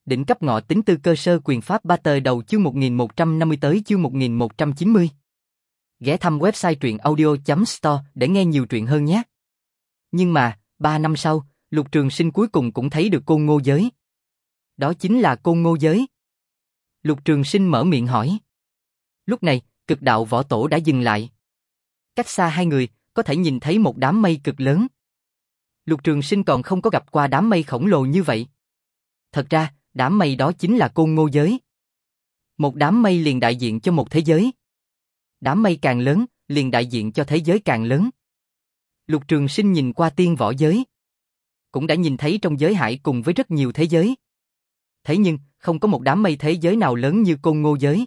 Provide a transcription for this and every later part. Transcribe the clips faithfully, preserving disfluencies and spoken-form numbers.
Đỉnh cấp ngọ tính tư cơ sơ quyền pháp ba tờ đầu chương một nghìn một trăm năm mươi tới chương một nghìn một trăm chín mươi. Ghé thăm website truyện audio chấm store để nghe nhiều truyện hơn nhé. Nhưng mà, ba năm sau, Lục Trường Sinh cuối cùng cũng thấy được Côn Ngô Giới. Đó chính là Côn Ngô Giới. Lục Trường Sinh mở miệng hỏi. Lúc này, Cực Đạo Võ Tổ đã dừng lại. Cách xa hai người, có thể nhìn thấy một đám mây cực lớn. Lục Trường Sinh còn không có gặp qua đám mây khổng lồ như vậy. Thật ra, đám mây đó chính là Côn Ngô Giới. Một đám mây liền đại diện cho một thế giới. Đám mây càng lớn, liền đại diện cho thế giới càng lớn. Lục Trường Sinh nhìn qua tiên võ giới, cũng đã nhìn thấy trong giới hải cùng với rất nhiều thế giới. Thế nhưng, không có một đám mây thế giới nào lớn như Côn Ngô Giới.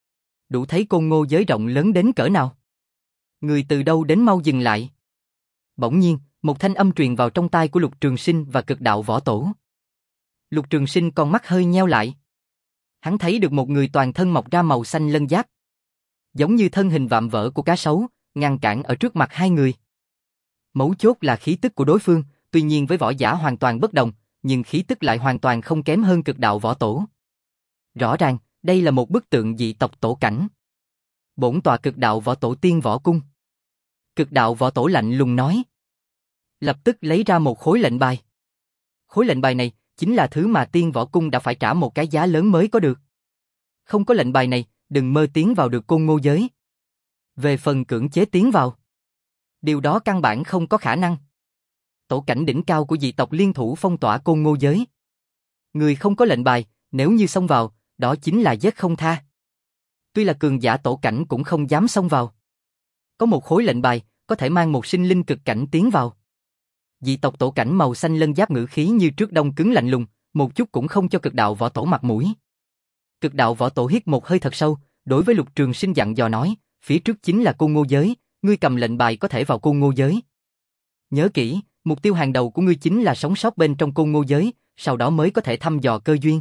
Đủ thấy Côn Ngô Giới rộng lớn đến cỡ nào. Người từ đâu đến mau dừng lại. Bỗng nhiên, một thanh âm truyền vào trong tai của Lục Trường Sinh và Cực Đạo Võ Tổ. Lục Trường Sinh con mắt hơi nheo lại. Hắn thấy được một người toàn thân mọc ra màu xanh lân giáp, giống như thân hình vạm vỡ của cá sấu, ngăn cản ở trước mặt hai người. Mấu chốt là khí tức của đối phương, tuy nhiên với võ giả hoàn toàn bất đồng, nhưng khí tức lại hoàn toàn không kém hơn Cực Đạo Võ Tổ. Rõ ràng, đây là một bức tượng dị tộc tổ cảnh. Bổn tọa Cực Đạo Võ Tổ tiên võ cung. Cực Đạo Võ Tổ lạnh lùng nói. Lập tức lấy ra một khối lệnh bài. Khối lệnh bài này chính là thứ mà tiên võ cung đã phải trả một cái giá lớn mới có được. Không có lệnh bài này, đừng mơ tiến vào được Côn Ngô Giới. Về phần cưỡng chế tiến vào, điều đó căn bản không có khả năng. Tổ cảnh đỉnh cao của dị tộc liên thủ phong tỏa Côn Ngô Giới. Người không có lệnh bài, nếu như xông vào, đó chính là giết không tha. Tuy là cường giả tổ cảnh cũng không dám xông vào. Có một khối lệnh bài, có thể mang một sinh linh cực cảnh tiến vào. Dị tộc tổ cảnh màu xanh lân giáp ngữ khí như trước đông cứng lạnh lùng, một chút cũng không cho Cực Đạo Võ Tổ mặt mũi. Cực Đạo Võ Tổ hít một hơi thật sâu, đối với Lục Trường Sinh dặn dò nói, phía trước chính là Côn Ngô Giới, ngươi cầm lệnh bài có thể vào Côn Ngô Giới. Nhớ kỹ, mục tiêu hàng đầu của ngươi chính là sống sót bên trong Côn Ngô Giới, sau đó mới có thể thăm dò cơ duyên.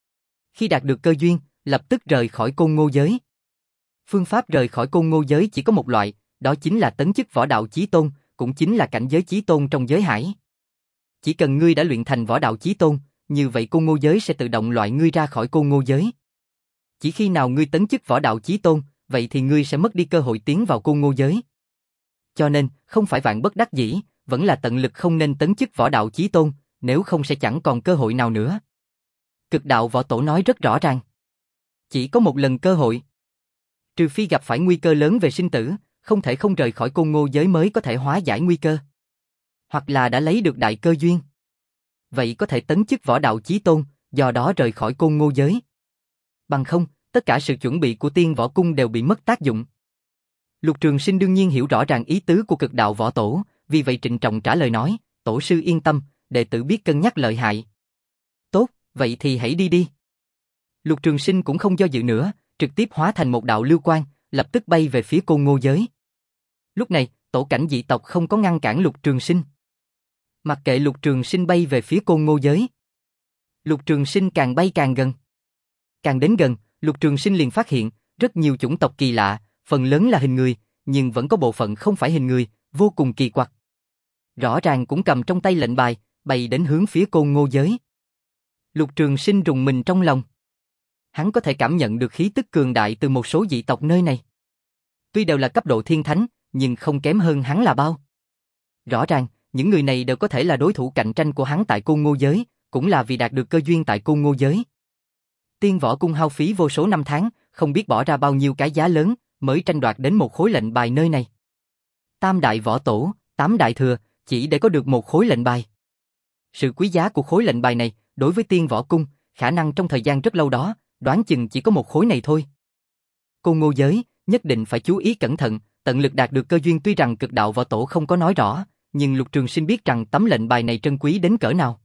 Khi đạt được cơ duyên, lập tức rời khỏi Côn Ngô Giới. Phương pháp rời khỏi Côn Ngô Giới chỉ có một loại, đó chính là tấn chức võ đạo chí tôn, cũng chính là cảnh giới chí tôn trong giới hải. Chỉ cần ngươi đã luyện thành võ đạo chí tôn, như vậy Côn Ngô Giới sẽ tự động loại ngươi ra khỏi Côn Ngô Giới. Chỉ khi nào ngươi tấn chức võ đạo chí tôn, vậy thì ngươi sẽ mất đi cơ hội tiến vào Côn Ngô Giới. Cho nên, không phải vạn bất đắc dĩ, vẫn là tận lực không nên tấn chức võ đạo chí tôn, nếu không sẽ chẳng còn cơ hội nào nữa. Cực Đạo Võ Tổ nói rất rõ ràng. Chỉ có một lần cơ hội. Trừ phi gặp phải nguy cơ lớn về sinh tử, không thể không rời khỏi Côn Ngô Giới mới có thể hóa giải nguy cơ. Hoặc là đã lấy được đại cơ duyên. Vậy có thể tấn chức võ đạo chí tôn, do đó rời khỏi Côn Ngô Giới. Bằng không, tất cả sự chuẩn bị của tiên võ cung đều bị mất tác dụng. Lục Trường Sinh đương nhiên hiểu rõ ràng ý tứ của Cực Đạo Võ Tổ, vì vậy trịnh trọng trả lời nói, tổ sư yên tâm, đệ tử biết cân nhắc lợi hại. Tốt, vậy thì hãy đi đi. Lục Trường Sinh cũng không do dự nữa, trực tiếp hóa thành một đạo lưu quang, lập tức bay về phía Côn Ngô Giới. Lúc này, tổ cảnh dị tộc không có ngăn cản Lục Trường Sinh. Mặc kệ Lục Trường Sinh bay về phía Côn Ngô Giới. Lục Trường Sinh càng bay càng gần. Càng đến gần, Lục Trường Sinh liền phát hiện, rất nhiều chủng tộc kỳ lạ, phần lớn là hình người, nhưng vẫn có bộ phận không phải hình người, vô cùng kỳ quặc. Rõ ràng cũng cầm trong tay lệnh bài, bay đến hướng phía Côn Ngô Giới. Lục Trường Sinh rùng mình trong lòng. Hắn có thể cảm nhận được khí tức cường đại từ một số dị tộc nơi này. Tuy đều là cấp độ thiên thánh, nhưng không kém hơn hắn là bao. Rõ ràng, những người này đều có thể là đối thủ cạnh tranh của hắn tại Côn Ngô Giới, cũng là vì đạt được cơ duyên tại Côn Ngô Giới. Tiên võ cung hao phí vô số năm tháng, không biết bỏ ra bao nhiêu cái giá lớn, mới tranh đoạt đến một khối lệnh bài nơi này. Tam đại võ tổ, tám đại thừa, chỉ để có được một khối lệnh bài. Sự quý giá của khối lệnh bài này, đối với tiên võ cung, khả năng trong thời gian rất lâu đó, đoán chừng chỉ có một khối này thôi. Côn Ngô Giới, nhất định phải chú ý cẩn thận, tận lực đạt được cơ duyên. Tuy rằng Cực Đạo Võ Tổ không có nói rõ, nhưng Lục Trường Sinh biết rằng tấm lệnh bài này trân quý đến cỡ nào.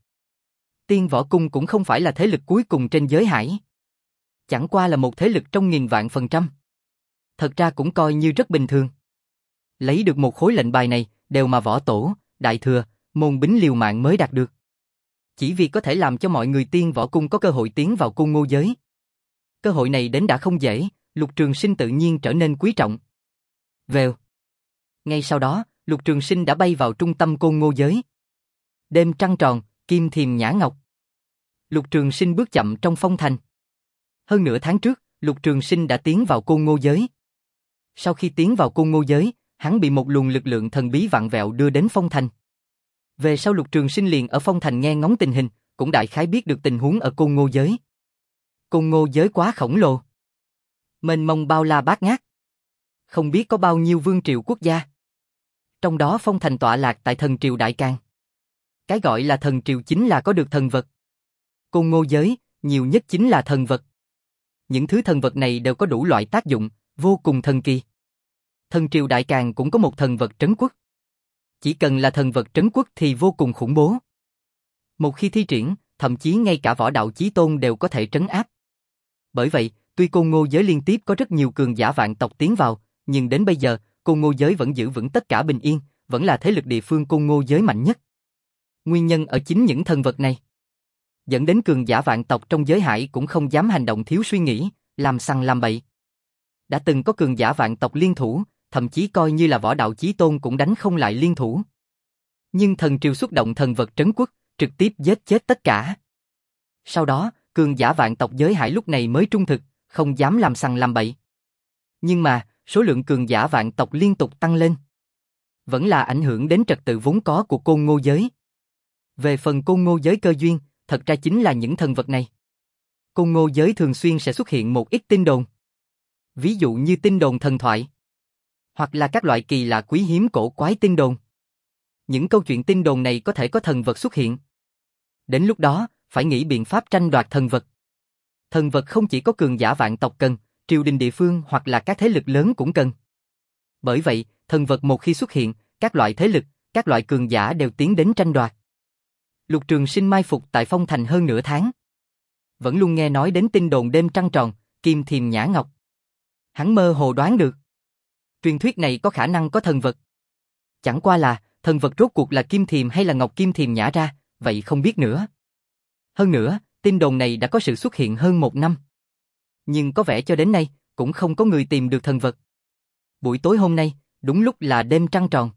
Tiên võ cung cũng không phải là thế lực cuối cùng trên giới hải. Chẳng qua là một thế lực trong nghìn vạn phần trăm. Thật ra cũng coi như rất bình thường. Lấy được một khối lệnh bài này, đều mà võ tổ, đại thừa, môn bính liều mạng mới đạt được. Chỉ vì có thể làm cho mọi người tiên võ cung có cơ hội tiến vào Côn Ngô Giới. Cơ hội này đến đã không dễ, Lục Trường Sinh tự nhiên trở nên quý trọng. Vèo. Ngay sau đó, Lục Trường Sinh đã bay vào trung tâm Côn Ngô Giới. Đêm trăng tròn, kim thiềm nhã ngọc. Lục Trường Sinh bước chậm trong phong thành. Hơn nửa tháng trước, Lục Trường Sinh đã tiến vào Côn Ngô giới. Sau khi tiến vào Côn Ngô giới, hắn bị một luồng lực lượng thần bí vặn vẹo đưa đến phong thành. Về sau Lục Trường Sinh liền ở phong thành nghe ngóng tình hình, cũng đại khái biết được tình huống ở Côn Ngô giới. Côn Ngô giới quá khổng lồ, mênh mông bao la bát ngát, không biết có bao nhiêu vương triều quốc gia. Trong đó phong thành tọa lạc tại thần triều Đại Càn. Cái gọi là thần triều chính là có được thần vật. Côn Ngô giới, nhiều nhất chính là thần vật. Những thứ thần vật này đều có đủ loại tác dụng, vô cùng thần kỳ. Thần triều Đại Càn cũng có một thần vật trấn quốc. Chỉ cần là thần vật trấn quốc thì vô cùng khủng bố. Một khi thi triển, thậm chí ngay cả võ đạo chí tôn đều có thể trấn áp. Bởi vậy, tuy Côn Ngô giới liên tiếp có rất nhiều cường giả vạn tộc tiến vào, nhưng đến bây giờ, Côn Ngô giới vẫn giữ vững tất cả bình yên, vẫn là thế lực địa phương Côn Ngô giới mạnh nhất. Nguyên nhân ở chính những thần vật này, dẫn đến cường giả vạn tộc trong giới hải cũng không dám hành động thiếu suy nghĩ, làm sằng làm bậy. Đã từng có cường giả vạn tộc liên thủ, thậm chí coi như là võ đạo chí tôn cũng đánh không lại liên thủ. Nhưng thần triều xuất động thần vật trấn quốc, trực tiếp giết chết tất cả. Sau đó, cường giả vạn tộc giới hải lúc này mới trung thực, không dám làm sằng làm bậy. Nhưng mà, số lượng cường giả vạn tộc liên tục tăng lên, vẫn là ảnh hưởng đến trật tự vốn có của Côn Ngô giới. Về phần Côn Ngô giới cơ duyên, thật ra chính là những thần vật này. Côn Ngô giới thường xuyên sẽ xuất hiện một ít tin đồn. Ví dụ như tin đồn thần thoại, hoặc là các loại kỳ lạ quý hiếm cổ quái tin đồn. Những câu chuyện tin đồn này có thể có thần vật xuất hiện. Đến lúc đó, phải nghĩ biện pháp tranh đoạt thần vật. Thần vật không chỉ có cường giả vạn tộc cần, triều đình địa phương hoặc là các thế lực lớn cũng cần. Bởi vậy, thần vật một khi xuất hiện, các loại thế lực, các loại cường giả đều tiến đến tranh đoạt. Lục Trường Sinh mai phục tại phong thành hơn nửa tháng. Vẫn luôn nghe nói đến tin đồn đêm trăng tròn, kim thiềm nhã ngọc. Hắn mơ hồ đoán được. Truyền thuyết này có khả năng có thần vật. Chẳng qua là, thần vật rốt cuộc là kim thiềm hay là ngọc kim thiềm nhã ra, vậy không biết nữa. Hơn nữa, tin đồn này đã có sự xuất hiện hơn một năm. Nhưng có vẻ cho đến nay, cũng không có người tìm được thần vật. Buổi tối hôm nay, đúng lúc là đêm trăng tròn.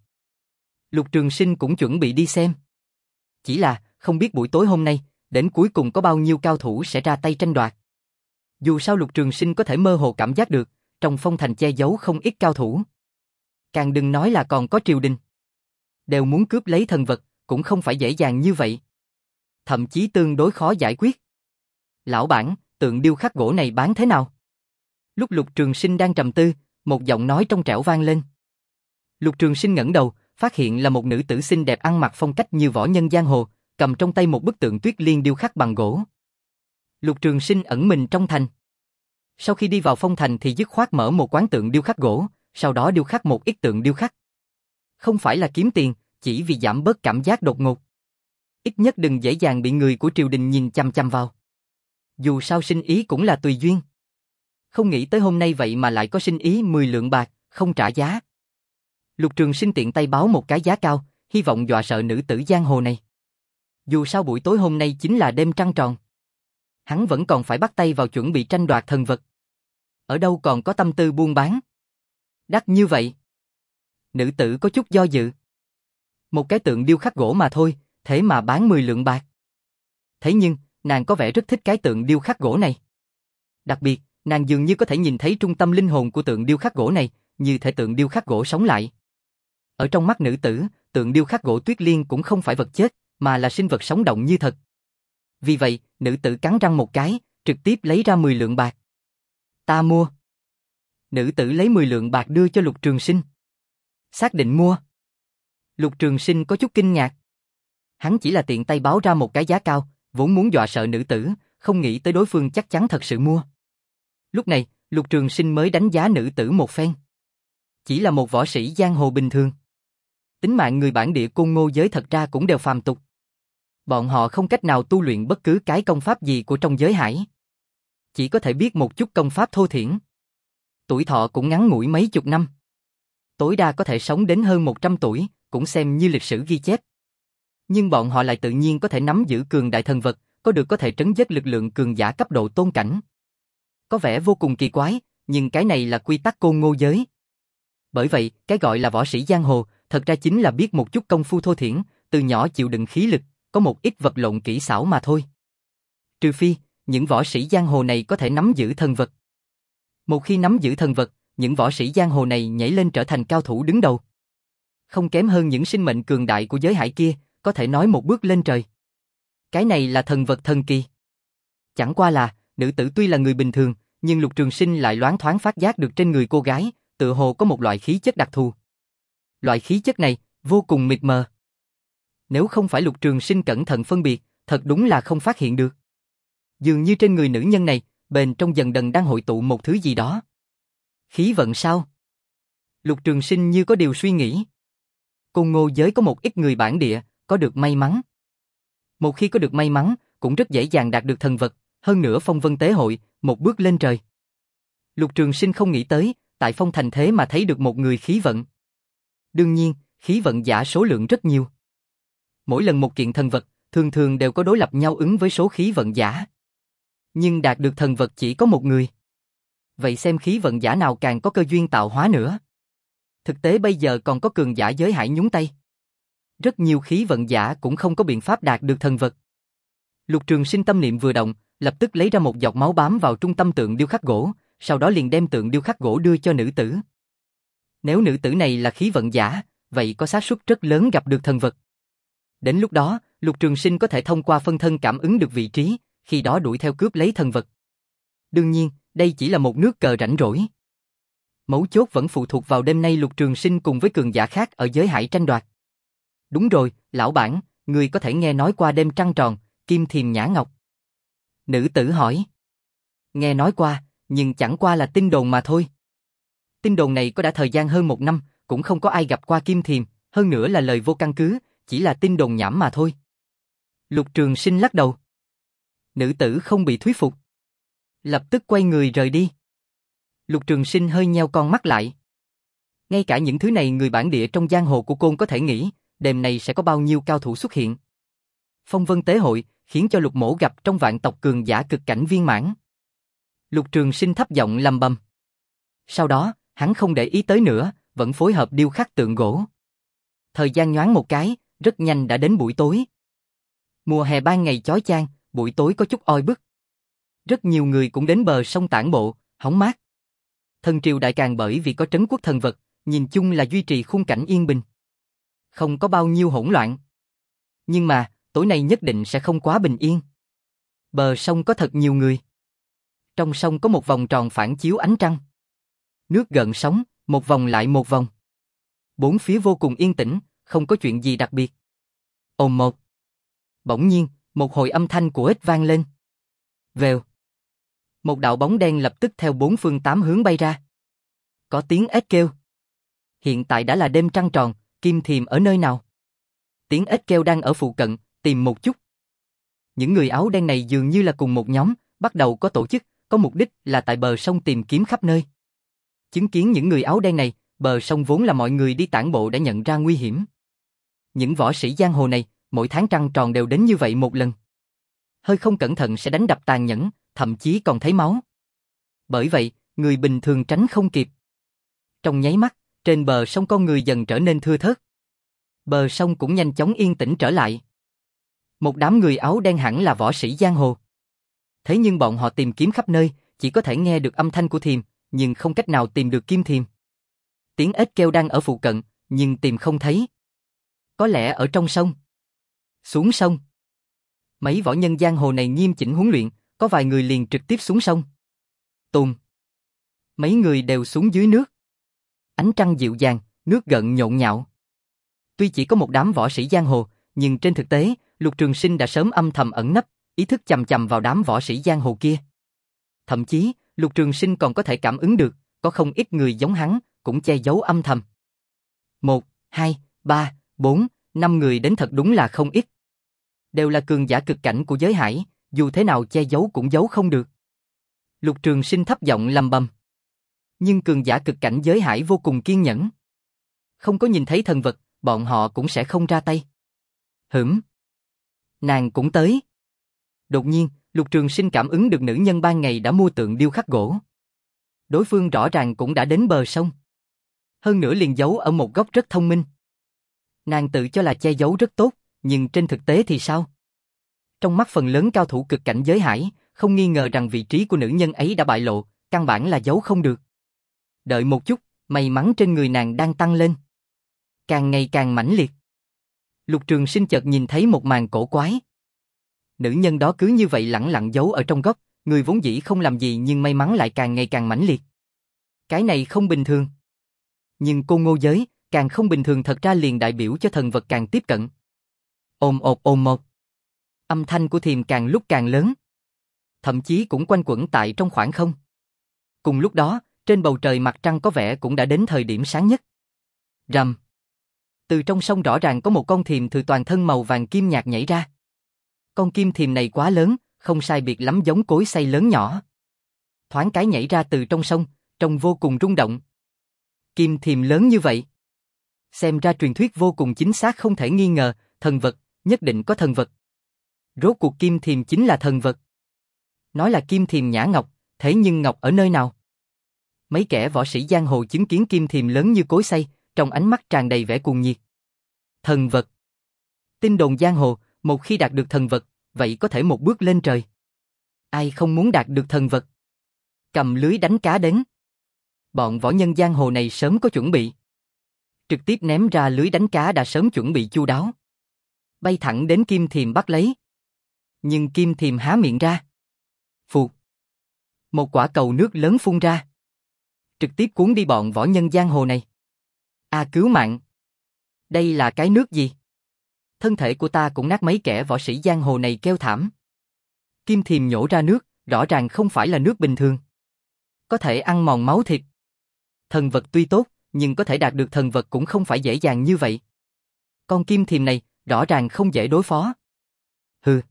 Lục Trường Sinh cũng chuẩn bị đi xem. Chỉ là, không biết buổi tối hôm nay, đến cuối cùng có bao nhiêu cao thủ sẽ ra tay tranh đoạt. Dù sao Lục Trường Sinh có thể mơ hồ cảm giác được, trong phong thành che giấu không ít cao thủ. Càng đừng nói là còn có triều đình. Đều muốn cướp lấy thần vật, cũng không phải dễ dàng như vậy. Thậm chí tương đối khó giải quyết. Lão bản, tượng điêu khắc gỗ này bán thế nào? Lúc Lục Trường Sinh đang trầm tư, một giọng nói trong trẻo vang lên. Lục Trường Sinh ngẩng đầu, phát hiện là một nữ tử xinh đẹp ăn mặc phong cách như võ nhân giang hồ, cầm trong tay một bức tượng Tuyết Liên điêu khắc bằng gỗ. Lục Trường Sinh ẩn mình trong thành. Sau khi đi vào phong thành thì dứt khoát mở một quán tượng điêu khắc gỗ, sau đó điêu khắc một ít tượng điêu khắc. Không phải là kiếm tiền, chỉ vì giảm bớt cảm giác đột ngột. Ít nhất đừng dễ dàng bị người của triều đình nhìn chăm chăm vào. Dù sao sinh ý cũng là tùy duyên. Không nghĩ tới hôm nay vậy mà lại có sinh ý mười lượng bạc, không trả giá. Lục Trường Sinh tiện tay báo một cái giá cao, hy vọng dọa sợ nữ tử giang hồ này. Dù sao buổi tối hôm nay chính là đêm trăng tròn. Hắn vẫn còn phải bắt tay vào chuẩn bị tranh đoạt thần vật. Ở đâu còn có tâm tư buôn bán. Đắt như vậy. Nữ tử có chút do dự. Một cái tượng điêu khắc gỗ mà thôi, thế mà bán mười lượng bạc. Thế nhưng, nàng có vẻ rất thích cái tượng điêu khắc gỗ này. Đặc biệt, nàng dường như có thể nhìn thấy trung tâm linh hồn của tượng điêu khắc gỗ này, như thể tượng điêu khắc gỗ sống lại. Ở trong mắt nữ tử, tượng điêu khắc gỗ Tuyết Liên cũng không phải vật chết, mà là sinh vật sống động như thật. Vì vậy, nữ tử cắn răng một cái, trực tiếp lấy ra mười lượng bạc. Ta mua. Nữ tử lấy mười lượng bạc đưa cho Lục Trường Sinh. Xác định mua. Lục Trường Sinh có chút kinh ngạc. Hắn chỉ là tiện tay báo ra một cái giá cao, vốn muốn dọa sợ nữ tử, không nghĩ tới đối phương chắc chắn thật sự mua. Lúc này, Lục Trường Sinh mới đánh giá nữ tử một phen. Chỉ là một võ sĩ giang hồ bình thường. Tính mạng người bản địa Côn Ngô giới thật ra cũng đều phàm tục. Bọn họ không cách nào tu luyện bất cứ cái công pháp gì của trong giới hải. Chỉ có thể biết một chút công pháp thô thiển. Tuổi thọ cũng ngắn ngủi mấy chục năm. Tối đa có thể sống đến hơn một trăm tuổi, cũng xem như lịch sử ghi chép. Nhưng bọn họ lại tự nhiên có thể nắm giữ cường đại thần vật, có được có thể trấn giết lực lượng cường giả cấp độ tôn cảnh. Có vẻ vô cùng kỳ quái, nhưng cái này là quy tắc Côn Ngô giới. Bởi vậy, cái gọi là võ sĩ giang hồ, thật ra chính là biết một chút công phu thô thiển, từ nhỏ chịu đựng khí lực, có một ít vật lộn kỹ xảo mà thôi. Trừ phi, những võ sĩ giang hồ này có thể nắm giữ thần vật. Một khi nắm giữ thần vật, những võ sĩ giang hồ này nhảy lên trở thành cao thủ đứng đầu. Không kém hơn những sinh mệnh cường đại của giới hải kia, có thể nói một bước lên trời. Cái này là thần vật thần kỳ. Chẳng qua là, nữ tử tuy là người bình thường, nhưng Lục Trường Sinh lại loáng thoáng phát giác được trên người cô gái, tựa hồ có một loại khí chất đặc thù. Loại khí chất này, vô cùng mịt mờ. Nếu không phải Lục Trường Sinh cẩn thận phân biệt, thật đúng là không phát hiện được. Dường như trên người nữ nhân này, bên trong dần dần đang hội tụ một thứ gì đó. Khí vận sao? Lục Trường Sinh như có điều suy nghĩ. Côn Ngô giới có một ít người bản địa, có được may mắn. Một khi có được may mắn, cũng rất dễ dàng đạt được thần vật, hơn nữa phong vân tế hội, một bước lên trời. Lục Trường Sinh không nghĩ tới, tại phong thành thế mà thấy được một người khí vận. Đương nhiên, khí vận giả số lượng rất nhiều. Mỗi lần một kiện thần vật, thường thường đều có đối lập nhau ứng với số khí vận giả. Nhưng đạt được thần vật chỉ có một người. Vậy xem khí vận giả nào càng có cơ duyên tạo hóa nữa. Thực tế bây giờ còn có cường giả giới hải nhúng tay. Rất nhiều khí vận giả cũng không có biện pháp đạt được thần vật. Lục Trường Sinh tâm niệm vừa động, lập tức lấy ra một giọt máu bám vào trung tâm tượng điêu khắc gỗ, sau đó liền đem tượng điêu khắc gỗ đưa cho nữ tử. Nếu nữ tử này là khí vận giả, vậy có xác suất rất lớn gặp được thần vật. Đến lúc đó, Lục Trường Sinh có thể thông qua phân thân cảm ứng được vị trí, khi đó đuổi theo cướp lấy thần vật. Đương nhiên, đây chỉ là một nước cờ rảnh rỗi. Mấu chốt vẫn phụ thuộc vào đêm nay Lục Trường Sinh cùng với cường giả khác ở giới hải tranh đoạt. Đúng rồi, lão bản, người có thể nghe nói qua đêm trăng tròn, Kim Thiềm Nhã Ngọc. Nữ tử hỏi. Nghe nói qua, nhưng chẳng qua là tin đồn mà thôi. Tin đồn này có đã thời gian hơn một năm, cũng không có ai gặp qua Kim Thiềm, hơn nữa là lời vô căn cứ, chỉ là tin đồn nhảm mà thôi. Lục Trường Sinh lắc đầu. Nữ tử không bị thuyết phục. Lập tức quay người rời đi. Lục Trường Sinh hơi nheo con mắt lại. Ngay cả những thứ này người bản địa trong giang hồ của Côn có thể nghĩ, đêm này sẽ có bao nhiêu cao thủ xuất hiện. Phong vân tế hội, khiến cho Lục Mỗ gặp trong vạn tộc cường giả cực cảnh viên mãn. Lục Trường Sinh thấp giọng lầm bầm. Sau đó, hắn không để ý tới nữa, vẫn phối hợp điêu khắc tượng gỗ. Thời gian nhoáng một cái, rất nhanh đã đến buổi tối. Mùa hè ban ngày chói chang, buổi tối có chút oi bức. Rất nhiều người cũng đến bờ sông tản bộ, hóng mát. Thần triều đại càng bởi vì có trấn quốc thần vật, nhìn chung là duy trì khung cảnh yên bình. Không có bao nhiêu hỗn loạn. Nhưng mà, tối nay nhất định sẽ không quá bình yên. Bờ sông có thật nhiều người. Trong sông có một vòng tròn phản chiếu ánh trăng. Nước gợn sóng, một vòng lại một vòng. Bốn phía vô cùng yên tĩnh, không có chuyện gì đặc biệt. Ồn một. Bỗng nhiên, một hồi âm thanh của ếch vang lên. Vèo. Một đạo bóng đen lập tức theo bốn phương tám hướng bay ra. Có tiếng ếch kêu. Hiện tại đã là đêm trăng tròn, Kim Thiềm ở nơi nào? Tiếng ếch kêu đang ở phụ cận, tìm một chút. Những người áo đen này dường như là cùng một nhóm, bắt đầu có tổ chức, có mục đích là tại bờ sông tìm kiếm khắp nơi. Chứng kiến những người áo đen này, bờ sông vốn là mọi người đi tản bộ đã nhận ra nguy hiểm. Những võ sĩ giang hồ này, mỗi tháng trăng tròn đều đến như vậy một lần. Hơi không cẩn thận sẽ đánh đập tàn nhẫn, thậm chí còn thấy máu. Bởi vậy, người bình thường tránh không kịp. Trong nháy mắt, trên bờ sông con người dần trở nên thưa thớt. Bờ sông cũng nhanh chóng yên tĩnh trở lại. Một đám người áo đen hẳn là võ sĩ giang hồ. Thế nhưng bọn họ tìm kiếm khắp nơi, chỉ có thể nghe được âm thanh của Thiềm, nhưng không cách nào tìm được Kim Thiềm. Tiếng ếch kêu đang ở phụ cận, nhưng tìm không thấy. Có lẽ ở trong sông. Xuống sông. Mấy võ nhân giang hồ này nghiêm chỉnh huấn luyện, có vài người liền trực tiếp xuống sông. Tùm. Mấy người đều xuống dưới nước. Ánh trăng dịu dàng, nước gợn nhộn nhạo. Tuy chỉ có một đám võ sĩ giang hồ, nhưng trên thực tế, Lục Trường Sinh đã sớm âm thầm ẩn nấp, ý thức chằm chằm vào đám võ sĩ giang hồ kia. Thậm chí, Lục Trường Sinh còn có thể cảm ứng được, có không ít người giống hắn, cũng che giấu âm thầm. Một, hai, ba, bốn, năm người đến thật đúng là không ít. Đều là cường giả cực cảnh của giới hải, dù thế nào che giấu cũng giấu không được. Lục Trường Sinh thấp giọng lầm bầm. Nhưng cường giả cực cảnh giới hải vô cùng kiên nhẫn. Không có nhìn thấy thần vật, bọn họ cũng sẽ không ra tay. Hửm. Nàng cũng tới. Đột nhiên, Lục Trường Sinh cảm ứng được nữ nhân ban ngày đã mua tượng điêu khắc gỗ. Đối phương rõ ràng cũng đã đến bờ sông. Hơn nữa liền giấu ở một góc rất thông minh. Nàng tự cho là che giấu rất tốt, nhưng trên thực tế thì sao? Trong mắt phần lớn cao thủ cực cảnh giới hải, không nghi ngờ rằng vị trí của nữ nhân ấy đã bại lộ, căn bản là giấu không được. Đợi một chút, may mắn trên người nàng đang tăng lên. Càng ngày càng mãnh liệt. Lục Trường Sinh chợt nhìn thấy một màn cổ quái. Nữ nhân đó cứ như vậy lẳng lặng giấu ở trong góc, người vốn dĩ không làm gì nhưng may mắn lại càng ngày càng mãnh liệt. Cái này không bình thường. Nhưng cô ngô giới, càng không bình thường thật ra liền đại biểu cho thần vật càng tiếp cận. Ôm ộp ôm một. Âm thanh của thiềm càng lúc càng lớn. Thậm chí cũng quanh quẩn tại trong khoảng không. Cùng lúc đó, trên bầu trời mặt trăng có vẻ cũng đã đến thời điểm sáng nhất. Rầm. Từ trong sông rõ ràng có một con thiềm từ toàn thân màu vàng kim nhạt nhảy ra. Con kim thiềm này quá lớn, không sai biệt lắm giống cối xay lớn nhỏ. Thoáng cái nhảy ra từ trong sông, trông vô cùng rung động. Kim thiềm lớn như vậy. Xem ra truyền thuyết vô cùng chính xác không thể nghi ngờ, thần vật, nhất định có thần vật. Rốt cuộc kim thiềm chính là thần vật. Nói là kim thiềm nhã ngọc, thế nhưng ngọc ở nơi nào? Mấy kẻ võ sĩ giang hồ chứng kiến kim thiềm lớn như cối xay, trong ánh mắt tràn đầy vẻ cuồng nhiệt. Thần vật. Tin đồn giang hồ, một khi đạt được thần vật, vậy có thể một bước lên trời. Ai không muốn đạt được thần vật? Cầm lưới đánh cá đến. Bọn võ nhân giang hồ này sớm có chuẩn bị. Trực tiếp ném ra lưới đánh cá đã sớm chuẩn bị chu đáo. Bay thẳng đến kim thiềm bắt lấy. Nhưng kim thiềm há miệng ra. Phụt. Một quả cầu nước lớn phun ra. Trực tiếp cuốn đi bọn võ nhân giang hồ này. A cứu mạng. Đây là cái nước gì? Thân thể của ta cũng nát, mấy kẻ võ sĩ giang hồ này kêu thảm. Kim thiềm nhổ ra nước, rõ ràng không phải là nước bình thường. Có thể ăn mòn máu thịt. Thần vật tuy tốt, nhưng có thể đạt được thần vật cũng không phải dễ dàng như vậy. Con kim thiềm này, rõ ràng không dễ đối phó. Hừ.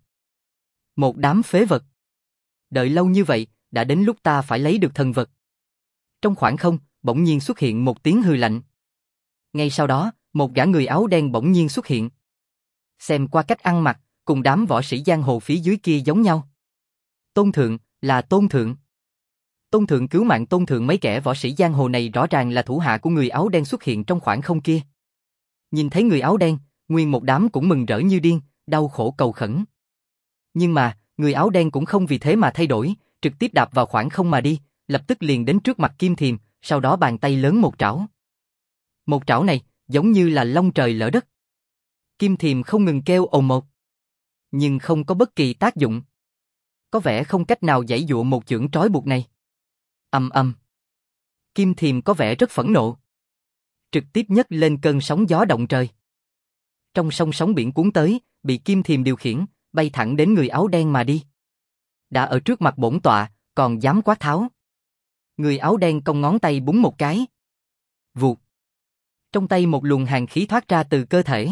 Một đám phế vật. Đợi lâu như vậy, đã đến lúc ta phải lấy được thần vật. Trong khoảng không, bỗng nhiên xuất hiện một tiếng hừ lạnh. Ngay sau đó, một gã người áo đen bỗng nhiên xuất hiện. Xem qua cách ăn mặc, cùng đám võ sĩ giang hồ phía dưới kia giống nhau. Tôn Thượng, là Tôn Thượng. Tôn Thượng cứu mạng Tôn Thượng, mấy kẻ võ sĩ giang hồ này rõ ràng là thủ hạ của người áo đen xuất hiện trong khoảng không kia. Nhìn thấy người áo đen, nguyên một đám cũng mừng rỡ như điên, đau khổ cầu khẩn. Nhưng mà, người áo đen cũng không vì thế mà thay đổi, trực tiếp đạp vào khoảng không mà đi, lập tức liền đến trước mặt kim thiềm, sau đó bàn tay lớn một trảo. Một trảo này, giống như là long trời lở đất. Kim thiềm không ngừng kêu ồn một. Nhưng không có bất kỳ tác dụng. Có vẻ không cách nào giãy dụa một chưởng trói buộc này. Ầm ầm. Kim thiềm có vẻ rất phẫn nộ. Trực tiếp nhấc lên cơn sóng gió động trời. Trong sông sóng biển cuốn tới, bị kim thiềm điều khiển, bay thẳng đến người áo đen mà đi. Đã ở trước mặt bổn tọa, còn dám quát tháo. Người áo đen cong ngón tay búng một cái. Vụt. Trong tay một luồng hàn khí thoát ra từ cơ thể.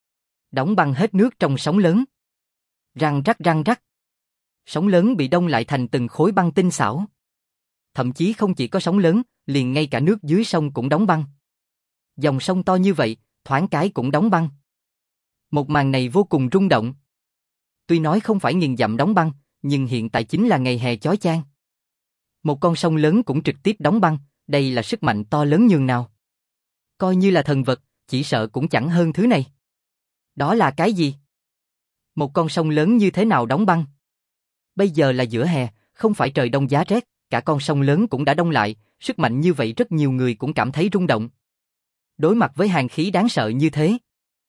Đóng băng hết nước trong sóng lớn. Răng rắc răng rắc. Sóng lớn bị đông lại thành từng khối băng tinh xảo. Thậm chí không chỉ có sóng lớn, liền ngay cả nước dưới sông cũng đóng băng. Dòng sông to như vậy, thoáng cái cũng đóng băng. Một màn này vô cùng rung động. Tuy nói không phải nghìn dặm đóng băng, nhưng hiện tại chính là ngày hè chói chang. Một con sông lớn cũng trực tiếp đóng băng, đây là sức mạnh to lớn nhường nào. Coi như là thần vật, chỉ sợ cũng chẳng hơn thứ này. Đó là cái gì? Một con sông lớn như thế nào đóng băng? Bây giờ là giữa hè, không phải trời đông giá rét, cả con sông lớn cũng đã đông lại, sức mạnh như vậy rất nhiều người cũng cảm thấy rung động. Đối mặt với hàn khí đáng sợ như thế,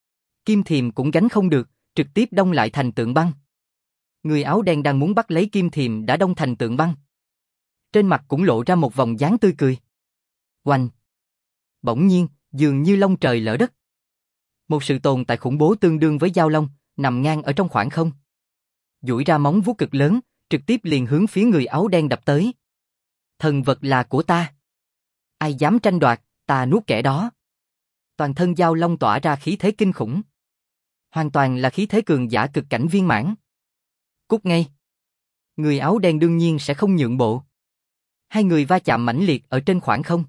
kim thiềm cũng gánh không được, trực tiếp đông lại thành tượng băng. Người áo đen đang muốn bắt lấy kim thiềm đã đông thành tượng băng. Trên mặt cũng lộ ra một vòng dáng tươi cười. Oanh! Bỗng nhiên, dường như long trời lở đất. Một sự tồn tại khủng bố tương đương với dao long, nằm ngang ở trong khoảng không. Duỗi ra móng vuốt cực lớn, trực tiếp liền hướng phía người áo đen đập tới. Thần vật là của ta. Ai dám tranh đoạt, ta nuốt kẻ đó. Toàn thân dao long tỏa ra khí thế kinh khủng. Hoàn toàn là khí thế cường giả cực cảnh viên mãn. Cút ngay. Người áo đen đương nhiên sẽ không nhượng bộ. Hai người va chạm mãnh liệt ở trên khoảng không.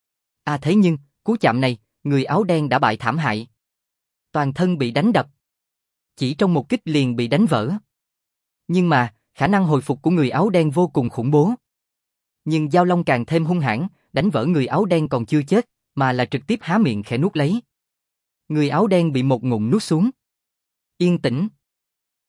À thế nhưng, cú chạm này, người áo đen đã bại thảm hại. Toàn thân bị đánh đập. Chỉ trong một kích liền bị đánh vỡ. Nhưng mà, khả năng hồi phục của người áo đen vô cùng khủng bố. Nhưng dao long càng thêm hung hãn, đánh vỡ người áo đen còn chưa chết, mà là trực tiếp há miệng khẽ nuốt lấy. Người áo đen bị một ngụm nuốt xuống. Yên tĩnh.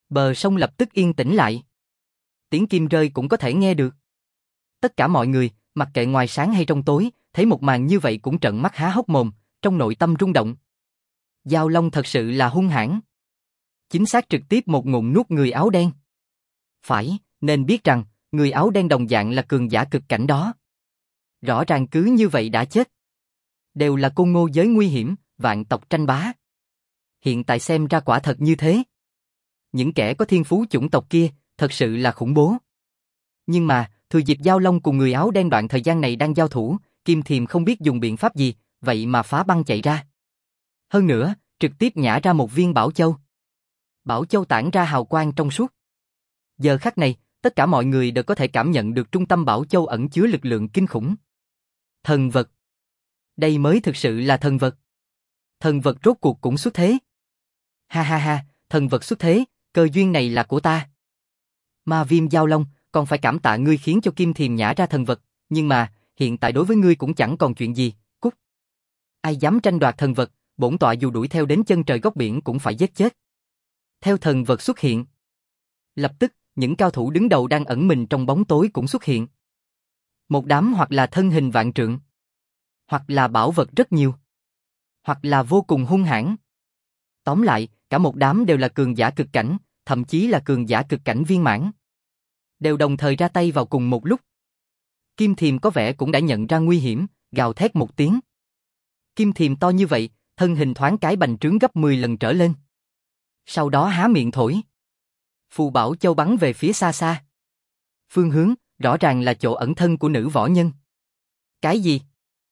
Bờ sông lập tức yên tĩnh lại. Tiếng kim rơi cũng có thể nghe được. Tất cả mọi người, mặc kệ ngoài sáng hay trong tối, thấy một màn như vậy cũng trợn mắt há hốc mồm, trong nội tâm rung động. Giao Long thật sự là hung hãn. Chính xác trực tiếp một ngụm nuốt người áo đen. Phải, nên biết rằng, người áo đen đồng dạng là cường giả cực cảnh đó. Rõ ràng cứ như vậy đã chết. Đều là côn ngô giới nguy hiểm, vạn tộc tranh bá. Hiện tại xem ra quả thật như thế. Những kẻ có thiên phú chủng tộc kia, thật sự là khủng bố. Nhưng mà, thừa dịp Giao Long cùng người áo đen đoạn thời gian này đang giao thủ, Kim Thiềm không biết dùng biện pháp gì, vậy mà phá băng chạy ra. Hơn nữa, trực tiếp nhả ra một viên Bảo Châu. Bảo Châu tản ra hào quang trong suốt. Giờ khắc này, tất cả mọi người đều có thể cảm nhận được trung tâm Bảo Châu ẩn chứa lực lượng kinh khủng. Thần vật. Đây mới thực sự là thần vật. Thần vật rốt cuộc cũng xuất thế. Ha ha ha, thần vật xuất thế, cơ duyên này là của ta. Ma Viêm Giao Long, còn phải cảm tạ ngươi khiến cho Kim Thiềm nhả ra thần vật, nhưng mà, hiện tại đối với ngươi cũng chẳng còn chuyện gì, cút. Ai dám tranh đoạt thần vật, bổn tọa dù đuổi theo đến chân trời góc biển cũng phải giết chết. Theo thần vật xuất hiện. Lập tức, những cao thủ đứng đầu đang ẩn mình trong bóng tối cũng xuất hiện. Một đám hoặc là thân hình vạn trượng, hoặc là bảo vật rất nhiều, hoặc là vô cùng hung hãn. Tóm lại, cả một đám đều là cường giả cực cảnh, thậm chí là cường giả cực cảnh viên mãn. Đều đồng thời ra tay vào cùng một lúc. Kim Thiềm có vẻ cũng đã nhận ra nguy hiểm, gào thét một tiếng. Kim Thiềm to như vậy, thân hình thoáng cái bành trướng gấp mười lần trở lên. Sau đó há miệng thổi. Phù Bảo Châu bắn về phía xa xa. Phương hướng, rõ ràng là chỗ ẩn thân của nữ võ nhân. Cái gì?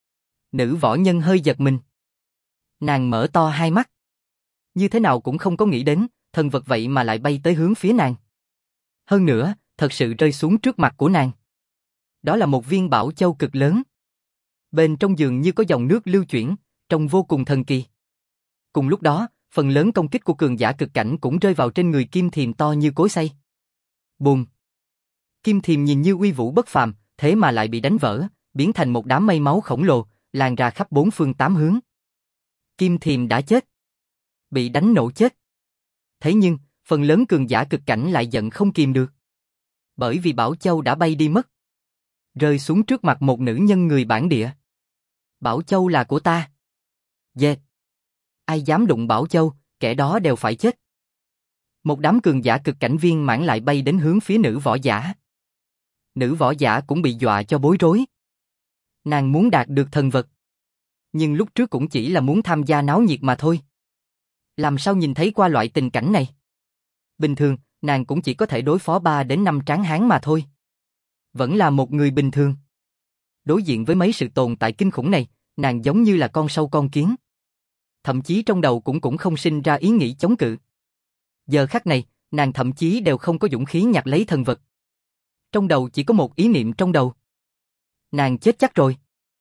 Nữ võ nhân hơi giật mình. Nàng mở to hai mắt. Như thế nào cũng không có nghĩ đến, thần vật vậy mà lại bay tới hướng phía nàng. Hơn nữa, thật sự rơi xuống trước mặt của nàng. Đó là một viên Bảo Châu cực lớn. Bên trong dường như có dòng nước lưu chuyển, trông vô cùng thần kỳ. Cùng lúc đó, phần lớn công kích của cường giả cực cảnh cũng rơi vào trên người Kim Thiềm to như cối xay. Bùm! Kim Thiềm nhìn như uy vũ bất phàm, thế mà lại bị đánh vỡ, biến thành một đám mây máu khổng lồ, lan ra khắp bốn phương tám hướng. Kim Thiềm đã chết. Bị đánh nổ chết. Thế nhưng, phần lớn cường giả cực cảnh lại giận không kìm được. Bởi vì Bảo Châu đã bay đi mất. Rơi xuống trước mặt một nữ nhân người bản địa. Bảo Châu là của ta. Dệt. Ai dám đụng Bảo Châu, kẻ đó đều phải chết. Một đám cường giả cực cảnh viên mãn lại bay đến hướng phía nữ võ giả. Nữ võ giả cũng bị dọa cho bối rối. Nàng muốn đạt được thần vật. Nhưng lúc trước cũng chỉ là muốn tham gia náo nhiệt mà thôi. Làm sao nhìn thấy qua loại tình cảnh này? Bình thường, nàng cũng chỉ có thể đối phó ba đến năm tráng hán mà thôi. Vẫn là một người bình thường. Đối diện với mấy sự tồn tại kinh khủng này, nàng giống như là con sâu con kiến. Thậm chí trong đầu cũng cũng không sinh ra ý nghĩ chống cự. Giờ khắc này, nàng thậm chí đều không có dũng khí nhặt lấy thần vật. Trong đầu chỉ có một ý niệm trong đầu. Nàng chết chắc rồi.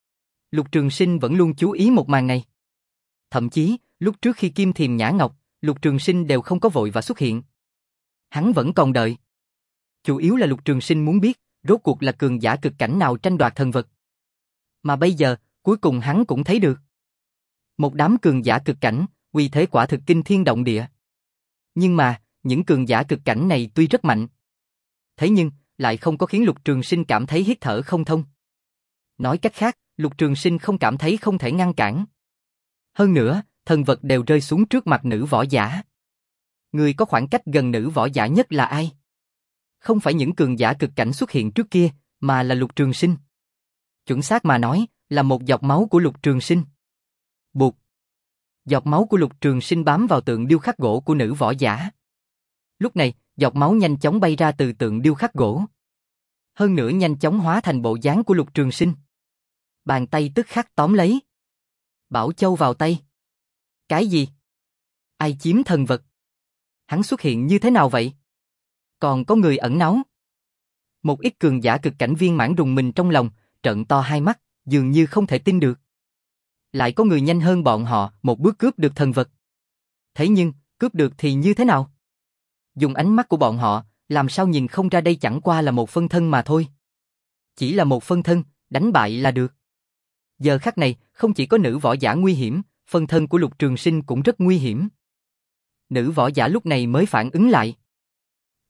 Lục Trường Sinh vẫn luôn chú ý một màn này. Thậm chí, lúc trước khi Kim Thiềm nhả ngọc, Lục Trường Sinh đều không có vội và xuất hiện. Hắn vẫn còn đợi. Chủ yếu là Lục Trường Sinh muốn biết, rốt cuộc là cường giả cực cảnh nào tranh đoạt thần vật. Mà bây giờ, cuối cùng hắn cũng thấy được. Một đám cường giả cực cảnh, uy thế quả thực kinh thiên động địa. Nhưng mà, những cường giả cực cảnh này tuy rất mạnh. Thế nhưng, lại không có khiến Lục Trường Sinh cảm thấy hít thở không thông. Nói cách khác, Lục Trường Sinh không cảm thấy không thể ngăn cản. Hơn nữa, thần vật đều rơi xuống trước mặt nữ võ giả. Người có khoảng cách gần nữ võ giả nhất là ai? Không phải những cường giả cực cảnh xuất hiện trước kia, mà là Lục Trường Sinh. Chuẩn xác mà nói, là một giọt máu của Lục Trường Sinh. Bụt! Giọt máu của Lục Trường Sinh bám vào tượng điêu khắc gỗ của nữ võ giả. Lúc này, giọt máu nhanh chóng bay ra từ tượng điêu khắc gỗ. Hơn nữa nhanh chóng hóa thành bộ dáng của Lục Trường Sinh. Bàn tay tức khắc tóm lấy. Bảo Châu vào tay. Cái gì? Ai chiếm thần vật? Hắn xuất hiện như thế nào vậy? Còn có người ẩn náu. Một ít cường giả cực cảnh viên mãn rùng mình trong lòng, trợn to hai mắt, dường như không thể tin được. Lại có người nhanh hơn bọn họ một bước cướp được thần vật. Thế nhưng, cướp được thì như thế nào? Dùng ánh mắt của bọn họ, làm sao nhìn không ra đây chẳng qua là một phân thân mà thôi. Chỉ là một phân thân, đánh bại là được. Giờ khắc này, không chỉ có nữ võ giả nguy hiểm, phân thân của Lục Trường Sinh cũng rất nguy hiểm. Nữ võ giả lúc này mới phản ứng lại.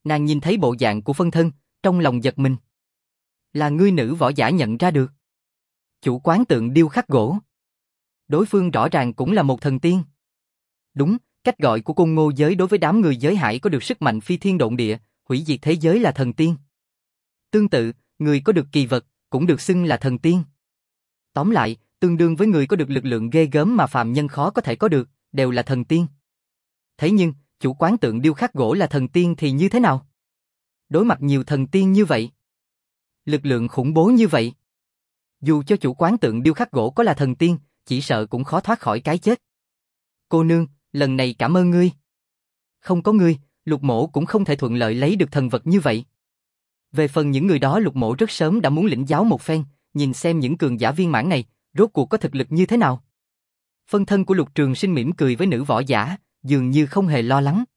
Nàng nhìn thấy bộ dạng của phân thân, trong lòng giật mình. Là ngươi nữ võ giả nhận ra được. Chủ quán tượng điêu khắc gỗ. Đối phương rõ ràng cũng là một thần tiên. Đúng, cách gọi của Côn Ngô giới đối với đám người giới hải có được sức mạnh phi thiên độn địa, hủy diệt thế giới là thần tiên. Tương tự, người có được kỳ vật, cũng được xưng là thần tiên. Tóm lại, tương đương với người có được lực lượng ghê gớm mà phàm nhân khó có thể có được, đều là thần tiên. Thế nhưng, chủ quán tượng điêu khắc gỗ là thần tiên thì như thế nào? Đối mặt nhiều thần tiên như vậy, lực lượng khủng bố như vậy, dù cho chủ quán tượng điêu khắc gỗ có là thần tiên, chỉ sợ cũng khó thoát khỏi cái chết. Cô nương, lần này cảm ơn ngươi. Không có ngươi, Lục Mỗ cũng không thể thuận lợi lấy được thần vật như vậy. Về phần những người đó Lục Mỗ rất sớm đã muốn lĩnh giáo một phen, nhìn xem những cường giả viên mãn này, rốt cuộc có thực lực như thế nào. Phân thân của Lục Trường Sinh mỉm cười với nữ võ giả, dường như không hề lo lắng.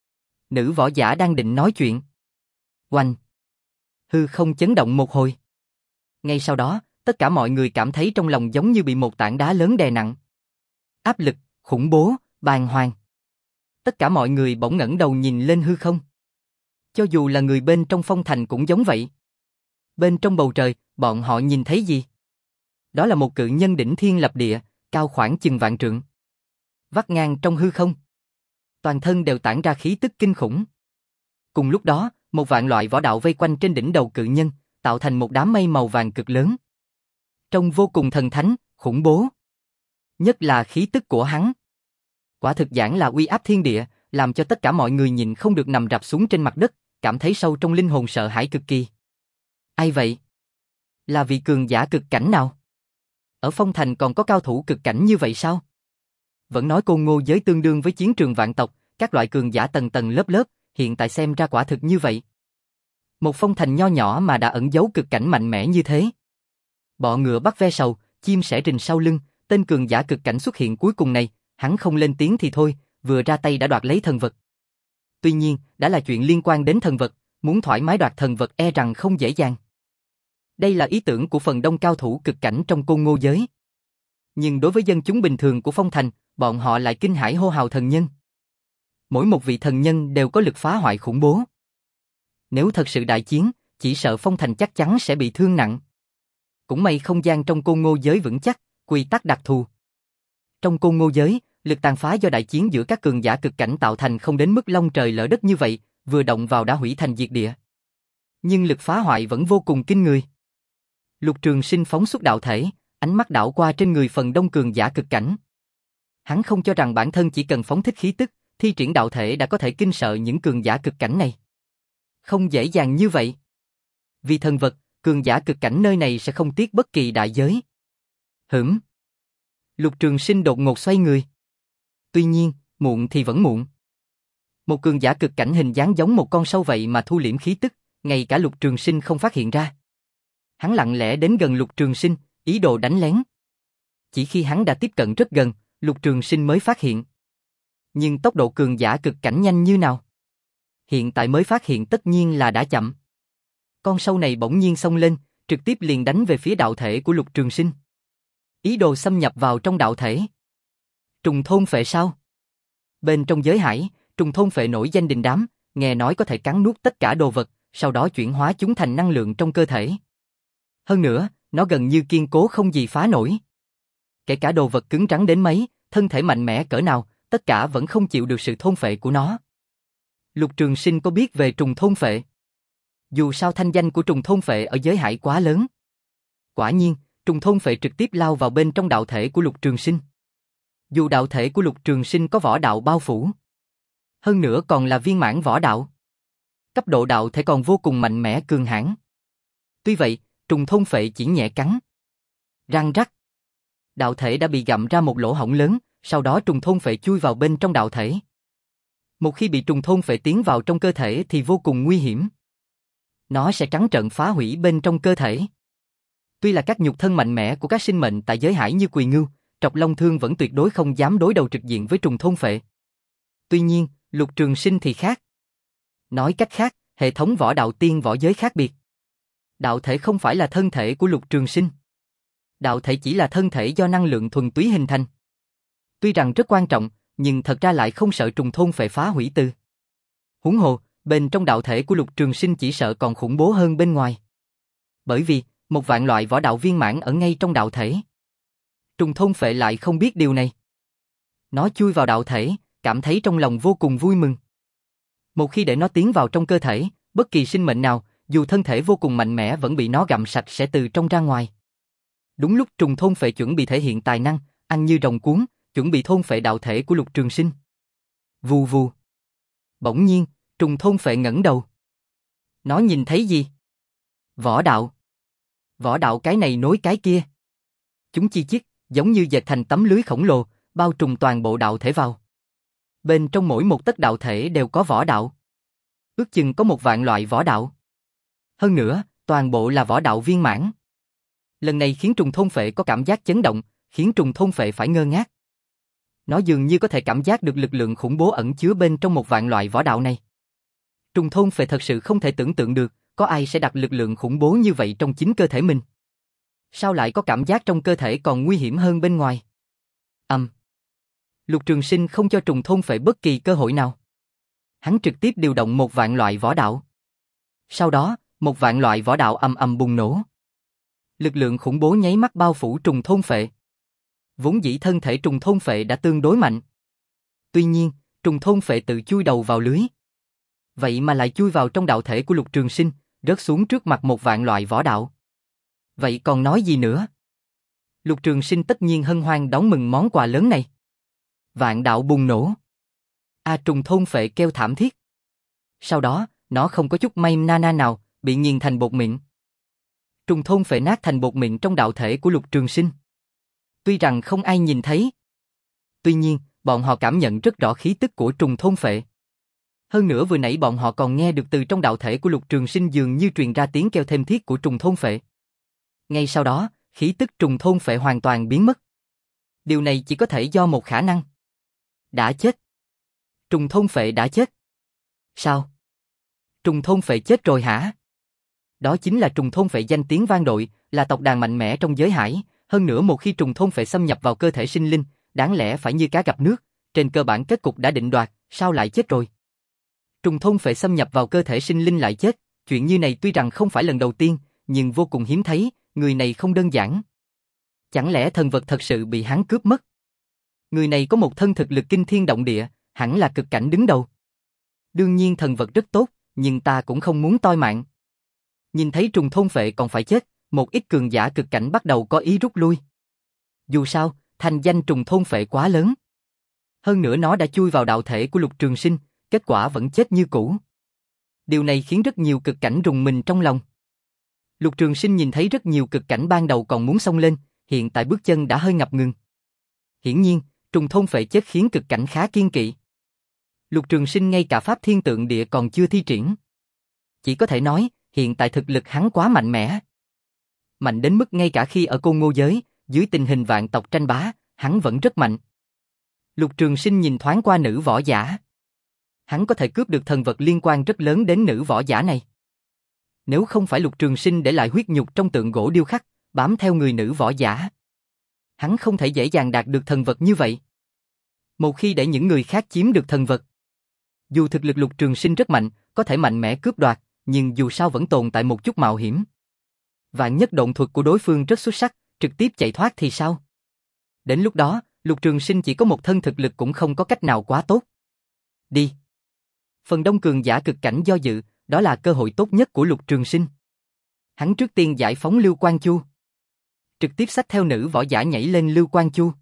Nữ võ giả đang định nói chuyện. Oanh! Hư không chấn động một hồi. Ngay sau đó, tất cả mọi người cảm thấy trong lòng giống như bị một tảng đá lớn đè nặng. Áp lực, khủng bố, bàng hoàng. Tất cả mọi người bỗng ngẩng đầu nhìn lên hư không. Cho dù là người bên trong phong thành cũng giống vậy. Bên trong bầu trời, bọn họ nhìn thấy gì? Đó là một cự nhân đỉnh thiên lập địa, cao khoảng chừng vạn trượng. Vắt ngang trong hư không. Toàn thân đều tản ra khí tức kinh khủng. Cùng lúc đó, một vạn loại võ đạo vây quanh trên đỉnh đầu cự nhân, tạo thành một đám mây màu vàng cực lớn. Trông vô cùng thần thánh, khủng bố. Nhất là khí tức của hắn. Quả thực giảng là uy áp thiên địa, làm cho tất cả mọi người nhìn không được nằm rạp xuống trên mặt đất, cảm thấy sâu trong linh hồn sợ hãi cực kỳ. Ai vậy? Là vị cường giả cực cảnh nào? Ở phong thành còn có cao thủ cực cảnh như vậy sao? Vẫn nói Côn Ngô giới tương đương với chiến trường vạn tộc, các loại cường giả tầng tầng lớp lớp, hiện tại xem ra quả thực như vậy. Một phong thành nho nhỏ mà đã ẩn giấu cực cảnh mạnh mẽ như thế. Bọ ngựa bắt ve sầu, chim sẻ rình sau lưng, tên cường giả cực cảnh xuất hiện cuối cùng này, hắn không lên tiếng thì thôi, vừa ra tay đã đoạt lấy thần vật. Tuy nhiên, đã là chuyện liên quan đến thần vật, muốn thoải mái đoạt thần vật e rằng không dễ dàng. Đây là ý tưởng của phần đông cao thủ cực cảnh trong Côn Ngô giới. Nhưng đối với dân chúng bình thường của phong thành, bọn họ lại kinh hãi hô hào thần nhân. Mỗi một vị thần nhân đều có lực phá hoại khủng bố. Nếu thật sự đại chiến, chỉ sợ phong thành chắc chắn sẽ bị thương nặng. Cũng may không gian trong Côn Ngô giới vững chắc, quy tắc đặc thù. Trong Côn Ngô giới, lực tàn phá do đại chiến giữa các cường giả cực cảnh tạo thành không đến mức long trời lỡ đất như vậy, vừa động vào đã hủy thành diệt địa. Nhưng lực phá hoại vẫn vô cùng kinh người. Lục Trường Sinh phóng xuất đạo thể, ánh mắt đảo qua trên người phần đông cường giả cực cảnh. Hắn không cho rằng bản thân chỉ cần phóng thích khí tức, thi triển đạo thể đã có thể kinh sợ những cường giả cực cảnh này. Không dễ dàng như vậy. Vì thần vật, cường giả cực cảnh nơi này sẽ không tiếc bất kỳ đại giới. Hửm. Lục Trường Sinh đột ngột xoay người. Tuy nhiên, muộn thì vẫn muộn. Một cường giả cực cảnh hình dáng giống một con sâu vậy mà thu liễm khí tức, ngay cả Lục Trường Sinh không phát hiện ra. Hắn lặng lẽ đến gần Lục Trường Sinh, ý đồ đánh lén. Chỉ khi hắn đã tiếp cận rất gần, Lục Trường Sinh mới phát hiện. Nhưng tốc độ cường giả cực cảnh nhanh như nào? Hiện tại mới phát hiện tất nhiên là đã chậm. Con sâu này bỗng nhiên xông lên, trực tiếp liền đánh về phía đạo thể của Lục Trường Sinh. Ý đồ xâm nhập vào trong đạo thể. Trùng thôn phệ sao? Bên trong giới hải, trùng thôn phệ nổi danh đình đám, nghe nói có thể cắn nuốt tất cả đồ vật, sau đó chuyển hóa chúng thành năng lượng trong cơ thể. Hơn nữa, nó gần như kiên cố không gì phá nổi. Kể cả đồ vật cứng rắn đến mấy, thân thể mạnh mẽ cỡ nào, tất cả vẫn không chịu được sự thôn phệ của nó. Lục Trường Sinh có biết về trùng thôn phệ? Dù sao thanh danh của trùng thôn phệ ở giới hải quá lớn. Quả nhiên, trùng thôn phệ trực tiếp lao vào bên trong đạo thể của Lục Trường Sinh. Dù đạo thể của Lục Trường Sinh có võ đạo bao phủ, hơn nữa còn là viên mãn võ đạo, cấp độ đạo thể còn vô cùng mạnh mẽ cường hãn. Tuy vậy, trùng thôn phệ chỉ nhẹ cắn. Răng rắc. Đạo thể đã bị gặm ra một lỗ hổng lớn, sau đó trùng thôn phệ chui vào bên trong đạo thể. Một khi bị trùng thôn phệ tiến vào trong cơ thể thì vô cùng nguy hiểm. Nó sẽ trắng trợn phá hủy bên trong cơ thể. Tuy là các nhục thân mạnh mẽ của các sinh mệnh tại giới hải như Quỳ Ngưu, Trọc Long Thương vẫn tuyệt đối không dám đối đầu trực diện với trùng thôn phệ. Tuy nhiên, Lục Trường Sinh thì khác. Nói cách khác, hệ thống võ đạo tiên võ giới khác biệt. Đạo thể không phải là thân thể của Lục Trường Sinh. Đạo thể chỉ là thân thể do năng lượng thuần túy hình thành. Tuy rằng rất quan trọng, nhưng thật ra lại không sợ trùng thôn phệ phá hủy từ. Huống hồ, Bên trong đạo thể của Lục Trường Sinh chỉ sợ còn khủng bố hơn bên ngoài. Bởi vì, một vạn loại võ đạo viên mãn ở ngay trong đạo thể. Trùng thôn phệ lại không biết điều này. Nó chui vào đạo thể, cảm thấy trong lòng vô cùng vui mừng. Một khi để nó tiến vào trong cơ thể, bất kỳ sinh mệnh nào, dù thân thể vô cùng mạnh mẽ vẫn bị nó gặm sạch sẽ từ trong ra ngoài. Đúng lúc trùng thôn phệ chuẩn bị thể hiện tài năng, ăn như rồng cuốn, chuẩn bị thôn phệ đạo thể của Lục Trường Sinh. Vù vù. Bỗng nhiên, trùng thôn phệ ngẩng đầu. Nó nhìn thấy gì? Võ đạo. Võ đạo cái này nối cái kia. Chúng chi chít, giống như dệt thành tấm lưới khổng lồ, bao trùm toàn bộ đạo thể vào. Bên trong mỗi một tấc đạo thể đều có võ đạo. Ước chừng có một vạn loại võ đạo. Hơn nữa, toàn bộ là võ đạo viên mãn. Lần này khiến trùng thôn phệ có cảm giác chấn động, khiến trùng thôn phệ phải ngơ ngác. Nó dường như có thể cảm giác được lực lượng khủng bố ẩn chứa bên trong một vạn loại võ đạo này. Trùng thôn phệ thật sự không thể tưởng tượng được, có ai sẽ đặt lực lượng khủng bố như vậy trong chính cơ thể mình. Sao lại có cảm giác trong cơ thể còn nguy hiểm hơn bên ngoài? Âm. Um. Lục Trường Sinh không cho trùng thôn phệ bất kỳ cơ hội nào. Hắn trực tiếp điều động một vạn loại võ đạo. Sau đó, một vạn loại võ đạo ầm ầm bùng nổ. Lực lượng khủng bố nháy mắt bao phủ trùng thôn phệ. Vốn dĩ thân thể trùng thôn phệ đã tương đối mạnh. Tuy nhiên, trùng thôn phệ tự chui đầu vào lưới. Vậy mà lại chui vào trong đạo thể của Lục Trường Sinh, rớt xuống trước mặt một vạn loại võ đạo. Vậy còn nói gì nữa? Lục Trường Sinh tất nhiên hân hoan đón mừng món quà lớn này. Vạn đạo bùng nổ. A trùng thôn phệ kêu thảm thiết. Sau đó, nó không có chút may na na nào, bị nghiền thành bột mịn. Trùng thôn phệ nát thành bột mịn trong đạo thể của Lục Trường Sinh. Tuy rằng không ai nhìn thấy. Tuy nhiên, bọn họ cảm nhận rất rõ khí tức của trùng thôn phệ. Hơn nữa vừa nãy bọn họ còn nghe được từ trong đạo thể của Lục Trường Sinh dường như truyền ra tiếng kêu thêm thiết của trùng thôn phệ. Ngay sau đó, khí tức trùng thôn phệ hoàn toàn biến mất. Điều này chỉ có thể do một khả năng. Đã chết. Trùng thôn phệ đã chết. Sao? Trùng thôn phệ chết rồi hả? Đó chính là trùng thôn phệ danh tiếng vang dội, là tộc đàn mạnh mẽ trong giới hải. Hơn nữa một khi trùng thôn phệ xâm nhập vào cơ thể sinh linh, đáng lẽ phải như cá gặp nước, trên cơ bản kết cục đã định đoạt, sao lại chết rồi? Trùng thôn phệ xâm nhập vào cơ thể sinh linh lại chết, chuyện như này tuy rằng không phải lần đầu tiên, nhưng vô cùng hiếm thấy, người này không đơn giản. Chẳng lẽ thần vật thật sự bị hắn cướp mất? Người này có một thân thực lực kinh thiên động địa, hẳn là cực cảnh đứng đầu. Đương nhiên thần vật rất tốt, nhưng ta cũng không muốn toi mạng. Nhìn thấy trùng thôn phệ còn phải chết, một ít cường giả cực cảnh bắt đầu có ý rút lui. Dù sao, thành danh trùng thôn phệ quá lớn. Hơn nữa nó đã chui vào đạo thể của Lục Trường Sinh, kết quả vẫn chết như cũ. Điều này khiến rất nhiều cực cảnh rùng mình trong lòng. Lục Trường Sinh nhìn thấy rất nhiều cực cảnh ban đầu còn muốn xông lên, hiện tại bước chân đã hơi ngập ngừng. Hiển nhiên, trùng thôn phệ chết khiến cực cảnh khá kiên kỵ. Lục Trường Sinh ngay cả pháp thiên tượng địa còn chưa thi triển. Chỉ có thể nói, hiện tại thực lực hắn quá mạnh mẽ. Mạnh đến mức ngay cả khi ở Côn Ngô giới, dưới tình hình vạn tộc tranh bá, hắn vẫn rất mạnh. Lục Trường Sinh nhìn thoáng qua nữ võ giả. Hắn có thể cướp được thần vật liên quan rất lớn đến nữ võ giả này. Nếu không phải Lục Trường Sinh để lại huyết nhục trong tượng gỗ điêu khắc, bám theo người nữ võ giả, hắn không thể dễ dàng đạt được thần vật như vậy. Một khi để những người khác chiếm được thần vật, dù thực lực Lục Trường Sinh rất mạnh, có thể mạnh mẽ cướp đoạt, nhưng dù sao vẫn tồn tại một chút mạo hiểm. Vạn nhất độn thuật của đối phương rất xuất sắc, trực tiếp chạy thoát thì sao? Đến lúc đó, Lục Trường Sinh chỉ có một thân thực lực cũng không có cách nào quá tốt. Đi. Phần đông cường giả cực cảnh do dự, đó là cơ hội tốt nhất của Lục Trường Sinh. Hắn trước tiên giải phóng Lưu Quang Chu, trực tiếp xách theo nữ võ giả nhảy lên Lưu Quang Chu.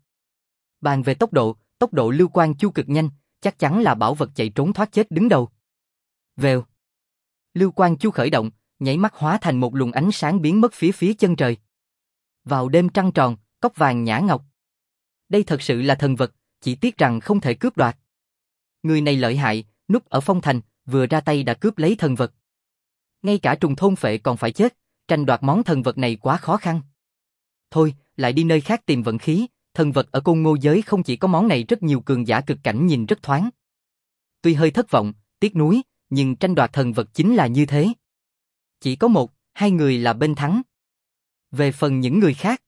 Bàn về tốc độ, tốc độ Lưu Quang Chu cực nhanh, chắc chắn là bảo vật chạy trốn thoát chết đứng đầu. Vèo. Lưu Quang Chu khởi động, nhảy mắt hóa thành một luồng ánh sáng biến mất phía phía chân trời. Vào đêm trăng tròn, cốc vàng nhã ngọc. Đây thật sự là thần vật, chỉ tiếc rằng không thể cướp đoạt. Người này lợi hại, núp ở phong thành, vừa ra tay đã cướp lấy thần vật. Ngay cả trùng thôn phệ còn phải chết, tranh đoạt món thần vật này quá khó khăn. Thôi, lại đi nơi khác tìm vận khí, thần vật ở Côn Ngô giới không chỉ có món này, rất nhiều cường giả cực cảnh nhìn rất thoáng. Tuy hơi thất vọng, tiếc nuối, nhưng tranh đoạt thần vật chính là như thế. Chỉ có một, hai người là bên thắng. Về phần những người khác,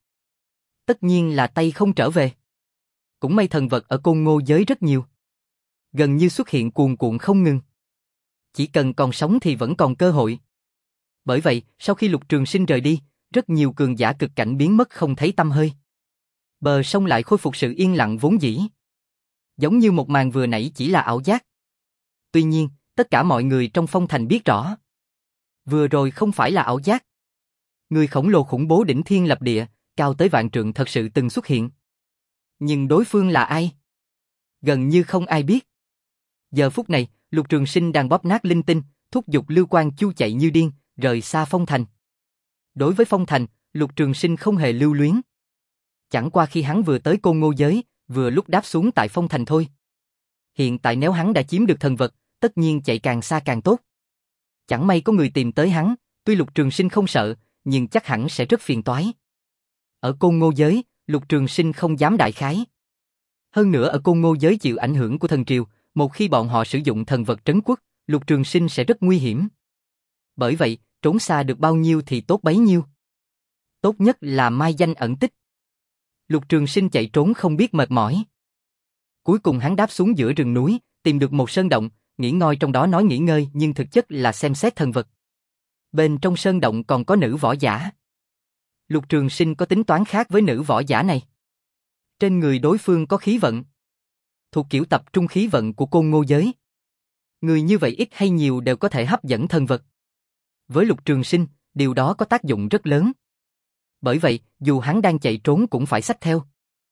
tất nhiên là tay không trở về. Cũng may thần vật ở Côn Ngô giới rất nhiều, gần như xuất hiện cuồn cuộn không ngừng. Chỉ cần còn sống thì vẫn còn cơ hội. Bởi vậy, sau khi Lục Trường Sinh rời đi, rất nhiều cường giả cực cảnh biến mất không thấy tăm hơi. Bờ sông lại khôi phục sự yên lặng vốn dĩ. Giống như một màn vừa nãy chỉ là ảo giác. Tuy nhiên, tất cả mọi người trong Phong Thành biết rõ. Vừa rồi không phải là ảo giác. Người khổng lồ khủng bố đỉnh thiên lập địa, cao tới vạn trượng thật sự từng xuất hiện. Nhưng đối phương là ai? Gần như không ai biết. Giờ phút này, Lục Trường Sinh đang bóp nát linh tinh, thúc giục Lưu Quang Chu chạy như điên, rời xa Phong Thành. Đối với Phong Thành, Lục Trường Sinh không hề lưu luyến. Chẳng qua khi hắn vừa tới Côn Ngô giới, vừa lúc đáp xuống tại Phong Thành thôi. Hiện tại nếu hắn đã chiếm được thần vật, tất nhiên chạy càng xa càng tốt. Chẳng may có người tìm tới hắn, tuy Lục Trường Sinh không sợ, nhưng chắc hẳn sẽ rất phiền toái. Ở Côn Ngô giới, Lục Trường Sinh không dám đại khái. Hơn nữa ở Côn Ngô giới chịu ảnh hưởng của thần triều, một khi bọn họ sử dụng thần vật trấn quốc, Lục Trường Sinh sẽ rất nguy hiểm. Bởi vậy, trốn xa được bao nhiêu thì tốt bấy nhiêu. Tốt nhất là mai danh ẩn tích. Lục Trường Sinh chạy trốn không biết mệt mỏi. Cuối cùng hắn đáp xuống giữa rừng núi, tìm được một sơn động, nghỉ ngơi trong đó nói nghỉ ngơi nhưng thực chất là xem xét thần vật. Bên trong sơn động còn có nữ võ giả. Lục Trường Sinh có tính toán khác với nữ võ giả này. Trên người đối phương có khí vận. Thuộc kiểu tập trung khí vận của Côn Ngô giới. Người như vậy ít hay nhiều đều có thể hấp dẫn thần vật. Với Lục Trường Sinh, điều đó có tác dụng rất lớn. Bởi vậy, dù hắn đang chạy trốn cũng phải xách theo.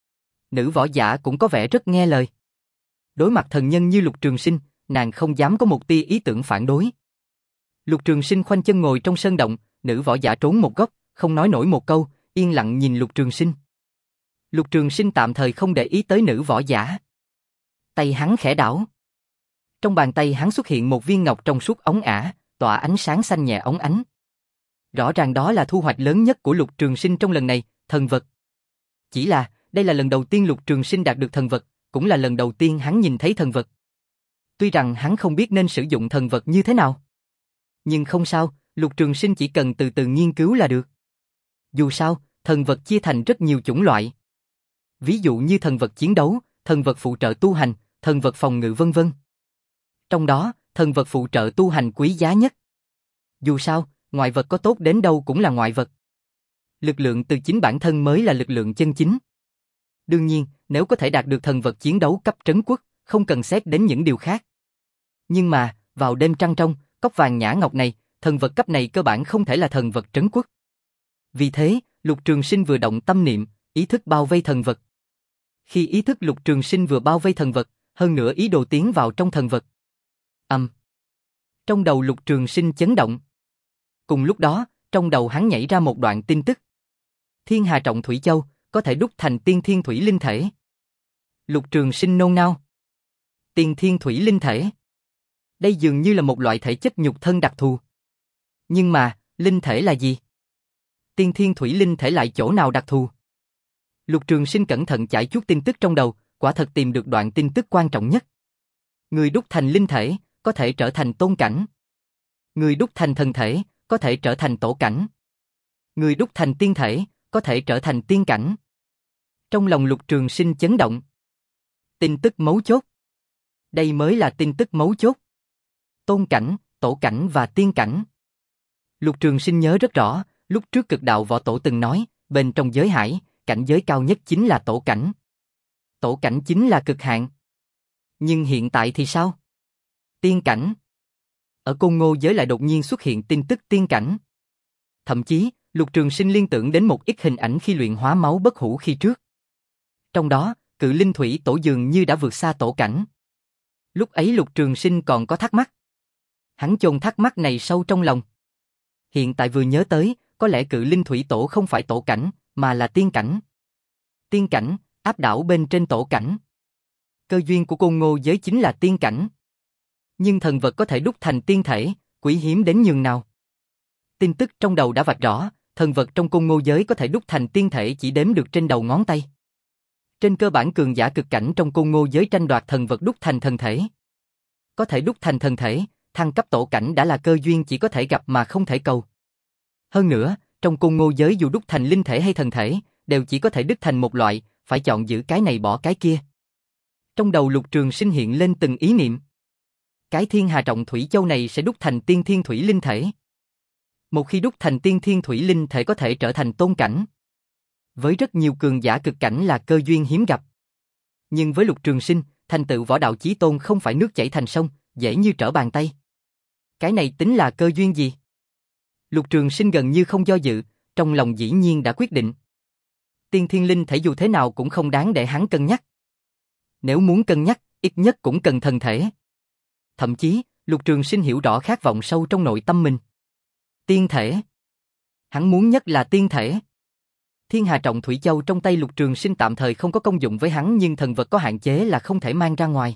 Nữ võ giả cũng có vẻ rất nghe lời. Đối mặt thần nhân như Lục Trường Sinh, nàng không dám có một tia ý tưởng phản đối. Lục Trường Sinh khoanh chân ngồi trong sơn động, nữ võ giả trốn một góc, không nói nổi một câu, yên lặng nhìn Lục Trường Sinh. Lục Trường Sinh tạm thời không để ý tới nữ võ giả. Tay hắn khẽ đảo. Trong bàn tay hắn xuất hiện một viên ngọc trong suốt óng ả, tỏa ánh sáng xanh nhẹ óng ánh. Rõ ràng đó là thu hoạch lớn nhất của Lục Trường Sinh trong lần này, thần vật. Chỉ là, đây là lần đầu tiên Lục Trường Sinh đạt được thần vật, cũng là lần đầu tiên hắn nhìn thấy thần vật. Tuy rằng hắn không biết nên sử dụng thần vật như thế nào. Nhưng không sao, Lục Trường Sinh chỉ cần từ từ nghiên cứu là được. Dù sao, thần vật chia thành rất nhiều chủng loại. Ví dụ như thần vật chiến đấu, thần vật phụ trợ tu hành, thần vật phòng ngự vân vân. Trong đó, thần vật phụ trợ tu hành quý giá nhất. Dù sao, ngoại vật có tốt đến đâu cũng là ngoại vật. Lực lượng từ chính bản thân mới là lực lượng chân chính. Đương nhiên, nếu có thể đạt được thần vật chiến đấu cấp trấn quốc, không cần xét đến những điều khác. Nhưng mà, vào đêm trăng trong, cốc vàng nhã ngọc này, thần vật cấp này cơ bản không thể là thần vật trấn quốc. Vì thế, Lục Trường Sinh vừa động tâm niệm, ý thức bao vây thần vật. Khi ý thức Lục Trường Sinh vừa bao vây thần vật, hơn nữa ý đồ tiến vào trong thần vật. Ầm. Um. Trong đầu Lục Trường Sinh chấn động. Cùng lúc đó, trong đầu hắn nhảy ra một đoạn tin tức. Thiên Hà Trọng Thủy Châu có thể đúc thành tiên thiên thủy linh thể. Lục Trường Sinh nôn nao. Tiên thiên thủy linh thể. Đây dường như là một loại thể chất nhục thân đặc thù. Nhưng mà, linh thể là gì? Tiên thiên thủy linh thể lại chỗ nào đặc thù? Lục Trường Sinh cẩn thận chải chuốt tin tức trong đầu, quả thật tìm được đoạn tin tức quan trọng nhất. Người đúc thành linh thể, có thể trở thành tôn cảnh. Người đúc thành thần thể, có thể trở thành tổ cảnh. Người đúc thành tiên thể, có thể trở thành tiên cảnh. Trong lòng Lục Trường Sinh chấn động. Tin tức mấu chốt. Đây mới là tin tức mấu chốt. Tôn cảnh, tổ cảnh và tiên cảnh. Lục Trường Sinh nhớ rất rõ, lúc trước Cực Đạo Võ Tổ từng nói, bên trong giới hải, cảnh giới cao nhất chính là tổ cảnh. Tổ cảnh chính là cực hạn. Nhưng hiện tại thì sao? Tiên cảnh. Ở Côn Ngô giới lại đột nhiên xuất hiện tin tức tiên cảnh. Thậm chí, Lục Trường Sinh liên tưởng đến một ít hình ảnh khi luyện hóa máu bất hủ khi trước. Trong đó, Cự Linh Thủy Tổ dường như đã vượt xa tổ cảnh. Lúc ấy Lục Trường Sinh còn có thắc mắc. Hắn chôn thắc mắc này sâu trong lòng. Hiện tại vừa nhớ tới, có lẽ Cự Linh Thủy Tổ không phải tổ cảnh, mà là tiên cảnh. Tiên cảnh, áp đảo bên trên tổ cảnh. Cơ duyên của Côn Ngô giới chính là tiên cảnh. Nhưng thần vật có thể đúc thành tiên thể, quý hiếm đến nhường nào. Tin tức trong đầu đã vạch rõ, thần vật trong Côn Ngô giới có thể đúc thành tiên thể chỉ đếm được trên đầu ngón tay. Trên cơ bản cường giả cực cảnh trong Côn Ngô giới tranh đoạt thần vật đúc thành thần thể. Có thể đúc thành thần thể, thăng cấp tổ cảnh đã là cơ duyên chỉ có thể gặp mà không thể cầu. Hơn nữa, trong Côn Ngô giới dù đúc thành linh thể hay thần thể, đều chỉ có thể đúc thành một loại, phải chọn giữ cái này bỏ cái kia. Trong đầu Lục Trường Sinh hiện lên từng ý niệm. Cái Thiên Hà Trọng Thủy Châu này sẽ đúc thành tiên thiên thủy linh thể. Một khi đúc thành tiên thiên thủy linh thể có thể trở thành tôn cảnh. Với rất nhiều cường giả cực cảnh là cơ duyên hiếm gặp. Nhưng với Lục Trường Sinh, thành tựu võ đạo chí tôn không phải nước chảy thành sông, dễ như trở bàn tay. Cái này tính là cơ duyên gì? Lục Trường Sinh gần như không do dự, trong lòng dĩ nhiên đã quyết định. Tiên thiên linh thể dù thế nào cũng không đáng để hắn cân nhắc. Nếu muốn cân nhắc, ít nhất cũng cần thần thể. Thậm chí, Lục Trường Sinh hiểu rõ khát vọng sâu trong nội tâm mình. Tiên thể. Hắn muốn nhất là tiên thể. Thiên Hà Trọng Thủy Châu trong tay Lục Trường Sinh tạm thời không có công dụng với hắn, nhưng thần vật có hạn chế là không thể mang ra ngoài.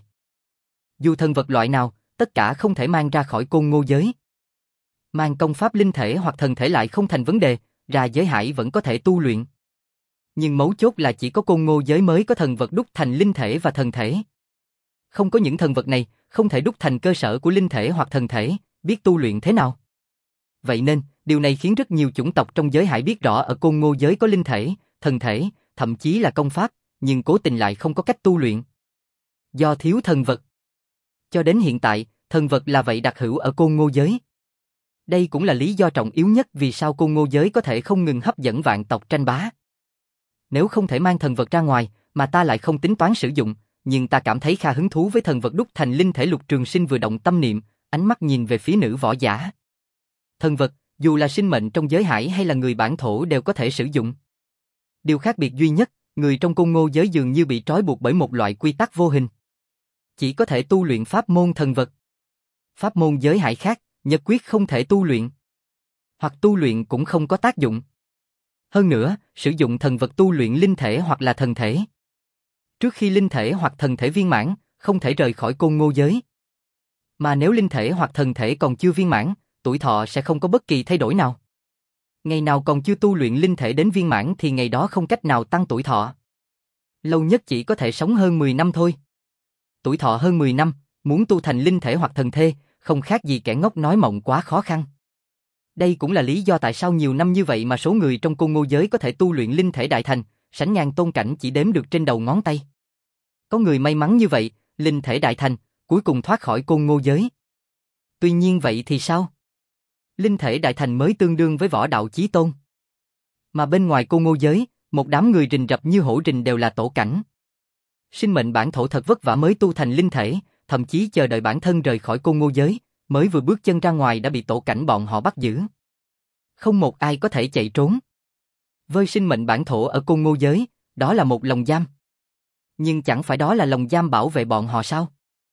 Dù thần vật loại nào, tất cả không thể mang ra khỏi Côn Ngô giới. Mang công pháp linh thể hoặc thần thể lại không thành vấn đề, ra giới hải vẫn có thể tu luyện. Nhưng mấu chốt là chỉ có Côn Ngô giới mới có thần vật đúc thành linh thể và thần thể. Không có những thần vật này, không thể đúc thành cơ sở của linh thể hoặc thần thể, biết tu luyện thế nào. Vậy nên, điều này khiến rất nhiều chủng tộc trong giới hải biết rõ ở Côn Ngô giới có linh thể, thần thể, thậm chí là công pháp, nhưng cố tình lại không có cách tu luyện. Do thiếu thần vật. Cho đến hiện tại, thần vật là vậy đặc hữu ở Côn Ngô giới. Đây cũng là lý do trọng yếu nhất vì sao Côn Ngô giới có thể không ngừng hấp dẫn vạn tộc tranh bá. Nếu không thể mang thần vật ra ngoài, mà ta lại không tính toán sử dụng, nhưng ta cảm thấy khá hứng thú với thần vật đúc thành linh thể. Lục Trường Sinh vừa động tâm niệm, ánh mắt nhìn về phía nữ võ giả. Thần vật, dù là sinh mệnh trong giới hải hay là người bản thổ đều có thể sử dụng. Điều khác biệt duy nhất, người trong Côn Ngô giới dường như bị trói buộc bởi một loại quy tắc vô hình. Chỉ có thể tu luyện pháp môn thần vật. Pháp môn giới hải khác, nhất quyết không thể tu luyện. Hoặc tu luyện cũng không có tác dụng. Hơn nữa, sử dụng thần vật tu luyện linh thể hoặc là thần thể. Trước khi linh thể hoặc thần thể viên mãn, không thể rời khỏi Côn Ngô giới. Mà nếu linh thể hoặc thần thể còn chưa viên mãn, tuổi thọ sẽ không có bất kỳ thay đổi nào. Ngày nào còn chưa tu luyện linh thể đến viên mãn thì ngày đó không cách nào tăng tuổi thọ. Lâu nhất chỉ có thể sống hơn mười năm thôi. Tuổi thọ hơn mười năm, muốn tu thành linh thể hoặc thần thê, không khác gì kẻ ngốc nói mộng quá khó khăn. Đây cũng là lý do tại sao nhiều năm như vậy mà số người trong Côn Ngô giới có thể tu luyện linh thể đại thành, sánh ngang tôn cảnh chỉ đếm được trên đầu ngón tay. Có người may mắn như vậy, linh thể đại thành, cuối cùng thoát khỏi Côn Ngô giới. Tuy nhiên vậy thì sao? Linh thể đại thành mới tương đương với võ đạo chí tôn. Mà bên ngoài Côn Ngô giới, một đám người rình rập như hổ rình đều là tổ cảnh. Sinh mệnh bản thổ thật vất vả mới tu thành linh thể, thậm chí chờ đợi bản thân rời khỏi Côn Ngô giới, mới vừa bước chân ra ngoài đã bị tổ cảnh bọn họ bắt giữ. Không một ai có thể chạy trốn. Với sinh mệnh bản thổ ở Côn Ngô giới, đó là một lồng giam. Nhưng chẳng phải đó là lồng giam bảo vệ bọn họ sao?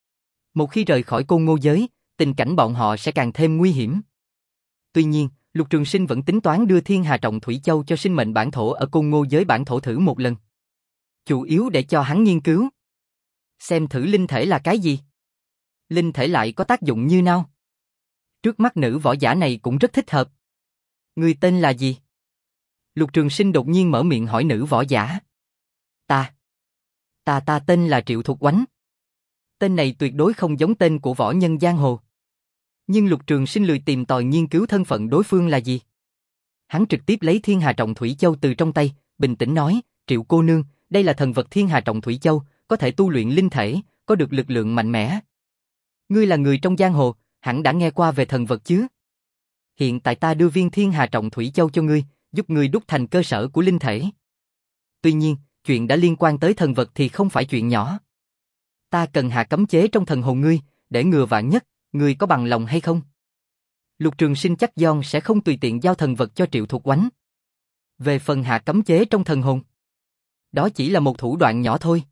Một khi rời khỏi Côn Ngô giới, tình cảnh bọn họ sẽ càng thêm nguy hiểm. Tuy nhiên, Lục Trường Sinh vẫn tính toán đưa Thiên Hà Trọng Thủy Châu cho sinh mệnh bản thổ ở Côn Ngô giới bản thổ thử một lần. Chủ yếu để cho hắn nghiên cứu. Xem thử linh thể là cái gì? Linh thể lại có tác dụng như nào? Trước mắt nữ võ giả này cũng rất thích hợp. Người tên là gì? Lục Trường Sinh đột nhiên mở miệng hỏi nữ võ giả. Ta. Ta ta tên là Triệu Thục Oánh. Tên này tuyệt đối không giống tên của võ nhân giang hồ. Nhưng Lục Trường Sinh lười tìm tòi nghiên cứu thân phận đối phương là gì. Hắn trực tiếp lấy Thiên Hà Trọng Thủy Châu từ trong tay, bình tĩnh nói, Triệu cô nương, đây là thần vật Thiên Hà Trọng Thủy Châu, có thể tu luyện linh thể, có được lực lượng mạnh mẽ. Ngươi là người trong giang hồ, hẳn đã nghe qua về thần vật chứ? Hiện tại ta đưa viên Thiên Hà Trọng Thủy Châu cho ngươi, giúp ngươi đúc thành cơ sở của linh thể. Tuy nhiên, chuyện đã liên quan tới thần vật thì không phải chuyện nhỏ. Ta cần hạ cấm chế trong thần hồn ngươi, để ngừa vạn nhất, ngươi có bằng lòng hay không? Lục Trường Sinh chắc Gion sẽ không tùy tiện giao thần vật cho Triệu Thục Oánh. Về phần hạ cấm chế trong thần hồn, đó chỉ là một thủ đoạn nhỏ thôi.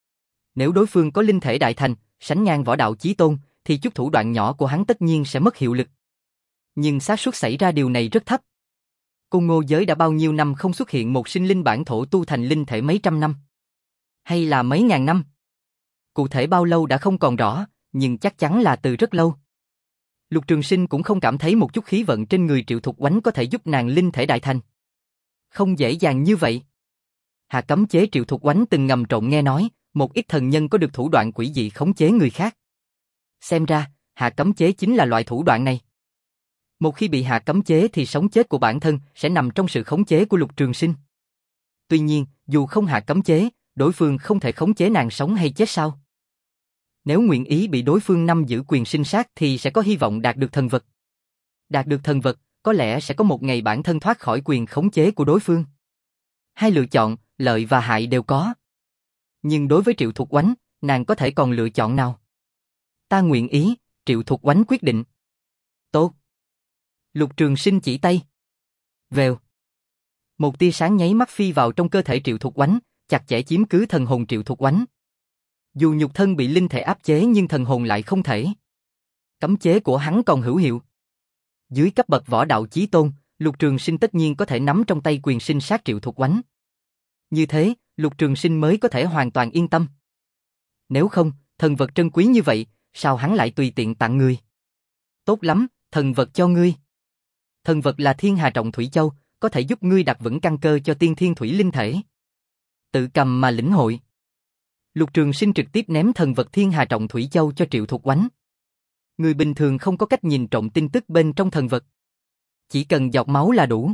Nếu đối phương có linh thể đại thành, sánh ngang võ đạo chí tôn, thì chút thủ đoạn nhỏ của hắn tất nhiên sẽ mất hiệu lực. Nhưng xác suất xảy ra điều này rất thấp. Côn Ngô giới đã bao nhiêu năm không xuất hiện một sinh linh bản thổ tu thành linh thể mấy trăm năm? Hay là mấy ngàn năm? Cụ thể bao lâu đã không còn rõ, nhưng chắc chắn là từ rất lâu. Lục Trường Sinh cũng không cảm thấy một chút khí vận trên người Triệu Thục Oánh có thể giúp nàng linh thể đại thành. Không dễ dàng như vậy. Hạ cấm chế Triệu Thục Oánh từng ngầm trộn nghe nói, một ít thần nhân có được thủ đoạn quỷ dị khống chế người khác. Xem ra, hạ cấm chế chính là loại thủ đoạn này. Một khi bị hạ cấm chế thì sống chết của bản thân sẽ nằm trong sự khống chế của Lục Trường Sinh. Tuy nhiên, dù không hạ cấm chế, đối phương không thể khống chế nàng sống hay chết sao? Nếu nguyện ý bị đối phương nắm giữ quyền sinh sát thì sẽ có hy vọng đạt được thần vật. Đạt được thần vật, có lẽ sẽ có một ngày bản thân thoát khỏi quyền khống chế của đối phương. Hai lựa chọn, lợi và hại đều có. Nhưng đối với Triệu Thục Oánh, nàng có thể còn lựa chọn nào? Ta nguyện ý, Triệu Thục Oánh quyết định. Tốt. Lục Trường Sinh chỉ tay. Vèo. Một tia sáng nháy mắt phi vào trong cơ thể Triệu Thục Oánh, chặt chẽ chiếm cứ thần hồn Triệu Thục Oánh. Dù nhục thân bị linh thể áp chế nhưng thần hồn lại không thể. Cấm chế của hắn còn hữu hiệu. Dưới cấp bậc võ đạo chí tôn, Lục Trường Sinh tất nhiên có thể nắm trong tay quyền sinh sát Triệu Thục Oánh. Như thế, Lục Trường Sinh mới có thể hoàn toàn yên tâm. Nếu không, thần vật trân quý như vậy, sao hắn lại tùy tiện tặng người? Tốt lắm, thần vật cho ngươi. Thần vật là Thiên Hà Trọng Thủy Châu, có thể giúp ngươi đặt vững căn cơ cho tiên thiên thủy linh thể. Tự cầm mà lĩnh hội. Lục Trường Sinh trực tiếp ném thần vật Thiên Hà Trọng Thủy Châu cho Triệu Thục Oánh. Người bình thường không có cách nhìn trộm tin tức bên trong thần vật. Chỉ cần giọt máu là đủ.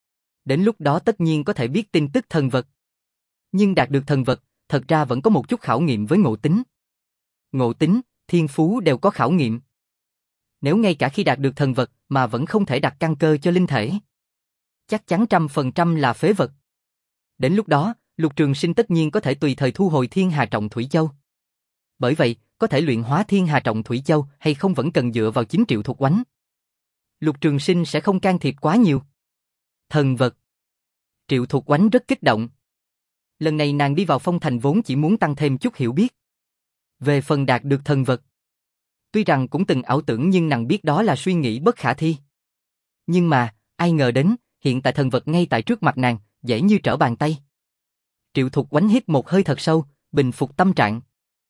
Đến lúc đó tất nhiên có thể biết tin tức thần vật. Nhưng đạt được thần vật, thật ra vẫn có một chút khảo nghiệm với ngộ tính. Ngộ tính, thiên phú đều có khảo nghiệm. Nếu ngay cả khi đạt được thần vật mà vẫn không thể đặt căn cơ cho linh thể, chắc chắn trăm phần trăm là phế vật. Đến lúc đó, Lục Trường Sinh tất nhiên có thể tùy thời thu hồi Thiên Hà Trọng Thủy Châu. Bởi vậy, có thể luyện hóa Thiên Hà Trọng Thủy Châu hay không vẫn cần dựa vào chính Triệu Thục Oánh. Lục Trường Sinh sẽ không can thiệp quá nhiều. Thần vật. Triệu Thục Oánh rất kích động. Lần này nàng đi vào Phong Thành vốn chỉ muốn tăng thêm chút hiểu biết. Về phần đạt được thần vật, tuy rằng cũng từng ảo tưởng nhưng nàng biết đó là suy nghĩ bất khả thi. Nhưng mà, ai ngờ đến, hiện tại thần vật ngay tại trước mặt nàng, dễ như trở bàn tay. Triệu Thục Oánh hít một hơi thật sâu, bình phục tâm trạng.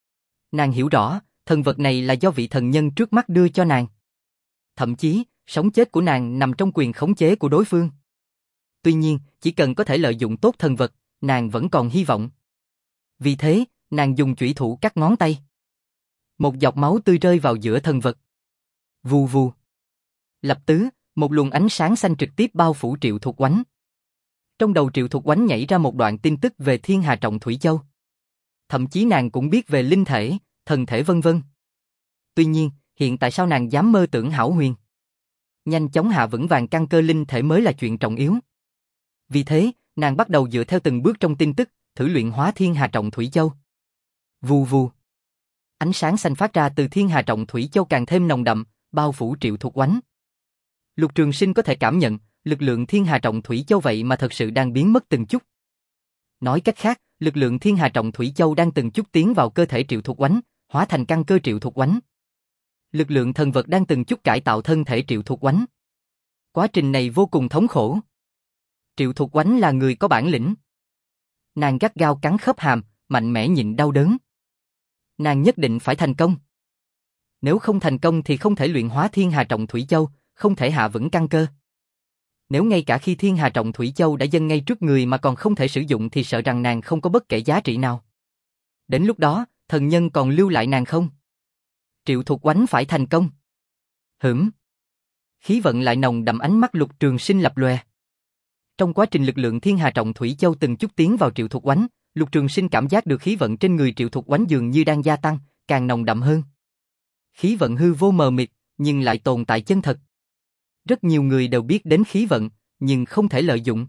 Nàng hiểu rõ, thần vật này là do vị thần nhân trước mắt đưa cho nàng. Thậm chí, sống chết của nàng nằm trong quyền khống chế của đối phương. Tuy nhiên, chỉ cần có thể lợi dụng tốt thần vật, nàng vẫn còn hy vọng. Vì thế, nàng dùng chủy thủ cắt ngón tay. Một giọt máu tươi rơi vào giữa thần vật. Vù vù. Lập tức, một luồng ánh sáng xanh trực tiếp bao phủ Triệu Thục Oánh. Trong đầu Triệu Thục Oánh nhảy ra một đoạn tin tức về Thiên Hà Trọng Thủy Châu. Thậm chí nàng cũng biết về linh thể, thần thể vân vân. Tuy nhiên, hiện tại sao nàng dám mơ tưởng hão huyền? Nhanh chóng hạ vững vàng căn cơ linh thể mới là chuyện trọng yếu. Vì thế, nàng bắt đầu dựa theo từng bước trong tin tức, thử luyện hóa Thiên Hà Trọng Thủy Châu. Vù vù. Ánh sáng xanh phát ra từ Thiên Hà Trọng Thủy Châu càng thêm nồng đậm, bao phủ Triệu Thục Oánh. Lục Trường Sinh có thể cảm nhận, lực lượng Thiên Hà Trọng Thủy Châu vậy mà thật sự đang biến mất từng chút. Nói cách khác, lực lượng Thiên Hà Trọng Thủy Châu đang từng chút tiến vào cơ thể Triệu Thục Oánh, hóa thành căn cơ Triệu Thục Oánh. Lực lượng thần vật đang từng chút cải tạo thân thể Triệu Thục Oánh. Quá trình này vô cùng thống khổ. Triệu Thục Oánh là người có bản lĩnh. Nàng gắt gao cắn khớp hàm, mạnh mẽ nhịn đau đớn. Nàng nhất định phải thành công. Nếu không thành công thì không thể luyện hóa Thiên Hà Trọng Thủy Châu, không thể hạ vững căn cơ. Nếu ngay cả khi Thiên Hà Trọng Thủy Châu đã dâng ngay trước người mà còn không thể sử dụng thì sợ rằng nàng không có bất kể giá trị nào. Đến lúc đó, thần nhân còn lưu lại nàng không? Triệu Thục Oánh phải thành công. Hửm. Khí vận lại nồng đậm, ánh mắt Lục Trường Sinh lập lòe. Trong quá trình lực lượng Thiên Hà Trọng Thủy Châu từng chút tiến vào Triệu Thục Oánh, Lục Trường Sinh cảm giác được khí vận trên người Triệu Thục Oánh dường như đang gia tăng, càng nồng đậm hơn. Khí vận hư vô mờ mịt, nhưng lại tồn tại chân thật. Rất nhiều người đều biết đến khí vận, nhưng không thể lợi dụng.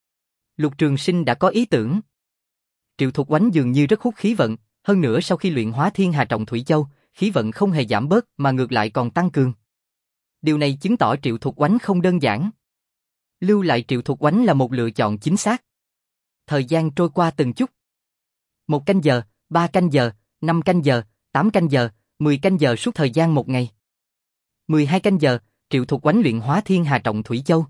Lục Trường Sinh đã có ý tưởng. Triệu Thục Oánh dường như rất hút khí vận, hơn nữa sau khi luyện hóa Thiên Hà Trọng Thủy Châu, khí vận không hề giảm bớt mà ngược lại còn tăng cường. Điều này chứng tỏ Triệu Thục Oánh không đơn giản. Lưu lại Triệu Thục Oánh là một lựa chọn chính xác. Thời gian trôi qua từng chút. Một canh giờ, ba canh giờ, năm canh giờ, tám canh giờ, mười canh giờ suốt thời gian một ngày. Mười hai canh giờ, Triệu Thục Oánh luyện hóa Thiên Hà Trọng Thủy Châu.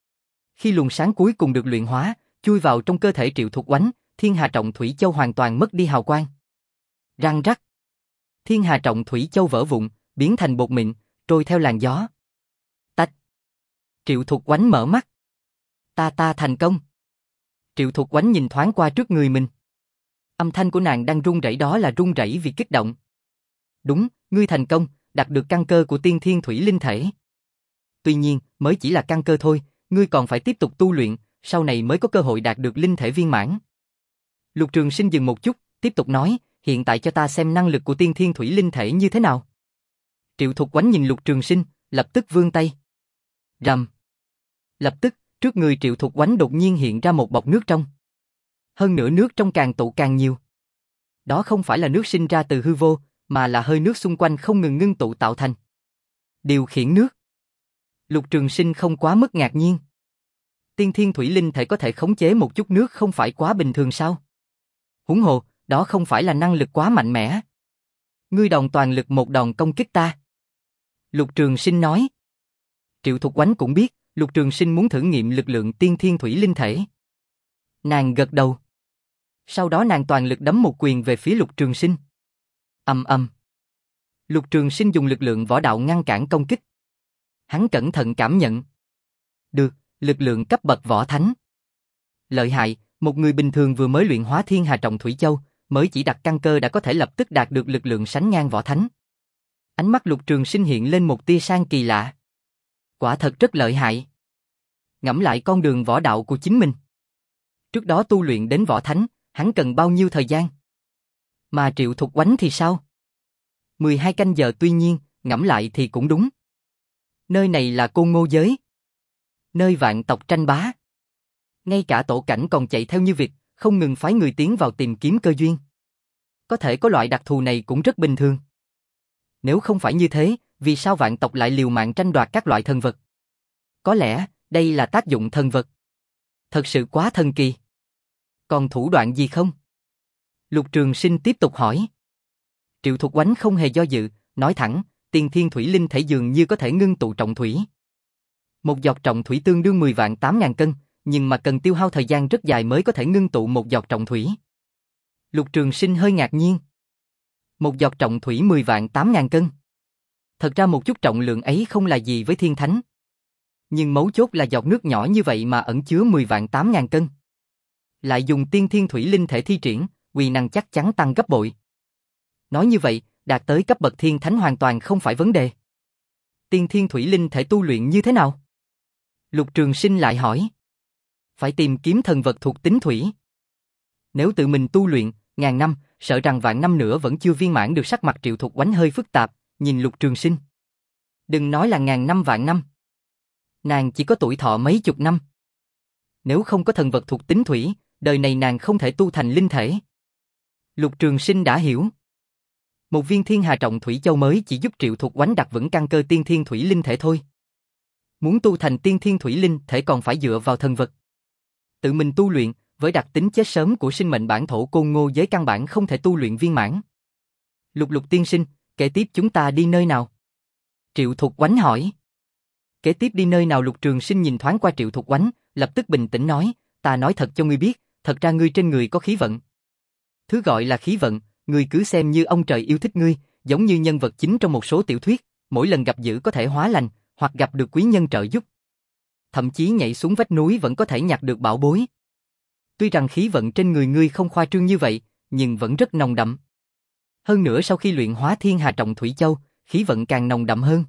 Khi luồng sáng cuối cùng được luyện hóa, chui vào trong cơ thể Triệu Thục Oánh, Thiên Hà Trọng Thủy Châu hoàn toàn mất đi hào quang. Răng rắc. Thiên Hà Trọng Thủy Châu vỡ vụn, biến thành bột mịn, trôi theo làn gió. Tách. Triệu Thục Oánh mở mắt. Ta ta thành công. Triệu Thục Oánh nhìn thoáng qua trước người mình. Âm thanh của nàng đang run rẩy, đó là run rẩy vì kích động. Đúng, ngươi thành công, đạt được căn cơ của tiên thiên thủy linh thể. Tuy nhiên, mới chỉ là căn cơ thôi, ngươi còn phải tiếp tục tu luyện, sau này mới có cơ hội đạt được linh thể viên mãn. Lục Trường Sinh dừng một chút, tiếp tục nói, hiện tại cho ta xem năng lực của tiên thiên thủy linh thể như thế nào. Triệu Thục Oánh nhìn Lục Trường Sinh, lập tức vươn tay. Rầm. Lập tức, trước người Triệu Thục Oánh đột nhiên hiện ra một bọc nước trong. Hơn nữa nước trong càng tụ càng nhiều. Đó không phải là nước sinh ra từ hư vô, mà là hơi nước xung quanh không ngừng ngưng tụ tạo thành. Điều khiển nước. Lục Trường Sinh không quá mức ngạc nhiên. Tiên thiên thủy linh thể có thể khống chế một chút nước không phải quá bình thường sao? Huống hồ, đó không phải là năng lực quá mạnh mẽ. Ngươi đòn toàn lực một đòn công kích ta. Lục Trường Sinh nói. Triệu Thục Oánh cũng biết, Lục Trường Sinh muốn thử nghiệm lực lượng tiên thiên thủy linh thể. Nàng gật đầu. Sau đó nàng toàn lực đấm một quyền về phía Lục Trường Sinh. Ầm ầm. Lục Trường Sinh dùng lực lượng võ đạo ngăn cản công kích. Hắn cẩn thận cảm nhận. Được, lực lượng cấp bậc võ thánh. Lợi hại, một người bình thường vừa mới luyện hóa Thiên Hà Trọng Thủy Châu, mới chỉ đặt căn cơ đã có thể lập tức đạt được lực lượng sánh ngang võ thánh. Ánh mắt Lục Trường Sinh hiện lên một tia sang kỳ lạ. Quả thật rất lợi hại. Ngẫm lại con đường võ đạo của chính mình. Trước đó tu luyện đến võ thánh, hắn cần bao nhiêu thời gian? Mà Triệu Thục Oánh thì sao? mười hai canh giờ, tuy nhiên, ngẫm lại thì cũng đúng. Nơi này là Côn Ngô giới. Nơi vạn tộc tranh bá. Ngay cả tổ cảnh còn chạy theo như việc, không ngừng phái người tiến vào tìm kiếm cơ duyên. Có thể có loại đặc thù này cũng rất bình thường. Nếu không phải như thế, vì sao vạn tộc lại liều mạng tranh đoạt các loại thần vật? Có lẽ, đây là tác dụng thần vật. Thật sự quá thần kỳ. Còn thủ đoạn gì không? Lục Trường Sinh tiếp tục hỏi. Triệu Thục Oánh không hề do dự, nói thẳng, tiên thiên thủy linh thể dường như có thể ngưng tụ trọng thủy. Một giọt trọng thủy tương đương mười vạn tám ngàn cân, nhưng mà cần tiêu hao thời gian rất dài mới có thể ngưng tụ một giọt trọng thủy. Lục Trường Sinh hơi ngạc nhiên. Một giọt trọng thủy mười vạn tám ngàn cân. Thật ra một chút trọng lượng ấy không là gì với thiên thánh. Nhưng mấu chốt là giọt nước nhỏ như vậy mà ẩn chứa mười vạn tám ngàn cân. Lại dùng tiên thiên thủy linh thể thi triển, uy năng chắc chắn tăng gấp bội. Nói như vậy, đạt tới cấp bậc thiên thánh hoàn toàn không phải vấn đề. Tiên thiên thủy linh thể tu luyện như thế nào? Lục Trường Sinh lại hỏi. Phải tìm kiếm thần vật thuộc tính thủy. Nếu tự mình tu luyện, ngàn năm, sợ rằng vạn năm nữa vẫn chưa viên mãn được. Sắc mặt Triệu Thục Oánh hơi phức tạp, nhìn Lục Trường Sinh. Đừng nói là ngàn năm vạn năm. Nàng chỉ có tuổi thọ mấy chục năm. Nếu không có thần vật thuộc tính thủy, đời này nàng không thể tu thành linh thể. Lục Trường Sinh đã hiểu. Một viên Thiên Hà Trọng Thủy Châu mới chỉ giúp Triệu Thục Oánh đặt vững căn cơ tiên thiên thủy linh thể thôi. Muốn tu thành tiên thiên thủy linh thể còn phải dựa vào thần vật. Tự mình tu luyện, với đặc tính chết sớm của sinh mệnh bản thổ Côn Ngô giới căn bản không thể tu luyện viên mãn. Lục Lục tiên sinh, kế tiếp chúng ta đi nơi nào? Triệu Thục Oánh hỏi. Kế tiếp đi nơi nào? Lục Trường Sinh nhìn thoáng qua Triệu Thục Oánh, lập tức bình tĩnh nói, ta nói thật cho ngươi biết, thật ra ngươi trên người có khí vận. Thứ gọi là khí vận, ngươi cứ xem như ông trời yêu thích ngươi, giống như nhân vật chính trong một số tiểu thuyết, mỗi lần gặp dữ có thể hóa lành, hoặc gặp được quý nhân trợ giúp. Thậm chí nhảy xuống vách núi vẫn có thể nhặt được bảo bối. Tuy rằng khí vận trên người ngươi không khoa trương như vậy, nhưng vẫn rất nồng đậm. Hơn nữa sau khi luyện hóa Thiên Hà Trọng Thủy Châu, khí vận càng nồng đậm hơn.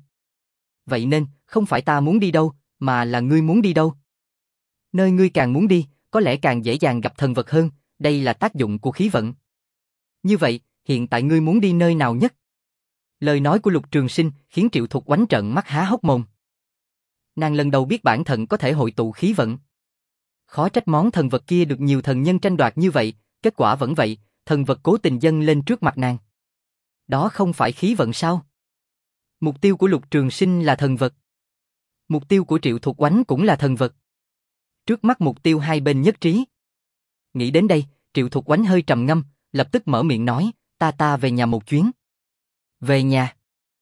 Vậy nên, không phải ta muốn đi đâu, mà là ngươi muốn đi đâu. Nơi ngươi càng muốn đi, có lẽ càng dễ dàng gặp thần vật hơn, đây là tác dụng của khí vận. Như vậy, hiện tại ngươi muốn đi nơi nào nhất? Lời nói của Lục Trường Sinh khiến Triệu Thục Oánh trợn mắt há hốc mồm. Nàng lần đầu biết bản thân có thể hội tụ khí vận. Khó trách món thần vật kia được nhiều thần nhân tranh đoạt như vậy, kết quả vẫn vậy, thần vật cố tình dâng lên trước mặt nàng. Đó không phải khí vận sao? Mục tiêu của Lục Trường Sinh là thần vật. Mục tiêu của Triệu Thục Oánh cũng là thần vật. Trước mắt mục tiêu hai bên nhất trí. Nghĩ đến đây, Triệu Thục Oánh hơi trầm ngâm, lập tức mở miệng nói, ta ta về nhà một chuyến. Về nhà.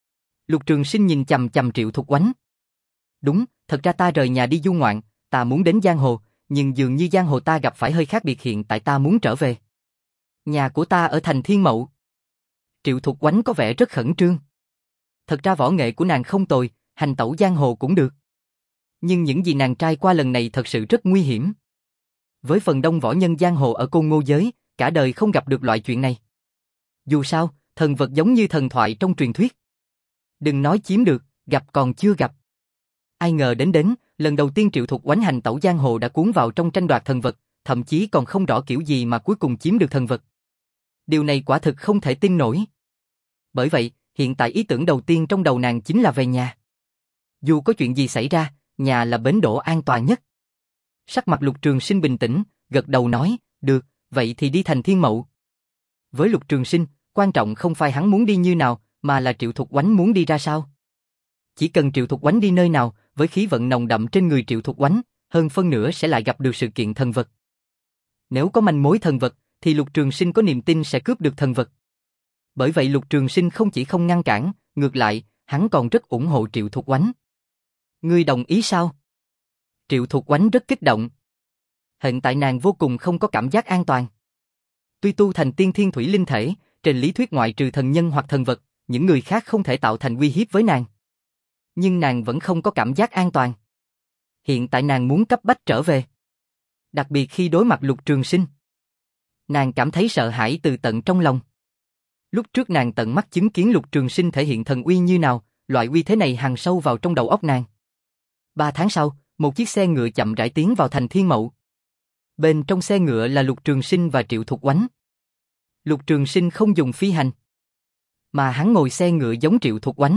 Lục Trường Sinh nhìn chằm chằm Triệu Thục Oánh. Đúng, thật ra ta rời nhà đi du ngoạn, ta muốn đến giang hồ, nhưng dường như giang hồ ta gặp phải hơi khác biệt, hiện tại ta muốn trở về. Nhà của ta ở thành Thiên Mậu. Triệu Thục Oánh có vẻ rất khẩn trương. Thật ra võ nghệ của nàng không tồi, hành tẩu giang hồ cũng được. Nhưng những gì nàng trải qua lần này thật sự rất nguy hiểm. Với phần đông võ nhân giang hồ ở Côn Ngô giới, cả đời không gặp được loại chuyện này. Dù sao, thần vật giống như thần thoại trong truyền thuyết. Đừng nói chiếm được, gặp còn chưa gặp. Ai ngờ đến đến, lần đầu tiên Triệu Thục Oánh hành tẩu giang hồ đã cuốn vào trong tranh đoạt thần vật, thậm chí còn không rõ kiểu gì mà cuối cùng chiếm được thần vật. Điều này quả thực không thể tin nổi. Bởi vậy, hiện tại ý tưởng đầu tiên trong đầu nàng chính là về nhà. Dù có chuyện gì xảy ra, nhà là bến đỗ an toàn nhất. Sắc mặt Lục Trường Sinh bình tĩnh, gật đầu nói, được, vậy thì đi Thành Thiên Mậu. Với Lục Trường Sinh, quan trọng không phải hắn muốn đi như nào, mà là Triệu Thục Oánh muốn đi ra sao. Chỉ cần Triệu Thục Oánh đi nơi nào, với khí vận nồng đậm trên người Triệu Thục Oánh, hơn phân nửa sẽ lại gặp được sự kiện thần vật. Nếu có manh mối thần vật, thì Lục Trường Sinh có niềm tin sẽ cướp được thần vật. Bởi vậy Lục Trường Sinh không chỉ không ngăn cản, ngược lại, hắn còn rất ủng hộ Triệu Thục Oánh. Ngươi đồng ý sao? Triệu Thục Oánh rất kích động. Hiện tại nàng vô cùng không có cảm giác an toàn. Tuy tu thành tiên thiên thủy linh thể, trên lý thuyết ngoại trừ thần nhân hoặc thần vật, những người khác không thể tạo thành uy hiếp với nàng. Nhưng nàng vẫn không có cảm giác an toàn. Hiện tại nàng muốn cấp bách trở về. Đặc biệt khi đối mặt Lục Trường Sinh. Nàng cảm thấy sợ hãi từ tận trong lòng. Lúc trước nàng tận mắt chứng kiến Lục Trường Sinh thể hiện thần uy như nào, loại uy thế này hằn sâu vào trong đầu óc nàng. Ba tháng sau, một chiếc xe ngựa chậm rãi tiến vào Thành Thiên Mậu. Bên trong xe ngựa là Lục Trường Sinh và Triệu Thục Oánh. Lục Trường Sinh không dùng phi hành, mà hắn ngồi xe ngựa giống Triệu Thục Oánh.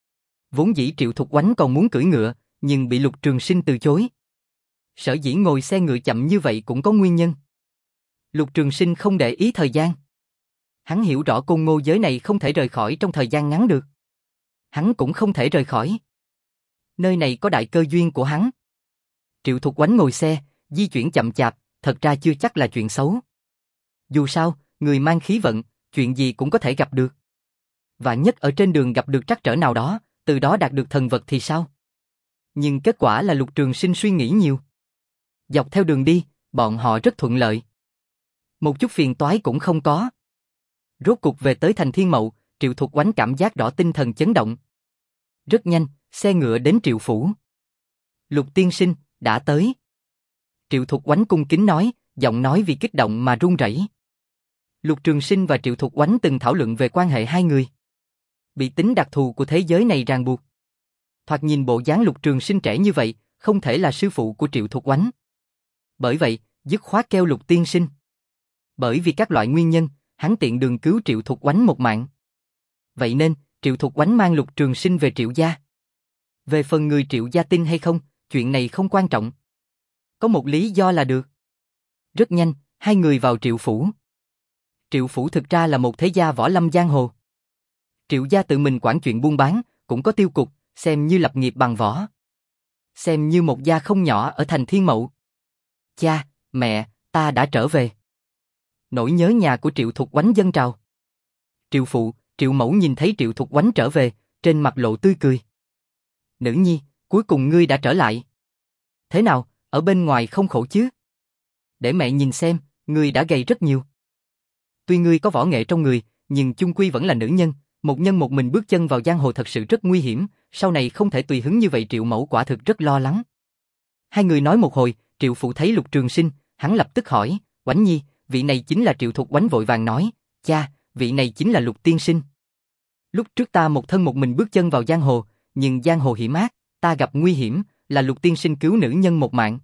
Vốn dĩ Triệu Thục Oánh còn muốn cưỡi ngựa, nhưng bị Lục Trường Sinh từ chối. Sở dĩ ngồi xe ngựa chậm như vậy cũng có nguyên nhân. Lục Trường Sinh không để ý thời gian. Hắn hiểu rõ côn ngô giới này không thể rời khỏi trong thời gian ngắn được. Hắn cũng không thể rời khỏi. Nơi này có đại cơ duyên của hắn. Triệu Thục Oánh ngồi xe, di chuyển chậm chạp, thật ra chưa chắc là chuyện xấu. Dù sao, người mang khí vận, chuyện gì cũng có thể gặp được. Và nhất ở trên đường gặp được trắc trở nào đó, từ đó đạt được thần vật thì sao? Nhưng kết quả là Lục Trường Sinh suy nghĩ nhiều. Dọc theo đường đi, bọn họ rất thuận lợi. Một chút phiền toái cũng không có. Rốt cục về tới Thành Thiên Mậu, Triệu Thục Oánh cảm giác rõ tinh thần chấn động. Rất nhanh, xe ngựa đến Triệu Phủ. Lục tiên sinh, đã tới. Triệu Thục Oánh cung kính nói, giọng nói vì kích động mà run rẩy. Lục Trường Sinh và Triệu Thục Oánh từng thảo luận về quan hệ hai người. Bị tính đặc thù của thế giới này ràng buộc. Thoạt nhìn bộ dáng Lục Trường Sinh trẻ như vậy, không thể là sư phụ của Triệu Thục Oánh. Bởi vậy, dứt khoát kêu Lục tiên sinh. Bởi vì các loại nguyên nhân, hắn tiện đường cứu Triệu Thục Oánh một mạng. Vậy nên, Triệu Thục Oánh mang Lục Trường Sinh về Triệu gia. Về phần người Triệu gia tin hay không, chuyện này không quan trọng. Có một lý do là được. Rất nhanh, hai người vào Triệu Phủ. Triệu Phủ thực ra là một thế gia võ lâm giang hồ. Triệu gia tự mình quản chuyện buôn bán, cũng có tiêu cục, xem như lập nghiệp bằng võ. Xem như một gia không nhỏ ở Thành Thiên Mậu. Cha, mẹ, ta đã trở về. Nỗi nhớ nhà của Triệu Thục Oánh dâng trào. Triệu phụ, Triệu mẫu nhìn thấy Triệu Thục Oánh trở về, trên mặt lộ tươi cười. Nữ nhi, cuối cùng ngươi đã trở lại. Thế nào, ở bên ngoài không khổ chứ? Để mẹ nhìn xem, ngươi đã gầy rất nhiều. Tuy ngươi có võ nghệ trong người, nhưng chung quy vẫn là nữ nhân, một nhân một mình bước chân vào giang hồ thật sự rất nguy hiểm, sau này không thể tùy hứng như vậy. Triệu mẫu quả thực rất lo lắng. Hai người nói một hồi, Triệu phụ thấy Lục Trường Sinh, hắn lập tức hỏi, Oánh nhi, vị này chính là Triệu Thục Oánh vội vàng nói, cha, vị này chính là Lục tiên sinh. Lúc trước ta một thân một mình bước chân vào giang hồ, nhưng giang hồ hiểm ác, ta gặp nguy hiểm, là Lục tiên sinh cứu nữ nhân một mạng.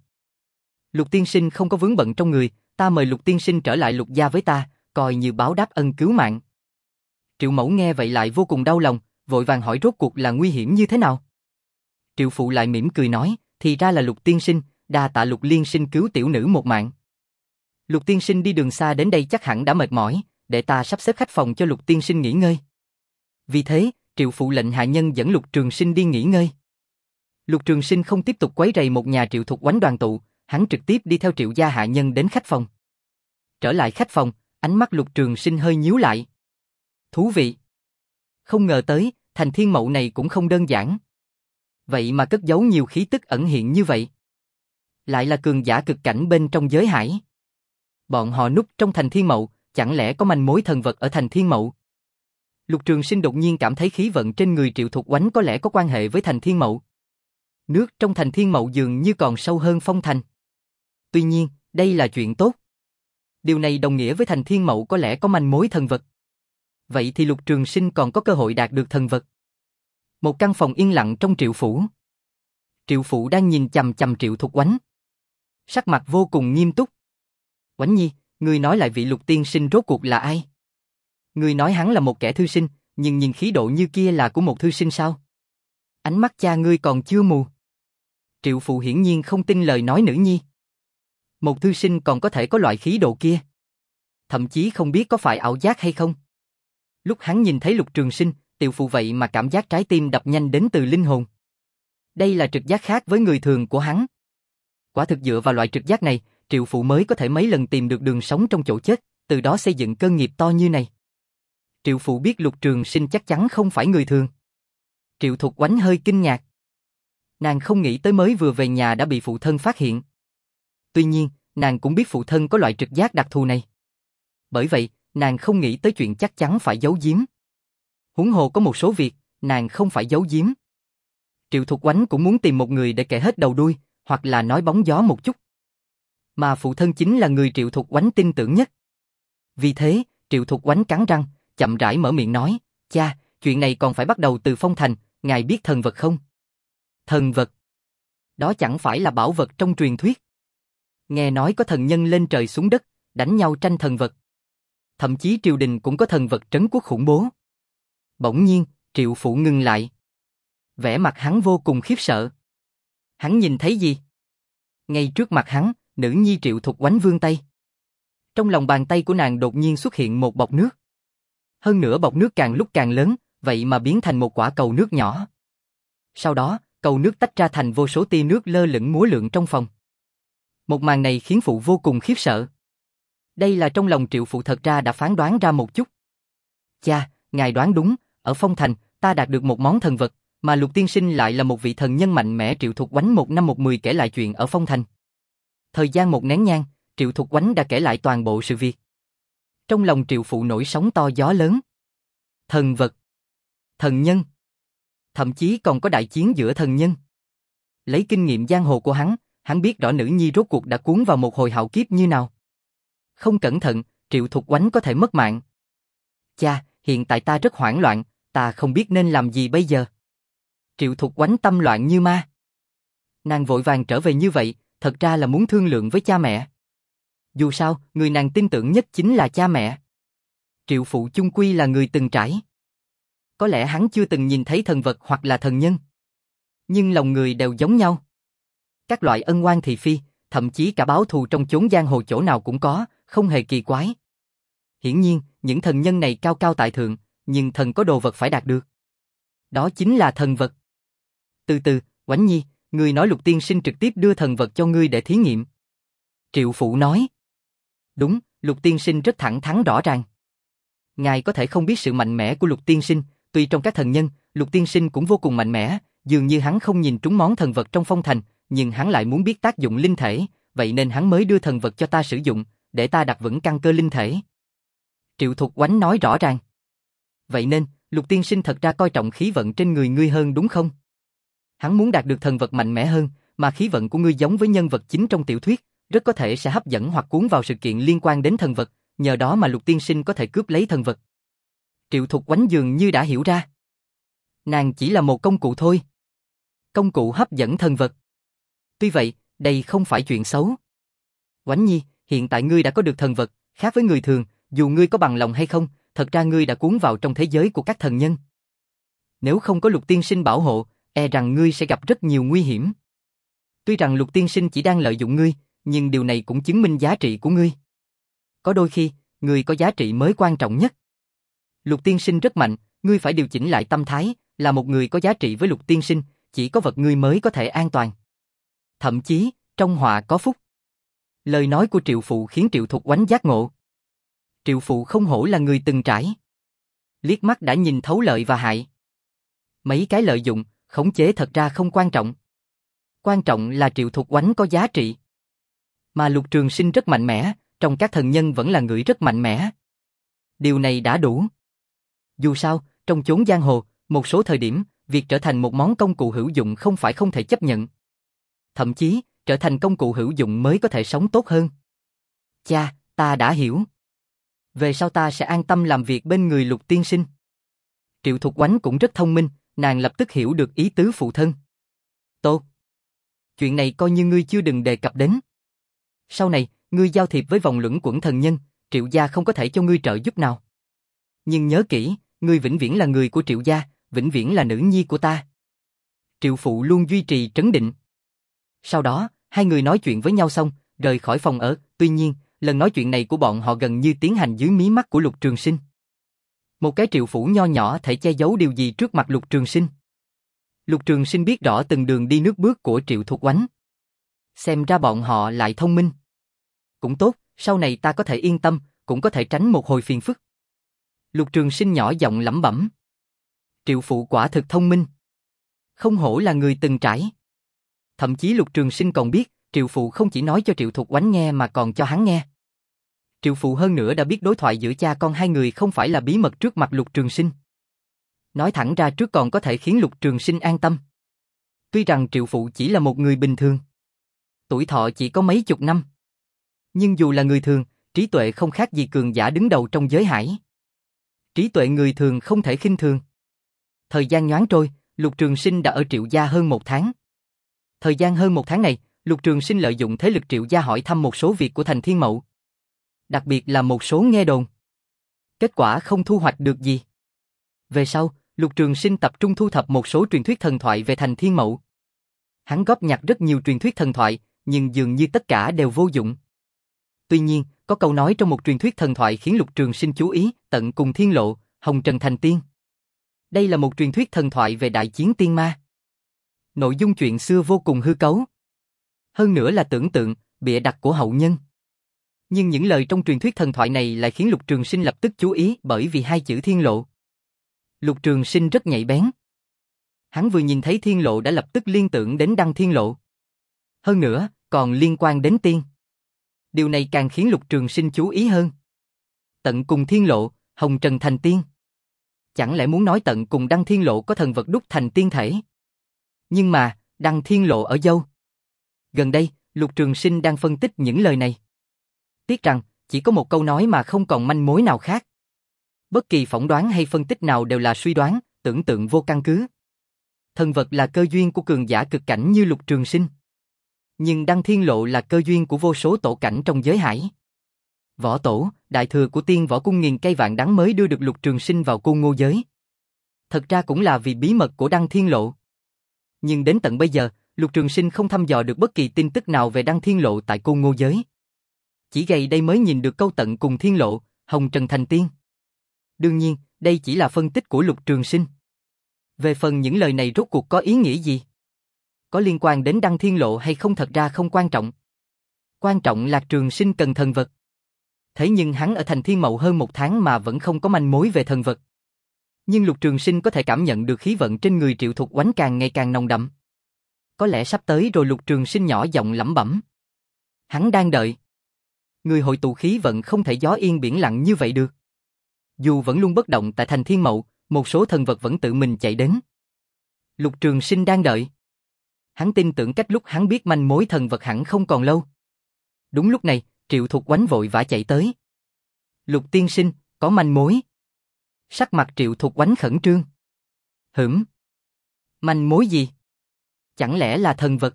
Lục tiên sinh không có vướng bận trong người, ta mời Lục tiên sinh trở lại Lục gia với ta, coi như báo đáp ân cứu mạng. Triệu mẫu nghe vậy lại vô cùng đau lòng, vội vàng hỏi rốt cuộc là nguy hiểm như thế nào. Triệu phụ lại mỉm cười nói, thì ra là Lục tiên sinh, đa tạ Lục liên sinh cứu tiểu nữ một mạng. Lục tiên sinh đi đường xa đến đây chắc hẳn đã mệt mỏi, để ta sắp xếp khách phòng cho Lục tiên sinh nghỉ ngơi. Vì thế, Triệu phụ lệnh hạ nhân dẫn Lục Trường Sinh đi nghỉ ngơi. Lục Trường Sinh không tiếp tục quấy rầy một nhà Triệu Thục Oánh đoàn tụ, hắn trực tiếp đi theo Triệu gia hạ nhân đến khách phòng. Trở lại khách phòng, ánh mắt Lục Trường Sinh hơi nhíu lại. Thú vị. Không ngờ tới, Thành Thiên Mậu này cũng không đơn giản. Vậy mà cất giấu nhiều khí tức ẩn hiện như vậy. Lại là cường giả cực cảnh bên trong giới hải. Bọn họ núp trong Thành Thiên Mậu, chẳng lẽ có manh mối thần vật ở Thành Thiên Mậu? Lục Trường Sinh đột nhiên cảm thấy khí vận trên người Triệu Thục Oánh có lẽ có quan hệ với Thành Thiên Mậu. Nước trong Thành Thiên Mậu dường như còn sâu hơn phong thành. Tuy nhiên, đây là chuyện tốt. Điều này đồng nghĩa với Thành Thiên Mậu có lẽ có manh mối thần vật. Vậy thì Lục Trường Sinh còn có cơ hội đạt được thần vật. Một căn phòng yên lặng trong Triệu phủ. Triệu phụ đang nhìn chằm chằm Triệu Thục Oánh. Sắc mặt vô cùng nghiêm túc. Oánh nhi, ngươi nói lại vị Lục tiên sinh rốt cuộc là ai? Ngươi nói hắn là một kẻ thư sinh, nhưng nhìn khí độ như kia là của một thư sinh sao? Ánh mắt cha ngươi còn chưa mù. Triệu Phụ hiển nhiên không tin lời nói nữ nhi. Một thư sinh còn có thể có loại khí độ kia. Thậm chí không biết có phải ảo giác hay không. Lúc hắn nhìn thấy Lục Trường Sinh, Triệu Phụ vậy mà cảm giác trái tim đập nhanh đến từ linh hồn. Đây là trực giác khác với người thường của hắn. Quả thực dựa vào loại trực giác này, Triệu Phụ mới có thể mấy lần tìm được đường sống trong chỗ chết, từ đó xây dựng cơ nghiệp to như này. Triệu Phụ biết Lục Trường Sinh chắc chắn không phải người thường. Triệu Thục Oánh hơi kinh ngạc. Nàng không nghĩ tới mới vừa về nhà đã bị phụ thân phát hiện. Tuy nhiên, nàng cũng biết phụ thân có loại trực giác đặc thù này. Bởi vậy, nàng không nghĩ tới chuyện chắc chắn phải giấu giếm. Huống hồ có một số việc, nàng không phải giấu giếm. Triệu Thục Oánh cũng muốn tìm một người để kể hết đầu đuôi, hoặc là nói bóng gió một chút. Mà phụ thân chính là người Triệu Thục Oánh tin tưởng nhất. Vì thế, Triệu Thục Oánh cắn răng, chậm rãi mở miệng nói, cha, chuyện này còn phải bắt đầu từ Phong Thành, ngài biết thần vật không? Thần vật? Đó chẳng phải là bảo vật trong truyền thuyết. Nghe nói có thần nhân lên trời xuống đất, đánh nhau tranh thần vật. Thậm chí triều đình cũng có thần vật trấn quốc khủng bố. Bỗng nhiên, Triệu Phụ ngừng lại. Vẻ mặt hắn vô cùng khiếp sợ. Hắn nhìn thấy gì? Ngay trước mặt hắn, nữ nhi Triệu Thục Oánh vươn tay. Trong lòng bàn tay của nàng đột nhiên xuất hiện một bọt nước. Hơn nữa bọt nước càng lúc càng lớn, vậy mà biến thành một quả cầu nước nhỏ. Sau đó, cầu nước tách ra thành vô số tia nước lơ lửng múa lượn trong phòng. Một màn này khiến Phụ vô cùng khiếp sợ. Đây là trong lòng Triệu Phụ thật ra đã phán đoán ra một chút. Cha, ngài đoán đúng, ở Phong Thành, ta đạt được một món thần vật, mà Lục Tiên Sinh lại là một vị thần nhân mạnh mẽ. Triệu Thục Oánh một năm một mười kể lại chuyện ở Phong Thành. Thời gian một nén nhang, Triệu Thục Oánh đã kể lại toàn bộ sự việc. Trong lòng Triệu Phụ nổi sóng to gió lớn. Thần vật, thần nhân, thậm chí còn có đại chiến giữa thần nhân. Lấy kinh nghiệm giang hồ của hắn, hắn biết rõ nữ nhi rốt cuộc đã cuốn vào một hồi hạo kiếp như nào. Không cẩn thận, Triệu Thục Oánh có thể mất mạng. Cha, hiện tại ta rất hoảng loạn, ta không biết nên làm gì bây giờ. Triệu Thục Oánh tâm loạn như ma. Nàng vội vàng trở về như vậy, thật ra là muốn thương lượng với cha mẹ. Dù sao, người nàng tin tưởng nhất chính là cha mẹ. Triệu Phụ chung quy là người từng trải. Có lẽ hắn chưa từng nhìn thấy thần vật hoặc là thần nhân. Nhưng lòng người đều giống nhau. Các loại ân oán thị phi, thậm chí cả báo thù trong chốn giang hồ chỗ nào cũng có, không hề kỳ quái. Hiển nhiên, những thần nhân này cao cao tại thượng, nhưng thần có đồ vật phải đạt được. Đó chính là thần vật. Từ từ, Oánh Nhi, ngươi nói Lục Tiên Sinh trực tiếp đưa thần vật cho ngươi để thí nghiệm. Triệu Phụ nói. Đúng, Lục Tiên Sinh rất thẳng thắn rõ ràng. Ngài có thể không biết sự mạnh mẽ của Lục Tiên Sinh, tuy trong các thần nhân, Lục Tiên Sinh cũng vô cùng mạnh mẽ, dường như hắn không nhìn trúng món thần vật trong Phong Thành, nhưng hắn lại muốn biết tác dụng linh thể, vậy nên hắn mới đưa thần vật cho ta sử dụng, để ta đặt vững căn cơ linh thể. Triệu Thục Oánh nói rõ ràng. Vậy nên, Lục Tiên Sinh thật ra coi trọng khí vận trên người ngươi hơn đúng không? Hắn muốn đạt được thần vật mạnh mẽ hơn, mà khí vận của ngươi giống với nhân vật chính trong tiểu thuyết, rất có thể sẽ hấp dẫn hoặc cuốn vào sự kiện liên quan đến thần vật, nhờ đó mà Lục Tiên Sinh có thể cướp lấy thần vật. Triệu Thục Oánh dường như đã hiểu ra. Nàng chỉ là một công cụ thôi. Công cụ hấp dẫn thần vật. Tuy vậy, đây không phải chuyện xấu. Oánh Nhi, hiện tại ngươi đã có được thần vật, khác với người thường, dù ngươi có bằng lòng hay không, thật ra ngươi đã cuốn vào trong thế giới của các thần nhân. Nếu không có Lục Tiên Sinh bảo hộ, e rằng ngươi sẽ gặp rất nhiều nguy hiểm. Tuy rằng Lục Tiên Sinh chỉ đang lợi dụng ngươi, nhưng điều này cũng chứng minh giá trị của ngươi. Có đôi khi, ngươi có giá trị mới quan trọng nhất. Lục Tiên Sinh rất mạnh, ngươi phải điều chỉnh lại tâm thái, là một người có giá trị với Lục Tiên Sinh, chỉ có vật ngươi mới có thể an toàn. Thậm chí, trong họa có phúc. Lời nói của Triệu Phụ khiến Triệu Thục Oánh giác ngộ. Triệu Phụ không hổ là người từng trải. Liếc mắt đã nhìn thấu lợi và hại. Mấy cái lợi dụng, khống chế thật ra không quan trọng. Quan trọng là Triệu Thục Oánh có giá trị. Mà Lục Trường Sinh rất mạnh mẽ, trong các thần nhân vẫn là người rất mạnh mẽ. Điều này đã đủ. Dù sao, trong chốn giang hồ, một số thời điểm, việc trở thành một món công cụ hữu dụng không phải không thể chấp nhận. Thậm chí, trở thành công cụ hữu dụng mới có thể sống tốt hơn. Cha, ta đã hiểu. Về sau ta sẽ an tâm làm việc bên người Lục Tiên Sinh. Triệu Thục Oánh cũng rất thông minh, nàng lập tức hiểu được ý tứ phụ thân. Tốt. Chuyện này coi như ngươi chưa đừng đề cập đến. Sau này, ngươi giao thiệp với vòng luẩn quẩn thần nhân, Triệu gia không có thể cho ngươi trợ giúp nào. Nhưng nhớ kỹ, ngươi vĩnh viễn là người của Triệu gia, vĩnh viễn là nữ nhi của ta. Triệu Phụ luôn duy trì trấn định. Sau đó, hai người nói chuyện với nhau xong, rời khỏi phòng ở, tuy nhiên, lần nói chuyện này của bọn họ gần như tiến hành dưới mí mắt của Lục Trường Sinh. Một cái Triệu Phủ nho nhỏ thể che giấu điều gì trước mặt Lục Trường Sinh. Lục Trường Sinh biết rõ từng đường đi nước bước của Triệu Thục Oánh. Xem ra bọn họ lại thông minh. Cũng tốt, sau này ta có thể yên tâm, cũng có thể tránh một hồi phiền phức. Lục Trường Sinh nhỏ giọng lẩm bẩm. Triệu Phụ quả thực thông minh. Không hổ là người từng trải. Thậm chí Lục Trường Sinh còn biết, Triệu Phụ không chỉ nói cho Triệu Thục Oánh nghe mà còn cho hắn nghe. Triệu Phụ hơn nữa đã biết đối thoại giữa cha con hai người không phải là bí mật trước mặt Lục Trường Sinh. Nói thẳng ra trước còn có thể khiến Lục Trường Sinh an tâm. Tuy rằng Triệu Phụ chỉ là một người bình thường, tuổi thọ chỉ có mấy chục năm, nhưng dù là người thường, trí tuệ không khác gì cường giả đứng đầu trong giới hải. Trí tuệ người thường không thể khinh thường. Thời gian nhoáng trôi, Lục Trường Sinh đã ở Triệu gia hơn một tháng. Thời gian hơn một tháng này, Lục Trường Sinh lợi dụng thế lực Triệu gia hỏi thăm một số việc của Thành Thiên Mậu. Đặc biệt là một số nghe đồn. Kết quả không thu hoạch được gì. Về sau, Lục Trường Sinh tập trung thu thập một số truyền thuyết thần thoại về Thành Thiên Mậu. Hắn góp nhặt rất nhiều truyền thuyết thần thoại, nhưng dường như tất cả đều vô dụng. Tuy nhiên, có câu nói trong một truyền thuyết thần thoại khiến Lục Trường Sinh chú ý, tận cùng thiên lộ, hồng trần thành tiên. Đây là một truyền thuyết thần thoại về đại chiến tiên ma. Nội dung chuyện xưa vô cùng hư cấu. Hơn nữa là tưởng tượng, bịa đặt của hậu nhân. Nhưng những lời trong truyền thuyết thần thoại này lại khiến Lục Trường Sinh lập tức chú ý bởi vì hai chữ thiên lộ. Lục Trường Sinh rất nhạy bén. Hắn vừa nhìn thấy thiên lộ đã lập tức liên tưởng đến đăng thiên lộ. Hơn nữa, còn liên quan đến tiên. Điều này càng khiến Lục Trường Sinh chú ý hơn. Tận cùng thiên lộ, hồng trần thành tiên. Chẳng lẽ muốn nói tận cùng đăng thiên lộ có thần vật đúc thành tiên thể? Nhưng mà, đăng thiên lộ ở đâu? Gần đây, Lục Trường Sinh đang phân tích những lời này. Tiếc rằng, chỉ có một câu nói mà không còn manh mối nào khác. Bất kỳ phỏng đoán hay phân tích nào đều là suy đoán, tưởng tượng vô căn cứ. Thần vật là cơ duyên của cường giả cực cảnh như Lục Trường Sinh. Nhưng đăng thiên lộ là cơ duyên của vô số tổ cảnh trong giới hải. Võ tổ, đại thừa của tiên võ cung nghìn cây vạn đắng mới đưa được Lục Trường Sinh vào Côn Ngô giới. Thật ra cũng là vì bí mật của đăng thiên lộ. Nhưng đến tận bây giờ, Lục Trường Sinh không thăm dò được bất kỳ tin tức nào về đăng thiên lộ tại Côn Ngô giới. Chỉ gầy đây mới nhìn được câu tận cùng thiên lộ, hồng trần thành tiên. Đương nhiên, đây chỉ là phân tích của Lục Trường Sinh. Về phần những lời này rốt cuộc có ý nghĩa gì? Có liên quan đến đăng thiên lộ hay không thật ra không quan trọng. Quan trọng là Trường Sinh cần thần vật. Thế nhưng hắn ở Thành Thiên Mậu hơn một tháng mà vẫn không có manh mối về thần vật. Nhưng Lục Trường Sinh có thể cảm nhận được khí vận trên người Triệu Thục Oánh càng ngày càng nồng đậm. Có lẽ sắp tới rồi. Lục Trường Sinh nhỏ giọng lẩm bẩm. Hắn đang đợi. Người hội tụ khí vận không thể gió yên biển lặng như vậy được. Dù vẫn luôn bất động tại Thành Thiên Mậu, một số thần vật vẫn tự mình chạy đến. Lục Trường Sinh đang đợi. Hắn tin tưởng cách lúc hắn biết manh mối thần vật hẳn không còn lâu. Đúng lúc này, Triệu Thục Oánh vội vã chạy tới. Lục tiên sinh, có manh mối. Sắc mặt Triệu Thục Oánh khẩn trương. Hửm? Manh mối gì? Chẳng lẽ là thần vật?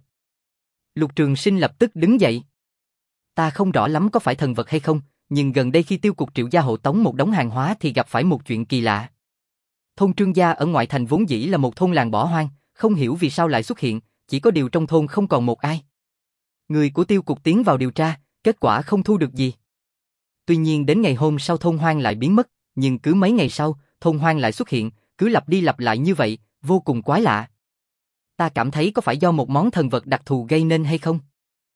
Lục Trường Sinh lập tức đứng dậy. Ta không rõ lắm có phải thần vật hay không, nhưng gần đây khi tiêu cục Triệu gia hộ tống một đống hàng hóa thì gặp phải một chuyện kỳ lạ. Thôn Trương gia ở ngoại thành vốn dĩ là một thôn làng bỏ hoang, không hiểu vì sao lại xuất hiện, chỉ có điều trong thôn không còn một ai. Người của tiêu cục tiến vào điều tra, kết quả không thu được gì. Tuy nhiên đến ngày hôm sau thôn hoang lại biến mất, nhưng cứ mấy ngày sau, thôn hoang lại xuất hiện, cứ lặp đi lặp lại như vậy, vô cùng quái lạ. Ta cảm thấy có phải do một món thần vật đặc thù gây nên hay không?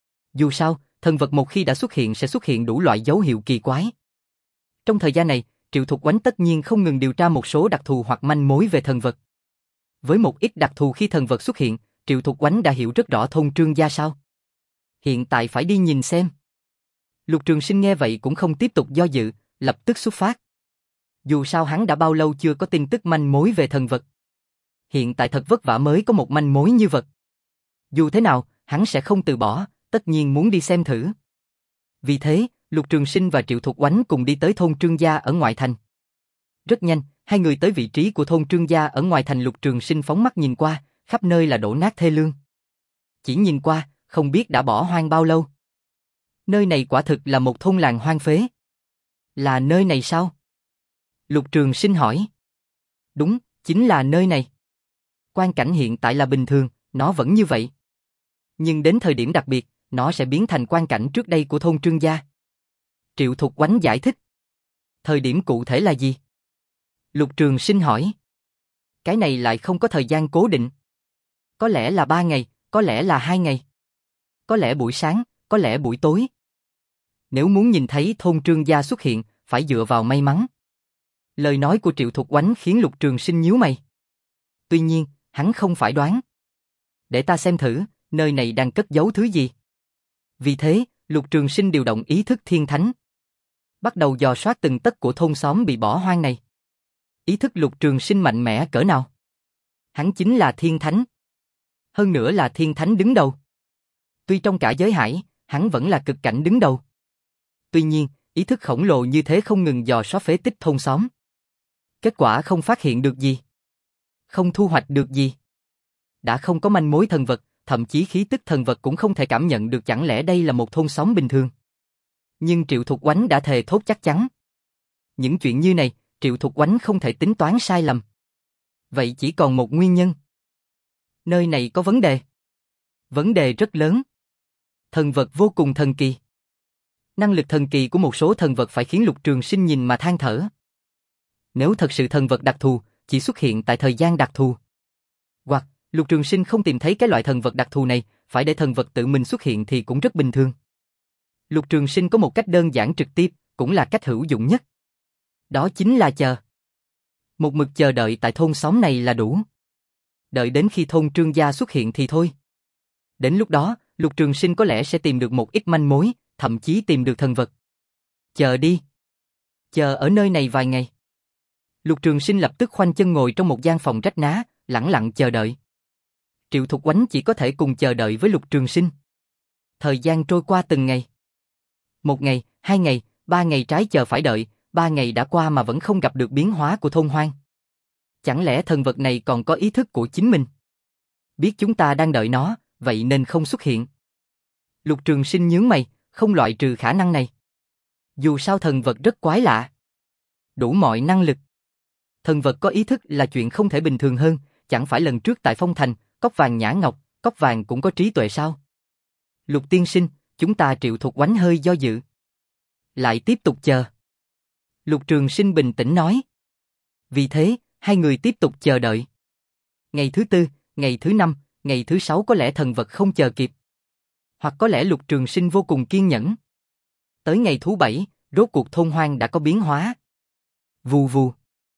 Dù sao, thần vật một khi đã xuất hiện sẽ xuất hiện đủ loại dấu hiệu kỳ quái. Trong thời gian này, Triệu Thục Oánh tất nhiên không ngừng điều tra một số đặc thù hoặc manh mối về thần vật. Với một ít đặc thù khi thần vật xuất hiện, Triệu Thục Oánh đã hiểu rất rõ thôn Trương gia sao. Hiện tại phải đi nhìn xem. Lục Trường Sinh nghe vậy cũng không tiếp tục do dự, lập tức xuất phát. Dù sao hắn đã bao lâu chưa có tin tức manh mối về thần vật. Hiện tại thật vất vả mới có một manh mối như vật. Dù thế nào, hắn sẽ không từ bỏ, tất nhiên muốn đi xem thử. Vì thế, Lục Trường Sinh và Triệu Thục Oánh cùng đi tới thôn Trương gia ở ngoại thành. Rất nhanh, hai người tới vị trí của thôn Trương gia ở ngoài thành. Lục Trường Sinh phóng mắt nhìn qua, khắp nơi là đổ nát thê lương. Chỉ nhìn qua, không biết đã bỏ hoang bao lâu. Nơi này quả thực là một thôn làng hoang phế. Là nơi này sao? Lục Trường Sinh hỏi. Đúng, chính là nơi này. Quang cảnh hiện tại là bình thường, nó vẫn như vậy. Nhưng đến thời điểm đặc biệt, nó sẽ biến thành quang cảnh trước đây của thôn Trương gia. Triệu Thục Oánh giải thích. Thời điểm cụ thể là gì? Lục Trường Sinh hỏi. Cái này lại không có thời gian cố định. Có lẽ là ba ngày, có lẽ là hai ngày. Có lẽ buổi sáng, có lẽ buổi tối. Nếu muốn nhìn thấy thôn Trương gia xuất hiện, phải dựa vào may mắn. Lời nói của Triệu Thục Oánh khiến Lục Trường Sinh nhíu mày. Tuy nhiên, hắn không phải đoán. Để ta xem thử, nơi này đang cất giấu thứ gì. Vì thế, Lục Trường Sinh điều động ý thức thiên thánh. Bắt đầu dò soát từng tấc của thôn xóm bị bỏ hoang này. Ý thức Lục Trường Sinh mạnh mẽ cỡ nào? Hắn chính là thiên thánh. Hơn nữa là thiên thánh đứng đầu. Tuy trong cả giới hải, hắn vẫn là cực cảnh đứng đầu. Tuy nhiên, ý thức khổng lồ như thế không ngừng dò soát phế tích thôn xóm. Kết quả không phát hiện được gì. Không thu hoạch được gì. Đã không có manh mối thần vật, thậm chí khí tức thần vật cũng không thể cảm nhận được, chẳng lẽ đây là một thôn xóm bình thường. Nhưng Triệu Thục Oánh đã thề thốt chắc chắn. Những chuyện như này, Triệu Thục Oánh không thể tính toán sai lầm. Vậy chỉ còn một nguyên nhân. Nơi này có vấn đề. Vấn đề rất lớn. Thần vật vô cùng thần kỳ. Năng lực thần kỳ của một số thần vật phải khiến Lục Trường Sinh nhìn mà than thở. Nếu thật sự thần vật đặc thù, chỉ xuất hiện tại thời gian đặc thù. Hoặc, Lục Trường Sinh không tìm thấy cái loại thần vật đặc thù này, phải để thần vật tự mình xuất hiện thì cũng rất bình thường. Lục Trường Sinh có một cách đơn giản trực tiếp, cũng là cách hữu dụng nhất. Đó chính là chờ. Một mực chờ đợi tại thôn xóm này là đủ. Đợi đến khi thôn Trương gia xuất hiện thì thôi. Đến lúc đó, Lục Trường Sinh có lẽ sẽ tìm được một ít manh mối, thậm chí tìm được thần vật. Chờ đi. Chờ ở nơi này vài ngày. Lục Trường Sinh lập tức khoanh chân ngồi trong một gian phòng rách ná, lẳng lặng chờ đợi. Triệu Thục Oánh chỉ có thể cùng chờ đợi với Lục Trường Sinh. Thời gian trôi qua từng ngày. Một ngày, hai ngày, ba ngày trái chờ phải đợi, ba ngày đã qua mà vẫn không gặp được biến hóa của thôn hoang. Chẳng lẽ thần vật này còn có ý thức của chính mình? Biết chúng ta đang đợi nó, vậy nên không xuất hiện. Lục Trường Sinh nhướng mày, không loại trừ khả năng này. Dù sao thần vật rất quái lạ. Đủ mọi năng lực. Thần vật có ý thức là chuyện không thể bình thường hơn, chẳng phải lần trước tại Phong Thành, cốc vàng nhã ngọc, cốc vàng cũng có trí tuệ sao? Lục tiên sinh, chúng ta Triệu Thục Oánh hơi do dự. Lại tiếp tục chờ. Lục Trường Sinh bình tĩnh nói. Vì thế, hai người tiếp tục chờ đợi. Ngày thứ tư, ngày thứ năm, ngày thứ sáu có lẽ thần vật không chờ kịp. Hoặc có lẽ Lục Trường Sinh vô cùng kiên nhẫn. Tới ngày thứ bảy, rốt cuộc thôn hoang đã có biến hóa. Vù vù.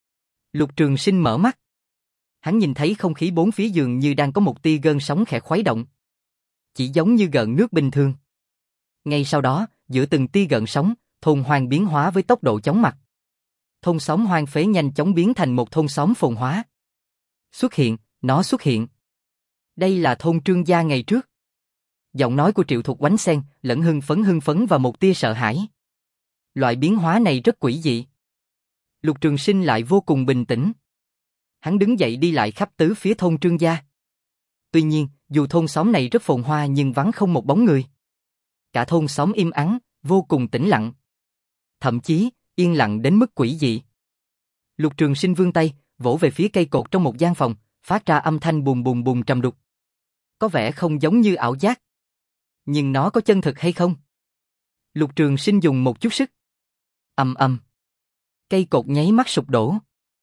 Lục Trường Sinh mở mắt. Hắn nhìn thấy không khí bốn phía dường như đang có một tia gợn sóng khẽ khuấy động. Chỉ giống như gợn nước bình thường. Ngay sau đó, giữa từng tia gợn sóng, thôn hoang biến hóa với tốc độ chóng mặt. Thôn xóm hoang phế nhanh chóng biến thành một thôn xóm phồn hóa. Xuất hiện, nó xuất hiện. Đây là thôn Trương gia ngày trước. Giọng nói của Triệu Thục Oánh xen lẫn hưng phấn hưng phấn và một tia sợ hãi. Loại biến hóa này rất quỷ dị. Lục Trường Sinh lại vô cùng bình tĩnh. Hắn đứng dậy đi lại khắp tứ phía thôn Trương gia. Tuy nhiên, dù thôn xóm này rất phồn hoa nhưng vắng không một bóng người. Cả thôn xóm im ắng, vô cùng tĩnh lặng. Thậm chí, yên lặng đến mức quỷ dị. Lục Trường Sinh vươn tay, vỗ về phía cây cột trong một gian phòng, phát ra âm thanh bùm bùm bùm trầm đục. Có vẻ không giống như ảo giác. Nhưng nó có chân thực hay không? Lục Trường Sinh dùng một chút sức. Ầm ầm. Cây cột nháy mắt sụp đổ.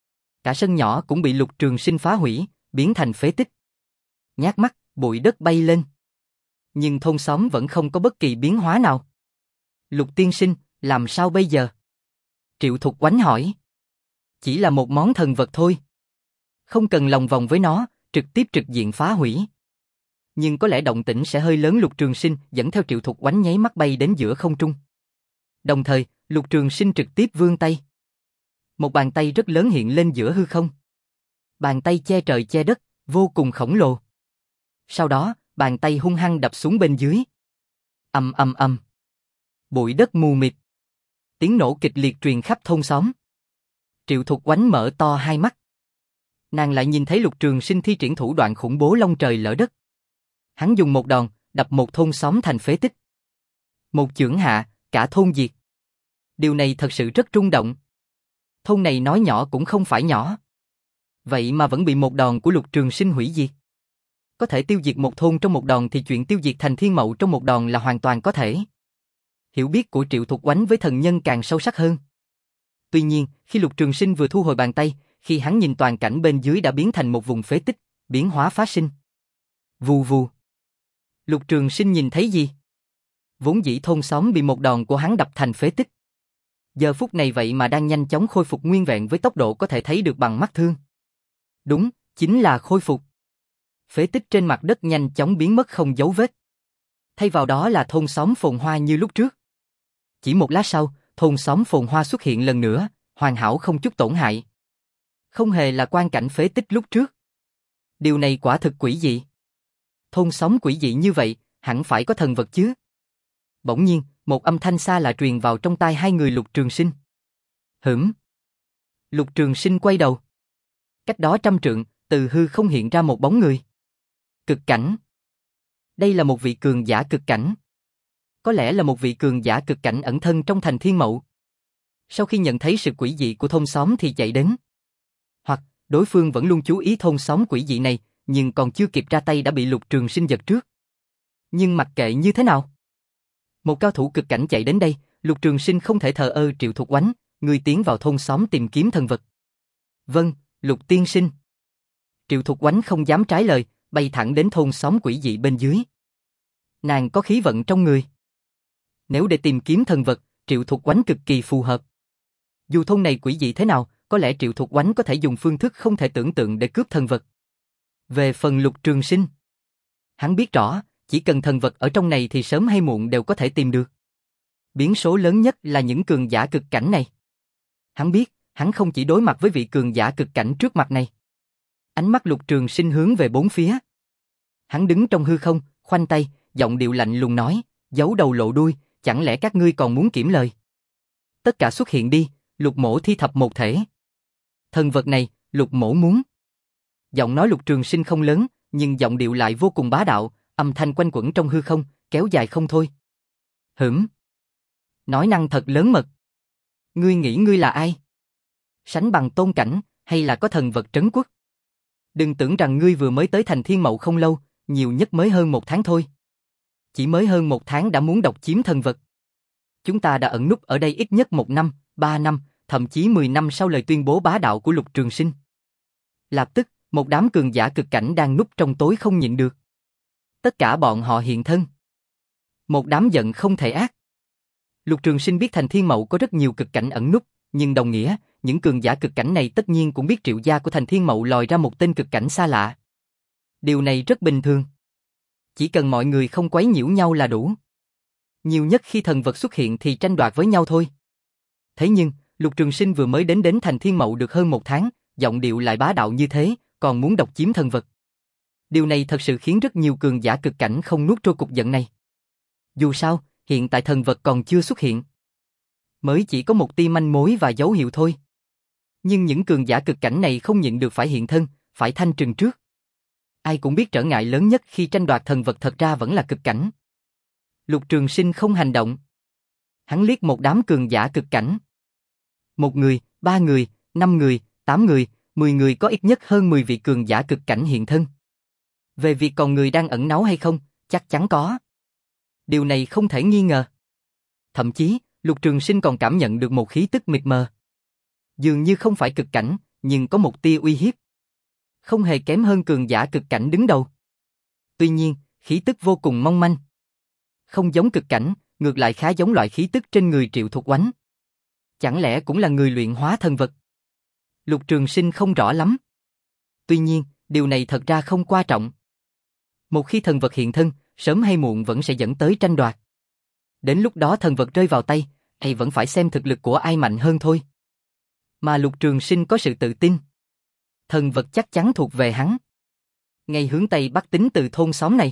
Cả sân nhỏ cũng bị Lục Trường Sinh phá hủy, biến thành phế tích. Nhát mắt, bụi đất bay lên. Nhưng thôn xóm vẫn không có bất kỳ biến hóa nào. Lục tiên sinh, làm sao bây giờ? Triệu Thục Oánh hỏi. Chỉ là một món thần vật thôi. Không cần lòng vòng với nó, trực tiếp trực diện phá hủy. Nhưng có lẽ động tĩnh sẽ hơi lớn. Lục Trường Sinh dẫn theo Triệu Thục Oánh nháy mắt bay đến giữa không trung. Đồng thời, Lục Trường Sinh trực tiếp vươn tay. Một bàn tay rất lớn hiện lên giữa hư không. Bàn tay che trời che đất, vô cùng khổng lồ. Sau đó, bàn tay hung hăng đập xuống bên dưới. Ầm ầm ầm. Bụi đất mù mịt. Tiếng nổ kịch liệt truyền khắp thôn xóm. Triệu Thục Oánh mở to hai mắt. Nàng lại nhìn thấy Lục Trường Sinh thi triển thủ đoạn khủng bố long trời lở đất. Hắn dùng một đòn, đập một thôn xóm thành phế tích. Một chưởng hạ, cả thôn diệt. Điều này thật sự rất rung động. Thôn này nói nhỏ cũng không phải nhỏ. Vậy mà vẫn bị một đòn của Lục Trường Sinh hủy diệt. Có thể tiêu diệt một thôn trong một đòn thì chuyện tiêu diệt Thành Thiên Mậu trong một đòn là hoàn toàn có thể. Hiểu biết của Triệu Thục Oánh với thần nhân càng sâu sắc hơn. Tuy nhiên, khi Lục Trường Sinh vừa thu hồi bàn tay, khi hắn nhìn toàn cảnh bên dưới đã biến thành một vùng phế tích, biến hóa phát sinh. Vù vù. Lục Trường Sinh nhìn thấy gì? Vốn dĩ thôn xóm bị một đòn của hắn đập thành phế tích. Giờ phút này vậy mà đang nhanh chóng khôi phục nguyên vẹn với tốc độ có thể thấy được bằng mắt thường. Đúng, chính là khôi phục. Phế tích trên mặt đất nhanh chóng biến mất không dấu vết. Thay vào đó là thôn xóm phồn hoa như lúc trước. Chỉ một lát sau, thôn xóm phồn hoa xuất hiện lần nữa, hoàn hảo không chút tổn hại. Không hề là quang cảnh phế tích lúc trước. Điều này quả thực quỷ dị. Thôn xóm quỷ dị như vậy, hẳn phải có thần vật chứ. Bỗng nhiên, một âm thanh xa lạ truyền vào trong tai hai người Lục Trường Sinh. Hửm. Lục Trường Sinh quay đầu. Cách đó trăm trượng, từ hư không hiện ra một bóng người. Cực cảnh. Đây là một vị cường giả cực cảnh. Có lẽ là một vị cường giả cực cảnh ẩn thân trong Thành Thiên Mậu. Sau khi nhận thấy sự quỷ dị của thôn xóm thì chạy đến. Hoặc, đối phương vẫn luôn chú ý thôn xóm quỷ dị này, nhưng còn chưa kịp ra tay đã bị Lục Trường Sinh giật trước. Nhưng mặc kệ như thế nào, một cao thủ cực cảnh chạy đến đây, Lục Trường Sinh không thể thờ ơ. Triệu Thục Oánh, ngươi tiến vào thôn xóm tìm kiếm thần vật. Vâng, Lục tiên sinh. Triệu Thục Oánh không dám trái lời, bay thẳng đến thôn xóm quỷ dị bên dưới. Nàng có khí vận trong người. Nếu để tìm kiếm thần vật, Triệu Thục Oánh cực kỳ phù hợp. Dù thôn này quỷ dị thế nào, có lẽ Triệu Thục Oánh có thể dùng phương thức không thể tưởng tượng để cướp thần vật. Về phần Lục Trường Sinh, hắn biết rõ, chỉ cần thần vật ở trong này thì sớm hay muộn đều có thể tìm được. Biến số lớn nhất là những cường giả cực cảnh này. Hắn biết, hắn không chỉ đối mặt với vị cường giả cực cảnh trước mặt này. Ánh mắt Lục Trường Sinh hướng về bốn phía. Hắn đứng trong hư không, khoanh tay, giọng điệu lạnh lùng nói, giấu đầu lộ đuôi, chẳng lẽ các ngươi còn muốn kiểm lời? Tất cả xuất hiện đi, Lục mỗ thi thập một thể. Thần vật này, Lục mỗ muốn. Giọng nói Lục Trường Sinh không lớn, nhưng giọng điệu lại vô cùng bá đạo, âm thanh quanh quẩn trong hư không, kéo dài không thôi. Hửm. Nói năng thật lớn mật. Ngươi nghĩ ngươi là ai? Sánh bằng tôn cảnh, hay là có thần vật trấn quốc? Đừng tưởng rằng ngươi vừa mới tới Thành Thiên Mậu không lâu, nhiều nhất mới hơn một tháng thôi. Chỉ mới hơn một tháng đã muốn độc chiếm thần vật. Chúng ta đã ẩn núp ở đây ít nhất một năm, ba năm, thậm chí mười năm sau lời tuyên bố bá đạo của Lục Trường Sinh. Lập tức, một đám cường giả cực cảnh đang núp trong tối không nhịn được. Tất cả bọn họ hiện thân. Một đám giận không thể ác. Lục Trường Sinh biết Thành Thiên Mậu có rất nhiều cực cảnh ẩn núp, nhưng đồng nghĩa, những cường giả cực cảnh này tất nhiên cũng biết Triệu gia của Thành Thiên Mậu lòi ra một tên cực cảnh xa lạ. Điều này rất bình thường. Chỉ cần mọi người không quấy nhiễu nhau là đủ. Nhiều nhất khi thần vật xuất hiện thì tranh đoạt với nhau thôi. Thế nhưng, Lục Trường Sinh vừa mới đến đến Thành Thiên Mậu được hơn một tháng, giọng điệu lại bá đạo như thế, còn muốn độc chiếm thần vật. Điều này thật sự khiến rất nhiều cường giả cực cảnh không nuốt trôi cục giận này. Dù sao, hiện tại thần vật còn chưa xuất hiện. Mới chỉ có một tia manh mối và dấu hiệu thôi. Nhưng những cường giả cực cảnh này không nhịn được phải hiện thân, phải thanh trừng trước. Ai cũng biết trở ngại lớn nhất khi tranh đoạt thần vật thật ra vẫn là cực cảnh. Lục Trường Sinh không hành động. Hắn liếc một đám cường giả cực cảnh. Một người, ba người, năm người, tám người, mười người, có ít nhất hơn mười vị cường giả cực cảnh hiện thân. Về việc còn người đang ẩn náu hay không, chắc chắn có. Điều này không thể nghi ngờ. Thậm chí, Lục Trường Sinh còn cảm nhận được một khí tức mịt mờ. Dường như không phải cực cảnh, nhưng có một tia uy hiếp. Không hề kém hơn cường giả cực cảnh đứng đầu. Tuy nhiên, khí tức vô cùng mong manh. Không giống cực cảnh, ngược lại khá giống loại khí tức trên người Triệu Thục Oánh. Chẳng lẽ cũng là người luyện hóa thần vật? Lục Trường Sinh không rõ lắm. Tuy nhiên, điều này thật ra không quan trọng. Một khi thần vật hiện thân, sớm hay muộn vẫn sẽ dẫn tới tranh đoạt. Đến lúc đó thần vật rơi vào tay, hay vẫn phải xem thực lực của ai mạnh hơn thôi. Mà Lục Trường Sinh có sự tự tin. Thần vật chắc chắn thuộc về hắn. Ngay hướng Tây Bắc tính từ thôn xóm này.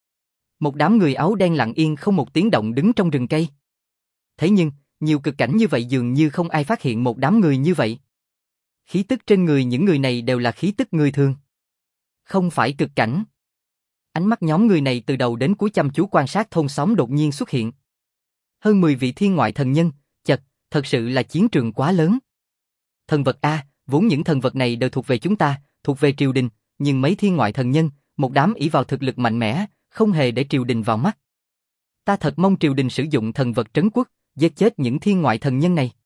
Một đám người áo đen lặng yên không một tiếng động đứng trong rừng cây. Thế nhưng, nhiều cực cảnh như vậy dường như không ai phát hiện một đám người như vậy. Khí tức trên người những người này đều là khí tức người thường. Không phải cực cảnh. Ánh mắt nhóm người này từ đầu đến cuối chăm chú quan sát thôn xóm đột nhiên xuất hiện. Hơn mười vị thiên ngoại thần nhân, chật, thật sự là chiến trường quá lớn. Thần vật a, vốn những thần vật này đều thuộc về chúng ta, thuộc về triều đình, nhưng mấy thiên ngoại thần nhân, một đám ỷ vào thực lực mạnh mẽ, không hề để triều đình vào mắt. Ta thật mong triều đình sử dụng thần vật trấn quốc, giết chết những thiên ngoại thần nhân này.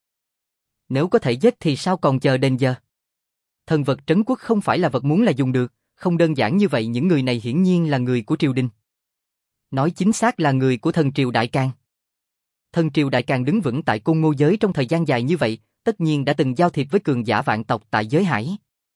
Nếu có thể giết thì sao còn chờ đến giờ? Thần vật trấn quốc không phải là vật muốn là dùng được, không đơn giản như vậy, những người này hiển nhiên là người của triều đình. Nói chính xác là người của thần triều Đại Càn. Thần triều Đại Càn đứng vững tại Côn Ngô giới trong thời gian dài như vậy, tất nhiên đã từng giao thiệp với cường giả vạn tộc tại giới hải.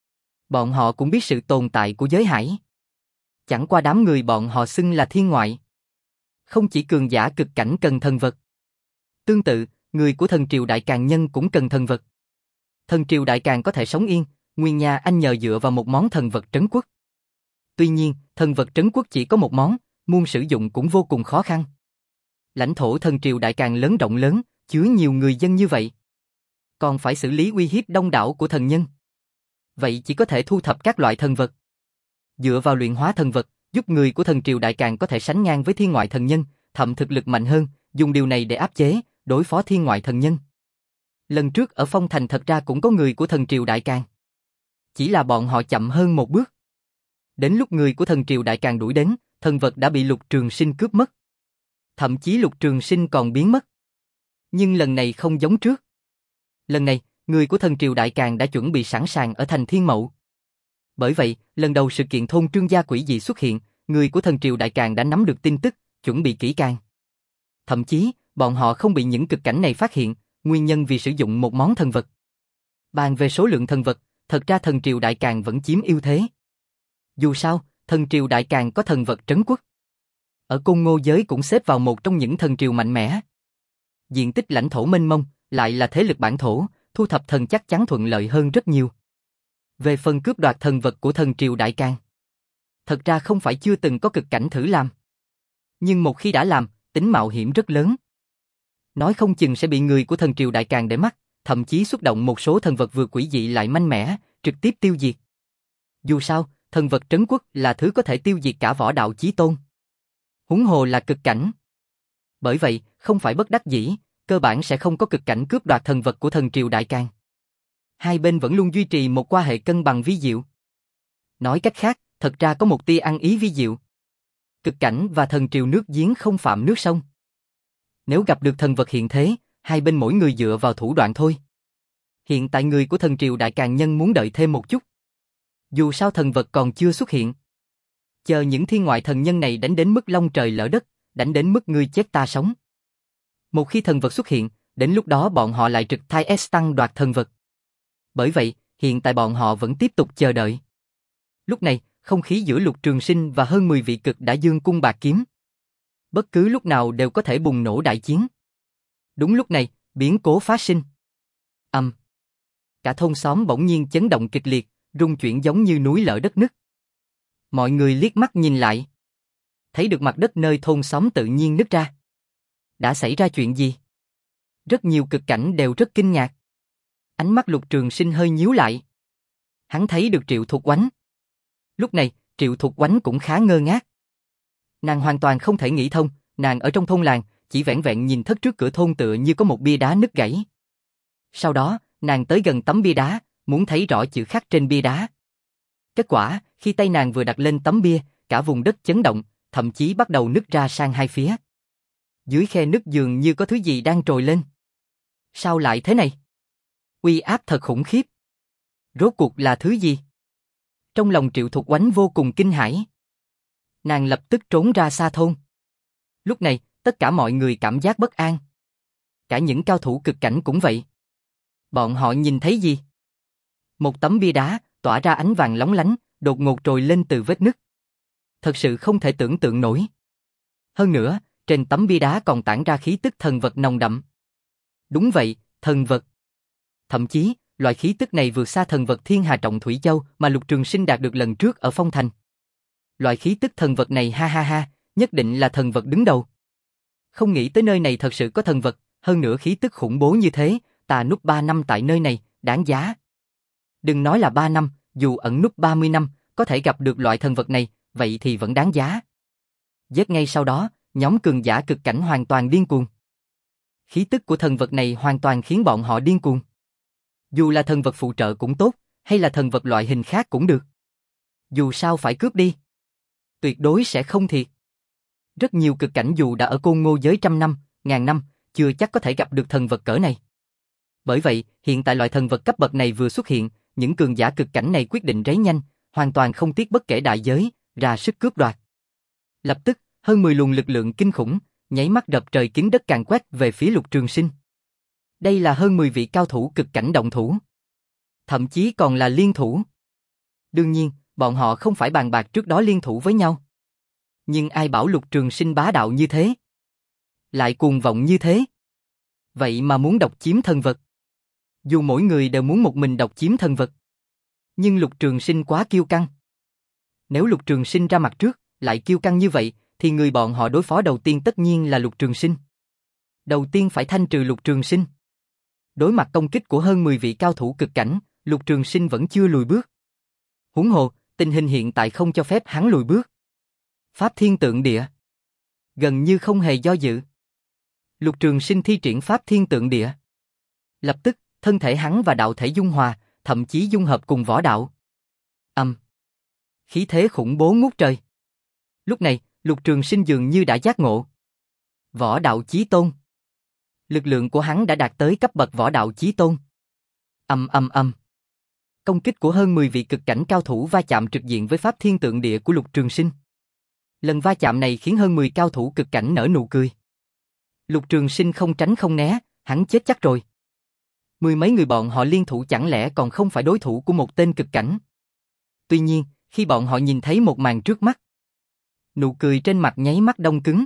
Bọn họ cũng biết sự tồn tại của giới hải. Chẳng qua đám người bọn họ xưng là thiên ngoại. Không chỉ cường giả cực cảnh cần thần vật. Tương tự, người của thần triều Đại Càn nhân cũng cần thần vật. Thần triều Đại Càn có thể sống yên, nguyên nhà anh nhờ dựa vào một món thần vật trấn quốc. Tuy nhiên, thần vật trấn quốc chỉ có một món, muốn sử dụng cũng vô cùng khó khăn. Lãnh thổ thần triều Đại Càn lớn rộng lớn, chứa nhiều người dân như vậy. Còn phải xử lý uy hiếp đông đảo của thần nhân. Vậy chỉ có thể thu thập các loại thần vật. Dựa vào luyện hóa thần vật, giúp người của thần triều Đại Càn có thể sánh ngang với thiên ngoại thần nhân, thậm thực lực mạnh hơn, dùng điều này để áp chế, đối phó thiên ngoại thần nhân. Lần trước ở Phong Thành thật ra cũng có người của thần triều Đại Càn. Chỉ là bọn họ chậm hơn một bước. Đến lúc người của thần triều Đại Càn đuổi đến, thần vật đã bị Lục Trường Sinh cướp mất. Thậm chí Lục Trường Sinh còn biến mất. Nhưng lần này không giống trước. Lần này, người của thần triều Đại Càn đã chuẩn bị sẵn sàng ở thành Thiên Mậu. Bởi vậy, lần đầu sự kiện thôn Trương gia quỷ dị xuất hiện, người của thần triều Đại Càn đã nắm được tin tức, chuẩn bị kỹ càng. Thậm chí, bọn họ không bị những cực cảnh này phát hiện, nguyên nhân vì sử dụng một món thần vật. Bàn về số lượng thần vật, thật ra thần triều Đại Càn vẫn chiếm ưu thế. Dù sao, thần triều Đại Càn có thần vật trấn quốc. Ở Côn Ngô giới cũng xếp vào một trong những thần triều mạnh mẽ. Diện tích lãnh thổ mênh mông, lại là thế lực bản thổ, thu thập thần chắc chắn thuận lợi hơn rất nhiều. Về phần cướp đoạt thần vật của thần triều Đại Càn, thật ra không phải chưa từng có cực cảnh thử làm. Nhưng một khi đã làm, tính mạo hiểm rất lớn. Nói không chừng sẽ bị người của thần triều Đại Càn để mắt, thậm chí xuất động một số thần vật vừa quỷ dị lại manh mẽ, trực tiếp tiêu diệt. Dù sao, thần vật trấn quốc là thứ có thể tiêu diệt cả võ đạo chí tôn. Huống hồ là cực cảnh. Bởi vậy, không phải bất đắc dĩ, cơ bản sẽ không có cực cảnh cướp đoạt thần vật của thần triều Đại Càn. Hai bên vẫn luôn duy trì một quan hệ cân bằng vi diệu. Nói cách khác, thật ra có một tia ăn ý vi diệu. Cực cảnh và thần triều nước giếng không phạm nước sông. Nếu gặp được thần vật hiện thế, hai bên mỗi người dựa vào thủ đoạn thôi. Hiện tại người của thần triều Đại Càn nhân muốn đợi thêm một chút. Dù sao thần vật còn chưa xuất hiện. Chờ những thiên ngoại thần nhân này đánh đến mức long trời lỡ đất, đánh đến mức ngươi chết ta sống. Một khi thần vật xuất hiện, đến lúc đó bọn họ lại trực thai S tăng đoạt thần vật. Bởi vậy, hiện tại bọn họ vẫn tiếp tục chờ đợi. Lúc này, không khí giữa Lục Trường Sinh và hơn mười vị cực đã dương cung bạc kiếm. Bất cứ lúc nào đều có thể bùng nổ đại chiến. Đúng lúc này, biến cố phát sinh. Ầm. Um. Cả thôn xóm bỗng nhiên chấn động kịch liệt, rung chuyển giống như núi lở đất nứt. Mọi người liếc mắt nhìn lại. Thấy được mặt đất nơi thôn xóm tự nhiên nứt ra. Đã xảy ra chuyện gì? Rất nhiều cực cảnh đều rất kinh ngạc. Ánh mắt Lục Trường Sinh hơi nhíu lại. Hắn thấy được Triệu Thục Oánh. Lúc này, Triệu Thục Oánh cũng khá ngơ ngác. Nàng hoàn toàn không thể nghĩ thông, nàng ở trong thôn làng, chỉ vẻn vẹn nhìn thất trước cửa thôn tựa như có một bia đá nứt gãy. Sau đó, nàng tới gần tấm bia đá, muốn thấy rõ chữ khắc trên bia đá. Kết quả, khi tay nàng vừa đặt lên tấm bia, cả vùng đất chấn động, thậm chí bắt đầu nứt ra sang hai phía. Dưới khe nứt dường như có thứ gì đang trồi lên. Sao lại thế này? Uy áp thật khủng khiếp. Rốt cuộc là thứ gì? Trong lòng Triệu Thục Oánh vô cùng kinh hãi. Nàng lập tức trốn ra xa thôn. Lúc này, tất cả mọi người cảm giác bất an. Cả những cao thủ cực cảnh cũng vậy. Bọn họ nhìn thấy gì? Một tấm bia đá, tỏa ra ánh vàng lóng lánh, đột ngột trồi lên từ vết nứt. Thật sự không thể tưởng tượng nổi. Hơn nữa, trên tấm bia đá còn tản ra khí tức thần vật nồng đậm. Đúng vậy, thần vật. Thậm chí, loại khí tức này vượt xa thần vật Thiên Hà Trọng Thủy Châu mà Lục Trường Sinh đạt được lần trước ở Phong Thành. Loại khí tức thần vật này ha ha ha, nhất định là thần vật đứng đầu. Không nghĩ tới nơi này thật sự có thần vật, hơn nữa khí tức khủng bố như thế, ta núp ba năm tại nơi này, đáng giá. Đừng nói là ba năm, dù ẩn núp ba mươi năm, có thể gặp được loại thần vật này, vậy thì vẫn đáng giá. Giết ngay sau đó, nhóm cường giả cực cảnh hoàn toàn điên cuồng. Khí tức của thần vật này hoàn toàn khiến bọn họ điên cuồng. Dù là thần vật phụ trợ cũng tốt, hay là thần vật loại hình khác cũng được. Dù sao phải cướp đi. Tuyệt đối sẽ không thiệt. Rất nhiều cực cảnh dù đã ở Côn Ngô giới trăm năm, ngàn năm, chưa chắc có thể gặp được thần vật cỡ này. Bởi vậy, hiện tại loại thần vật cấp bậc này vừa xuất hiện, những cường giả cực cảnh này quyết định ráy nhanh, hoàn toàn không tiếc bất kể đại giới, ra sức cướp đoạt. Lập tức, hơn mười luồng lực lượng kinh khủng, nháy mắt đập trời kín đất càn quét về phía Lục Trường Sinh. Đây là hơn mười vị cao thủ cực cảnh động thủ. Thậm chí còn là liên thủ. Đương nhiên, bọn họ không phải bàn bạc trước đó liên thủ với nhau. Nhưng ai bảo Lục Trường Sinh bá đạo như thế? Lại cuồng vọng như thế? Vậy mà muốn độc chiếm thần vật. Dù mỗi người đều muốn một mình độc chiếm thần vật. Nhưng Lục Trường Sinh quá kiêu căng. Nếu Lục Trường Sinh ra mặt trước, lại kiêu căng như vậy, thì người bọn họ đối phó đầu tiên tất nhiên là Lục Trường Sinh. Đầu tiên phải thanh trừ Lục Trường Sinh. Đối mặt công kích của hơn mười vị cao thủ cực cảnh, Lục Trường Sinh vẫn chưa lùi bước. Huống hồ, tình hình hiện tại không cho phép hắn lùi bước. Pháp Thiên Tượng Địa. Gần như không hề do dự. Lục Trường Sinh thi triển Pháp Thiên Tượng Địa. Lập tức, thân thể hắn và đạo thể dung hòa, thậm chí dung hợp cùng võ đạo. Âm. Khí thế khủng bố ngút trời. Lúc này, Lục Trường Sinh dường như đã giác ngộ. Võ đạo chí tôn. Lực lượng của hắn đã đạt tới cấp bậc võ đạo chí tôn. Âm âm âm. Công kích của hơn mười vị cực cảnh cao thủ va chạm trực diện với Pháp Thiên Tượng Địa của Lục Trường Sinh. Lần va chạm này khiến hơn mười cao thủ cực cảnh nở nụ cười. Lục Trường Sinh không tránh không né, hắn chết chắc rồi. Mười mấy người bọn họ liên thủ chẳng lẽ còn không phải đối thủ của một tên cực cảnh. Tuy nhiên, khi bọn họ nhìn thấy một màn trước mắt, nụ cười trên mặt nháy mắt đông cứng.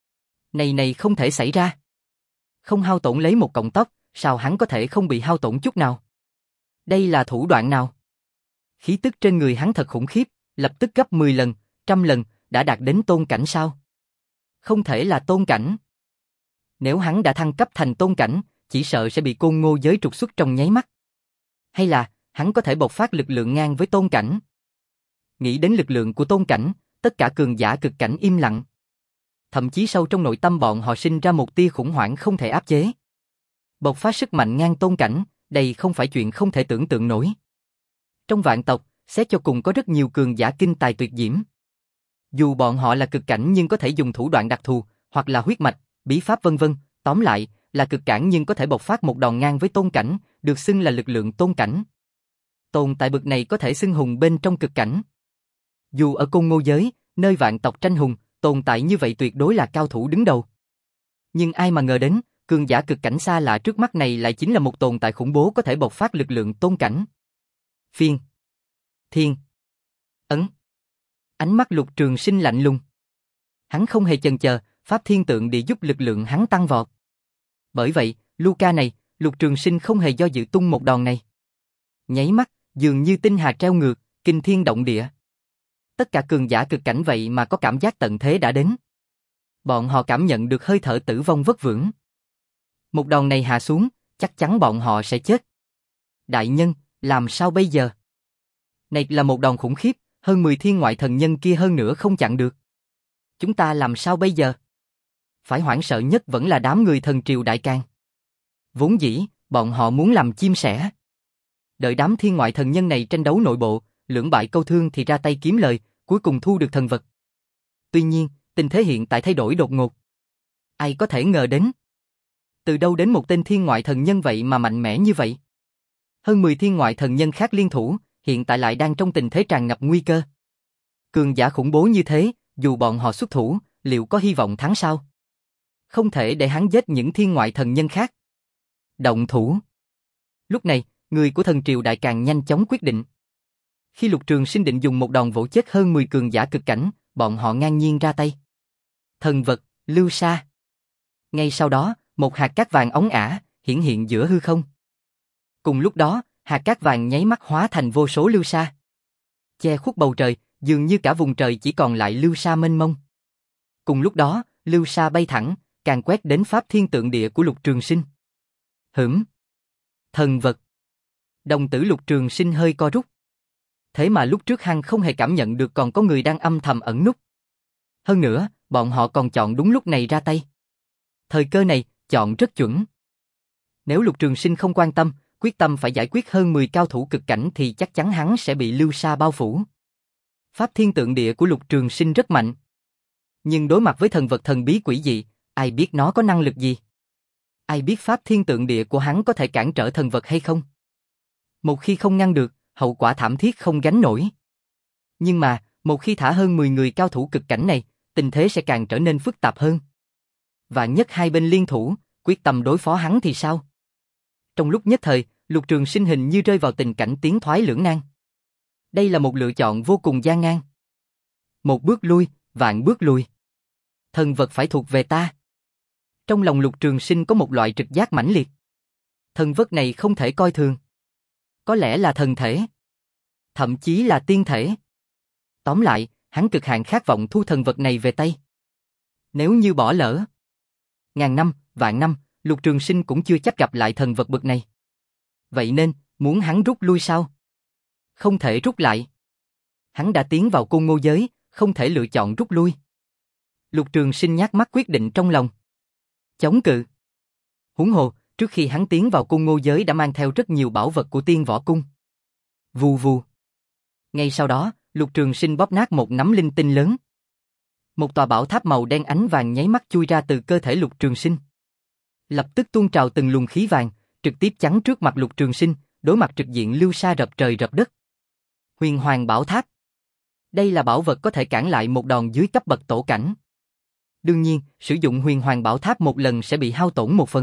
Này này không thể xảy ra. Không hao tổn lấy một cọng tóc, sao hắn có thể không bị hao tổn chút nào? Đây là thủ đoạn nào? Khí tức trên người hắn thật khủng khiếp, lập tức gấp mười lần, trăm lần, đã đạt đến tôn cảnh sao? Không thể là tôn cảnh. Nếu hắn đã thăng cấp thành tôn cảnh, chỉ sợ sẽ bị Côn Ngô giới trục xuất trong nháy mắt. Hay là, hắn có thể bộc phát lực lượng ngang với tôn cảnh? Nghĩ đến lực lượng của tôn cảnh, tất cả cường giả cực cảnh im lặng. Thậm chí sâu trong nội tâm bọn họ sinh ra một tia khủng hoảng không thể áp chế. Bộc phát sức mạnh ngang tôn cảnh, đây không phải chuyện không thể tưởng tượng nổi. Trong vạn tộc, xét cho cùng có rất nhiều cường giả kinh tài tuyệt diễm. Dù bọn họ là cực cảnh nhưng có thể dùng thủ đoạn đặc thù, hoặc là huyết mạch, bí pháp vân vân, tóm lại, là cực cảnh nhưng có thể bộc phát một đòn ngang với tôn cảnh, được xưng là lực lượng tôn cảnh. Tồn tại bực này có thể xưng hùng bên trong cực cảnh. Dù ở Côn Ngô giới, nơi vạn tộc tranh hùng, tồn tại như vậy tuyệt đối là cao thủ đứng đầu. Nhưng ai mà ngờ đến, cường giả cực cảnh xa lạ trước mắt này lại chính là một tồn tại khủng bố có thể bộc phát lực lượng tôn cảnh. Phiên. Thiên. Ấn. Ánh mắt Lục Trường Sinh lạnh lùng. Hắn không hề chần chờ, Pháp Thiên Tượng Địa giúp lực lượng hắn tăng vọt. Bởi vậy, Luca này, Lục Trường Sinh không hề do dự tung một đòn này. Nháy mắt, dường như tinh hà treo ngược, kinh thiên động địa. Tất cả cường giả cực cảnh vậy mà có cảm giác tận thế đã đến. Bọn họ cảm nhận được hơi thở tử vong vất vưởng. Một đòn này hạ xuống, chắc chắn bọn họ sẽ chết. Đại nhân, làm sao bây giờ? Này là một đòn khủng khiếp, hơn mười thiên ngoại thần nhân kia hơn nữa không chặn được. Chúng ta làm sao bây giờ? Phải hoảng sợ nhất vẫn là đám người thần triều đại càn. Vốn dĩ, bọn họ muốn làm chim sẻ. Đợi đám thiên ngoại thần nhân này tranh đấu nội bộ, lưỡng bại câu thương thì ra tay kiếm lời, cuối cùng thu được thần vật. Tuy nhiên, tình thế hiện tại thay đổi đột ngột. Ai có thể ngờ đến? Từ đâu đến một tên thiên ngoại thần nhân vậy mà mạnh mẽ như vậy? Hơn mười thiên ngoại thần nhân khác liên thủ, hiện tại lại đang trong tình thế tràn ngập nguy cơ. Cường giả khủng bố như thế, dù bọn họ xuất thủ, liệu có hy vọng thắng sao? Không thể để hắn giết những thiên ngoại thần nhân khác. Động thủ. Lúc này, người của thần triều đại càng nhanh chóng quyết định. Khi Lục Trường Sinh định dùng một đòn vỗ chết hơn mười cường giả cực cảnh, bọn họ ngang nhiên ra tay. Thần vật, lưu sa. Ngay sau đó, một hạt cát vàng óng ả hiển hiện giữa hư không. Cùng lúc đó, hạt cát vàng nháy mắt hóa thành vô số lưu sa, che khuất bầu trời, dường như cả vùng trời chỉ còn lại lưu sa mênh mông. Cùng lúc đó, lưu sa bay thẳng, càng quét đến Pháp Thiên Tượng Địa của Lục Trường Sinh. Hửm. Thần vật. Đồng tử Lục Trường Sinh hơi co rút. Thế mà lúc trước hắn không hề cảm nhận được còn có người đang âm thầm ẩn núp. Hơn nữa, bọn họ còn chọn đúng lúc này ra tay. Thời cơ này, chọn rất chuẩn. Nếu Lục Trường Sinh không quan tâm, quyết tâm phải giải quyết hơn mười cao thủ cực cảnh thì chắc chắn hắn sẽ bị lưu sa bao phủ. Pháp thiên tượng địa của Lục Trường Sinh rất mạnh. Nhưng đối mặt với thần vật thần bí quỷ dị, ai biết nó có năng lực gì? Ai biết pháp thiên tượng địa của hắn có thể cản trở thần vật hay không? Một khi không ngăn được, hậu quả thảm thiết không gánh nổi. Nhưng mà, một khi thả hơn mười người cao thủ cực cảnh này, tình thế sẽ càng trở nên phức tạp hơn. Vạn nhất hai bên liên thủ, quyết tâm đối phó hắn thì sao? Trong lúc nhất thời, Lục Trường Sinh hình như rơi vào tình cảnh tiến thoái lưỡng nan. Đây là một lựa chọn vô cùng gian nan. Một bước lui, vạn bước lui. Thần vật phải thuộc về ta. Trong lòng Lục Trường Sinh có một loại trực giác mãnh liệt. Thần vật này không thể coi thường. Có lẽ là thần thể. Thậm chí là tiên thể. Tóm lại, hắn cực hạn khát vọng thu thần vật này về tay. Nếu như bỏ lỡ, ngàn năm, vạn năm, Lục Trường Sinh cũng chưa chắc gặp lại thần vật bực này. Vậy nên, muốn hắn rút lui sao? Không thể rút lại. Hắn đã tiến vào côn ngô giới, không thể lựa chọn rút lui. Lục Trường Sinh nhát mắt quyết định trong lòng. Chống cự. Huống hồ, trước khi hắn tiến vào côn ngô giới đã mang theo rất nhiều bảo vật của Tiên Võ Cung. Vù vù. Ngay sau đó, Lục Trường Sinh bóp nát một nắm linh tinh lớn. Một tòa bảo tháp màu đen ánh vàng nháy mắt chui ra từ cơ thể Lục Trường Sinh. Lập tức tuôn trào từng luồng khí vàng, trực tiếp chắn trước mặt Lục Trường Sinh, đối mặt trực diện lưu sa rập trời rập đất. Huyền Hoàng Bảo Tháp. Đây là bảo vật có thể cản lại một đòn dưới cấp bậc tổ cảnh. Đương nhiên, sử dụng Huyền Hoàng Bảo Tháp một lần sẽ bị hao tổn một phần.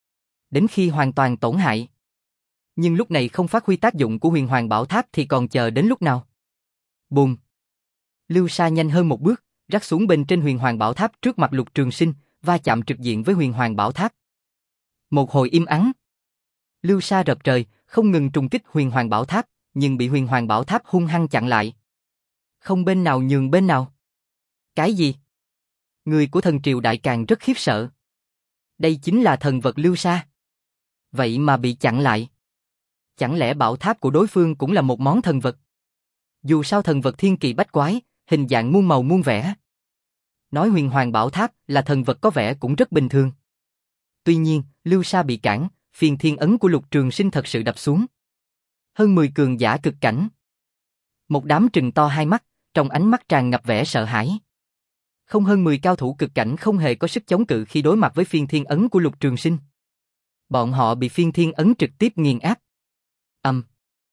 Đến khi hoàn toàn tổn hại. Nhưng lúc này không phát huy tác dụng của Huyền Hoàng Bảo Tháp thì còn chờ đến lúc nào? Bùm. Lưu sa nhanh hơn một bước, rắc xuống bên trên Huyền Hoàng Bảo Tháp trước mặt Lục Trường Sinh, va chạm trực diện với Huyền Hoàng Bảo Tháp. Một hồi im ắng. Lưu sa rập trời, không ngừng trùng kích Huyền Hoàng Bảo Tháp, nhưng bị Huyền Hoàng Bảo Tháp hung hăng chặn lại. Không bên nào nhường bên nào. Cái gì? Người của thần triều Đại Càn rất khiếp sợ. Đây chính là thần vật lưu sa. Vậy mà bị chặn lại. Chẳng lẽ bảo tháp của đối phương cũng là một món thần vật? Dù sao thần vật thiên kỳ bách quái, hình dạng muôn màu muôn vẻ. Nói Huyền Hoàng Bảo Tháp là thần vật có vẻ cũng rất bình thường. Tuy nhiên, lưu sa bị cản, phiên thiên ấn của Lục Trường Sinh thật sự đập xuống. Hơn mười cường giả cực cảnh. Một đám trừng to hai mắt, trong ánh mắt tràn ngập vẻ sợ hãi. Không hơn mười cao thủ cực cảnh không hề có sức chống cự khi đối mặt với phiên thiên ấn của Lục Trường Sinh. Bọn họ bị phiên thiên ấn trực tiếp nghiền áp. Âm.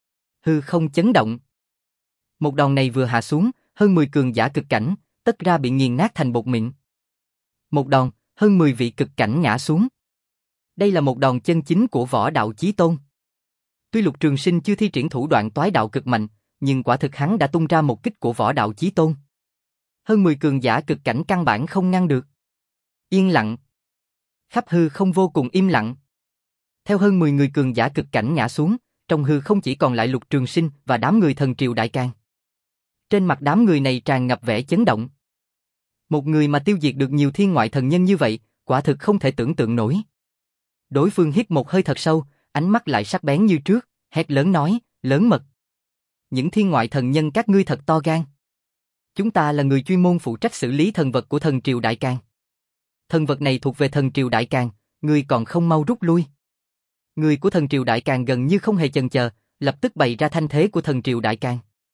Hư không chấn động. Một đòn này vừa hạ xuống, hơn mười cường giả cực cảnh, tất ra bị nghiền nát thành bột mịn. Một đòn, hơn mười vị cực cảnh ngã xuống. Đây là một đòn chân chính của võ đạo chí tôn. Tuy Lục Trường Sinh chưa thi triển thủ đoạn toái đạo cực mạnh, nhưng quả thực hắn đã tung ra một kích của võ đạo chí tôn. Hơn mười cường giả cực cảnh căn bản không ngăn được. Yên lặng. Khắp hư không vô cùng im lặng. Theo hơn mười người cường giả cực cảnh ngã xuống, trong hư không chỉ còn lại Lục Trường Sinh và đám người thần triều Đại Càn. Trên mặt đám người này tràn ngập vẻ chấn động. Một người mà tiêu diệt được nhiều thiên ngoại thần nhân như vậy, quả thực không thể tưởng tượng nổi. Đối phương hít một hơi thật sâu, ánh mắt lại sắc bén như trước, hét lớn nói, lớn mật. Những thiên ngoại thần nhân các ngươi thật to gan. Chúng ta là người chuyên môn phụ trách xử lý thần vật của thần triều Đại Càn. Thần vật này thuộc về thần triều Đại Càn, ngươi còn không mau rút lui. Người của thần triều Đại Càn gần như không hề chần chờ, lập tức bày ra thanh thế của thần triều Đại Càn.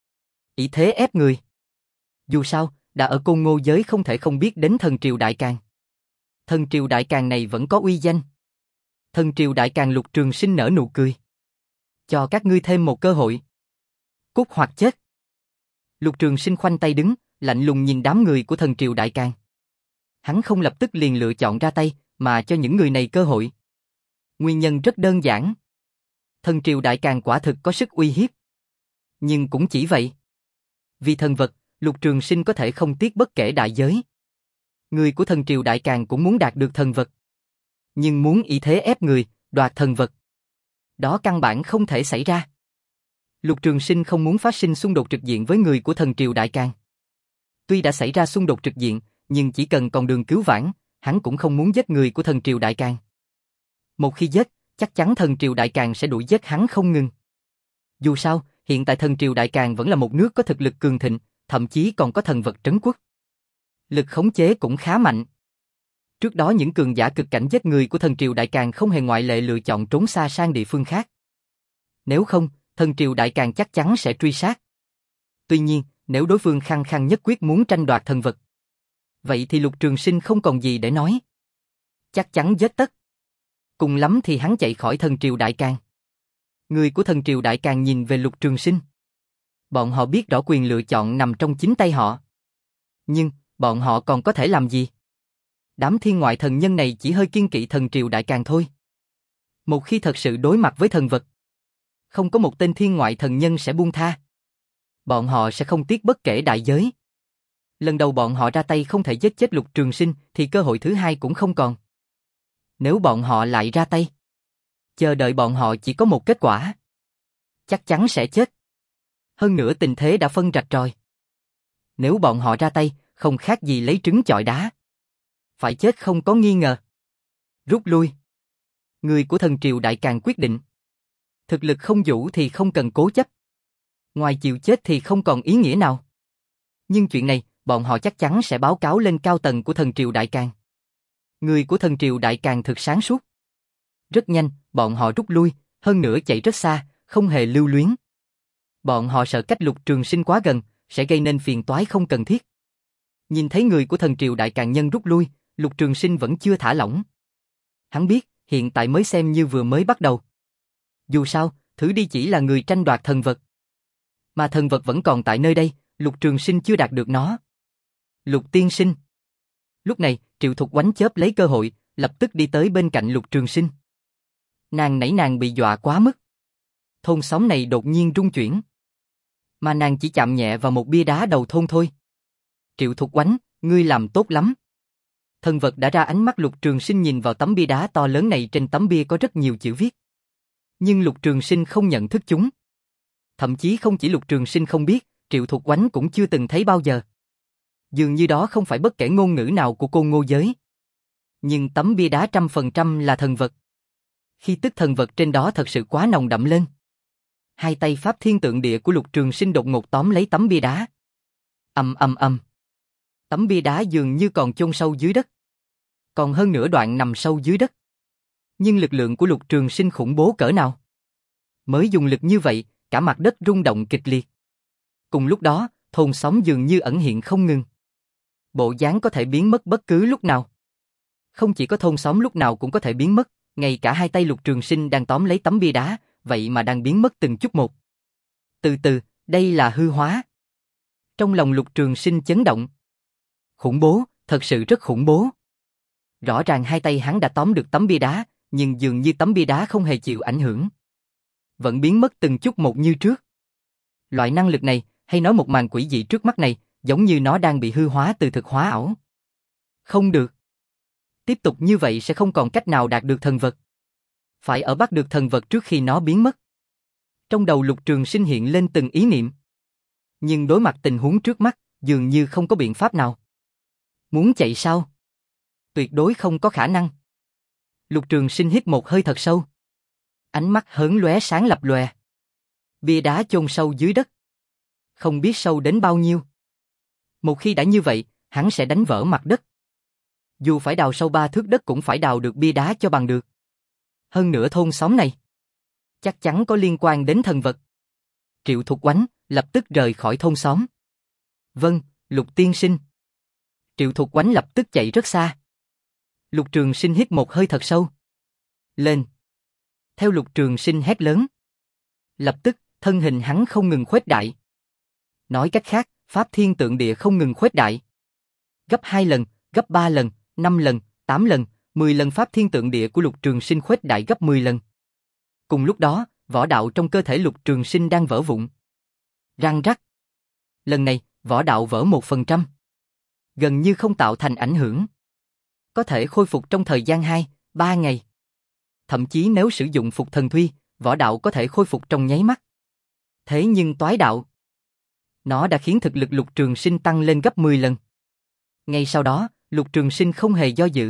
Ý thế ép người. Dù sao, đã ở Côn Ngô giới không thể không biết đến thần triều Đại Càn. Thần triều Đại Càn này vẫn có uy danh. Thần triều Đại Càn Lục Trường Sinh nở nụ cười. Cho các ngươi thêm một cơ hội. Cút hoặc chết. Lục Trường Sinh khoanh tay đứng, lạnh lùng nhìn đám người của thần triều Đại Càn. Hắn không lập tức liền lựa chọn ra tay, mà cho những người này cơ hội. Nguyên nhân rất đơn giản. Thần triều Đại Càn quả thực có sức uy hiếp. Nhưng cũng chỉ vậy. Vì thần vật, Lục Trường Sinh có thể không tiếc bất kể đại giới. Người của thần triều Đại Càn cũng muốn đạt được thần vật. Nhưng muốn ý thế ép người, đoạt thần vật. Đó căn bản không thể xảy ra. Lục Trường Sinh không muốn phát sinh xung đột trực diện với người của thần triều Đại Càn. Tuy đã xảy ra xung đột trực diện, nhưng chỉ cần còn đường cứu vãn, hắn cũng không muốn giết người của thần triều Đại Càn. Một khi giết, chắc chắn thần triều Đại Càn sẽ đuổi giết hắn không ngừng. Dù sao, hiện tại thần triều Đại Càn vẫn là một nước có thực lực cường thịnh, thậm chí còn có thần vật trấn quốc. Lực khống chế cũng khá mạnh. Trước đó những cường giả cực cảnh giết người của thần triều Đại Càn không hề ngoại lệ lựa chọn trốn xa sang địa phương khác. Nếu không, thần triều đại càng chắc chắn sẽ truy sát. Tuy nhiên, nếu đối phương khăng khăng nhất quyết muốn tranh đoạt thần vật, vậy thì Lục Trường Sinh không còn gì để nói. Chắc chắn giết tất. Cùng lắm thì hắn chạy khỏi thần triều đại càng. Người của thần triều đại càng nhìn về Lục Trường Sinh. Bọn họ biết rõ quyền lựa chọn nằm trong chính tay họ. Nhưng, bọn họ còn có thể làm gì? Đám thiên ngoại thần nhân này chỉ hơi kiêng kỵ thần triều đại càng thôi. Một khi thật sự đối mặt với thần vật, không có một tên thiên ngoại thần nhân sẽ buông tha. Bọn họ sẽ không tiếc bất kể đại giới. Lần đầu bọn họ ra tay không thể giết chết Lục Trường Sinh thì cơ hội thứ hai cũng không còn. Nếu bọn họ lại ra tay, chờ đợi bọn họ chỉ có một kết quả. Chắc chắn sẽ chết. Hơn nữa tình thế đã phân rạch rồi. Nếu bọn họ ra tay, không khác gì lấy trứng chọi đá. Phải chết không có nghi ngờ. Rút lui. Người của thần triều đại càng quyết định. Thực lực không đủ thì không cần cố chấp. Ngoài chịu chết thì không còn ý nghĩa nào. Nhưng chuyện này, bọn họ chắc chắn sẽ báo cáo lên cao tầng của thần triều đại càng. Người của thần triều đại càng thực sáng suốt. Rất nhanh, bọn họ rút lui, hơn nữa chạy rất xa, không hề lưu luyến. Bọn họ sợ cách Lục Trường Sinh quá gần, sẽ gây nên phiền toái không cần thiết. Nhìn thấy người của thần triều đại càng nhân rút lui, Lục Trường Sinh vẫn chưa thả lỏng. Hắn biết, hiện tại mới xem như vừa mới bắt đầu. Dù sao, thử đi chỉ là người tranh đoạt thần vật. Mà thần vật vẫn còn tại nơi đây, Lục Trường Sinh chưa đạt được nó. Lục tiên sinh. Lúc này, Triệu Thục Oánh chớp lấy cơ hội, lập tức đi tới bên cạnh Lục Trường Sinh. Nàng nãy nàng bị dọa quá mức. Thôn xóm này đột nhiên rung chuyển. Mà nàng chỉ chạm nhẹ vào một bia đá đầu thôn thôi. Triệu Thục Oánh, ngươi làm tốt lắm. Thần vật đã ra ánh mắt Lục Trường Sinh nhìn vào tấm bia đá to lớn này, trên tấm bia có rất nhiều chữ viết. Nhưng Lục Trường Sinh không nhận thức chúng. Thậm chí không chỉ Lục Trường Sinh không biết, Triệu Thục Oánh cũng chưa từng thấy bao giờ. Dường như đó không phải bất kể ngôn ngữ nào của Côn Ngô giới. Nhưng tấm bia đá trăm phần trăm là thần vật. Khi tức thần vật trên đó thật sự quá nồng đậm lên. Hai tay Pháp Thiên Tượng Địa của Lục Trường Sinh đột ngột tóm lấy tấm bia đá. Ầm ầm ầm. Tấm bia đá dường như còn chôn sâu dưới đất. Còn hơn nửa đoạn nằm sâu dưới đất. Nhưng lực lượng của Lục Trường Sinh khủng bố cỡ nào? Mới dùng lực như vậy, cả mặt đất rung động kịch liệt. Cùng lúc đó, thôn xóm dường như ẩn hiện không ngừng. Bộ dáng có thể biến mất bất cứ lúc nào. Không chỉ có thôn xóm lúc nào cũng có thể biến mất, ngay cả hai tay Lục Trường Sinh đang tóm lấy tấm bia đá, vậy mà đang biến mất từng chút một. Từ từ, đây là hư hóa. Trong lòng Lục Trường Sinh chấn động. Khủng bố, thật sự rất khủng bố. Rõ ràng hai tay hắn đã tóm được tấm bia đá, nhưng dường như tấm bia đá không hề chịu ảnh hưởng. Vẫn biến mất từng chút một như trước. Loại năng lực này, hay nói một màn quỷ dị trước mắt này, giống như nó đang bị hư hóa từ thực hóa ảo. Không được. Tiếp tục như vậy sẽ không còn cách nào đạt được thần vật. Phải ở bắt được thần vật trước khi nó biến mất. Trong đầu Lục Trường Sinh hiện lên từng ý niệm. Nhưng đối mặt tình huống trước mắt, dường như không có biện pháp nào. Muốn chạy sao? Tuyệt đối không có khả năng. Lục Trường Sinh hít một hơi thật sâu. Ánh mắt hớn lóe sáng lập lòe. Bia đá chôn sâu dưới đất. Không biết sâu đến bao nhiêu. Một khi đã như vậy, hắn sẽ đánh vỡ mặt đất. Dù phải đào sâu ba thước đất cũng phải đào được bia đá cho bằng được. Hơn nữa thôn xóm này chắc chắn có liên quan đến thần vật. Triệu Thục Oánh lập tức rời khỏi thôn xóm. Vâng, Lục tiên sinh. Triệu Thục Oánh lập tức chạy rất xa. Lục Trường Sinh hít một hơi thật sâu. Lên. Theo Lục Trường Sinh hét lớn. Lập tức, thân hình hắn không ngừng khuếch đại. Nói cách khác, Pháp Thiên Tượng Địa không ngừng khuếch đại. Gấp hai lần, gấp ba lần, năm lần, tám lần, mười lần Pháp Thiên Tượng Địa của Lục Trường Sinh khuếch đại gấp mười lần. Cùng lúc đó, võ đạo trong cơ thể Lục Trường Sinh đang vỡ vụn. Răng rắc. Lần này, võ đạo vỡ một phần trăm. Gần như không tạo thành ảnh hưởng. Có thể khôi phục trong thời gian hai, ba ngày. Thậm chí nếu sử dụng Phục Thần Thuy, võ đạo có thể khôi phục trong nháy mắt. Thế nhưng toái đạo, nó đã khiến thực lực Lục Trường Sinh tăng lên gấp mười lần. Ngay sau đó, Lục Trường Sinh không hề do dự.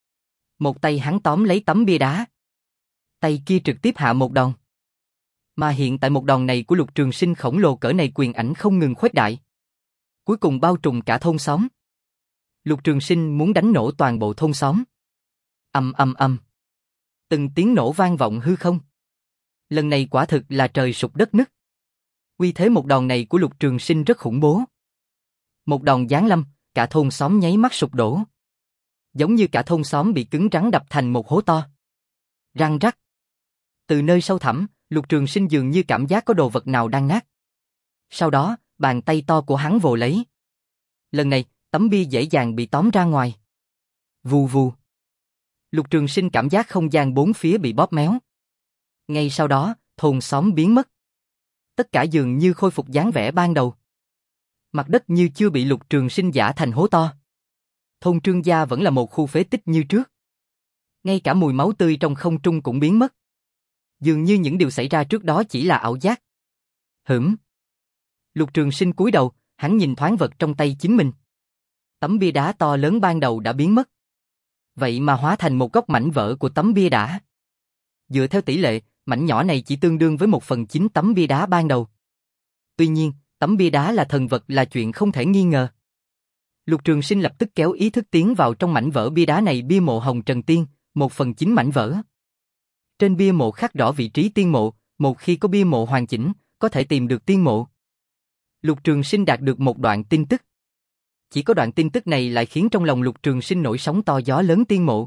Một tay hắn tóm lấy tấm bia đá. Tay kia trực tiếp hạ một đòn. Mà hiện tại một đòn này của Lục Trường Sinh khổng lồ cỡ này, quyền ảnh không ngừng khuếch đại. Cuối cùng bao trùm cả thôn xóm. Lục Trường Sinh muốn đánh nổ toàn bộ thôn xóm. Ầm ầm ầm. Từng tiếng nổ vang vọng hư không. Lần này quả thực là trời sụp đất nứt. Uy thế một đòn này của Lục Trường Sinh rất khủng bố. Một đòn giáng lâm, cả thôn xóm nháy mắt sụp đổ. Giống như cả thôn xóm bị cứng rắn đập thành một hố to. Răng rắc. Từ nơi sâu thẳm, Lục Trường Sinh dường như cảm giác có đồ vật nào đang nát. Sau đó, bàn tay to của hắn vồ lấy. Lần này, tấm bia dễ dàng bị tóm ra ngoài. Vù vù. Lục Trường Sinh cảm giác không gian bốn phía bị bóp méo. Ngay sau đó, thôn xóm biến mất. Tất cả dường như khôi phục dáng vẻ ban đầu. Mặt đất như chưa bị Lục Trường Sinh giã thành hố to. Thôn Trương gia vẫn là một khu phế tích như trước. Ngay cả mùi máu tươi trong không trung cũng biến mất. Dường như những điều xảy ra trước đó chỉ là ảo giác. Hửm. Lục Trường Sinh cúi đầu, hắn nhìn thoáng vật trong tay chính mình. Tấm bia đá to lớn ban đầu đã biến mất. Vậy mà hóa thành một góc mảnh vỡ của tấm bia đá. Dựa theo tỷ lệ, mảnh nhỏ này chỉ tương đương với một phần chín tấm bia đá ban đầu. Tuy nhiên, tấm bia đá là thần vật là chuyện không thể nghi ngờ. Lục Trường Sinh lập tức kéo ý thức tiến vào trong mảnh vỡ bia đá này, bia mộ Hồng Trần Tiên, một phần chín mảnh vỡ. Trên bia mộ khắc rõ vị trí tiên mộ, một khi có bia mộ hoàn chỉnh, có thể tìm được tiên mộ. Lục Trường Sinh đạt được một đoạn tin tức. Chỉ có đoạn tin tức này lại khiến trong lòng Lục Trường Sinh nổi sóng to gió lớn, tiên mộ.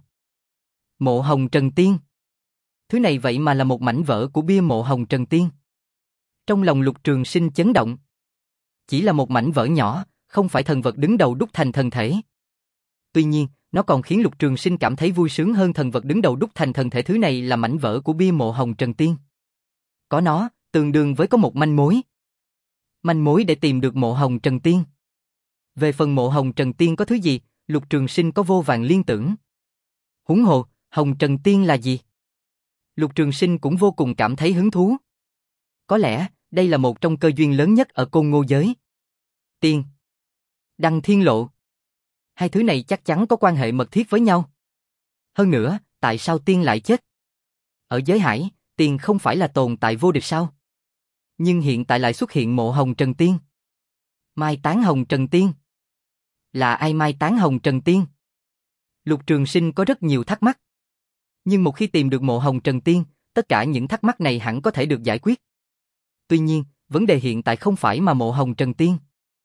Mộ Hồng Trần Tiên. Thứ này vậy mà là một mảnh vỡ của bia mộ Hồng Trần Tiên. Trong lòng Lục Trường Sinh chấn động. Chỉ là một mảnh vỡ nhỏ, không phải thần vật đứng đầu đúc thành thần thể. Tuy nhiên, nó còn khiến Lục Trường Sinh cảm thấy vui sướng hơn thần vật đứng đầu đúc thành thần thể. Thứ này là mảnh vỡ của bia mộ Hồng Trần Tiên. Có nó, tương đương với có một manh mối. Manh mối để tìm được mộ Hồng Trần Tiên. Về phần mộ Hồng Trần Tiên có thứ gì, Lục Trường Sinh có vô vàn liên tưởng. Huống hồ, Hồng Trần Tiên là gì? Lục Trường Sinh cũng vô cùng cảm thấy hứng thú. Có lẽ, đây là một trong cơ duyên lớn nhất ở Côn Ngô giới. Tiên. Đăng Thiên Lộ. Hai thứ này chắc chắn có quan hệ mật thiết với nhau. Hơn nữa, tại sao tiên lại chết? Ở giới hải, tiên không phải là tồn tại vô địch sao? Nhưng hiện tại lại xuất hiện mộ Hồng Trần Tiên. Mai táng Hồng Trần Tiên. Là ai mai táng Hồng Trần Tiên? Lục Trường Sinh có rất nhiều thắc mắc. Nhưng một khi tìm được mộ Hồng Trần Tiên, tất cả những thắc mắc này hẳn có thể được giải quyết. Tuy nhiên, vấn đề hiện tại không phải mà mộ Hồng Trần Tiên,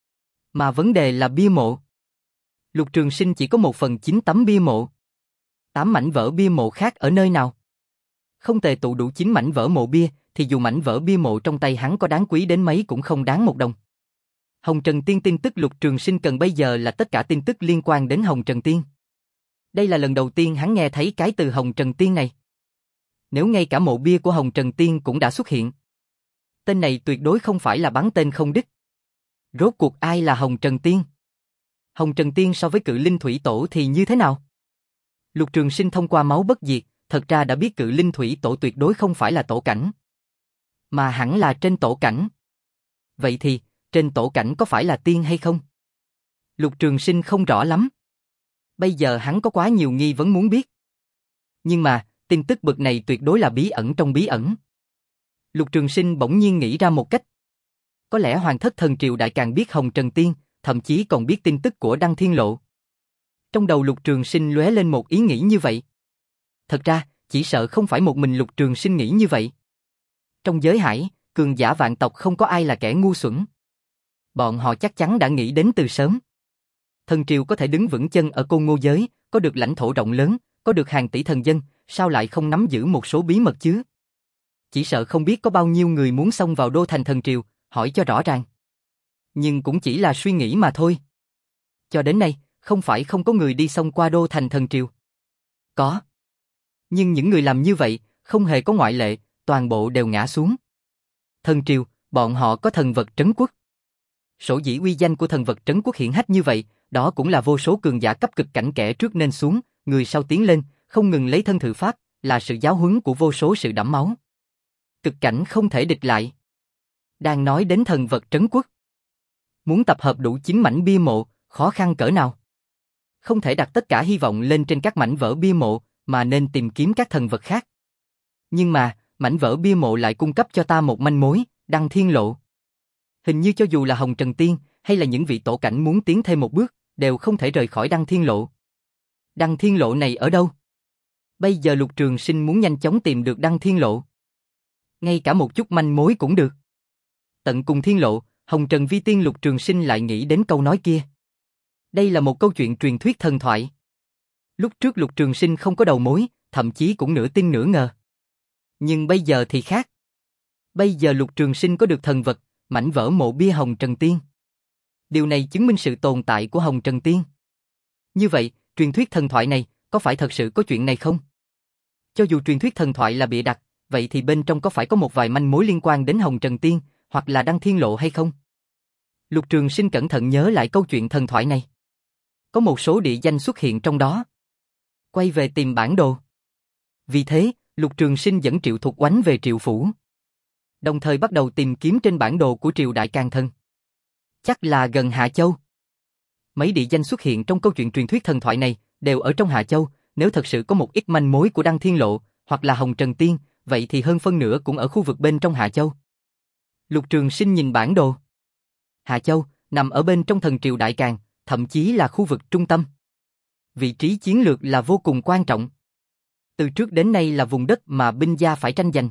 mà vấn đề là bia mộ. Lục Trường Sinh chỉ có một phần chín tấm bia mộ. Tám mảnh vỡ bia mộ khác ở nơi nào? Không tề tụ đủ chín mảnh vỡ mộ bia, thì dù mảnh vỡ bia mộ trong tay hắn có đáng quý đến mấy cũng không đáng một đồng. Hồng Trần Tiên, tin tức Lục Trường Sinh cần bây giờ là tất cả tin tức liên quan đến Hồng Trần Tiên. Đây là lần đầu tiên hắn nghe thấy cái từ Hồng Trần Tiên này. Nếu ngay cả mộ bia của Hồng Trần Tiên cũng đã xuất hiện, tên này tuyệt đối không phải là bắn tên không đích. Rốt cuộc ai là Hồng Trần Tiên? Hồng Trần Tiên so với Cự Linh Thủy Tổ thì như thế nào? Lục Trường Sinh thông qua máu bất diệt, thật ra đã biết Cự Linh Thủy Tổ tuyệt đối không phải là tổ cảnh, mà hẳn là trên tổ cảnh. Vậy thì, trên tổ cảnh có phải là tiên hay không? Lục Trường Sinh không rõ lắm. Bây giờ hắn có quá nhiều nghi vấn muốn biết. Nhưng mà, tin tức bực này tuyệt đối là bí ẩn trong bí ẩn. Lục Trường Sinh bỗng nhiên nghĩ ra một cách. Có lẽ Hoàng thất thần triều đại càng biết Hồng Trần Tiên, thậm chí còn biết tin tức của Đăng Thiên Lộ. Trong đầu Lục Trường Sinh lóe lên một ý nghĩ như vậy. Thật ra, chỉ sợ không phải một mình Lục Trường Sinh nghĩ như vậy. Trong giới hải, cường giả vạn tộc không có ai là kẻ ngu xuẩn. Bọn họ chắc chắn đã nghĩ đến từ sớm. Thần triều có thể đứng vững chân ở Côn Ngô giới, có được lãnh thổ rộng lớn, có được hàng tỷ thần dân, sao lại không nắm giữ một số bí mật chứ? Chỉ sợ không biết có bao nhiêu người muốn xông vào đô thành thần triều, hỏi cho rõ ràng. Nhưng cũng chỉ là suy nghĩ mà thôi. Cho đến nay, không phải không có người đi xông qua đô thành thần triều. Có. Nhưng những người làm như vậy, không hề có ngoại lệ, toàn bộ đều ngã xuống. Thần triều, bọn họ có thần vật trấn quốc. Sổ dĩ uy danh của thần vật trấn quốc hiển hách như vậy, đó cũng là vô số cường giả cấp cực cảnh, kẻ trước nên xuống, người sau tiến lên, không ngừng lấy thân thử pháp, là sự giáo huấn của vô số sự đẫm máu. Cực cảnh không thể địch lại. Đang nói đến thần vật trấn quốc. Muốn tập hợp đủ chín mảnh bia mộ, khó khăn cỡ nào? Không thể đặt tất cả hy vọng lên trên các mảnh vỡ bia mộ, mà nên tìm kiếm các thần vật khác. Nhưng mà, mảnh vỡ bia mộ lại cung cấp cho ta một manh mối, Đăng Thiên Lộ. Hình như cho dù là Hồng Trần Tiên, hay là những vị tổ cảnh muốn tiến thêm một bước, đều không thể rời khỏi Đăng Thiên Lộ. Đăng Thiên Lộ này ở đâu? Bây giờ Lục Trường Sinh muốn nhanh chóng tìm được Đăng Thiên Lộ. Ngay cả một chút manh mối cũng được. Tận cùng thiên lộ, Hồng Trần Vi Tiên Lục Trường Sinh lại nghĩ đến câu nói kia. Đây là một câu chuyện truyền thuyết thần thoại. Lúc trước Lục Trường Sinh không có đầu mối, thậm chí cũng nửa tin nửa ngờ. Nhưng bây giờ thì khác. Bây giờ Lục Trường Sinh có được thần vật, mảnh vỡ mộ bia Hồng Trần Tiên. Điều này chứng minh sự tồn tại của Hồng Trần Tiên. Như vậy, truyền thuyết thần thoại này, có phải thật sự có chuyện này không? Cho dù truyền thuyết thần thoại là bịa đặt, vậy thì bên trong có phải có một vài manh mối liên quan đến Hồng Trần Tiên, hoặc là Đăng Thiên Lộ hay không? Lục Trường Sinh cẩn thận nhớ lại câu chuyện thần thoại này. Có một số địa danh xuất hiện trong đó. Quay về tìm bản đồ. Vì thế, Lục Trường Sinh dẫn Triệu Thục Oánh về Triệu Phủ. Đồng thời bắt đầu tìm kiếm trên bản đồ của Triều Đại Càn Thần. Chắc là gần Hạ Châu. Mấy địa danh xuất hiện trong câu chuyện truyền thuyết thần thoại này đều ở trong Hạ Châu, nếu thật sự có một ít manh mối của Đăng Thiên Lộ hoặc là Hồng Trần Tiên, vậy thì hơn phân nửa cũng ở khu vực bên trong Hạ Châu. Lục Trường Sinh nhìn bản đồ. Hạ Châu nằm ở bên trong thần Triều Đại Càn, thậm chí là khu vực trung tâm. Vị trí chiến lược là vô cùng quan trọng. Từ trước đến nay là vùng đất mà binh gia phải tranh giành.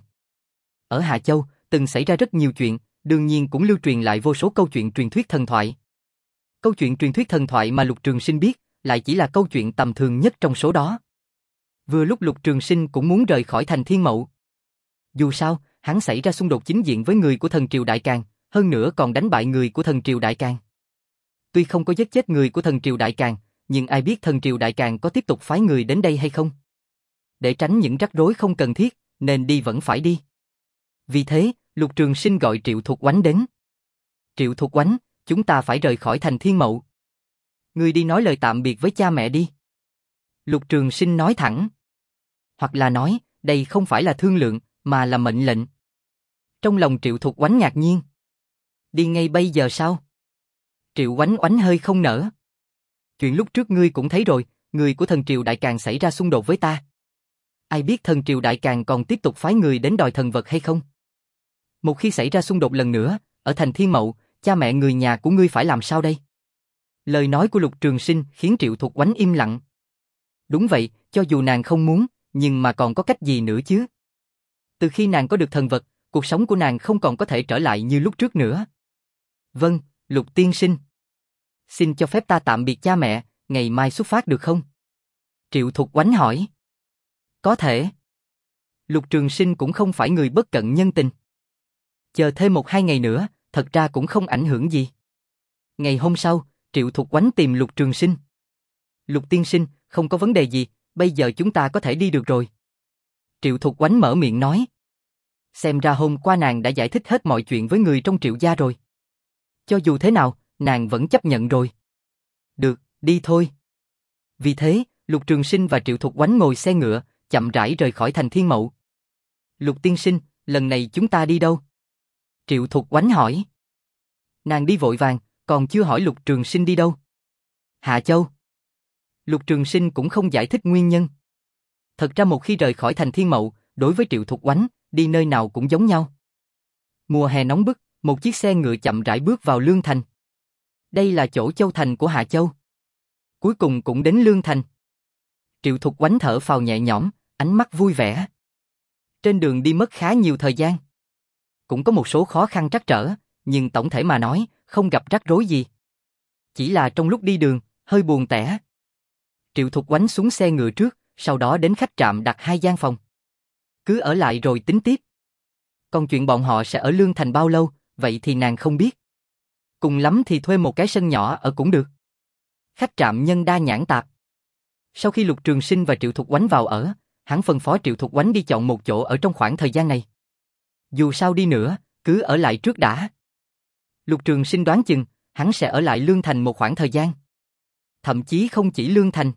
Ở Hạ Châu từng xảy ra rất nhiều chuyện, đương nhiên cũng lưu truyền lại vô số câu chuyện truyền thuyết thần thoại. Câu chuyện truyền thuyết thần thoại mà Lục Trường Sinh biết lại chỉ là câu chuyện tầm thường nhất trong số đó. Vừa lúc Lục Trường Sinh cũng muốn rời khỏi thành Thiên Mậu. Dù sao, hắn xảy ra xung đột chính diện với người của thần Triều Đại Càn, hơn nữa còn đánh bại người của thần Triều Đại Càn. Tuy không có giết chết người của thần Triều Đại Càn, nhưng ai biết thần Triều Đại Càn có tiếp tục phái người đến đây hay không? Để tránh những rắc rối không cần thiết, nên đi vẫn phải đi. Vì thế, Lục Trường Sinh gọi Triệu Thục Oánh đến. Triệu Thục Oánh, chúng ta phải rời khỏi thành Thiên Mậu. Ngươi đi nói lời tạm biệt với cha mẹ đi. Lục Trường Sinh nói thẳng. Hoặc là nói, đây không phải là thương lượng, mà là mệnh lệnh. Trong lòng Triệu Thục Oánh ngạc nhiên. Đi ngay bây giờ sao? Triệu Oánh Oánh hơi không nỡ. Chuyện lúc trước ngươi cũng thấy rồi, người của thần Triều Đại Càn xảy ra xung đột với ta. Ai biết thần Triều Đại Càn còn tiếp tục phái người đến đòi thần vật hay không? Một khi xảy ra xung đột lần nữa, ở thành Thiên Mậu, cha mẹ người nhà của ngươi phải làm sao đây? Lời nói của Lục Trường Sinh khiến Triệu Thục Oánh im lặng. Đúng vậy, cho dù nàng không muốn, nhưng mà còn có cách gì nữa chứ? Từ khi nàng có được thần vật, cuộc sống của nàng không còn có thể trở lại như lúc trước nữa. Vâng, Lục tiên sinh. Xin cho phép ta tạm biệt cha mẹ, ngày mai xuất phát được không? Triệu Thục Oánh hỏi. Có thể. Lục Trường Sinh cũng không phải người bất cận nhân tình. Chờ thêm một hai ngày nữa, thật ra cũng không ảnh hưởng gì. Ngày hôm sau, Triệu Thục Oánh tìm Lục Trường Sinh. Lục tiên sinh, không có vấn đề gì, bây giờ chúng ta có thể đi được rồi. Triệu Thục Oánh mở miệng nói. Xem ra hôm qua nàng đã giải thích hết mọi chuyện với người trong Triệu gia rồi. Cho dù thế nào, nàng vẫn chấp nhận rồi. Được, đi thôi. Vì thế, Lục Trường Sinh và Triệu Thục Oánh ngồi xe ngựa, chậm rãi rời khỏi thành Thiên Mậu. Lục tiên sinh, lần này chúng ta đi đâu? Triệu Thục Oánh hỏi. Nàng đi vội vàng, còn chưa hỏi Lục Trường Sinh đi đâu. Hạ Châu. Lục Trường Sinh cũng không giải thích nguyên nhân. Thật ra một khi rời khỏi thành Thiên Mậu, đối với Triệu Thục Oánh, đi nơi nào cũng giống nhau. Mùa hè nóng bức, một chiếc xe ngựa chậm rãi bước vào Lương Thành. Đây là chỗ Châu Thành của Hạ Châu. Cuối cùng cũng đến Lương Thành. Triệu Thục Oánh thở phào nhẹ nhõm, ánh mắt vui vẻ. Trên đường đi mất khá nhiều thời gian. Cũng có một số khó khăn trắc trở, nhưng tổng thể mà nói, không gặp rắc rối gì. Chỉ là trong lúc đi đường, hơi buồn tẻ. Triệu Thục Oánh xuống xe ngựa trước, sau đó đến khách trạm đặt hai gian phòng. Cứ ở lại rồi tính tiếp. Còn chuyện bọn họ sẽ ở Lương Thành bao lâu, vậy thì nàng không biết. Cùng lắm thì thuê một cái sân nhỏ ở cũng được. Khách trạm nhân đa nhãn tạp. Sau khi Lục Trường Sinh và Triệu Thục Oánh vào ở, hắn phân phó Triệu Thục Oánh đi chọn một chỗ ở trong khoảng thời gian này. Dù sao đi nữa, cứ ở lại trước đã. Lục Trường Sinh đoán chừng, hắn sẽ ở lại Lương Thành một khoảng thời gian. Thậm chí không chỉ Lương Thành.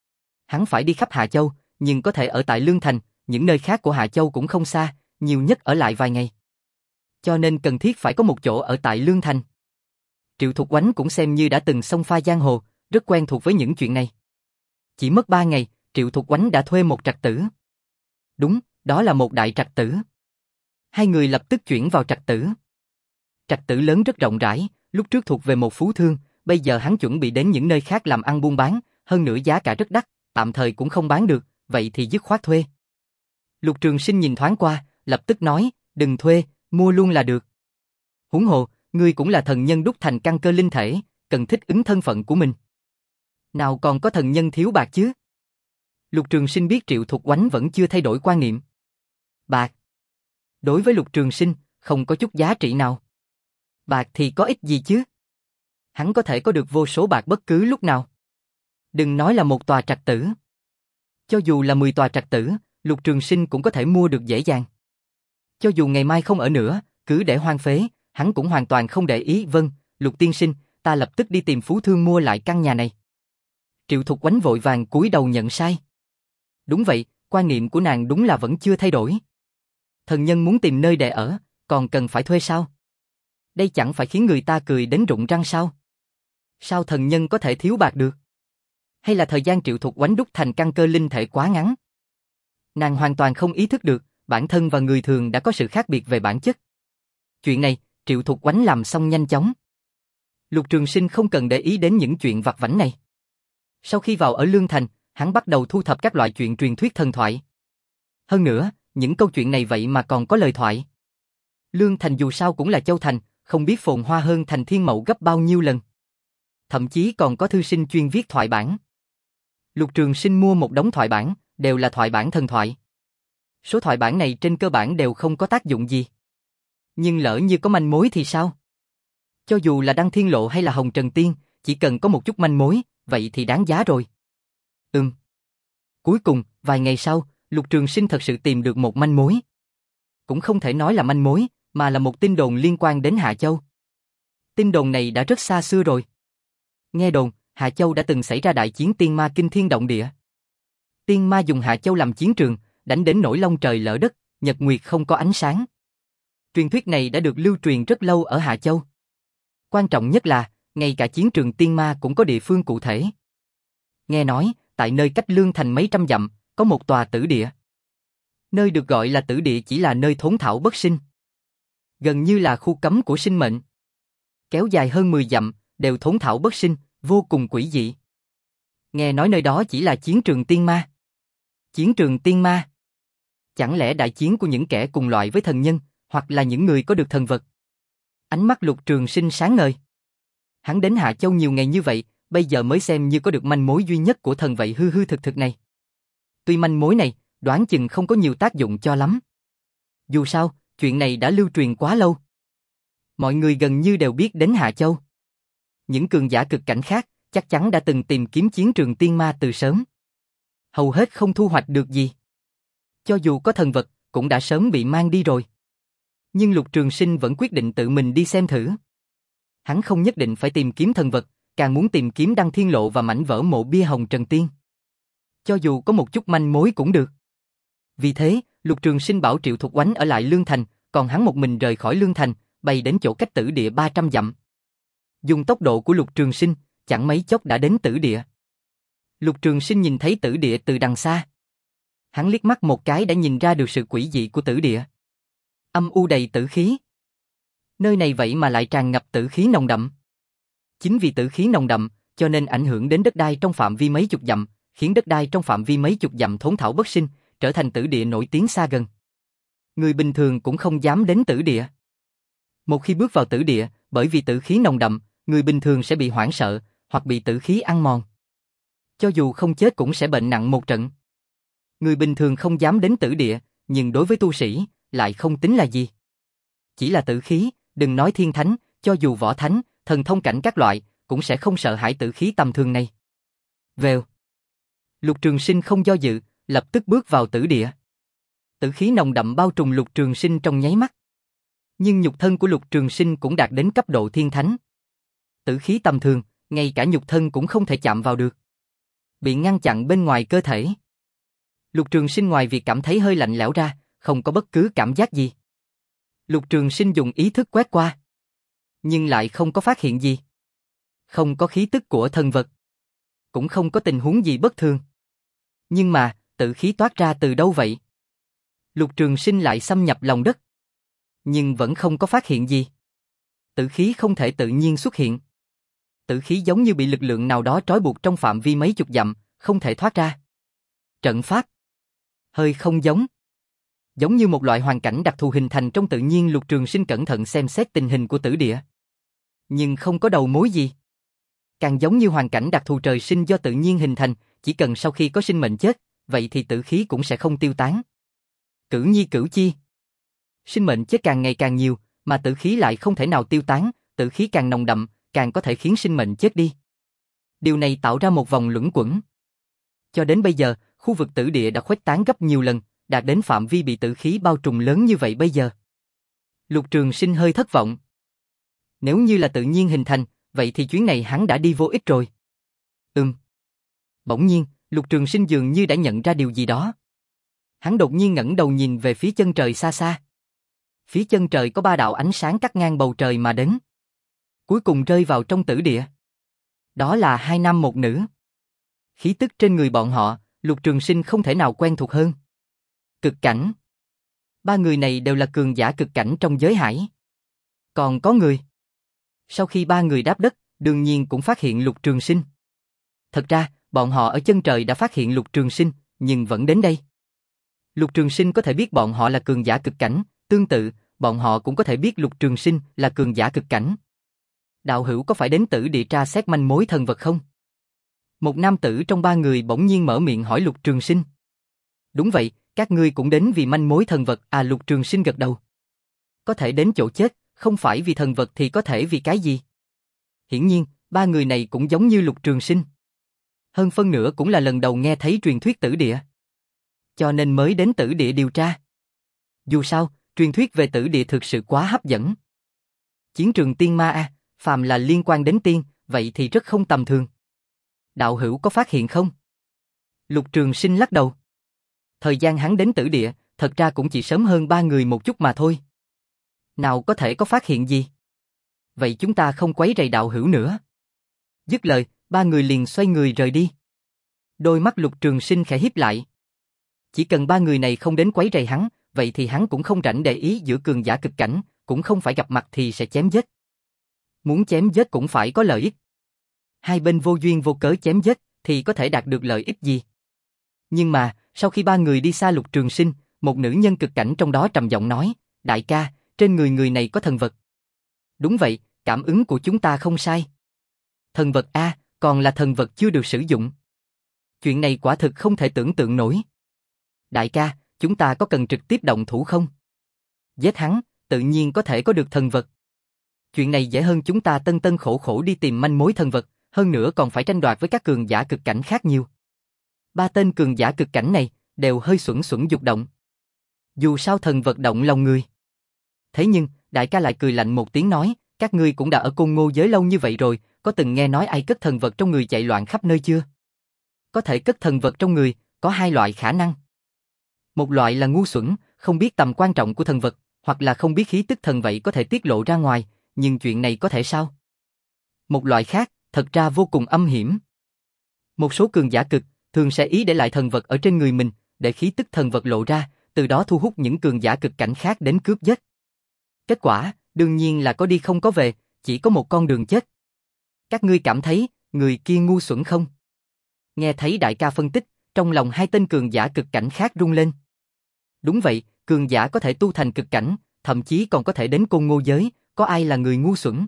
Hắn phải đi khắp Hạ Châu, nhưng có thể ở tại Lương Thành, những nơi khác của Hạ Châu cũng không xa, nhiều nhất ở lại vài ngày. Cho nên cần thiết phải có một chỗ ở tại Lương Thành. Triệu Thục Oánh cũng xem như đã từng xông pha giang hồ, rất quen thuộc với những chuyện này. Chỉ mất ba ngày, Triệu Thục Oánh đã thuê một trạch tử. Đúng, đó là một đại trạch tử. Hai người lập tức chuyển vào trạch tử. Trạch tử lớn rất rộng rãi, lúc trước thuộc về một phú thương, bây giờ hắn chuẩn bị đến những nơi khác làm ăn buôn bán, hơn nữa giá cả rất đắt, tạm thời cũng không bán được, vậy thì dứt khoát thuê. Lục Trường Sinh nhìn thoáng qua, lập tức nói, Đừng thuê, mua luôn là được. Huống hồ, ngươi cũng là thần nhân đúc thành căn cơ linh thể, cần thích ứng thân phận của mình. Nào còn có thần nhân thiếu bạc chứ? Lục Trường Sinh biết Triệu Thục Oánh vẫn chưa thay đổi quan niệm. Bạc. Đối với Lục Trường Sinh, không có chút giá trị nào. Bạc thì có ích gì chứ? Hắn có thể có được vô số bạc bất cứ lúc nào. Đừng nói là một tòa trạch tử. Cho dù là mười tòa trạch tử, Lục Trường Sinh cũng có thể mua được dễ dàng. Cho dù ngày mai không ở nữa, cứ để hoang phế, hắn cũng hoàn toàn không để ý. Vâng, Lục tiên sinh, ta lập tức đi tìm phú thương mua lại căn nhà này. Triệu Thục Oánh vội vàng cúi đầu nhận sai. Đúng vậy, quan niệm của nàng đúng là vẫn chưa thay đổi. Thần nhân muốn tìm nơi để ở, còn cần phải thuê sao? Đây chẳng phải khiến người ta cười đến rụng răng sao? Sao thần nhân có thể thiếu bạc được? Hay là thời gian Triệu Thục Oánh đúc thành căn cơ linh thể quá ngắn? Nàng hoàn toàn không ý thức được, bản thân và người thường đã có sự khác biệt về bản chất. Chuyện này, Triệu Thục Oánh làm xong nhanh chóng. Lục Trường Sinh không cần để ý đến những chuyện vặt vãnh này. Sau khi vào ở Lương Thành, hắn bắt đầu thu thập các loại chuyện truyền thuyết thần thoại. Hơn nữa, những câu chuyện này vậy mà còn có lời thoại. Lương Thành dù sao cũng là châu thành, không biết phồn hoa hơn thành Thiên Mậu gấp bao nhiêu lần. Thậm chí còn có thư sinh chuyên viết thoại bản. Lục Trường Sinh mua một đống thoại bản, đều là thoại bản thần thoại. Số thoại bản này trên cơ bản đều không có tác dụng gì. Nhưng lỡ như có manh mối thì sao? Cho dù là Đăng Thiên Lộ hay là Hồng Trần Tiên, chỉ cần có một chút manh mối, vậy thì đáng giá rồi. Ừm. Cuối cùng, vài ngày sau, Lục Trường Sinh thật sự tìm được một manh mối. Cũng không thể nói là manh mối, mà là một tin đồn liên quan đến Hạ Châu. Tin đồn này đã rất xa xưa rồi. Nghe đồn, Hạ Châu đã từng xảy ra đại chiến tiên ma kinh thiên động địa. Tiên ma dùng Hạ Châu làm chiến trường, đánh đến nỗi long trời lở đất, nhật nguyệt không có ánh sáng. Truyền thuyết này đã được lưu truyền rất lâu ở Hạ Châu. Quan trọng nhất là, ngay cả chiến trường tiên ma cũng có địa phương cụ thể. Nghe nói, tại nơi cách Lương Thành mấy trăm dặm, có một tòa tử địa. Nơi được gọi là tử địa chỉ là nơi thốn thảo bất sinh. Gần như là khu cấm của sinh mệnh. Kéo dài hơn mười dặm, đều thốn thảo bất sinh, vô cùng quỷ dị. Nghe nói nơi đó chỉ là chiến trường tiên ma. Chiến trường tiên ma? Chẳng lẽ đại chiến của những kẻ cùng loại với thần nhân, hoặc là những người có được thần vật? Ánh mắt Lục Trường Sinh sáng ngời. Hắn đến Hạ Châu nhiều ngày như vậy, bây giờ mới xem như có được manh mối duy nhất của thần vậy hư hư thực thực này. Tuy manh mối này, đoán chừng không có nhiều tác dụng cho lắm. Dù sao, chuyện này đã lưu truyền quá lâu. Mọi người gần như đều biết đến Hạ Châu. Những cường giả cực cảnh khác, chắc chắn đã từng tìm kiếm chiến trường tiên ma từ sớm. Hầu hết không thu hoạch được gì. Cho dù có thần vật, cũng đã sớm bị mang đi rồi. Nhưng Lục Trường Sinh vẫn quyết định tự mình đi xem thử. Hắn không nhất định phải tìm kiếm thần vật, càng muốn tìm kiếm Đăng Thiên Lộ và mảnh vỡ mộ bia Hồng Trần Tiên. Cho dù có một chút manh mối cũng được. Vì thế, Lục Trường Sinh bảo Triệu Thục Oánh ở lại Lương Thành, còn hắn một mình rời khỏi Lương Thành, bay đến chỗ cách tử địa ba trăm dặm. Dùng tốc độ của Lục Trường Sinh, chẳng mấy chốc đã đến tử địa. Lục Trường Sinh nhìn thấy tử địa từ đằng xa. Hắn liếc mắt một cái đã nhìn ra được sự quỷ dị của tử địa. Âm u đầy tử khí. Nơi này vậy mà lại tràn ngập tử khí nồng đậm. Chính vì tử khí nồng đậm, cho nên ảnh hưởng đến đất đai trong phạm vi mấy chục dặm, khiến đất đai trong phạm vi mấy chục dặm thốn thảo bất sinh, trở thành tử địa nổi tiếng xa gần. Người bình thường cũng không dám đến tử địa. Một khi bước vào tử địa, bởi vì tử khí nồng đậm, người bình thường sẽ bị hoảng sợ, hoặc bị tử khí ăn mòn. Cho dù không chết cũng sẽ bệnh nặng một trận. Người bình thường không dám đến tử địa, nhưng đối với tu sĩ, lại không tính là gì. Chỉ là tử khí, đừng nói thiên thánh, cho dù võ thánh, thần thông cảnh các loại, cũng sẽ không sợ hãi tử khí tầm thường này. Vèo. Lục Trường Sinh không do dự, lập tức bước vào tử địa. Tử khí nồng đậm bao trùm Lục Trường Sinh trong nháy mắt. Nhưng nhục thân của Lục Trường Sinh cũng đạt đến cấp độ thiên thánh. Tử khí tầm thường, ngay cả nhục thân cũng không thể chạm vào được. Bị ngăn chặn bên ngoài cơ thể. Lục Trường Sinh ngoài việc cảm thấy hơi lạnh lẽo ra, không có bất cứ cảm giác gì. Lục Trường Sinh dùng ý thức quét qua. Nhưng lại không có phát hiện gì. Không có khí tức của thần vật. Cũng không có tình huống gì bất thường. Nhưng mà, tử khí toát ra từ đâu vậy? Lục Trường Sinh lại xâm nhập lòng đất. Nhưng vẫn không có phát hiện gì. Tử khí không thể tự nhiên xuất hiện. Tử khí giống như bị lực lượng nào đó trói buộc trong phạm vi mấy chục dặm, không thể thoát ra. Trận pháp. Hơi không giống. Giống như một loại hoàn cảnh đặc thù hình thành trong tự nhiên, Lục Trường Sinh cẩn thận xem xét tình hình của tử địa. Nhưng không có đầu mối gì. Càng giống như hoàn cảnh đặc thù trời sinh do tự nhiên hình thành, chỉ cần sau khi có sinh mệnh chết, vậy thì tử khí cũng sẽ không tiêu tán. Cửu nhi cửu chi. Sinh mệnh chết càng ngày càng nhiều, mà tử khí lại không thể nào tiêu tán, tử khí càng nồng đậm, càng có thể khiến sinh mệnh chết đi. Điều này tạo ra một vòng luẩn quẩn. Cho đến bây giờ, khu vực tử địa đã khuếch tán gấp nhiều lần, đạt đến phạm vi bị tử khí bao trùm lớn như vậy bây giờ. Lục Trường Sinh hơi thất vọng. Nếu như là tự nhiên hình thành, vậy thì chuyến này hắn đã đi vô ích rồi. Ừm. Bỗng nhiên, Lục Trường Sinh dường như đã nhận ra điều gì đó. Hắn đột nhiên ngẩng đầu nhìn về phía chân trời xa xa. Phía chân trời có ba đạo ánh sáng cắt ngang bầu trời mà đến. Cuối cùng rơi vào trong tử địa. Đó là hai nam một nữ. Khí tức trên người bọn họ, Lục Trường Sinh không thể nào quen thuộc hơn. Cực cảnh. Ba người này đều là cường giả cực cảnh trong giới hải. Còn có người. Sau khi ba người đáp đất, đương nhiên cũng phát hiện Lục Trường Sinh. Thật ra, bọn họ ở chân trời đã phát hiện Lục Trường Sinh, nhưng vẫn đến đây. Lục Trường Sinh có thể biết bọn họ là cường giả cực cảnh, tương tự, bọn họ cũng có thể biết Lục Trường Sinh là cường giả cực cảnh. Đạo hữu có phải đến tử địa tra xét manh mối thần vật không? Một nam tử trong ba người bỗng nhiên mở miệng hỏi Lục Trường Sinh. Đúng vậy, các ngươi cũng đến vì manh mối thần vật. À, Lục Trường Sinh gật đầu. Có thể đến chỗ chết, không phải vì thần vật thì có thể vì cái gì? Hiển nhiên, ba người này cũng giống như Lục Trường Sinh. Hơn phân nửa cũng là lần đầu nghe thấy truyền thuyết tử địa. Cho nên mới đến tử địa điều tra. Dù sao, truyền thuyết về tử địa thực sự quá hấp dẫn. Chiến trường tiên ma a, phàm là liên quan đến tiên, vậy thì rất không tầm thường. Đạo hữu có phát hiện không? Lục Trường Sinh lắc đầu. Thời gian hắn đến tử địa, thật ra cũng chỉ sớm hơn ba người một chút mà thôi. Nào có thể có phát hiện gì? Vậy chúng ta không quấy rầy đạo hữu nữa. Dứt lời, ba người liền xoay người rời đi. Đôi mắt Lục Trường Sinh khẽ híp lại. Chỉ cần ba người này không đến quấy rầy hắn, vậy thì hắn cũng không rảnh để ý giữa cường giả cực cảnh, cũng không phải gặp mặt thì sẽ chém giết. Muốn chém giết cũng phải có lợi ích. Hai bên vô duyên vô cớ chém giết thì có thể đạt được lợi ích gì? Nhưng mà, sau khi ba người đi xa Lục Trường Sinh, một nữ nhân cực cảnh trong đó trầm giọng nói, đại ca, trên người người này có thần vật. Đúng vậy, cảm ứng của chúng ta không sai. Thần vật a, còn là thần vật chưa được sử dụng. Chuyện này quả thực không thể tưởng tượng nổi. Đại ca, chúng ta có cần trực tiếp động thủ không? Giết hắn, tự nhiên có thể có được thần vật. Chuyện này dễ hơn chúng ta tân tân khổ khổ đi tìm manh mối thần vật, hơn nữa còn phải tranh đoạt với các cường giả cực cảnh khác nhiều. Ba tên cường giả cực cảnh này đều hơi xuẩn xuẩn dục động. Dù sao thần vật động lòng người. Thế nhưng, đại ca lại cười lạnh một tiếng nói, các ngươi cũng đã ở Côn Ngô giới lâu như vậy rồi, có từng nghe nói ai cất thần vật trong người chạy loạn khắp nơi chưa? Có thể cất thần vật trong người, có hai loại khả năng. Một loại là ngu xuẩn, không biết tầm quan trọng của thần vật, hoặc là không biết khí tức thần vậy có thể tiết lộ ra ngoài, nhưng chuyện này có thể sao? Một loại khác, thật ra vô cùng âm hiểm. Một số cường giả cực, thường sẽ ý để lại thần vật ở trên người mình, để khí tức thần vật lộ ra, từ đó thu hút những cường giả cực cảnh khác đến cướp giết. Kết quả, đương nhiên là có đi không có về, chỉ có một con đường chết. Các ngươi cảm thấy, người kia ngu xuẩn không? Nghe thấy đại ca phân tích, trong lòng hai tên cường giả cực cảnh khác rung lên. Đúng vậy, cường giả có thể tu thành cực cảnh, thậm chí còn có thể đến Côn Ngô giới, có ai là người ngu xuẩn?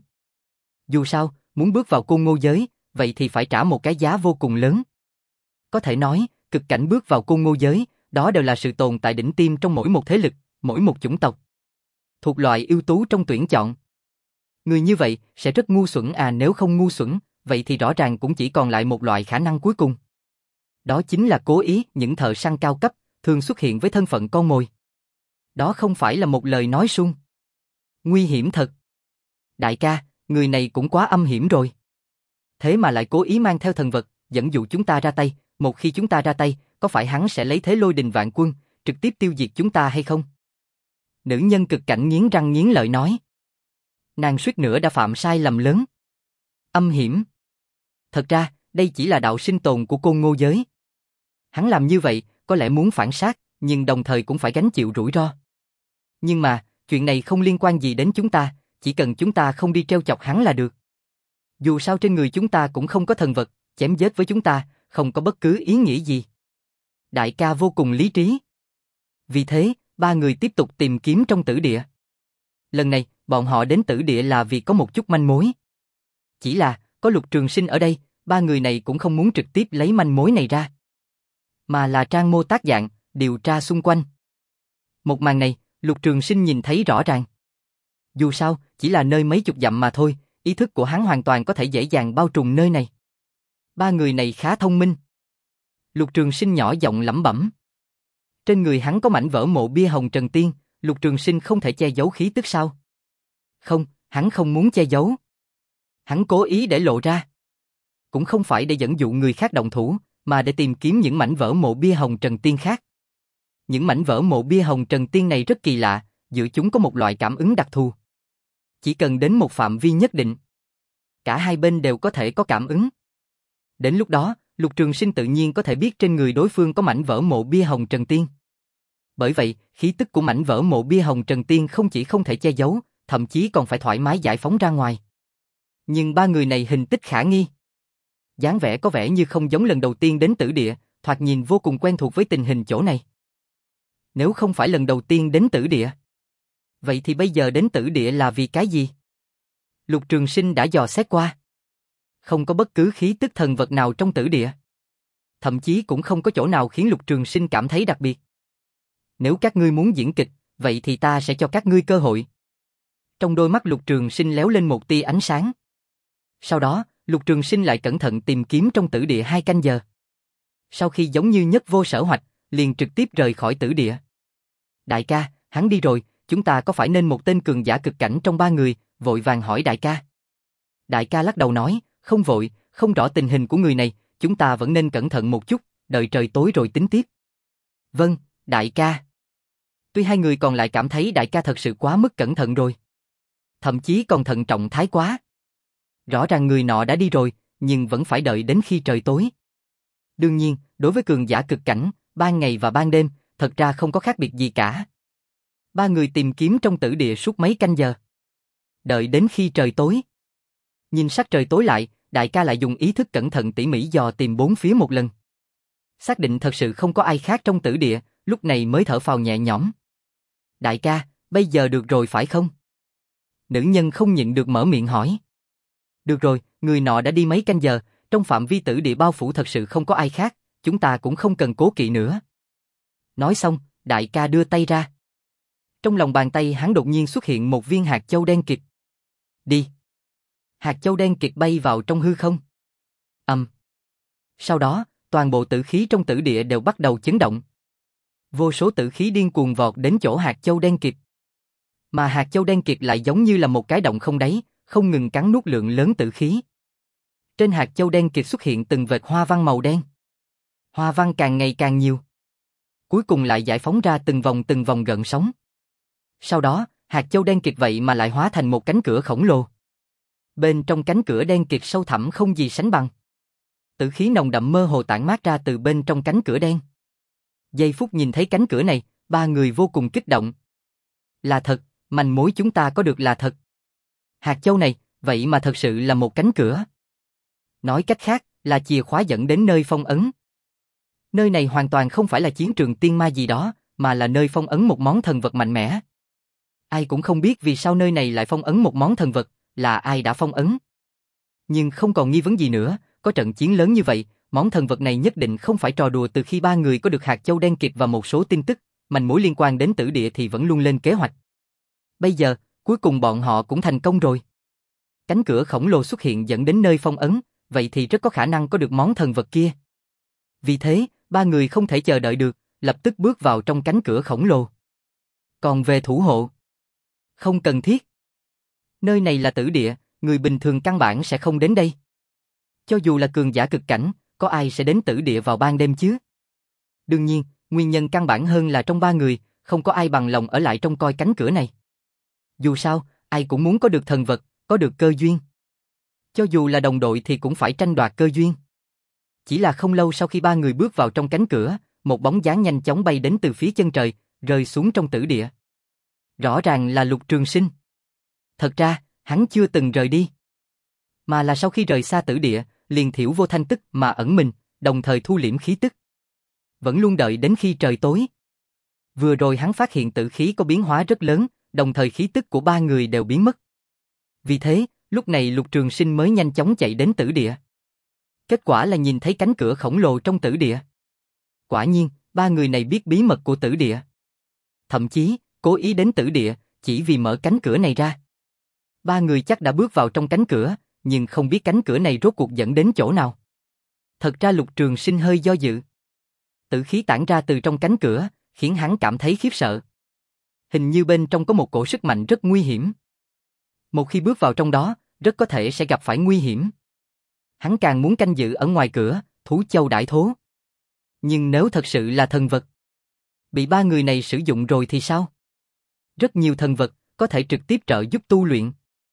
Dù sao, muốn bước vào Côn Ngô giới, vậy thì phải trả một cái giá vô cùng lớn. Có thể nói, cực cảnh bước vào Côn Ngô giới, đó đều là sự tồn tại đỉnh tiêm trong mỗi một thế lực, mỗi một chủng tộc. Thuộc loại ưu tú trong tuyển chọn. Người như vậy sẽ rất ngu xuẩn à, nếu không ngu xuẩn, vậy thì rõ ràng cũng chỉ còn lại một loại khả năng cuối cùng. Đó chính là cố ý những thợ săn cao cấp, thường xuất hiện với thân phận con mồi. Đó không phải là một lời nói suông. Nguy hiểm thật. Đại ca, người này cũng quá âm hiểm rồi. Thế mà lại cố ý mang theo thần vật, dẫn dụ chúng ta ra tay, một khi chúng ta ra tay, có phải hắn sẽ lấy thế lôi đình vạn quân, trực tiếp tiêu diệt chúng ta hay không? Nữ nhân cực cảnh nghiến răng nghiến lợi nói. Nàng suýt nữa đã phạm sai lầm lớn. Âm hiểm. Thật ra, đây chỉ là đạo sinh tồn của Côn Ngô giới. Hắn làm như vậy, có lẽ muốn phản sát, nhưng đồng thời cũng phải gánh chịu rủi ro. Nhưng mà, chuyện này không liên quan gì đến chúng ta, chỉ cần chúng ta không đi treo chọc hắn là được. Dù sao trên người chúng ta cũng không có thần vật, chém giết với chúng ta, không có bất cứ ý nghĩa gì. Đại ca vô cùng lý trí. Vì thế, ba người tiếp tục tìm kiếm trong tử địa. Lần này, bọn họ đến tử địa là vì có một chút manh mối. Chỉ là, có Lục Trường Sinh ở đây, ba người này cũng không muốn trực tiếp lấy manh mối này ra, mà là trang mô tác dạng, điều tra xung quanh. Một màn này, Lục Trường Sinh nhìn thấy rõ ràng. Dù sao, chỉ là nơi mấy chục dặm mà thôi, ý thức của hắn hoàn toàn có thể dễ dàng bao trùm nơi này. Ba người này khá thông minh. Lục Trường Sinh nhỏ giọng lẩm bẩm. Trên người hắn có mảnh vỡ mộ bia hồng trần tiên, Lục Trường Sinh không thể che giấu khí tức sao? Không, hắn không muốn che giấu. Hắn cố ý để lộ ra. Cũng không phải để dẫn dụ người khác động thủ, mà để tìm kiếm những mảnh vỡ mộ bia hồng trần tiên khác. Những mảnh vỡ mộ bia hồng trần tiên này rất kỳ lạ, giữa chúng có một loại cảm ứng đặc thù. Chỉ cần đến một phạm vi nhất định, cả hai bên đều có thể có cảm ứng. Đến lúc đó, Lục Trường Sinh tự nhiên có thể biết trên người đối phương có mảnh vỡ mộ bia hồng trần tiên. Bởi vậy, khí tức của mảnh vỡ mộ bia hồng trần tiên không chỉ không thể che giấu, thậm chí còn phải thoải mái giải phóng ra ngoài. Nhưng ba người này hình tích khả nghi. Dáng vẻ có vẻ như không giống lần đầu tiên đến tử địa, thoạt nhìn vô cùng quen thuộc với tình hình chỗ này. Nếu không phải lần đầu tiên đến tử địa, vậy thì bây giờ đến tử địa là vì cái gì? Lục Trường Sinh đã dò xét qua. Không có bất cứ khí tức thần vật nào trong tử địa. Thậm chí cũng không có chỗ nào khiến Lục Trường Sinh cảm thấy đặc biệt. Nếu các ngươi muốn diễn kịch, vậy thì ta sẽ cho các ngươi cơ hội. Trong đôi mắt Lục Trường Sinh léo lên một tia ánh sáng. Sau đó, Lục Trường Sinh lại cẩn thận tìm kiếm trong tử địa hai canh giờ. Sau khi giống như nhất vô sở hoạch, liền trực tiếp rời khỏi tử địa. Đại ca, hắn đi rồi, chúng ta có phải nên một tên cường giả cực cảnh trong ba người, vội vàng hỏi đại ca. Đại ca lắc đầu nói, không vội, không rõ tình hình của người này, chúng ta vẫn nên cẩn thận một chút, đợi trời tối rồi tính tiếp. Vâng, đại ca. Tuy hai người còn lại cảm thấy đại ca thật sự quá mức cẩn thận rồi. Thậm chí còn thận trọng thái quá. Rõ ràng người nọ đã đi rồi, nhưng vẫn phải đợi đến khi trời tối. Đương nhiên, đối với cường giả cực cảnh, ban ngày và ban đêm, thật ra không có khác biệt gì cả. Ba người tìm kiếm trong tử địa suốt mấy canh giờ. Đợi đến khi trời tối. Nhìn sắc trời tối lại, đại ca lại dùng ý thức cẩn thận tỉ mỉ dò tìm bốn phía một lần. Xác định thật sự không có ai khác trong tử địa, lúc này mới thở phào nhẹ nhõm. Đại ca, bây giờ được rồi phải không? Nữ nhân không nhịn được mở miệng hỏi. Được rồi, người nọ đã đi mấy canh giờ, trong phạm vi tử địa bao phủ thật sự không có ai khác, chúng ta cũng không cần cố kỵ nữa. Nói xong, đại ca đưa tay ra. Trong lòng bàn tay hắn đột nhiên xuất hiện một viên hạt châu đen kịt. Đi. Hạt châu đen kịt bay vào trong hư không. Ầm. Um. Sau đó, toàn bộ tử khí trong tử địa đều bắt đầu chấn động. Vô số tử khí điên cuồng vọt đến chỗ hạt châu đen kịt. Mà hạt châu đen kịt lại giống như là một cái động không đáy, không ngừng cắn nuốt lượng lớn tử khí. Trên hạt châu đen kịt xuất hiện từng vệt hoa văn màu đen. Hoa văn càng ngày càng nhiều. Cuối cùng lại giải phóng ra từng vòng từng vòng gợn sóng. Sau đó, hạt châu đen kịt vậy mà lại hóa thành một cánh cửa khổng lồ. Bên trong cánh cửa đen kịt sâu thẳm không gì sánh bằng. Tử khí nồng đậm mơ hồ tản mát ra từ bên trong cánh cửa đen. Giây phút nhìn thấy cánh cửa này, ba người vô cùng kích động. Là thật, manh mối chúng ta có được là thật. Hạt châu này, vậy mà thật sự là một cánh cửa. Nói cách khác, là chìa khóa dẫn đến nơi phong ấn. Nơi này hoàn toàn không phải là chiến trường tiên ma gì đó, mà là nơi phong ấn một món thần vật mạnh mẽ. Ai cũng không biết vì sao nơi này lại phong ấn một món thần vật, là ai đã phong ấn. Nhưng không còn nghi vấn gì nữa, có trận chiến lớn như vậy, món thần vật này nhất định không phải trò đùa. Từ khi ba người có được hạt châu đen kịt và một số tin tức, manh mối liên quan đến tử địa thì vẫn luôn lên kế hoạch. Bây giờ, cuối cùng bọn họ cũng thành công rồi. Cánh cửa khổng lồ xuất hiện dẫn đến nơi phong ấn, vậy thì rất có khả năng có được món thần vật kia. Vì thế, ba người không thể chờ đợi được, lập tức bước vào trong cánh cửa khổng lồ. Còn về thủ hộ, không cần thiết. Nơi này là tử địa, người bình thường căn bản sẽ không đến đây. Cho dù là cường giả cực cảnh, có ai sẽ đến tử địa vào ban đêm chứ? Đương nhiên, nguyên nhân căn bản hơn là trong ba người, không có ai bằng lòng ở lại trông coi cánh cửa này. Dù sao, ai cũng muốn có được thần vật, có được cơ duyên. Cho dù là đồng đội thì cũng phải tranh đoạt cơ duyên. Chỉ là không lâu sau khi ba người bước vào trong cánh cửa, một bóng dáng nhanh chóng bay đến từ phía chân trời, rơi xuống trong tử địa. Rõ ràng là Lục Trường Sinh. Thật ra, hắn chưa từng rời đi. Mà là sau khi rời xa tử địa, liền thiểu vô thanh tức mà ẩn mình, đồng thời thu liễm khí tức. Vẫn luôn đợi đến khi trời tối. Vừa rồi hắn phát hiện tử khí có biến hóa rất lớn, đồng thời khí tức của ba người đều biến mất. Vì thế, lúc này Lục Trường Sinh mới nhanh chóng chạy đến tử địa. Kết quả là nhìn thấy cánh cửa khổng lồ trong tử địa. Quả nhiên, ba người này biết bí mật của tử địa. Thậm chí, cố ý đến tử địa, chỉ vì mở cánh cửa này ra. Ba người chắc đã bước vào trong cánh cửa, nhưng không biết cánh cửa này rốt cuộc dẫn đến chỗ nào. Thật ra Lục Trường Sinh hơi do dự. Tử khí tản ra từ trong cánh cửa, khiến hắn cảm thấy khiếp sợ. Hình như bên trong có một cổ sức mạnh rất nguy hiểm. Một khi bước vào trong đó, rất có thể sẽ gặp phải nguy hiểm. Hắn càng muốn canh giữ ở ngoài cửa, thú châu đại thố. Nhưng nếu thật sự là thần vật, bị ba người này sử dụng rồi thì sao? Rất nhiều thần vật có thể trực tiếp trợ giúp tu luyện.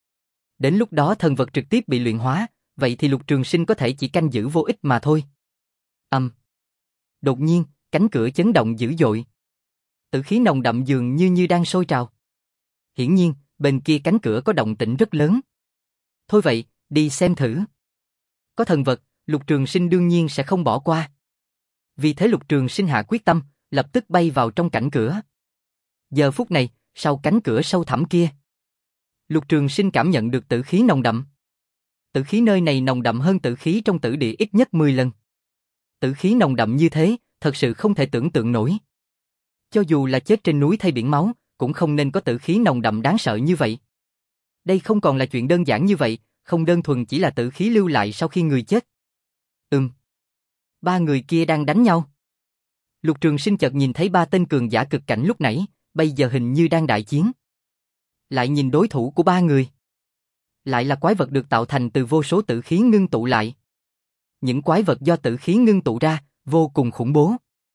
Đến lúc đó thần vật trực tiếp bị luyện hóa, vậy thì Lục Trường Sinh có thể chỉ canh giữ vô ích mà thôi. Âm. Um. Đột nhiên, cánh cửa chấn động dữ dội. Tử khí nồng đậm dường như như đang sôi trào. Hiển nhiên, bên kia cánh cửa có động tĩnh rất lớn. Thôi vậy, đi xem thử. Có thần vật, Lục Trường Sinh đương nhiên sẽ không bỏ qua. Vì thế Lục Trường Sinh hạ quyết tâm, lập tức bay vào trong cảnh cửa. Giờ phút này, sau cánh cửa sâu thẳm kia, Lục Trường Sinh cảm nhận được tử khí nồng đậm. Tử khí nơi này nồng đậm hơn tử khí trong tử địa ít nhất mười lần. Tử khí nồng đậm như thế, thật sự không thể tưởng tượng nổi. Cho dù là chết trên núi thay biển máu, cũng không nên có tử khí nồng đậm đáng sợ như vậy. Đây không còn là chuyện đơn giản như vậy, không đơn thuần chỉ là tử khí lưu lại sau khi người chết. Ừm. Ba người kia đang đánh nhau. Lục Trường Sinh chợt nhìn thấy ba tên cường giả cực cảnh lúc nãy, bây giờ hình như đang đại chiến. Lại nhìn đối thủ của ba người. Lại là quái vật được tạo thành từ vô số tử khí ngưng tụ lại. Những quái vật do tử khí ngưng tụ ra, vô cùng khủng bố.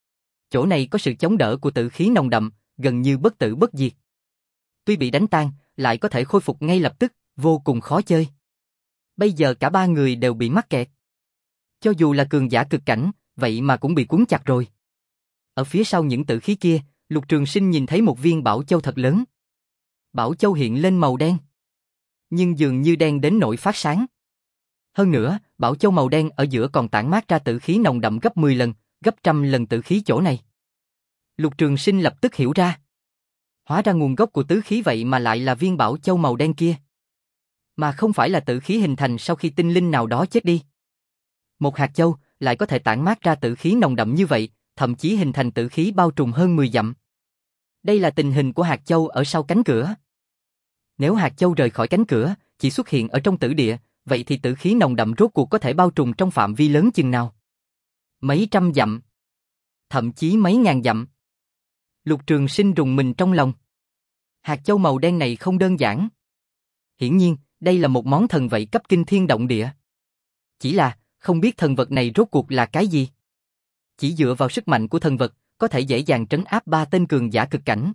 Chỗ này có sự chống đỡ của tử khí nồng đậm, gần như bất tử bất diệt. Tuy bị đánh tan, lại có thể khôi phục ngay lập tức, vô cùng khó chơi. Bây giờ cả ba người đều bị mắc kẹt. Cho dù là cường giả cực cảnh, vậy mà cũng bị cuốn chặt rồi. Ở phía sau những tử khí kia, Lục Trường Sinh nhìn thấy một viên bảo châu thật lớn. Bảo châu hiện lên màu đen. Nhưng dường như đen đến nỗi phát sáng. Hơn nữa, bảo châu màu đen ở giữa còn tản mát ra tử khí nồng đậm gấp mười lần, gấp trăm lần tử khí chỗ này. Lục Trường Sinh lập tức hiểu ra. Hóa ra nguồn gốc của tứ khí vậy mà lại là viên bảo châu màu đen kia. Mà không phải là tử khí hình thành sau khi tinh linh nào đó chết đi. Một hạt châu lại có thể tản mát ra tử khí nồng đậm như vậy, thậm chí hình thành tử khí bao trùm hơn mười dặm. Đây là tình hình của hạt châu ở sau cánh cửa. Nếu hạt châu rời khỏi cánh cửa, chỉ xuất hiện ở trong tử địa, vậy thì tử khí nồng đậm rốt cuộc có thể bao trùm trong phạm vi lớn chừng nào? Mấy trăm dặm, thậm chí mấy ngàn dặm. Lục Trường Sinh rùng mình trong lòng. Hạt châu màu đen này không đơn giản. Hiển nhiên, đây là một món thần vậy cấp kinh thiên động địa. Chỉ là, không biết thần vật này rốt cuộc là cái gì. Chỉ dựa vào sức mạnh của thần vật, có thể dễ dàng trấn áp ba tên cường giả cực cảnh.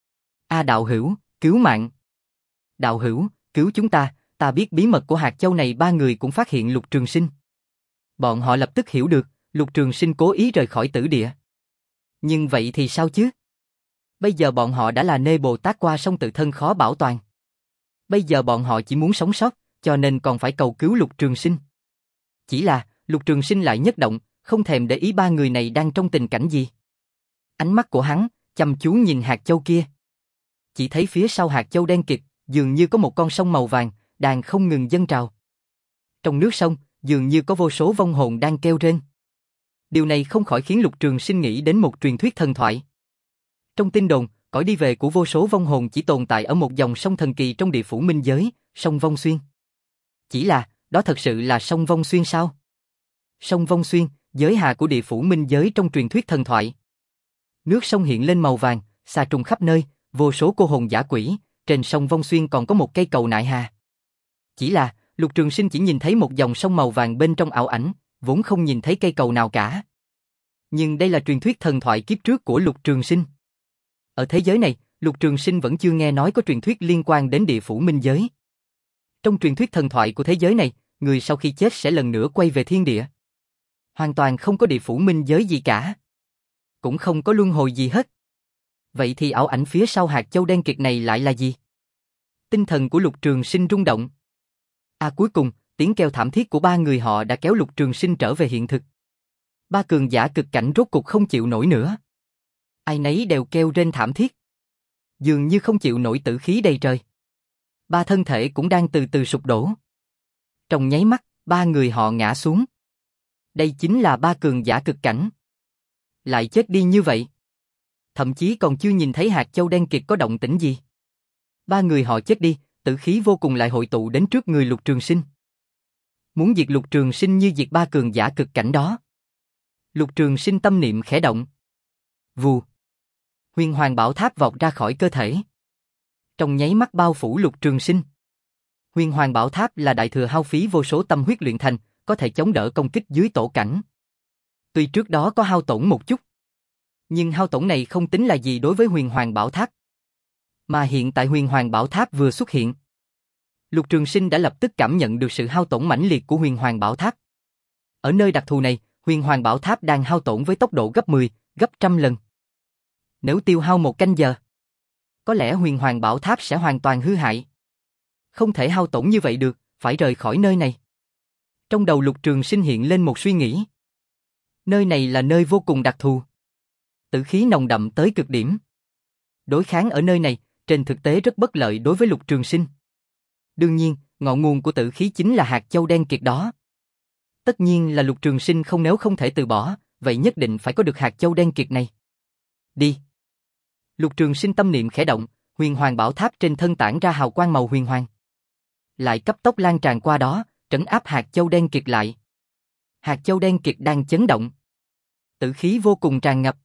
A đạo hữu, cứu mạng. Đạo hữu, cứu chúng ta, ta biết bí mật của hạt châu này. Ba người cũng phát hiện Lục Trường Sinh. Bọn họ lập tức hiểu được, Lục Trường Sinh cố ý rời khỏi tử địa. Nhưng vậy thì sao chứ? Bây giờ bọn họ đã là nê Bồ Tát qua sông tự thân khó bảo toàn. Bây giờ bọn họ chỉ muốn sống sót, cho nên còn phải cầu cứu Lục Trường Sinh. Chỉ là, Lục Trường Sinh lại nhất động, không thèm để ý ba người này đang trong tình cảnh gì. Ánh mắt của hắn, chăm chú nhìn hạt châu kia. Chỉ thấy phía sau hạt châu đen kịt, dường như có một con sông màu vàng, đang không ngừng dâng trào. Trong nước sông, dường như có vô số vong hồn đang kêu rên. Điều này không khỏi khiến Lục Trường Sinh nghĩ đến một truyền thuyết thần thoại. Trong tin đồn, cõi đi về của vô số vong hồn chỉ tồn tại ở một dòng sông thần kỳ trong địa phủ minh giới, sông Vong Xuyên. Chỉ là, đó thật sự là sông Vong Xuyên sao? Sông Vong Xuyên, giới hà của địa phủ minh giới trong truyền thuyết thần thoại. Nước sông hiện lên màu vàng, xà trùng khắp nơi, vô số cô hồn dã quỷ, trên sông Vong Xuyên còn có một cây cầu nại hà. Chỉ là, Lục Trường Sinh chỉ nhìn thấy một dòng sông màu vàng bên trong ảo ảnh, vốn không nhìn thấy cây cầu nào cả. Nhưng đây là truyền thuyết thần thoại kiếp trước của Lục Trường Sinh. Ở thế giới này, Lục Trường Sinh vẫn chưa nghe nói có truyền thuyết liên quan đến địa phủ minh giới. Trong truyền thuyết thần thoại của thế giới này, người sau khi chết sẽ lần nữa quay về thiên địa. Hoàn toàn không có địa phủ minh giới gì cả. Cũng không có luân hồi gì hết. Vậy thì ảo ảnh phía sau hạt châu đen kịt này lại là gì? Tinh thần của Lục Trường Sinh rung động. À cuối cùng, tiếng kêu thảm thiết của ba người họ đã kéo Lục Trường Sinh trở về hiện thực. Ba cường giả cực cảnh rốt cục không chịu nổi nữa. Ai nấy đều kêu rên thảm thiết. Dường như không chịu nổi tử khí đầy trời. Ba thân thể cũng đang từ từ sụp đổ. Trong nháy mắt, ba người họ ngã xuống. Đây chính là ba cường giả cực cảnh. Lại chết đi như vậy. Thậm chí còn chưa nhìn thấy hạt châu đen kịt có động tĩnh gì. Ba người họ chết đi, tử khí vô cùng lại hội tụ đến trước người Lục Trường Sinh. Muốn diệt Lục Trường Sinh như diệt ba cường giả cực cảnh đó. Lục Trường Sinh tâm niệm khẽ động. Vù. Huyền Hoàng Bảo Tháp vọt ra khỏi cơ thể. Trong nháy mắt bao phủ Lục Trường Sinh. Huyền Hoàng Bảo Tháp là đại thừa hao phí vô số tâm huyết luyện thành, có thể chống đỡ công kích dưới tổ cảnh. Tuy trước đó có hao tổn một chút, nhưng hao tổn này không tính là gì đối với Huyền Hoàng Bảo Tháp. Mà hiện tại Huyền Hoàng Bảo Tháp vừa xuất hiện, Lục Trường Sinh đã lập tức cảm nhận được sự hao tổn mãnh liệt của Huyền Hoàng Bảo Tháp. Ở nơi đặc thù này, Huyền Hoàng Bảo Tháp đang hao tổn với tốc độ gấp mười, gấp trăm lần. Nếu tiêu hao một canh giờ, có lẽ Huyền Hoàng Bảo Tháp sẽ hoàn toàn hư hại. Không thể hao tổn như vậy được, phải rời khỏi nơi này. Trong đầu Lục Trường Sinh hiện lên một suy nghĩ. Nơi này là nơi vô cùng đặc thù. Tử khí nồng đậm tới cực điểm. Đối kháng ở nơi này, trên thực tế rất bất lợi đối với Lục Trường Sinh. Đương nhiên, ngọn nguồn của tử khí chính là hạt châu đen kiệt đó. Tất nhiên là Lục Trường Sinh không nếu không thể từ bỏ, vậy nhất định phải có được hạt châu đen kiệt này. Đi. Lục Trường Sinh tâm niệm khẽ động, Huyền Hoàng Bảo Tháp trên thân tản ra hào quang màu huyền hoàng. Lại cấp tốc lan tràn qua đó, trấn áp hạt châu đen kiệt lại. Hạt châu đen kiệt đang chấn động. Tử khí vô cùng tràn ngập.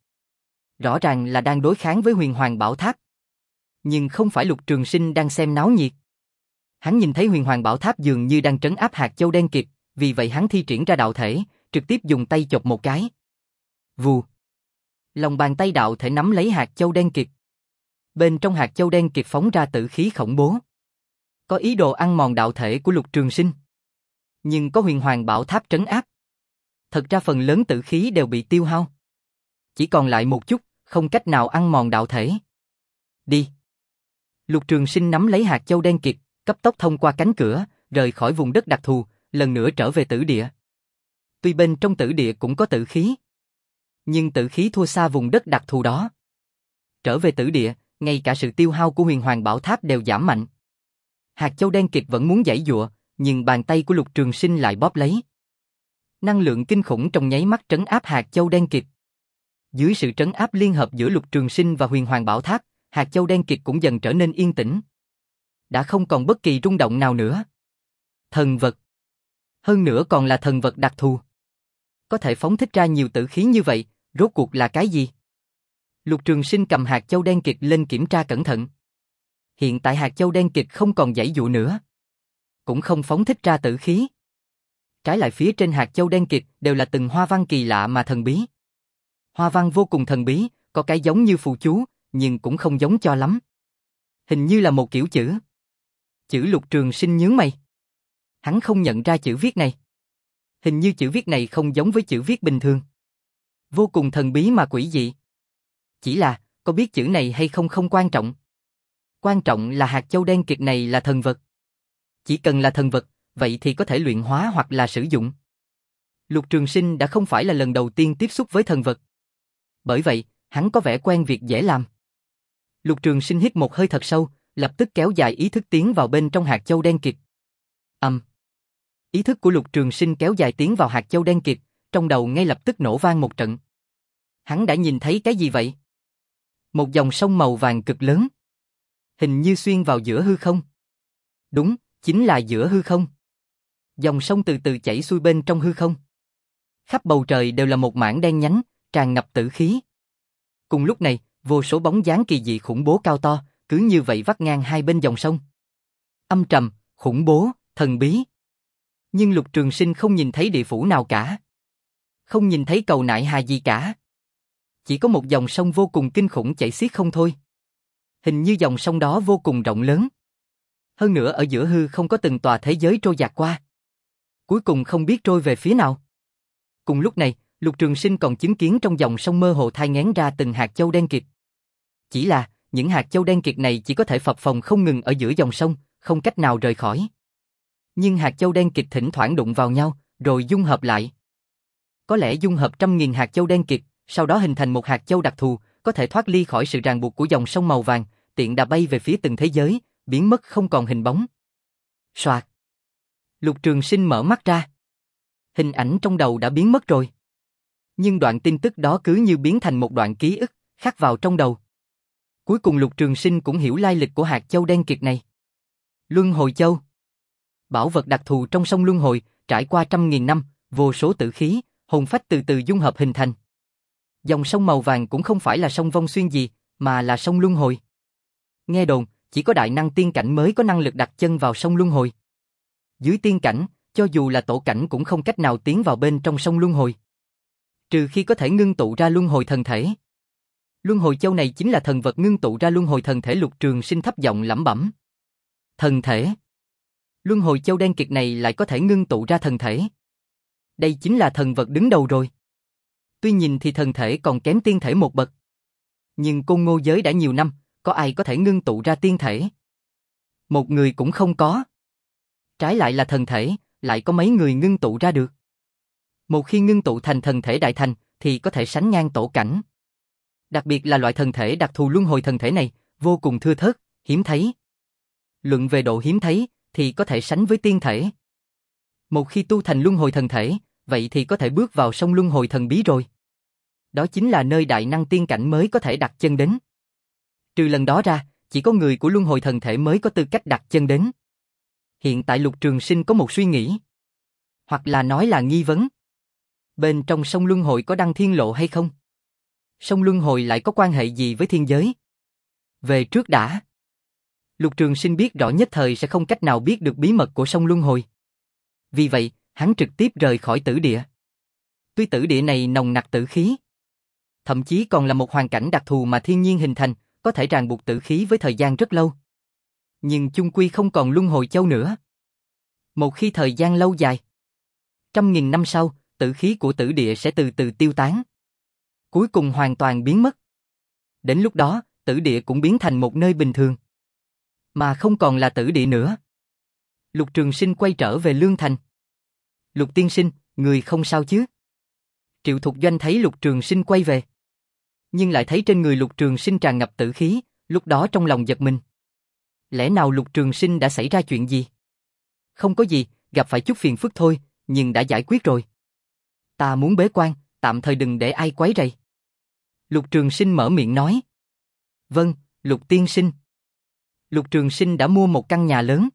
Rõ ràng là đang đối kháng với Huyền Hoàng Bảo Tháp. Nhưng không phải Lục Trường Sinh đang xem náo nhiệt. Hắn nhìn thấy Huyền Hoàng Bảo Tháp dường như đang trấn áp hạt châu đen kiệt, vì vậy hắn thi triển ra đạo thể, trực tiếp dùng tay chộp một cái. Vù. Lòng bàn tay đạo thể nắm lấy hạt châu đen kiệt. Bên trong hạt châu đen kiệt phóng ra tử khí khủng bố. Có ý đồ ăn mòn đạo thể của Lục Trường Sinh. Nhưng có Huyền Hoàng Bảo Tháp trấn áp. Thật ra phần lớn tử khí đều bị tiêu hao. Chỉ còn lại một chút, không cách nào ăn mòn đạo thể. Đi. Lục Trường Sinh nắm lấy hạt châu đen kiệt, cấp tốc thông qua cánh cửa, rời khỏi vùng đất đặc thù, lần nữa trở về tử địa. Tuy bên trong tử địa cũng có tử khí, nhưng tử khí thua xa vùng đất đặc thù đó. Trở về tử địa, ngay cả sự tiêu hao của Huyền Hoàng Bảo Tháp đều giảm mạnh. Hạt châu đen kịt vẫn muốn giãy giụa, nhưng bàn tay của Lục Trường Sinh lại bóp lấy. Năng lượng kinh khủng trong nháy mắt trấn áp hạt châu đen kịt. Dưới sự trấn áp liên hợp giữa Lục Trường Sinh và Huyền Hoàng Bảo Tháp, hạt châu đen kịt cũng dần trở nên yên tĩnh. Đã không còn bất kỳ rung động nào nữa. Thần vật. Hơn nữa còn là thần vật đặc thù. Có thể phóng thích ra nhiều tử khí như vậy, rốt cuộc là cái gì? Lục Trường Sinh cầm hạt châu đen kịt lên kiểm tra cẩn thận. Hiện tại hạt châu đen kịt không còn giãy giụa nữa, cũng không phóng thích ra tử khí. Trái lại phía trên hạt châu đen kịt đều là từng hoa văn kỳ lạ mà thần bí. Hoa văn vô cùng thần bí, có cái giống như phù chú, nhưng cũng không giống cho lắm. Hình như là một kiểu chữ. Chữ Lục Trường Sinh nhướng mày. Hắn không nhận ra chữ viết này. Hình như chữ viết này không giống với chữ viết bình thường. Vô cùng thần bí mà quỷ dị. Chỉ là, có biết chữ này hay không không quan trọng. Quan trọng là hạt châu đen kịt này là thần vật. Chỉ cần là thần vật, vậy thì có thể luyện hóa hoặc là sử dụng. Lục Trường Sinh đã không phải là lần đầu tiên tiếp xúc với thần vật. Bởi vậy, hắn có vẻ quen việc dễ làm. Lục Trường Sinh hít một hơi thật sâu, lập tức kéo dài ý thức tiến vào bên trong hạt châu đen kịt. Ầm. Um. Ý thức của Lục Trường Sinh kéo dài tiến vào hạt châu đen kịt, trong đầu ngay lập tức nổ vang một trận. Hắn đã nhìn thấy cái gì vậy? Một dòng sông màu vàng cực lớn. Hình như xuyên vào giữa hư không. Đúng, chính là giữa hư không. Dòng sông từ từ chảy xuôi bên trong hư không. Khắp bầu trời đều là một mảng đen nhánh, tràn ngập tử khí. Cùng lúc này, vô số bóng dáng kỳ dị khủng bố cao to, cứ như vậy vắt ngang hai bên dòng sông. Âm trầm, khủng bố, thần bí. Nhưng Lục Trường Sinh không nhìn thấy địa phủ nào cả. Không nhìn thấy cầu nại hà gì cả. Chỉ có một dòng sông vô cùng kinh khủng chảy xiết không thôi. Hình như dòng sông đó vô cùng rộng lớn. Hơn nữa ở giữa hư không có từng tòa thế giới trôi dạt qua. Cuối cùng không biết trôi về phía nào. Cùng lúc này, Lục Trường Sinh còn chứng kiến trong dòng sông mơ hồ thai nghén ra từng hạt châu đen kịt. Chỉ là, những hạt châu đen kịt này chỉ có thể phập phồng không ngừng ở giữa dòng sông, không cách nào rời khỏi. Nhưng hạt châu đen kịt thỉnh thoảng đụng vào nhau, rồi dung hợp lại. Có lẽ dung hợp trăm nghìn hạt châu đen kịt, sau đó hình thành một hạt châu đặc thù, có thể thoát ly khỏi sự ràng buộc của dòng sông màu vàng, tiện đà bay về phía từng thế giới, biến mất không còn hình bóng. Soạt. Lục Trường Sinh mở mắt ra. Hình ảnh trong đầu đã biến mất rồi. Nhưng đoạn tin tức đó cứ như biến thành một đoạn ký ức, khắc vào trong đầu. Cuối cùng Lục Trường Sinh cũng hiểu lai lịch của hạt châu đen kịt này. Luân Hồi Châu. Bảo vật đặc thù trong sông Luân Hồi, trải qua trăm nghìn năm, vô số tử khí, hồn phách từ từ dung hợp hình thành. Dòng sông màu vàng cũng không phải là sông Vong Xuyên gì, mà là sông Luân Hồi. Nghe đồn, chỉ có đại năng tiên cảnh mới có năng lực đặt chân vào sông Luân Hồi. Dưới tiên cảnh, cho dù là tổ cảnh cũng không cách nào tiến vào bên trong sông Luân Hồi. Trừ khi có thể ngưng tụ ra Luân Hồi thần thể. Luân Hồi Châu này chính là thần vật ngưng tụ ra Luân Hồi thần thể. Lục Trường Sinh thấp giọng lẩm bẩm. Thần thể. Luân Hồi Châu đen kịt này lại có thể ngưng tụ ra thần thể. Đây chính là thần vật đứng đầu rồi. Tuy nhìn thì thần thể còn kém tiên thể một bậc. Nhưng Côn Ngô giới đã nhiều năm, có ai có thể ngưng tụ ra tiên thể? Một người cũng không có. Trái lại là thần thể, lại có mấy người ngưng tụ ra được. Một khi ngưng tụ thành thần thể đại thành, thì có thể sánh ngang tổ cảnh. Đặc biệt là loại thần thể đặc thù Luân Hồi thần thể này, vô cùng thưa thớt, hiếm thấy. Luận về độ hiếm thấy, thì có thể sánh với tiên thể. Một khi tu thành Luân Hồi thần thể, vậy thì có thể bước vào sông Luân Hồi thần bí rồi. Đó chính là nơi đại năng tiên cảnh mới có thể đặt chân đến. Trừ lần đó ra, chỉ có người của Luân Hồi thần thể mới có tư cách đặt chân đến. Hiện tại Lục Trường Sinh có một suy nghĩ. Hoặc là nói là nghi vấn. Bên trong sông Luân Hồi có đăng thiên lộ hay không? Sông Luân Hồi lại có quan hệ gì với thiên giới? Về trước đã. Lục Trường Sinh biết rõ nhất thời sẽ không cách nào biết được bí mật của sông Luân Hồi. Vì vậy, hắn trực tiếp rời khỏi tử địa. Tuy tử địa này nồng nặc tử khí, thậm chí còn là một hoàn cảnh đặc thù mà thiên nhiên hình thành, có thể ràng buộc tử khí với thời gian rất lâu. Nhưng chung quy không còn Luân Hồi Châu nữa. Một khi thời gian lâu dài, trăm nghìn năm sau, tử khí của tử địa sẽ từ từ tiêu tán. Cuối cùng hoàn toàn biến mất. Đến lúc đó, tử địa cũng biến thành một nơi bình thường. Mà không còn là tử địa nữa. Lục Trường Sinh quay trở về Lương Thành. Lục tiên sinh, người không sao chứ? Triệu Thục Doanh thấy Lục Trường Sinh quay về, nhưng lại thấy trên người Lục Trường Sinh tràn ngập tử khí, lúc đó trong lòng giật mình. Lẽ nào Lục Trường Sinh đã xảy ra chuyện gì? Không có gì, gặp phải chút phiền phức thôi, nhưng đã giải quyết rồi. Ta muốn bế quan, tạm thời đừng để ai quấy rầy. Lục Trường Sinh mở miệng nói. Vâng, Lục tiên sinh. Lục Trường Sinh đã mua một căn nhà lớn.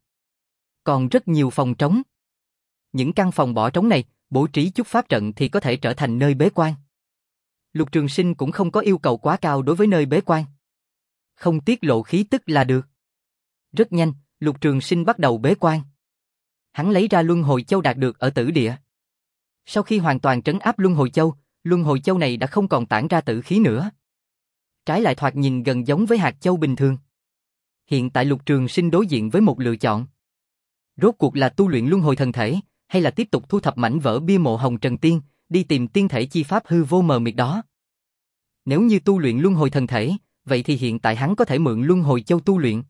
Còn rất nhiều phòng trống. Những căn phòng bỏ trống này, bố trí chút pháp trận thì có thể trở thành nơi bế quan. Lục Trường Sinh cũng không có yêu cầu quá cao đối với nơi bế quan. Không tiết lộ khí tức là được. Rất nhanh, Lục Trường Sinh bắt đầu bế quan. Hắn lấy ra Luân Hồi Châu đạt được ở tử địa. Sau khi hoàn toàn trấn áp Luân Hồi Châu, Luân Hồi Châu này đã không còn tản ra tử khí nữa. Trái lại thoạt nhìn gần giống với hạt châu bình thường. Hiện tại Lục Trường Sinh đối diện với một lựa chọn. Rốt cuộc là tu luyện Luân Hồi thần thể, hay là tiếp tục thu thập mảnh vỡ bia mộ Hồng Trần Tiên, đi tìm tiên thể chi pháp hư vô mờ mịt đó. Nếu như tu luyện Luân Hồi thần thể, vậy thì hiện tại hắn có thể mượn Luân Hồi Châu tu luyện.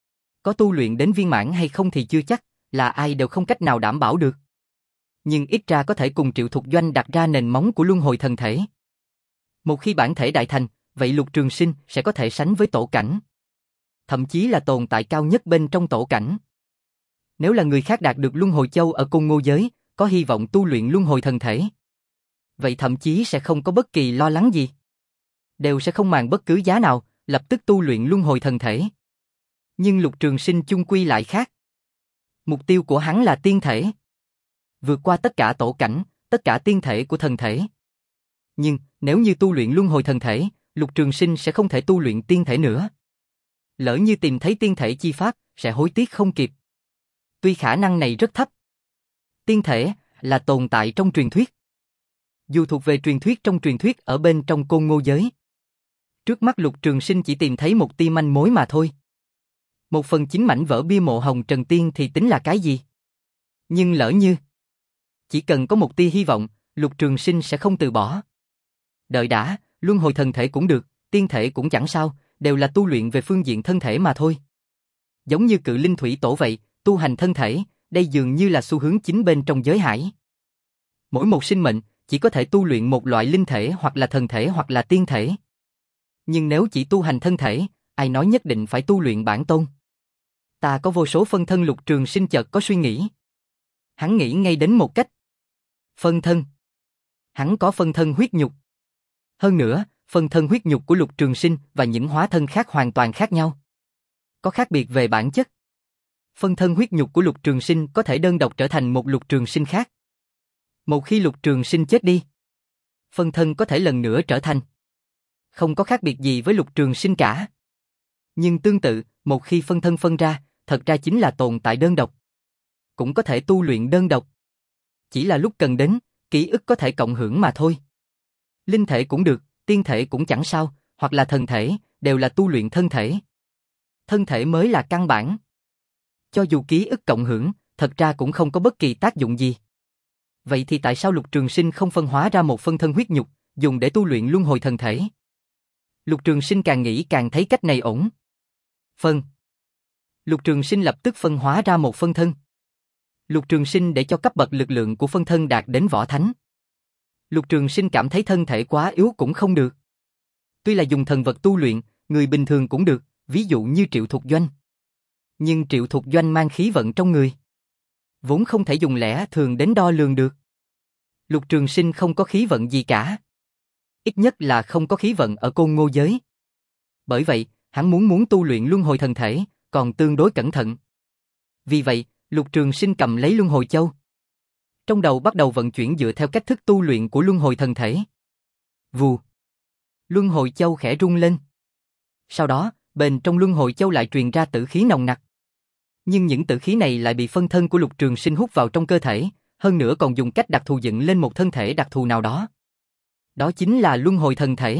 Có tu luyện đến viên mãn hay không thì chưa chắc, là ai đều không cách nào đảm bảo được. Nhưng ít ra có thể cùng Triệu Thục Doanh đặt ra nền móng của Luân Hồi thần thể. Một khi bản thể đại thành, vậy Lục Trường Sinh sẽ có thể sánh với tổ cảnh. Thậm chí là tồn tại cao nhất bên trong tổ cảnh. Nếu là người khác đạt được Luân Hồi Châu ở Côn Ngô giới, có hy vọng tu luyện Luân Hồi thần thể, vậy thậm chí sẽ không có bất kỳ lo lắng gì. Đều sẽ không màng bất cứ giá nào, lập tức tu luyện Luân Hồi thần thể. Nhưng Lục Trường Sinh chung quy lại khác. Mục tiêu của hắn là tiên thể. Vượt qua tất cả tổ cảnh, tất cả tiên thể của thần thể. Nhưng, nếu như tu luyện Luân Hồi thần thể, Lục Trường Sinh sẽ không thể tu luyện tiên thể nữa. Lỡ như tìm thấy tiên thể chi pháp, sẽ hối tiếc không kịp. Tuy khả năng này rất thấp. Tiên thể là tồn tại trong truyền thuyết. Dù thuộc về truyền thuyết trong truyền thuyết ở bên trong Côn Ngô giới. Trước mắt Lục Trường Sinh chỉ tìm thấy một tia manh mối mà thôi. Một phần chín mảnh vỡ bia mộ Hồng Trần Tiên thì tính là cái gì? Nhưng lỡ như chỉ cần có một tia hy vọng, Lục Trường Sinh sẽ không từ bỏ. Đợi đã, Luân Hồi thần thể cũng được, tiên thể cũng chẳng sao, đều là tu luyện về phương diện thân thể mà thôi. Giống như Cự Linh Thủy Tổ vậy, tu hành thân thể, đây dường như là xu hướng chính bên trong giới hải. Mỗi một sinh mệnh chỉ có thể tu luyện một loại linh thể hoặc là thần thể hoặc là tiên thể. Nhưng nếu chỉ tu hành thân thể, ai nói nhất định phải tu luyện bản tôn? Ta có vô số phân thân. Lục Trường Sinh chợt có suy nghĩ. Hắn nghĩ ngay đến một cách. Phân thân. Hắn có phân thân huyết nhục. Hơn nữa, phân thân huyết nhục của Lục Trường Sinh và những hóa thân khác hoàn toàn khác nhau. Có khác biệt về bản chất. Phân thân huyết nhục của Lục Trường Sinh có thể đơn độc trở thành một Lục Trường Sinh khác. Một khi Lục Trường Sinh chết đi, phân thân có thể lần nữa trở thành. Không có khác biệt gì với Lục Trường Sinh cả. Nhưng tương tự, một khi phân thân phân ra, thật ra chính là tồn tại đơn độc. Cũng có thể tu luyện đơn độc. Chỉ là lúc cần đến, ký ức có thể cộng hưởng mà thôi. Linh thể cũng được, tiên thể cũng chẳng sao, hoặc là thần thể, đều là tu luyện thân thể. Thân thể mới là căn bản. Cho dù ký ức cộng hưởng, thật ra cũng không có bất kỳ tác dụng gì. Vậy thì tại sao Lục Trường Sinh không phân hóa ra một phân thân huyết nhục, dùng để tu luyện luân hồi thần thể? Lục Trường Sinh càng nghĩ càng thấy cách này ổn. Phân. Lục Trường Sinh lập tức phân hóa ra một phân thân. Lục Trường Sinh để cho cấp bậc lực lượng của phân thân đạt đến võ thánh. Lục Trường Sinh cảm thấy thân thể quá yếu cũng không được. Tuy là dùng thần vật tu luyện, người bình thường cũng được, ví dụ như Triệu Thục Doanh. Nhưng Triệu Thục Doanh mang khí vận trong người, vốn không thể dùng lẽ thường đến đo lường được. Lục Trường Sinh không có khí vận gì cả. Ít nhất là không có khí vận ở Côn Ngô giới. Bởi vậy, hắn muốn muốn tu luyện luân hồi thần thể, còn tương đối cẩn thận. Vì vậy, Lục Trường Sinh cầm lấy luân hồi châu. Trong đầu bắt đầu vận chuyển dựa theo cách thức tu luyện của luân hồi thần thể. Vù. Luân hồi châu khẽ rung lên. Sau đó, bên trong luân hồi châu lại truyền ra tử khí nồng nặc. Nhưng những tử khí này lại bị phân thân của Lục Trường Sinh hút vào trong cơ thể, hơn nữa còn dùng cách đặc thù dựng lên một thân thể đặc thù nào đó. Đó chính là luân hồi thần thể.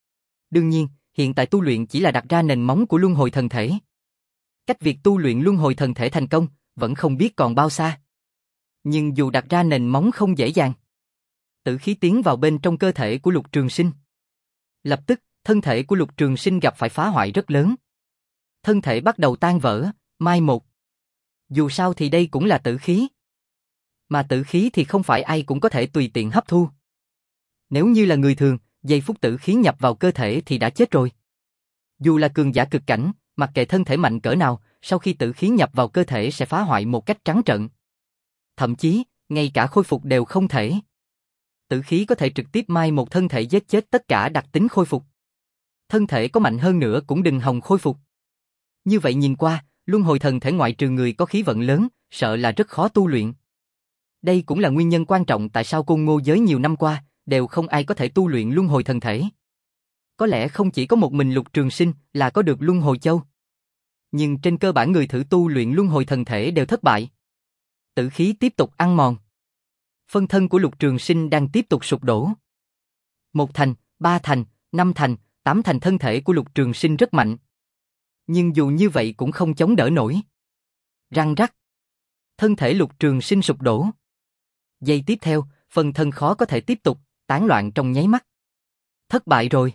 Đương nhiên, hiện tại tu luyện chỉ là đặt ra nền móng của luân hồi thần thể. Cách việc tu luyện luân hồi thần thể thành công, vẫn không biết còn bao xa. Nhưng dù đặt ra nền móng không dễ dàng. Tử khí tiến vào bên trong cơ thể của Lục Trường Sinh. Lập tức, thân thể của Lục Trường Sinh gặp phải phá hoại rất lớn. Thân thể bắt đầu tan vỡ, mai một. Dù sao thì đây cũng là tử khí. Mà tử khí thì không phải ai cũng có thể tùy tiện hấp thu. Nếu như là người thường, giây phút tử khí nhập vào cơ thể thì đã chết rồi. Dù là cường giả cực cảnh, mặc kệ thân thể mạnh cỡ nào, sau khi tử khí nhập vào cơ thể sẽ phá hoại một cách trắng trợn. Thậm chí, ngay cả khôi phục đều không thể. Tử khí có thể trực tiếp mai một thân thể, giết chết tất cả đặc tính khôi phục. Thân thể có mạnh hơn nữa cũng đừng hòng khôi phục. Như vậy nhìn qua, luân hồi thần thể ngoại trừ người có khí vận lớn, sợ là rất khó tu luyện. Đây cũng là nguyên nhân quan trọng tại sao Côn Ngô giới nhiều năm qua, đều không ai có thể tu luyện luân hồi thần thể. Có lẽ không chỉ có một mình Lục Trường Sinh là có được luân hồi châu. Nhưng trên cơ bản người thử tu luyện luân hồi thần thể đều thất bại. Tử khí tiếp tục ăn mòn. Phân thân của Lục Trường Sinh đang tiếp tục sụp đổ. Một thành, ba thành, năm thành, tám thành thân thể của Lục Trường Sinh rất mạnh. Nhưng dù như vậy cũng không chống đỡ nổi. Răng rắc. Thân thể Lục Trường Sinh sụp đổ. Giây tiếp theo, phân thân khó có thể tiếp tục, tán loạn trong nháy mắt. Thất bại rồi.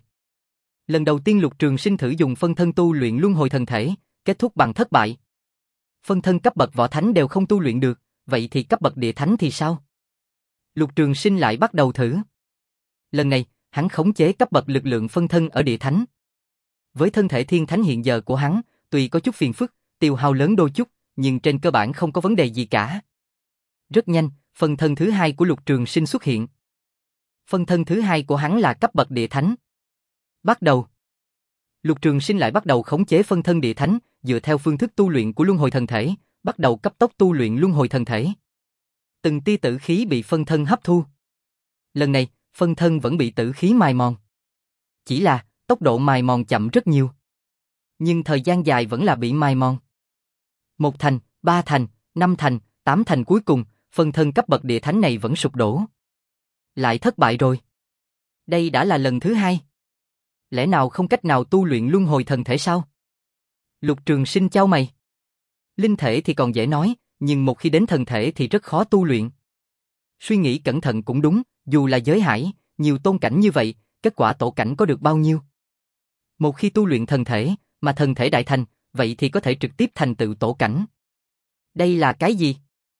Lần đầu tiên Lục Trường Sinh thử dùng phân thân tu luyện luân hồi thần thể, kết thúc bằng thất bại. Phân thân cấp bậc võ thánh đều không tu luyện được, vậy thì cấp bậc địa thánh thì sao? Lục Trường Sinh lại bắt đầu thử. Lần này, hắn khống chế cấp bậc lực lượng phân thân ở địa thánh. Với thân thể thiên thánh hiện giờ của hắn, tuy có chút phiền phức, tiêu hao lớn đôi chút, nhưng trên cơ bản không có vấn đề gì cả. Rất nhanh, phân thân thứ hai của Lục Trường Sinh xuất hiện. Phân thân thứ hai của hắn là cấp bậc địa thánh. Bắt đầu. Lục Trường Sinh lại bắt đầu khống chế phân thân địa thánh, dựa theo phương thức tu luyện của luân hồi thần thể, bắt đầu cấp tốc tu luyện luân hồi thần thể. Từng tia tử khí bị phân thân hấp thu. Lần này, phân thân vẫn bị tử khí mài mòn. Chỉ là, tốc độ mài mòn chậm rất nhiều. Nhưng thời gian dài vẫn là bị mài mòn. Một thành, ba thành, năm thành, tám thành cuối cùng, phân thân cấp bậc địa thánh này vẫn sụp đổ. Lại thất bại rồi. Đây đã là lần thứ hai. Lẽ nào không cách nào tu luyện luân hồi thần thể sao? Lục Trường Sinh chau mày. Linh thể thì còn dễ nói, nhưng một khi đến thần thể thì rất khó tu luyện. Suy nghĩ cẩn thận cũng đúng, dù là giới hải, nhiều tôn cảnh như vậy, kết quả tổ cảnh có được bao nhiêu? Một khi tu luyện thần thể, mà thần thể đại thành, vậy thì có thể trực tiếp thành tựu tổ cảnh. Đây là cái gì?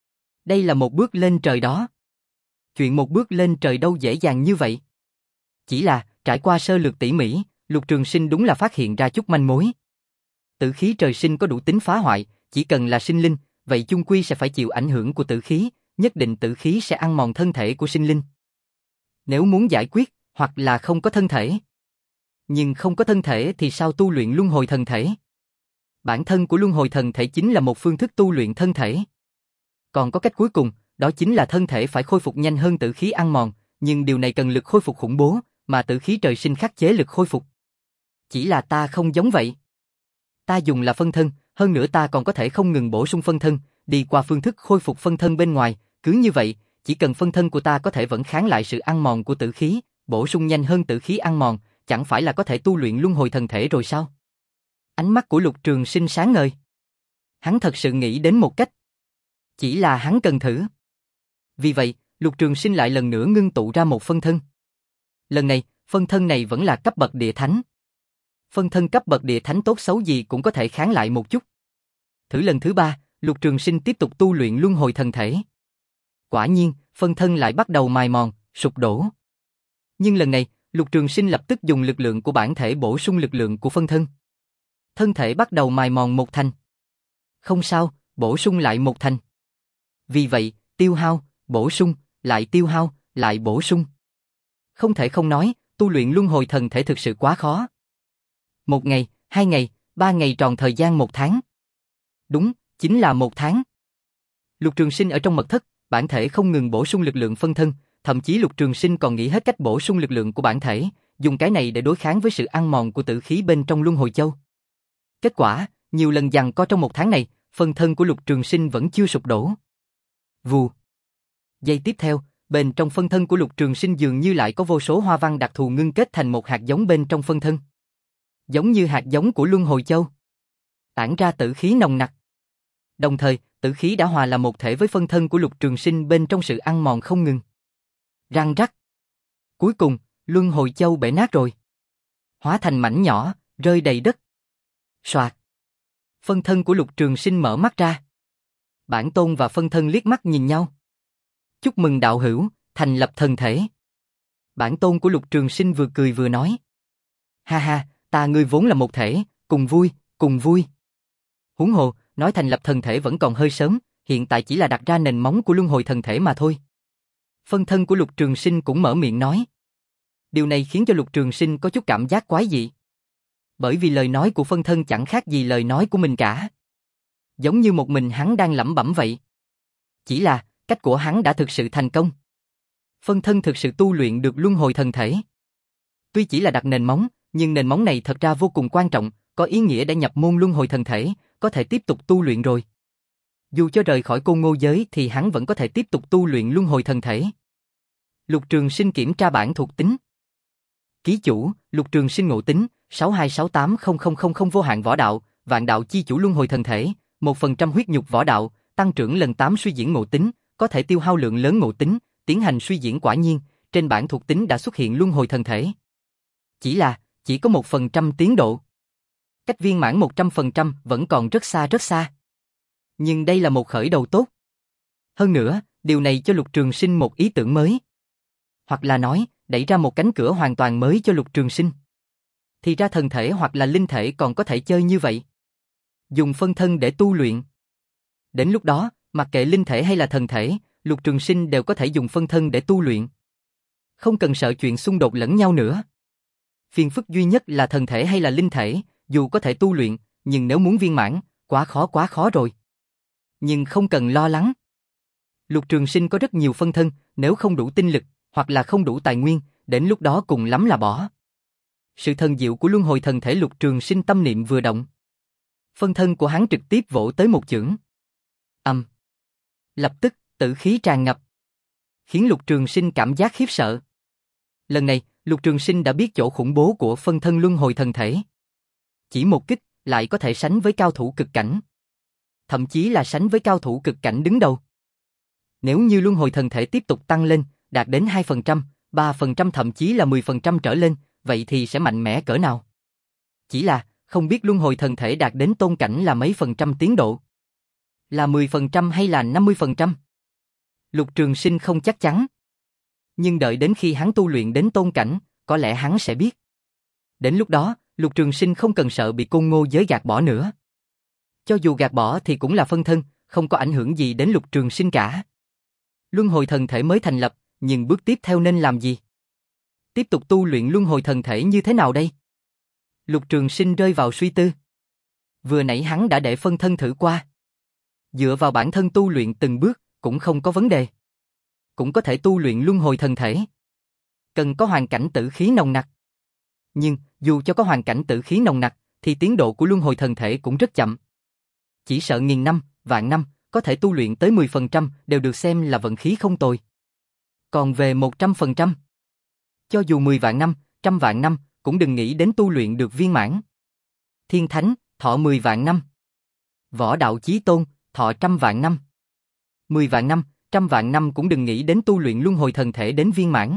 Đây là một bước lên trời đó. Chuyện một bước lên trời đâu dễ dàng như vậy. Chỉ là, trải qua sơ lược tỉ mỉ, Lục Trường Sinh đúng là phát hiện ra chút manh mối. Tử khí trời sinh có đủ tính phá hoại, chỉ cần là sinh linh, vậy chung quy sẽ phải chịu ảnh hưởng của tử khí, nhất định tử khí sẽ ăn mòn thân thể của sinh linh. Nếu muốn giải quyết, hoặc là không có thân thể. Nhưng không có thân thể thì sao tu luyện luân hồi thần thể? Bản thân của luân hồi thần thể chính là một phương thức tu luyện thân thể. Còn có cách cuối cùng, đó chính là thân thể phải khôi phục nhanh hơn tử khí ăn mòn, nhưng điều này cần lực khôi phục khủng bố, mà tử khí trời sinh khắc chế lực khôi phục. Chỉ là ta không giống vậy. Ta dùng là phân thân, hơn nữa ta còn có thể không ngừng bổ sung phân thân, đi qua phương thức khôi phục phân thân bên ngoài, cứ như vậy, chỉ cần phân thân của ta có thể vẫn kháng lại sự ăn mòn của tử khí, bổ sung nhanh hơn tử khí ăn mòn, chẳng phải là có thể tu luyện luân hồi thần thể rồi sao? Ánh mắt của Lục Trường Sinh sáng ngời. Hắn thật sự nghĩ đến một cách. Chỉ là hắn cần thử. Vì vậy, Lục Trường Sinh lại lần nữa ngưng tụ ra một phân thân. Lần này, phân thân này vẫn là cấp bậc địa thánh. Phân thân cấp bậc địa thánh tốt xấu gì cũng có thể kháng lại một chút. Thử lần thứ ba, Lục Trường Sinh tiếp tục tu luyện luân hồi thần thể. Quả nhiên, phân thân lại bắt đầu mài mòn, sụp đổ. Nhưng lần này, Lục Trường Sinh lập tức dùng lực lượng của bản thể bổ sung lực lượng của phân thân. Thân thể bắt đầu mài mòn một thành. Không sao, bổ sung lại một thành. Vì vậy, tiêu hao, bổ sung, lại tiêu hao, lại bổ sung. Không thể không nói, tu luyện luân hồi thần thể thực sự quá khó. Một ngày, hai ngày, ba ngày tròn thời gian một tháng. Đúng, chính là một tháng. Lục Trường Sinh ở trong mật thất, bản thể không ngừng bổ sung lực lượng phân thân, thậm chí Lục Trường Sinh còn nghĩ hết cách bổ sung lực lượng của bản thể, dùng cái này để đối kháng với sự ăn mòn của tử khí bên trong luân hồi châu. Kết quả, nhiều lần giằng co trong một tháng này, phân thân của Lục Trường Sinh vẫn chưa sụp đổ. Vù. Giây tiếp theo, bên trong phân thân của Lục Trường Sinh dường như lại có vô số hoa văn đặc thù ngưng kết thành một hạt giống bên trong phân thân. Giống như hạt giống của luân hồi châu. Tản ra tử khí nồng nặc. Đồng thời, tử khí đã hòa là một thể với phân thân của Lục Trường Sinh bên trong sự ăn mòn không ngừng. Răng rắc. Cuối cùng, luân hồi châu bể nát rồi. Hóa thành mảnh nhỏ, rơi đầy đất. Soạt. Phân thân của Lục Trường Sinh mở mắt ra. Bản tôn và phân thân liếc mắt nhìn nhau. Chúc mừng đạo hữu, thành lập thần thể. Bản tôn của Lục Trường Sinh vừa cười vừa nói. Ha ha, ta ngươi vốn là một thể, cùng vui, cùng vui. Huống hồ, nói thành lập thần thể vẫn còn hơi sớm, hiện tại chỉ là đặt ra nền móng của luân hồi thần thể mà thôi. Phân thân của Lục Trường Sinh cũng mở miệng nói. Điều này khiến cho Lục Trường Sinh có chút cảm giác quái dị. Bởi vì lời nói của phân thân chẳng khác gì lời nói của mình cả. Giống như một mình hắn đang lẩm bẩm vậy. Chỉ là, cách của hắn đã thực sự thành công. Phân thân thực sự tu luyện được luân hồi thần thể. Tuy chỉ là đặt nền móng, nhưng nền móng này thật ra vô cùng quan trọng, có ý nghĩa đã nhập môn luân hồi thần thể, có thể tiếp tục tu luyện rồi. Dù cho rời khỏi côn ngô giới thì hắn vẫn có thể tiếp tục tu luyện luân hồi thần thể. Lục Trường Sinh kiểm tra bản thuộc tính. Ký chủ, Lục Trường Sinh ngộ tính, sáu hai sáu tám không không không không vô hạn võ đạo, vạn đạo chi chủ luân hồi thần thể, một phần trăm huyết nhục võ đạo, tăng trưởng lần tám suy diễn ngộ tính, có thể tiêu hao lượng lớn ngộ tính, tiến hành suy diễn quả nhiên, trên bản thuộc tính đã xuất hiện luân hồi thần thể. Chỉ là, chỉ có một phần trăm tiến độ. Cách viên mãn một trăm phần trăm vẫn còn rất xa rất xa. Nhưng đây là một khởi đầu tốt. Hơn nữa, điều này cho Lục Trường Sinh một ý tưởng mới. Hoặc là nói, đẩy ra một cánh cửa hoàn toàn mới cho Lục Trường Sinh. Thì ra thần thể hoặc là linh thể còn có thể chơi như vậy. Dùng phân thân để tu luyện. Đến lúc đó, mặc kệ linh thể hay là thần thể, Lục Trường Sinh đều có thể dùng phân thân để tu luyện. Không cần sợ chuyện xung đột lẫn nhau nữa. Phiền phức duy nhất là thần thể hay là linh thể, dù có thể tu luyện, nhưng nếu muốn viên mãn, quá khó quá khó rồi. Nhưng không cần lo lắng. Lục Trường Sinh có rất nhiều phân thân, nếu không đủ tinh lực, hoặc là không đủ tài nguyên, đến lúc đó cùng lắm là bỏ. Sự thần diệu của luân hồi thần thể Lục Trường Sinh tâm niệm vừa động. Phân thân của hắn trực tiếp vỗ tới một chưởng. Ầm. Lập tức, tử khí tràn ngập. Khiến Lục Trường Sinh cảm giác khiếp sợ. Lần này, Lục Trường Sinh đã biết chỗ khủng bố của phân thân luân hồi thần thể. Chỉ một kích, lại có thể sánh với cao thủ cực cảnh. Thậm chí là sánh với cao thủ cực cảnh đứng đầu. Nếu như luân hồi thần thể tiếp tục tăng lên, đạt đến hai phần trăm, ba phần trăm thậm chí là mười phần trăm trở lên, vậy thì sẽ mạnh mẽ cỡ nào? Chỉ là, không biết luân hồi thần thể đạt đến tôn cảnh là mấy phần trăm tiến độ? Là mười phần trăm hay là năm mươi phần trăm? Lục Trường Sinh không chắc chắn. Nhưng đợi đến khi hắn tu luyện đến tôn cảnh, có lẽ hắn sẽ biết. Đến lúc đó, Lục Trường Sinh không cần sợ bị côn ngô giới gạt bỏ nữa. Cho dù gạt bỏ thì cũng là phân thân, không có ảnh hưởng gì đến Lục Trường Sinh cả. Luân hồi thần thể mới thành lập, nhưng bước tiếp theo nên làm gì? Tiếp tục tu luyện luân hồi thần thể như thế nào đây? Lục Trường Sinh rơi vào suy tư. Vừa nãy hắn đã để phân thân thử qua. Dựa vào bản thân tu luyện từng bước, cũng không có vấn đề. Cũng có thể tu luyện luân hồi thần thể. Cần có hoàn cảnh tử khí nồng nặc. Nhưng, dù cho có hoàn cảnh tử khí nồng nặc, thì tiến độ của luân hồi thần thể cũng rất chậm. Chỉ sợ nghìn năm, vạn năm, có thể tu luyện tới mười phần trăm đều được xem là vận khí không tồi. Còn về một trăm phần trăm, cho dù mười vạn năm, trăm vạn năm, cũng đừng nghĩ đến tu luyện được viên mãn. Thiên Thánh, thọ mười vạn năm. Võ Đạo Chí Tôn, thọ trăm vạn năm. Mười vạn năm, trăm vạn năm cũng đừng nghĩ đến tu luyện luân hồi thần thể đến viên mãn.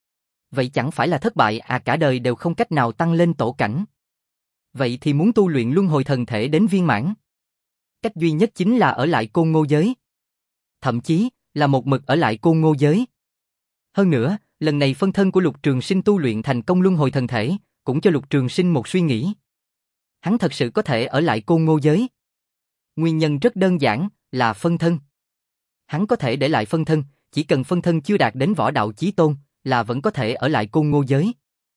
Vậy chẳng phải là thất bại à, cả đời đều không cách nào tăng lên tổ cảnh. Vậy thì muốn tu luyện luân hồi thần thể đến viên mãn, cách duy nhất chính là ở lại Côn Ngô giới. Thậm chí, là một mực ở lại Côn Ngô giới. Hơn nữa, lần này phân thân của Lục Trường Sinh tu luyện thành công luân hồi thần thể, cũng cho Lục Trường Sinh một suy nghĩ. Hắn thật sự có thể ở lại Côn Ngô giới. Nguyên nhân rất đơn giản, là phân thân. Hắn có thể để lại phân thân, chỉ cần phân thân chưa đạt đến võ đạo chí tôn, là vẫn có thể ở lại Côn Ngô giới.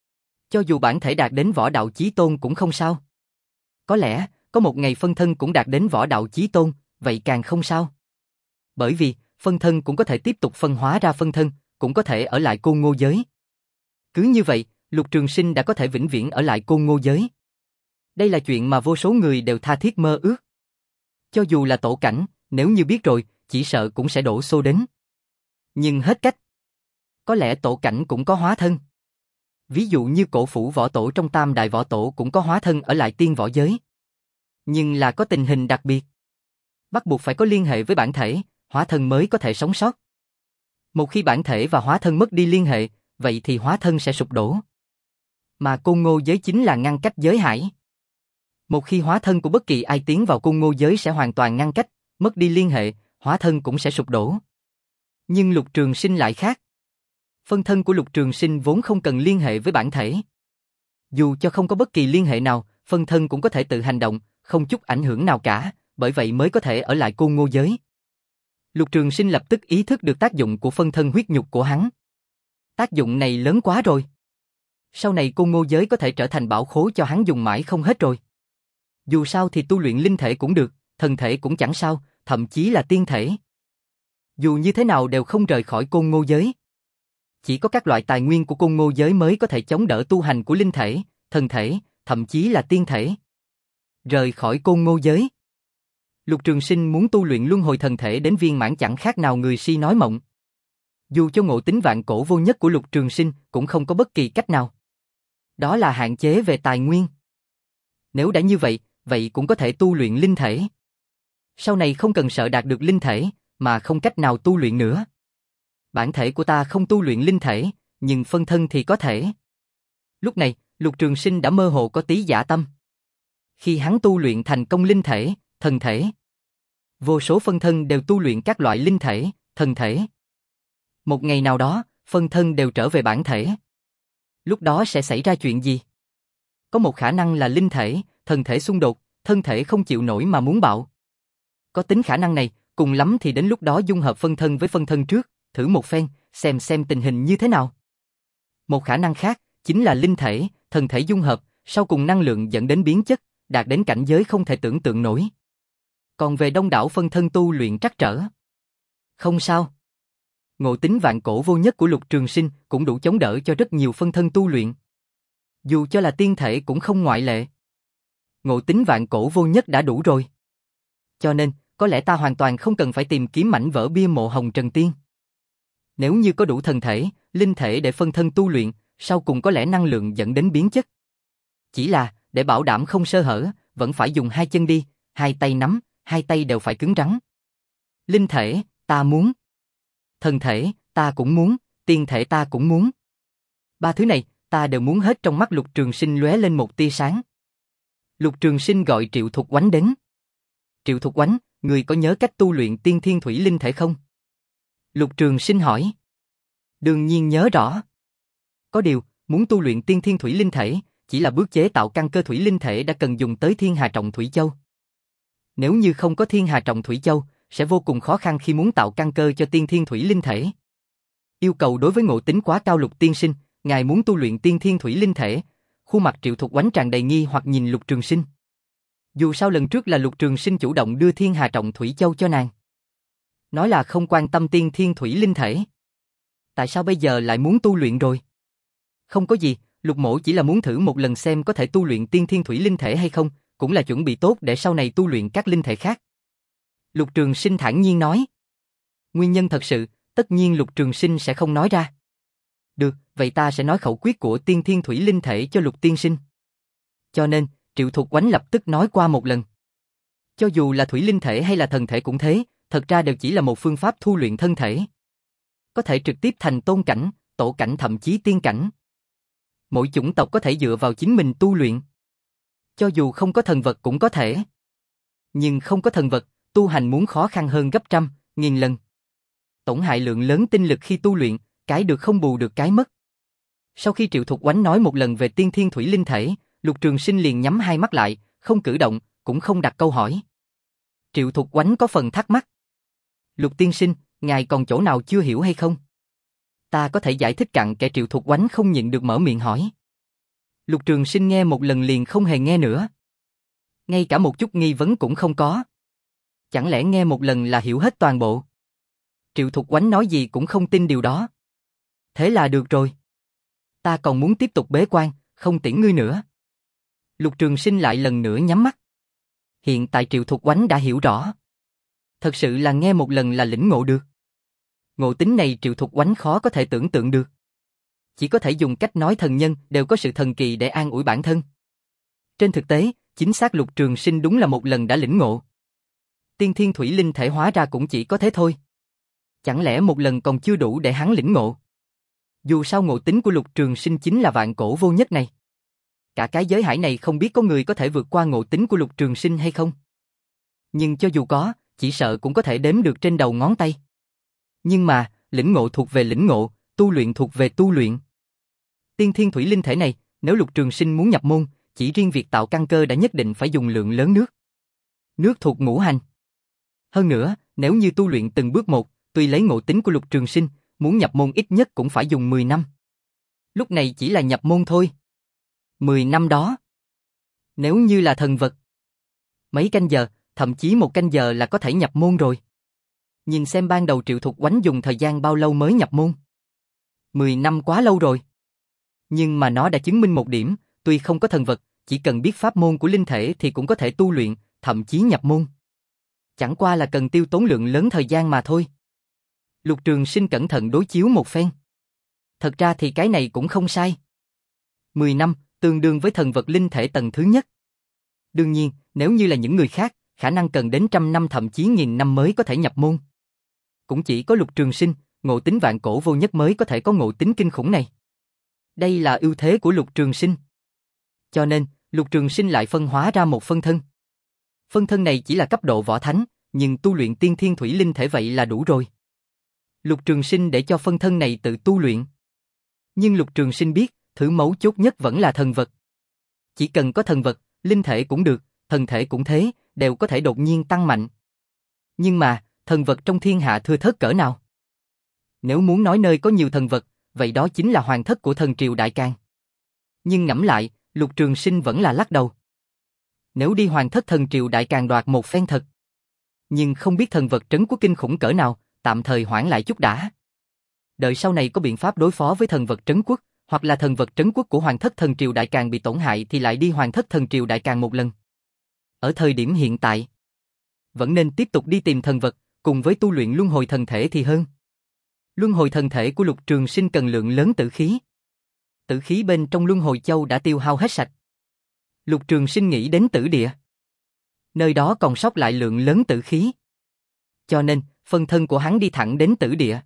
Cho dù bản thể đạt đến võ đạo chí tôn cũng không sao. Có lẽ, có một ngày phân thân cũng đạt đến võ đạo chí tôn, vậy càng không sao. Bởi vì, phân thân cũng có thể tiếp tục phân hóa ra phân thân, cũng có thể ở lại Côn Ngô giới. Cứ như vậy, Lục Trường Sinh đã có thể vĩnh viễn ở lại Côn Ngô giới. Đây là chuyện mà vô số người đều tha thiết mơ ước. Cho dù là tổ cảnh, nếu như biết rồi, chỉ sợ cũng sẽ đổ xô đến. Nhưng hết cách. Có lẽ tổ cảnh cũng có hóa thân. Ví dụ như Cổ Phủ võ tổ trong Tam Đại Võ Tổ cũng có hóa thân ở lại tiên võ giới. Nhưng là có tình hình đặc biệt. Bắt buộc phải có liên hệ với bản thể, hóa thân mới có thể sống sót. Một khi bản thể và hóa thân mất đi liên hệ, vậy thì hóa thân sẽ sụp đổ. Mà Côn Ngô giới chính là ngăn cách giới hải. Một khi hóa thân của bất kỳ ai tiến vào Côn Ngô giới sẽ hoàn toàn ngăn cách, mất đi liên hệ, hóa thân cũng sẽ sụp đổ. Nhưng Lục Trường Sinh lại khác. Phân thân của Lục Trường Sinh vốn không cần liên hệ với bản thể. Dù cho không có bất kỳ liên hệ nào, phân thân cũng có thể tự hành động, không chút ảnh hưởng nào cả, bởi vậy mới có thể ở lại Côn Ngô giới. Lục Trường Sinh lập tức ý thức được tác dụng của phân thân huyết nhục của hắn. Tác dụng này lớn quá rồi. Sau này Côn Ngô giới có thể trở thành bảo khố cho hắn dùng mãi không hết rồi. Dù sao thì tu luyện linh thể cũng được, thần thể cũng chẳng sao, thậm chí là tiên thể. Dù như thế nào đều không rời khỏi Côn Ngô giới. Chỉ có các loại tài nguyên của Côn Ngô giới mới có thể chống đỡ tu hành của linh thể, thần thể, thậm chí là tiên thể. Rời khỏi Côn Ngô giới. Lục Trường Sinh muốn tu luyện luân hồi thần thể đến viên mãn chẳng khác nào người si nói mộng. Dù cho ngộ tính vạn cổ vô nhất của Lục Trường Sinh cũng không có bất kỳ cách nào. Đó là hạn chế về tài nguyên. Nếu đã như vậy, vậy cũng có thể tu luyện linh thể. Sau này không cần sợ đạt được linh thể, mà không cách nào tu luyện nữa. Bản thể của ta không tu luyện linh thể, nhưng phân thân thì có thể. Lúc này, Lục Trường Sinh đã mơ hồ có tí dạ tâm. Khi hắn tu luyện thành công linh thể, thần thể, vô số phân thân đều tu luyện các loại linh thể, thần thể. Một ngày nào đó, phân thân đều trở về bản thể. Lúc đó sẽ xảy ra chuyện gì? Có một khả năng là linh thể, thần thể xung đột, thân thể không chịu nổi mà muốn bạo. Có tính khả năng này, cùng lắm thì đến lúc đó dung hợp phân thân với phân thân trước, thử một phen, xem xem tình hình như thế nào. Một khả năng khác, chính là linh thể, thần thể dung hợp, sau cùng năng lượng dẫn đến biến chất, đạt đến cảnh giới không thể tưởng tượng nổi. Còn về đông đảo phân thân tu luyện trắc trở, không sao. Ngộ tính vạn cổ vô nhất của Lục Trường Sinh cũng đủ chống đỡ cho rất nhiều phân thân tu luyện. Dù cho là tiên thể cũng không ngoại lệ. Ngộ tính vạn cổ vô nhất đã đủ rồi. Cho nên, có lẽ ta hoàn toàn không cần phải tìm kiếm mảnh vỡ bia mộ Hồng Trần Tiên. Nếu như có đủ thần thể, linh thể để phân thân tu luyện, sau cùng có lẽ năng lượng dẫn đến biến chất. Chỉ là, để bảo đảm không sơ hở, vẫn phải dùng hai chân đi, hai tay nắm, hai tay đều phải cứng rắn. Linh thể, ta muốn. Thần thể, ta cũng muốn, tiên thể ta cũng muốn. Ba thứ này, ta đều muốn hết. Trong mắt Lục Trường Sinh lóe lên một tia sáng. Lục Trường Sinh gọi Triệu Thục Oánh đến. Triệu Thục Oánh, người có nhớ cách tu luyện tiên thiên thủy linh thể không? Lục Trường Sinh hỏi. Đương nhiên nhớ rõ. Có điều, muốn tu luyện tiên thiên thủy linh thể, chỉ là bước chế tạo căn cơ thủy linh thể đã cần dùng tới Thiên Hà Trọng Thủy Châu. Nếu như không có Thiên Hà Trọng Thủy Châu, sẽ vô cùng khó khăn khi muốn tạo căn cơ cho tiên thiên thủy linh thể. Yêu cầu đối với ngộ tính quá cao. Lục tiên sinh, ngài muốn tu luyện tiên thiên thủy linh thể? Khuôn mặt Triệu Thục Oánh tràn đầy nghi hoặc nhìn Lục Trường Sinh. Dù sao lần trước là Lục Trường Sinh chủ động đưa Thiên Hà Trọng Thủy Châu cho nàng. Nói là không quan tâm tiên thiên thủy linh thể. Tại sao bây giờ lại muốn tu luyện rồi? Không có gì, Lục mỗ chỉ là muốn thử một lần xem có thể tu luyện tiên thiên thủy linh thể hay không, cũng là chuẩn bị tốt để sau này tu luyện các linh thể khác. Lục Trường Sinh thản nhiên nói. Nguyên nhân thật sự, tất nhiên Lục Trường Sinh sẽ không nói ra. Được, vậy ta sẽ nói khẩu quyết của tiên thiên thủy linh thể cho Lục tiên sinh. Cho nên, Triệu Thục Oánh lập tức nói qua một lần. Cho dù là thủy linh thể hay là thần thể cũng thế, thật ra đều chỉ là một phương pháp thu luyện thân thể. Có thể trực tiếp thành tôn cảnh, tổ cảnh thậm chí tiên cảnh. Mỗi chủng tộc có thể dựa vào chính mình tu luyện. Cho dù không có thần vật cũng có thể. Nhưng không có thần vật, tu hành muốn khó khăn hơn gấp trăm, nghìn lần. Tổn hại lượng lớn tinh lực khi tu luyện, cái được không bù được cái mất. Sau khi Triệu Thục Oánh nói một lần về tiên thiên thủy linh thể, Lục Trường Sinh liền nhắm hai mắt lại, không cử động, cũng không đặt câu hỏi. Triệu Thục Oánh có phần thắc mắc. Lục tiên sinh, ngài còn chỗ nào chưa hiểu hay không? Ta có thể giải thích cặn kẽ. Triệu Thục Oánh không nhịn được mở miệng hỏi. Lục Trường Sinh nghe một lần liền không hề nghe nữa. Ngay cả một chút nghi vấn cũng không có. Chẳng lẽ nghe một lần là hiểu hết toàn bộ? Triệu Thục Oánh nói gì cũng không tin điều đó. Thế là được rồi. Ta còn muốn tiếp tục bế quan, không tiễn ngươi nữa. Lục Trường Sinh lại lần nữa nhắm mắt. Hiện tại Triệu Thục Oánh đã hiểu rõ. Thật sự là nghe một lần là lĩnh ngộ được. Ngộ tính này Triệu Thục Oánh khó có thể tưởng tượng được. Chỉ có thể dùng cách nói thần nhân đều có sự thần kỳ để an ủi bản thân. Trên thực tế, chính xác Lục Trường Sinh đúng là một lần đã lĩnh ngộ. Tiên thiên thủy linh thể hóa ra cũng chỉ có thế thôi. Chẳng lẽ một lần còn chưa đủ để hắn lĩnh ngộ? Dù sao ngộ tính của Lục Trường Sinh chính là vạn cổ vô nhất này. Cả cái giới hải này không biết có người có thể vượt qua ngộ tính của Lục Trường Sinh hay không. Nhưng cho dù có, chỉ sợ cũng có thể đếm được trên đầu ngón tay. Nhưng mà, lĩnh ngộ thuộc về lĩnh ngộ, tu luyện thuộc về tu luyện. Tiên thiên thủy linh thể này, nếu Lục Trường Sinh muốn nhập môn, chỉ riêng việc tạo căn cơ đã nhất định phải dùng lượng lớn nước. Nước thuộc ngũ hành. Hơn nữa, nếu như tu luyện từng bước một, tuy lấy ngộ tính của Lục Trường Sinh, muốn nhập môn ít nhất cũng phải dùng mười năm. Lúc này chỉ là nhập môn thôi. mười năm đó. Nếu như là thần vật, mấy canh giờ, thậm chí một canh giờ là có thể nhập môn rồi. Nhìn xem ban đầu Triệu Thục Oánh dùng thời gian bao lâu mới nhập môn. mười năm quá lâu rồi. Nhưng mà nó đã chứng minh một điểm, tuy không có thần vật, chỉ cần biết pháp môn của linh thể thì cũng có thể tu luyện, thậm chí nhập môn. Chẳng qua là cần tiêu tốn lượng lớn thời gian mà thôi. Lục Trường Sinh cẩn thận đối chiếu một phen. Thật ra thì cái này cũng không sai. mười năm, tương đương với thần vật linh thể tầng thứ nhất. Đương nhiên, nếu như là những người khác, khả năng cần đến trăm năm thậm chí nghìn năm mới có thể nhập môn. Cũng chỉ có Lục Trường Sinh, ngộ tính vạn cổ vô nhất mới có thể có ngộ tính kinh khủng này. Đây là ưu thế của Lục Trường Sinh. Cho nên, Lục Trường Sinh lại phân hóa ra một phân thân. Phân thân này chỉ là cấp độ võ thánh, nhưng tu luyện tiên thiên thủy linh thể vậy là đủ rồi. Lục Trường Sinh để cho phân thân này tự tu luyện. Nhưng Lục Trường Sinh biết, thứ mấu chốt nhất vẫn là thần vật. Chỉ cần có thần vật, linh thể cũng được, thần thể cũng thế, đều có thể đột nhiên tăng mạnh. Nhưng mà, thần vật trong thiên hạ thưa thớt cỡ nào? Nếu muốn nói nơi có nhiều thần vật, vậy đó chính là hoàng thất của thần triều Đại Càn. Nhưng ngẫm lại, Lục Trường Sinh vẫn là lắc đầu. Nếu đi hoàng thất thần triều Đại Càn đoạt một phen thật. Nhưng không biết thần vật trấn quốc kinh khủng cỡ nào, tạm thời hoãn lại chút đã. Đợi sau này có biện pháp đối phó với thần vật trấn quốc, hoặc là thần vật trấn quốc của hoàng thất thần triều Đại Càn bị tổn hại thì lại đi hoàng thất thần triều Đại Càn một lần. Ở thời điểm hiện tại, vẫn nên tiếp tục đi tìm thần vật, cùng với tu luyện luân hồi thần thể thì hơn. Luân hồi thần thể của Lục Trường Sinh cần lượng lớn tử khí. Tử khí bên trong luân hồi châu đã tiêu hao hết sạch. Lục Trường Sinh nghĩ đến tử địa. Nơi đó còn sót lại lượng lớn tử khí. Cho nên, phân thân của hắn đi thẳng đến tử địa.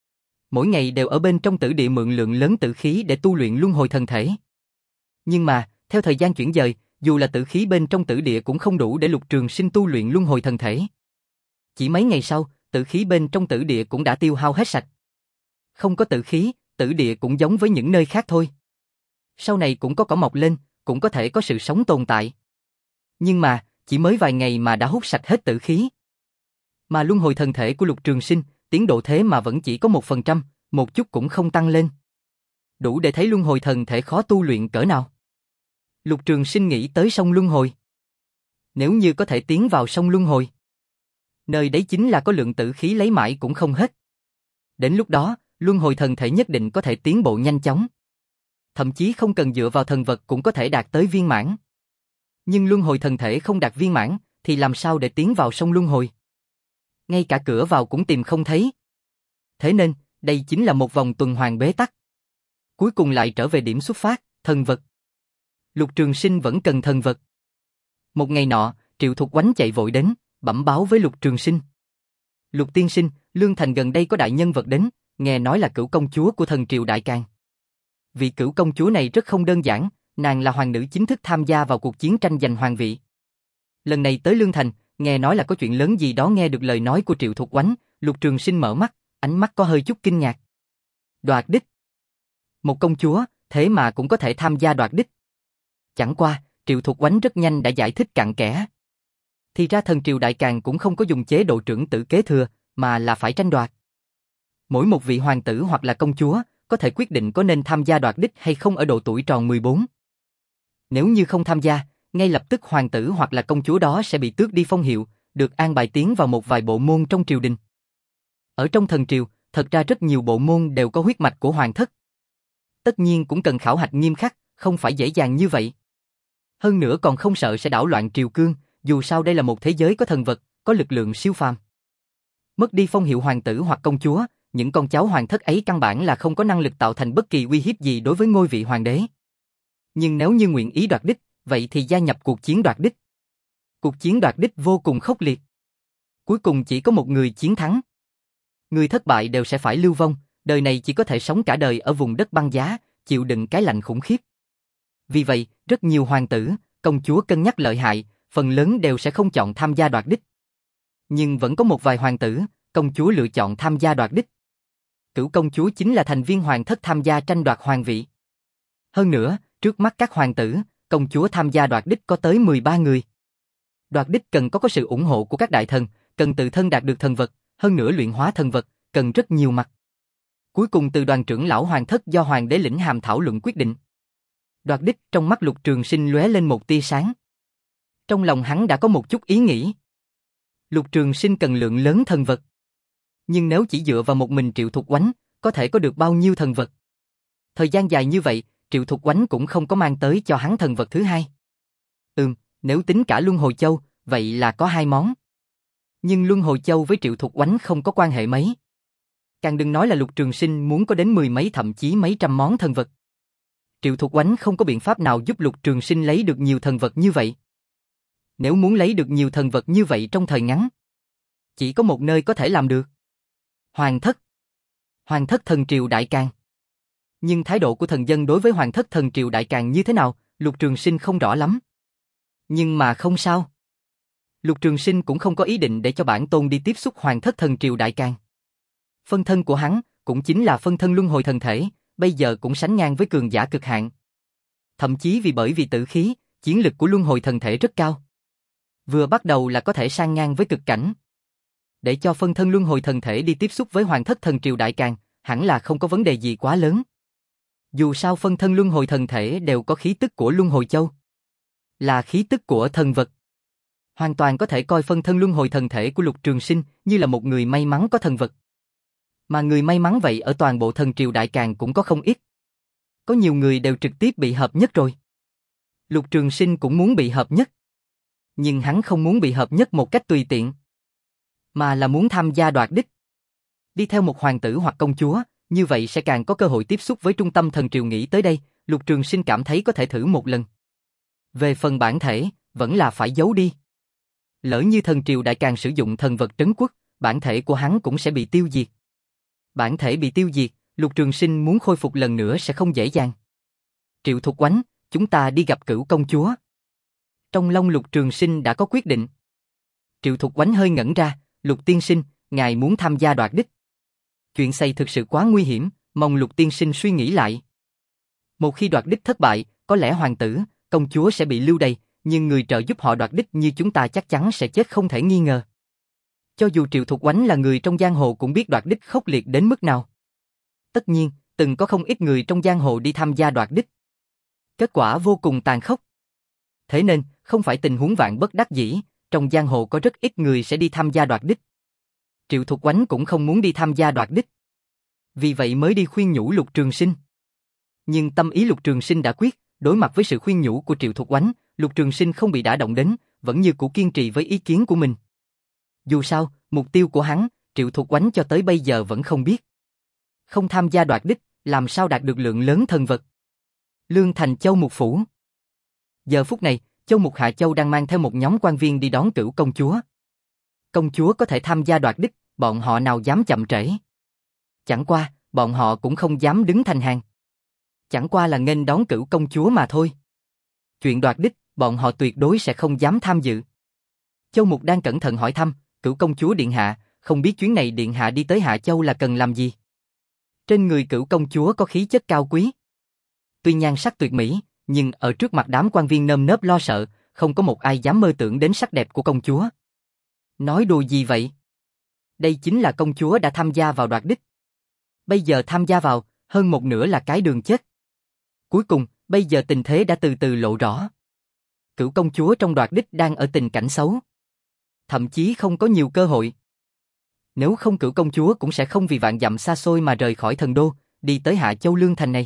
Mỗi ngày đều ở bên trong tử địa mượn lượng lớn tử khí để tu luyện luân hồi thần thể. Nhưng mà, theo thời gian chuyển dời, dù là tử khí bên trong tử địa cũng không đủ để Lục Trường Sinh tu luyện luân hồi thần thể. Chỉ mấy ngày sau, tử khí bên trong tử địa cũng đã tiêu hao hết sạch. Không có tử khí, tử địa cũng giống với những nơi khác thôi. Sau này cũng có cỏ mọc lên, cũng có thể có sự sống tồn tại. Nhưng mà, chỉ mới vài ngày mà đã hút sạch hết tử khí. Mà luân hồi thần thể của Lục Trường Sinh, tiến độ thế mà vẫn chỉ có một phần trăm, một chút cũng không tăng lên. Đủ để thấy luân hồi thần thể khó tu luyện cỡ nào. Lục Trường Sinh nghĩ tới sông luân hồi. Nếu như có thể tiến vào sông luân hồi, nơi đấy chính là có lượng tử khí lấy mãi cũng không hết. Đến lúc đó, luân hồi thần thể nhất định có thể tiến bộ nhanh chóng. Thậm chí không cần dựa vào thần vật cũng có thể đạt tới viên mãn. Nhưng luân hồi thần thể không đạt viên mãn, thì làm sao để tiến vào sông luân hồi? Ngay cả cửa vào cũng tìm không thấy. Thế nên, đây chính là một vòng tuần hoàn bế tắc. Cuối cùng lại trở về điểm xuất phát, thần vật. Lục Trường Sinh vẫn cần thần vật. Một ngày nọ, Triệu Thục Oánh chạy vội đến, bẩm báo với Lục Trường Sinh. Lục tiên sinh, Lương Thành gần đây có đại nhân vật đến, nghe nói là Cửu công chúa của thần Triều Đại Càn. Vị Cửu công chúa này rất không đơn giản, nàng là hoàng nữ chính thức tham gia vào cuộc chiến tranh giành hoàng vị. Lần này tới Lương Thành, nghe nói là có chuyện lớn gì đó. Nghe được lời nói của Triệu Thục Oánh, Lục Trường Sinh mở mắt, ánh mắt có hơi chút kinh ngạc. Đoạt đích. Một công chúa, thế mà cũng có thể tham gia đoạt đích. Chẳng qua, Triệu Thục Oánh rất nhanh đã giải thích cặn kẽ. Thì ra thần Triều Đại Càn cũng không có dùng chế độ trưởng tử kế thừa, mà là phải tranh đoạt. Mỗi một vị hoàng tử hoặc là công chúa, có thể quyết định có nên tham gia đoạt đích hay không ở độ tuổi tròn mười bốn. Nếu như không tham gia, ngay lập tức hoàng tử hoặc là công chúa đó sẽ bị tước đi phong hiệu, được an bài tiến vào một vài bộ môn trong triều đình. Ở trong thần triều, thật ra rất nhiều bộ môn đều có huyết mạch của hoàng thất. Tất nhiên cũng cần khảo hạch nghiêm khắc, không phải dễ dàng như vậy. Hơn nữa còn không sợ sẽ đảo loạn triều cương, dù sao đây là một thế giới có thần vật, có lực lượng siêu phàm. Mất đi phong hiệu hoàng tử hoặc công chúa, những con cháu hoàng thất ấy căn bản là không có năng lực tạo thành bất kỳ uy hiếp gì đối với ngôi vị hoàng đế. Nhưng nếu như nguyện ý đoạt đích, vậy thì gia nhập cuộc chiến đoạt đích. Cuộc chiến đoạt đích vô cùng khốc liệt. Cuối cùng chỉ có một người chiến thắng. Người thất bại đều sẽ phải lưu vong, đời này chỉ có thể sống cả đời ở vùng đất băng giá, chịu đựng cái lạnh khủng khiếp. Vì vậy, rất nhiều hoàng tử, công chúa cân nhắc lợi hại, phần lớn đều sẽ không chọn tham gia đoạt đích. Nhưng vẫn có một vài hoàng tử, công chúa lựa chọn tham gia đoạt đích. Cửu công chúa chính là thành viên hoàng thất tham gia tranh đoạt hoàng vị. Hơn nữa, trước mắt các hoàng tử, công chúa tham gia đoạt đích có tới mười ba người. Đoạt đích cần có có sự ủng hộ của các đại thần, cần tự thân đạt được thần vật, hơn nữa luyện hóa thần vật, cần rất nhiều mặt. Cuối cùng từ đoàn trưởng lão hoàng thất do hoàng đế lĩnh hàm thảo luận quyết định. Đoạt đích trong mắt Lục Trường Sinh lóe lên một tia sáng. Trong lòng hắn đã có một chút ý nghĩ. Lục Trường Sinh cần lượng lớn thần vật. Nhưng nếu chỉ dựa vào một mình Triệu Thục Oánh, có thể có được bao nhiêu thần vật? Thời gian dài như vậy, Triệu Thục Oánh cũng không có mang tới cho hắn thần vật thứ hai. Ừm, nếu tính cả Luân Hồi Châu, vậy là có hai món. Nhưng Luân Hồi Châu với Triệu Thục Oánh không có quan hệ mấy. Càng đừng nói là Lục Trường Sinh muốn có đến mười mấy thậm chí mấy trăm món thần vật. Triệu Thục Oánh không có biện pháp nào giúp Lục Trường Sinh lấy được nhiều thần vật như vậy. Nếu muốn lấy được nhiều thần vật như vậy trong thời ngắn, chỉ có một nơi có thể làm được. Hoàng thất. Hoàng thất thần Triều Đại Càn. Nhưng thái độ của thần dân đối với Hoàng thất thần Triều Đại Càn như thế nào, Lục Trường Sinh không rõ lắm. Nhưng mà không sao. Lục Trường Sinh cũng không có ý định để cho bản tôn đi tiếp xúc Hoàng thất thần Triều Đại Càn. Phân thân của hắn, cũng chính là phân thân luân hồi thần thể, bây giờ cũng sánh ngang với cường giả cực hạn. Thậm chí vì bởi vì tử khí, chiến lực của luân hồi thần thể rất cao. Vừa bắt đầu là có thể sang ngang với cực cảnh. Để cho phân thân luân hồi thần thể đi tiếp xúc với Hoàng thất thần Triều Đại Càn, hẳn là không có vấn đề gì quá lớn. Dù sao phân thân luân hồi thần thể đều có khí tức của Luân Hồi Châu. Là khí tức của thần vật. Hoàn toàn có thể coi phân thân luân hồi thần thể của Lục Trường Sinh như là một người may mắn có thần vật. Mà người may mắn vậy ở toàn bộ thần Triều Đại Càn cũng có không ít. Có nhiều người đều trực tiếp bị hợp nhất rồi. Lục Trường Sinh cũng muốn bị hợp nhất. Nhưng hắn không muốn bị hợp nhất một cách tùy tiện, mà là muốn tham gia đoạt đích. Đi theo một hoàng tử hoặc công chúa, như vậy sẽ càng có cơ hội tiếp xúc với trung tâm thần triều. Nghĩ tới đây, Lục Trường Sinh cảm thấy có thể thử một lần. Về phần bản thể, vẫn là phải giấu đi. Lỡ như thần Triều Đại Càn sử dụng thần vật trấn quốc, bản thể của hắn cũng sẽ bị tiêu diệt. Bản thể bị tiêu diệt, Lục Trường Sinh muốn khôi phục lần nữa sẽ không dễ dàng. Triệu Thục Oánh, chúng ta đi gặp Cửu công chúa. Trong lòng Lục Trường Sinh đã có quyết định. Triệu Thục Oánh hơi ngẩn ra, Lục tiên sinh, ngài muốn tham gia đoạt đích. Chuyện này thực sự quá nguy hiểm, mong Lục tiên sinh suy nghĩ lại. Một khi đoạt đích thất bại, có lẽ hoàng tử, công chúa sẽ bị lưu đày, nhưng người trợ giúp họ đoạt đích như chúng ta chắc chắn sẽ chết không thể nghi ngờ. Cho dù Triệu Thục Oánh là người trong giang hồ cũng biết đoạt đích khốc liệt đến mức nào. Tất nhiên, từng có không ít người trong giang hồ đi tham gia đoạt đích. Kết quả vô cùng tàn khốc. Thế nên, không phải tình huống vạn bất đắc dĩ, trong giang hồ có rất ít người sẽ đi tham gia đoạt đích. Triệu Thục Oánh cũng không muốn đi tham gia đoạt đích. Vì vậy mới đi khuyên nhủ Lục Trường Sinh. Nhưng tâm ý Lục Trường Sinh đã quyết, đối mặt với sự khuyên nhủ của Triệu Thục Oánh, Lục Trường Sinh không bị đả động đến, vẫn như cũ kiên trì với ý kiến của mình. Dù sao, mục tiêu của hắn, Triệu Thục Oánh cho tới bây giờ vẫn không biết. Không tham gia đoạt đích, làm sao đạt được lượng lớn thần vật. Lương Thành Châu Mục Phủ. Giờ phút này, Châu Mục Hạ Châu đang mang theo một nhóm quan viên đi đón Cửu công chúa. Công chúa có thể tham gia đoạt đích, bọn họ nào dám chậm trễ. Chẳng qua, bọn họ cũng không dám đứng thành hàng. Chẳng qua là nghênh đón Cửu công chúa mà thôi. Chuyện đoạt đích, bọn họ tuyệt đối sẽ không dám tham dự. Châu Mục đang cẩn thận hỏi thăm, Cửu công chúa điện hạ, không biết chuyến này điện hạ đi tới Hạ Châu là cần làm gì? Trên người Cửu công chúa có khí chất cao quý. Tuy nhan sắc tuyệt mỹ, nhưng ở trước mặt đám quan viên nơm nớp lo sợ, không có một ai dám mơ tưởng đến sắc đẹp của công chúa. Nói đùa gì vậy? Đây chính là công chúa đã tham gia vào đoạt đích. Bây giờ tham gia vào, hơn một nửa là cái đường chết. Cuối cùng, bây giờ tình thế đã từ từ lộ rõ. Cửu công chúa trong đoạt đích đang ở tình cảnh xấu. Thậm chí không có nhiều cơ hội. Nếu không Cửu công chúa cũng sẽ không vì vạn dặm xa xôi mà rời khỏi thần đô, đi tới Hạ Châu Lương Thành này.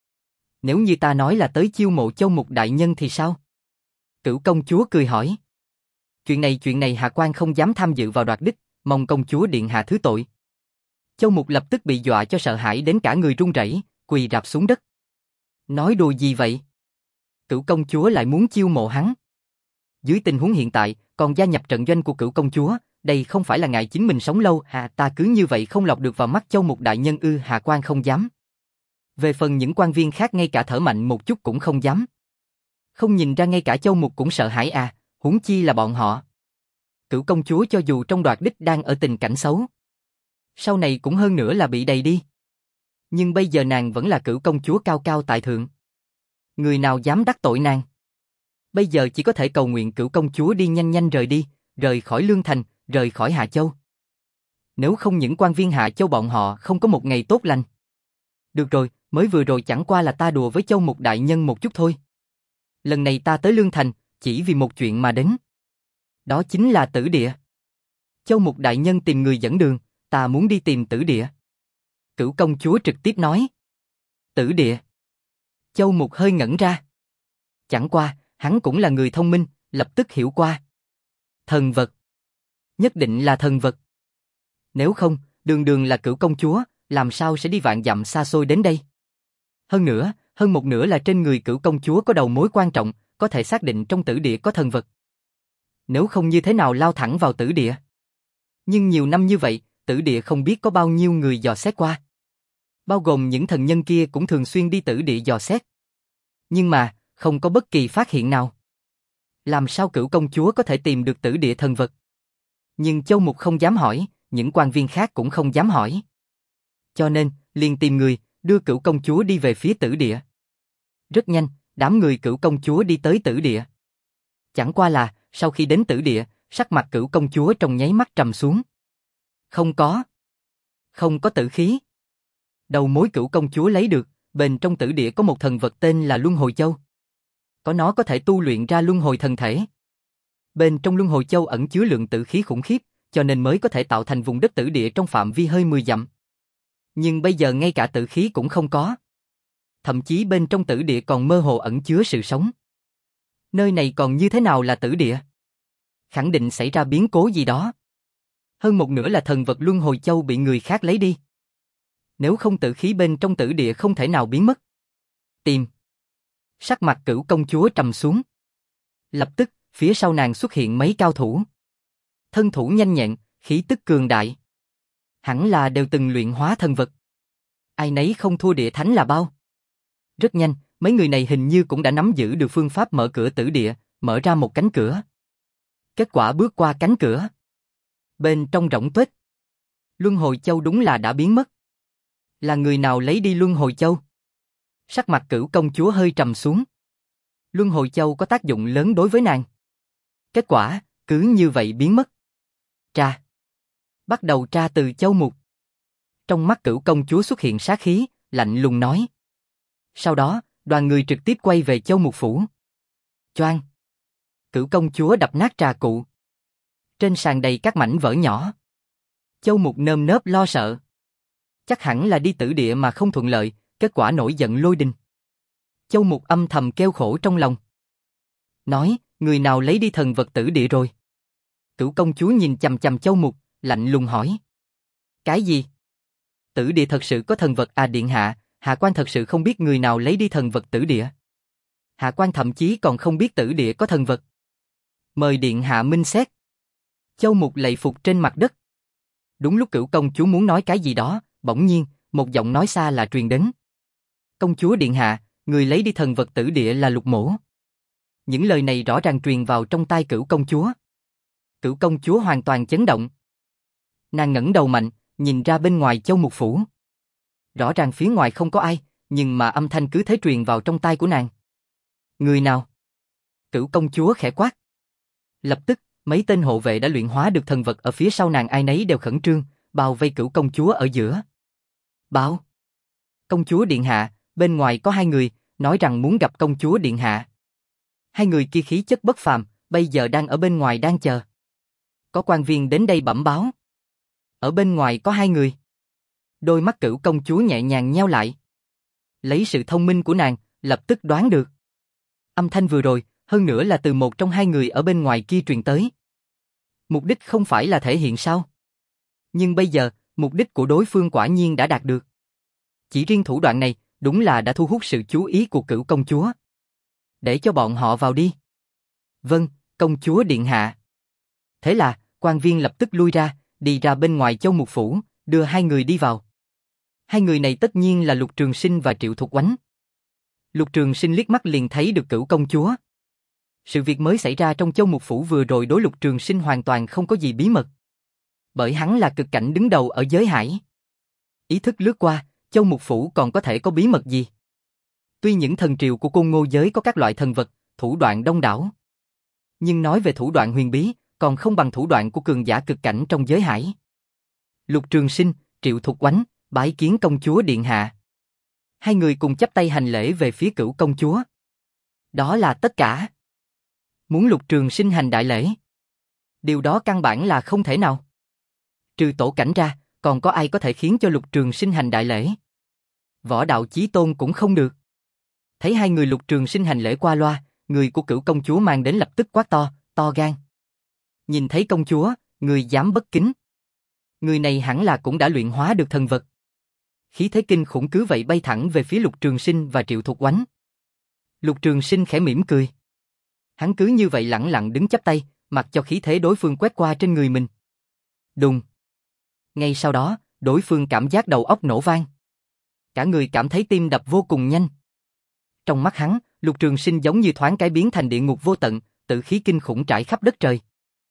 Nếu như ta nói là tới chiêu mộ Châu Mục đại nhân thì sao? Cửu công chúa cười hỏi. Chuyện này chuyện này Hạ quan không dám tham dự vào đoạt đích, mong công chúa điện hạ thứ tội. Châu Mục lập tức bị dọa cho sợ hãi đến cả người run rẩy, quỳ rạp xuống đất. Nói đùa gì vậy? Cửu công chúa lại muốn chiêu mộ hắn. Dưới tình huống hiện tại, còn gia nhập trận doanh của Cửu công chúa, đây không phải là ngại chính mình sống lâu, hà ta cứ như vậy không lọt được vào mắt Châu Mục đại nhân ư? Hạ quan không dám. Về phần những quan viên khác ngay cả thở mạnh một chút cũng không dám. Không nhìn ra ngay cả Châu Mục cũng sợ hãi à, huống chi là bọn họ. Cửu công chúa cho dù trong đoạt đích đang ở tình cảnh xấu, sau này cũng hơn nữa là bị đầy đi. Nhưng bây giờ nàng vẫn là Cửu công chúa cao cao tại thượng. Người nào dám đắc tội nàng? Bây giờ chỉ có thể cầu nguyện Cửu công chúa đi nhanh nhanh rời đi, rời khỏi Lương Thành, rời khỏi Hạ Châu. Nếu không những quan viên Hạ Châu bọn họ không có một ngày tốt lành. Được rồi, mới vừa rồi chẳng qua là ta đùa với Châu Mục đại nhân một chút thôi. Lần này ta tới Lương Thành, chỉ vì một chuyện mà đến. Đó chính là Tử Địa. Châu Mục đại nhân tìm người dẫn đường, ta muốn đi tìm Tử Địa. Cửu công chúa trực tiếp nói. Tử Địa. Châu Mục hơi ngẩn ra. Chẳng qua, hắn cũng là người thông minh, lập tức hiểu qua. Thần vật. Nhất định là thần vật. Nếu không, đường đường là Cửu công chúa, làm sao sẽ đi vạn dặm xa xôi đến đây? Hơn nữa, hơn một nửa là trên người Cửu công chúa có đầu mối quan trọng, có thể xác định trong Tử Địa có thần vật. Nếu không như thế nào lao thẳng vào Tử Địa? Nhưng nhiều năm như vậy, Tử Địa không biết có bao nhiêu người dò xét qua. Bao gồm những thần nhân kia cũng thường xuyên đi Tử Địa dò xét. Nhưng mà, không có bất kỳ phát hiện nào. Làm sao Cửu công chúa có thể tìm được Tử Địa thần vật? Nhưng Châu Mục không dám hỏi, những quan viên khác cũng không dám hỏi. Cho nên, liền tìm người, đưa Cửu công chúa đi về phía Tử Địa. Rất nhanh, đám người Cửu công chúa đi tới Tử Địa. Chẳng qua là, sau khi đến Tử Địa, sắc mặt Cửu công chúa trong nháy mắt trầm xuống. Không có. Không có tử khí. Đầu mối Cửu công chúa lấy được, bên trong Tử Địa có một thần vật tên là Luân Hồi Châu. Có nó có thể tu luyện ra luân hồi thần thể. Bên trong Luân Hồi Châu ẩn chứa lượng tử khí khủng khiếp, cho nên mới có thể tạo thành vùng đất Tử Địa trong phạm vi hơi mười dặm. Nhưng bây giờ ngay cả tử khí cũng không có. Thậm chí bên trong Tử Địa còn mơ hồ ẩn chứa sự sống. Nơi này còn như thế nào là Tử Địa? Khẳng định xảy ra biến cố gì đó. Hơn một nửa là thần vật Luân Hồi Châu bị người khác lấy đi. Nếu không tử khí bên trong Tử Địa không thể nào biến mất. Tìm. Sắc mặt Cửu công chúa trầm xuống. Lập tức, phía sau nàng xuất hiện mấy cao thủ. Thân thủ nhanh nhẹn, khí tức cường đại. Hẳn là đều từng luyện hóa thần vật. Ai nấy không thua địa thánh là bao. Rất nhanh, mấy người này hình như cũng đã nắm giữ được phương pháp mở cửa Tử Địa, mở ra một cánh cửa. Kết quả bước qua cánh cửa. Bên trong rỗng tuếch. Luân Hồi Châu đúng là đã biến mất. Là người nào lấy đi Luân Hồi Châu? Sắc mặt Cửu công chúa hơi trầm xuống. Luân hồi châu có tác dụng lớn đối với nàng. Kết quả, cứ như vậy biến mất. Tra. Bắt đầu tra từ châu mục. Trong mắt Cửu công chúa xuất hiện sát khí, lạnh lùng nói. Sau đó, đoàn người trực tiếp quay về châu mục phủ. Choang. Cửu công chúa đập nát trà cụ. Trên sàn đầy các mảnh vỡ nhỏ. Châu mục nơm nớp lo sợ. Chắc hẳn là đi tử địa mà không thuận lợi, kết quả nổi giận lôi đình. Châu mục âm thầm kêu khổ trong lòng. Nói, người nào lấy đi thần vật tử địa rồi? Cửu công chúa nhìn chằm chằm châu mục, lạnh lùng hỏi. Cái gì? Tử địa thật sự có thần vật à điện hạ, hạ quan thật sự không biết người nào lấy đi thần vật tử địa. Hạ quan thậm chí còn không biết tử địa có thần vật. Mời điện hạ minh xét. Châu mục lạy phục trên mặt đất. Đúng lúc Cửu công chúa muốn nói cái gì đó, bỗng nhiên, một giọng nói xa là truyền đến. Công chúa điện hạ, người lấy đi thần vật tử địa là Lục Mỗ. Những lời này rõ ràng truyền vào trong tai Cửu công chúa. Cửu công chúa hoàn toàn chấn động. Nàng ngẩng đầu mạnh, nhìn ra bên ngoài châu mục phủ. Rõ ràng phía ngoài không có ai, nhưng mà âm thanh cứ thế truyền vào trong tai của nàng. Người nào? Cửu công chúa khẽ quát. Lập tức, mấy tên hộ vệ đã luyện hóa được thần vật ở phía sau nàng ai nấy đều khẩn trương, bao vây Cửu công chúa ở giữa. Báo. Công chúa điện hạ, bên ngoài có hai người, nói rằng muốn gặp công chúa điện hạ. Hai người kia khí chất bất phàm, bây giờ đang ở bên ngoài đang chờ. Có quan viên đến đây bẩm báo. Ở bên ngoài có hai người. Đôi mắt Cửu công chúa nhẹ nhàng nheo lại. Lấy sự thông minh của nàng, lập tức đoán được. Âm thanh vừa rồi, hơn nữa là từ một trong hai người ở bên ngoài kia truyền tới. Mục đích không phải là thể hiện sao? Nhưng bây giờ, mục đích của đối phương quả nhiên đã đạt được. Chỉ riêng thủ đoạn này, đúng là đã thu hút sự chú ý của Cửu công chúa. Để cho bọn họ vào đi. Vâng, công chúa điện hạ. Thế là, quan viên lập tức lui ra, đi ra bên ngoài châu mục phủ, đưa hai người đi vào. Hai người này tất nhiên là Lục Trường Sinh và Triệu Thục Oánh. Lục Trường Sinh liếc mắt liền thấy được Cửu công chúa. Sự việc mới xảy ra trong châu mục phủ vừa rồi đối Lục Trường Sinh hoàn toàn không có gì bí mật. Bởi hắn là cực cảnh đứng đầu ở giới hải. Ý thức lướt qua, châu mục phủ còn có thể có bí mật gì? Tuy những thần triều của Côn Ngô giới có các loại thần vật, thủ đoạn đông đảo. Nhưng nói về thủ đoạn huyền bí, còn không bằng thủ đoạn của cường giả cực cảnh trong giới hải. Lục Trường Sinh, Triệu Thục Oánh, bái kiến công chúa điện hạ. Hai người cùng chắp tay hành lễ về phía Cửu công chúa. Đó là tất cả. Muốn Lục Trường Sinh hành đại lễ. Điều đó căn bản là không thể nào. Trừ tổ cảnh ra, còn có ai có thể khiến cho Lục Trường Sinh hành đại lễ? Võ Đạo Chí Tôn cũng không được. Thấy hai người Lục Trường Sinh hành lễ qua loa, người của Cửu công chúa mang đến lập tức quát to, to gan. Nhìn thấy công chúa, người dám bất kính. Người này hẳn là cũng đã luyện hóa được thần vật. Khí thế kinh khủng cứ vậy bay thẳng về phía Lục Trường Sinh và Triệu Thục Oánh. Lục Trường Sinh khẽ mỉm cười. Hắn cứ như vậy lẳng lặng đứng chắp tay, mặc cho khí thế đối phương quét qua trên người mình. Đùng. Ngay sau đó, đối phương cảm giác đầu óc nổ vang. Cả người cảm thấy tim đập vô cùng nhanh. Trong mắt hắn, Lục Trường Sinh giống như thoáng cái biến thành địa ngục vô tận, tự khí kinh khủng trải khắp đất trời.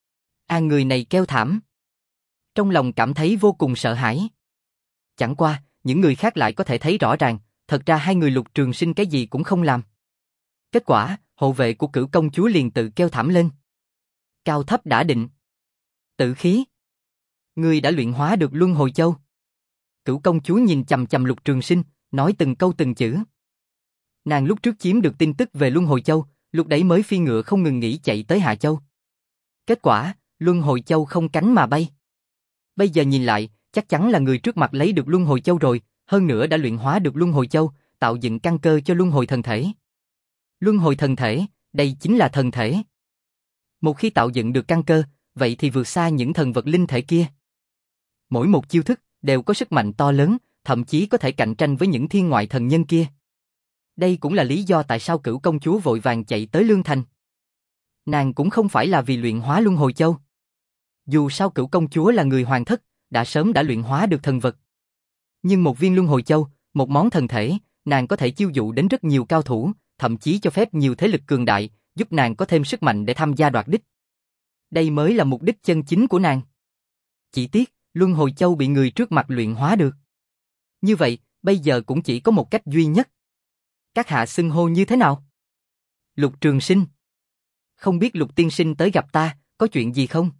A người này kêu thảm. Trong lòng cảm thấy vô cùng sợ hãi. Chẳng qua, những người khác lại có thể thấy rõ ràng, thật ra hai người Lục Trường Sinh cái gì cũng không làm. Kết quả, hộ vệ của Cửu công chúa liền tự kêu thảm lên. Cao thấp đã định. Tự khí. Ngươi đã luyện hóa được Luân Hồi Châu. Cửu công chúa nhìn chằm chằm Lục Trường Sinh, nói từng câu từng chữ. Nàng lúc trước chiếm được tin tức về Luân Hồi Châu, lúc đấy mới phi ngựa không ngừng nghỉ chạy tới Hạ Châu. Kết quả, Luân Hồi Châu không cánh mà bay. Bây giờ nhìn lại, chắc chắn là người trước mặt lấy được Luân Hồi Châu rồi, hơn nữa đã luyện hóa được Luân Hồi Châu, tạo dựng căn cơ cho Luân Hồi thần thể. Luân Hồi thần thể, đây chính là thần thể. Một khi tạo dựng được căn cơ, vậy thì vượt xa những thần vật linh thể kia. Mỗi một chiêu thức đều có sức mạnh to lớn, thậm chí có thể cạnh tranh với những thiên ngoại thần nhân kia. Đây cũng là lý do tại sao Cửu công chúa vội vàng chạy tới Lương Thành. Nàng cũng không phải là vì luyện hóa Luân Hồi Châu. Dù sao Cửu công chúa là người hoàng thất, đã sớm đã luyện hóa được thần vật. Nhưng một viên Luân Hồi Châu, một món thần thể, nàng có thể chiêu dụ đến rất nhiều cao thủ, thậm chí cho phép nhiều thế lực cường đại, giúp nàng có thêm sức mạnh để tham gia đoạt đích. Đây mới là mục đích chân chính của nàng. Chỉ tiếc, Luân Hồi Châu bị người trước mặt luyện hóa được. Như vậy, bây giờ cũng chỉ có một cách duy nhất. Các hạ xưng hô như thế nào? Lục Trường Sinh. Không biết Lục tiên sinh tới gặp ta, có chuyện gì không?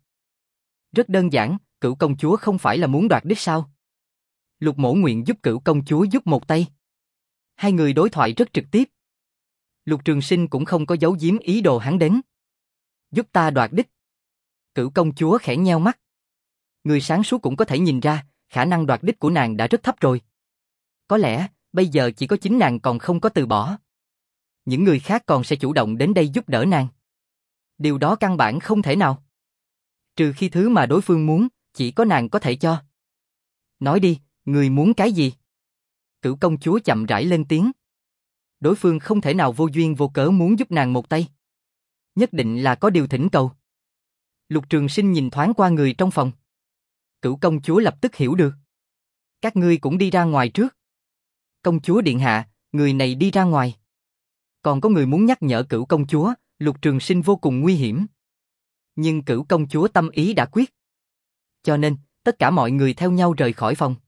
Rất đơn giản, Cửu công chúa không phải là muốn đoạt đích sao? Lục Mỗ nguyện giúp Cửu công chúa giúp một tay. Hai người đối thoại rất trực tiếp. Lục Trường Sinh cũng không có giấu giếm ý đồ hắn đến. Giúp ta đoạt đích. Cửu công chúa khẽ nheo mắt. Người sáng suốt cũng có thể nhìn ra, khả năng đoạt đích của nàng đã rất thấp rồi. Có lẽ, bây giờ chỉ có chính nàng còn không có từ bỏ. Những người khác còn sẽ chủ động đến đây giúp đỡ nàng. Điều đó căn bản không thể nào. Trừ khi thứ mà đối phương muốn, chỉ có nàng có thể cho. Nói đi, người muốn cái gì? Cửu công chúa chậm rãi lên tiếng. Đối phương không thể nào vô duyên vô cớ muốn giúp nàng một tay. Nhất định là có điều thỉnh cầu. Lục Trường Sinh nhìn thoáng qua người trong phòng. Cửu công chúa lập tức hiểu được. Các ngươi cũng đi ra ngoài trước. Công chúa điện hạ, người này đi ra ngoài. Còn có người muốn nhắc nhở Cửu công chúa, Lục Trường Sinh vô cùng nguy hiểm. Nhưng Cửu công chúa tâm ý đã quyết. Cho nên, tất cả mọi người theo nhau rời khỏi phòng.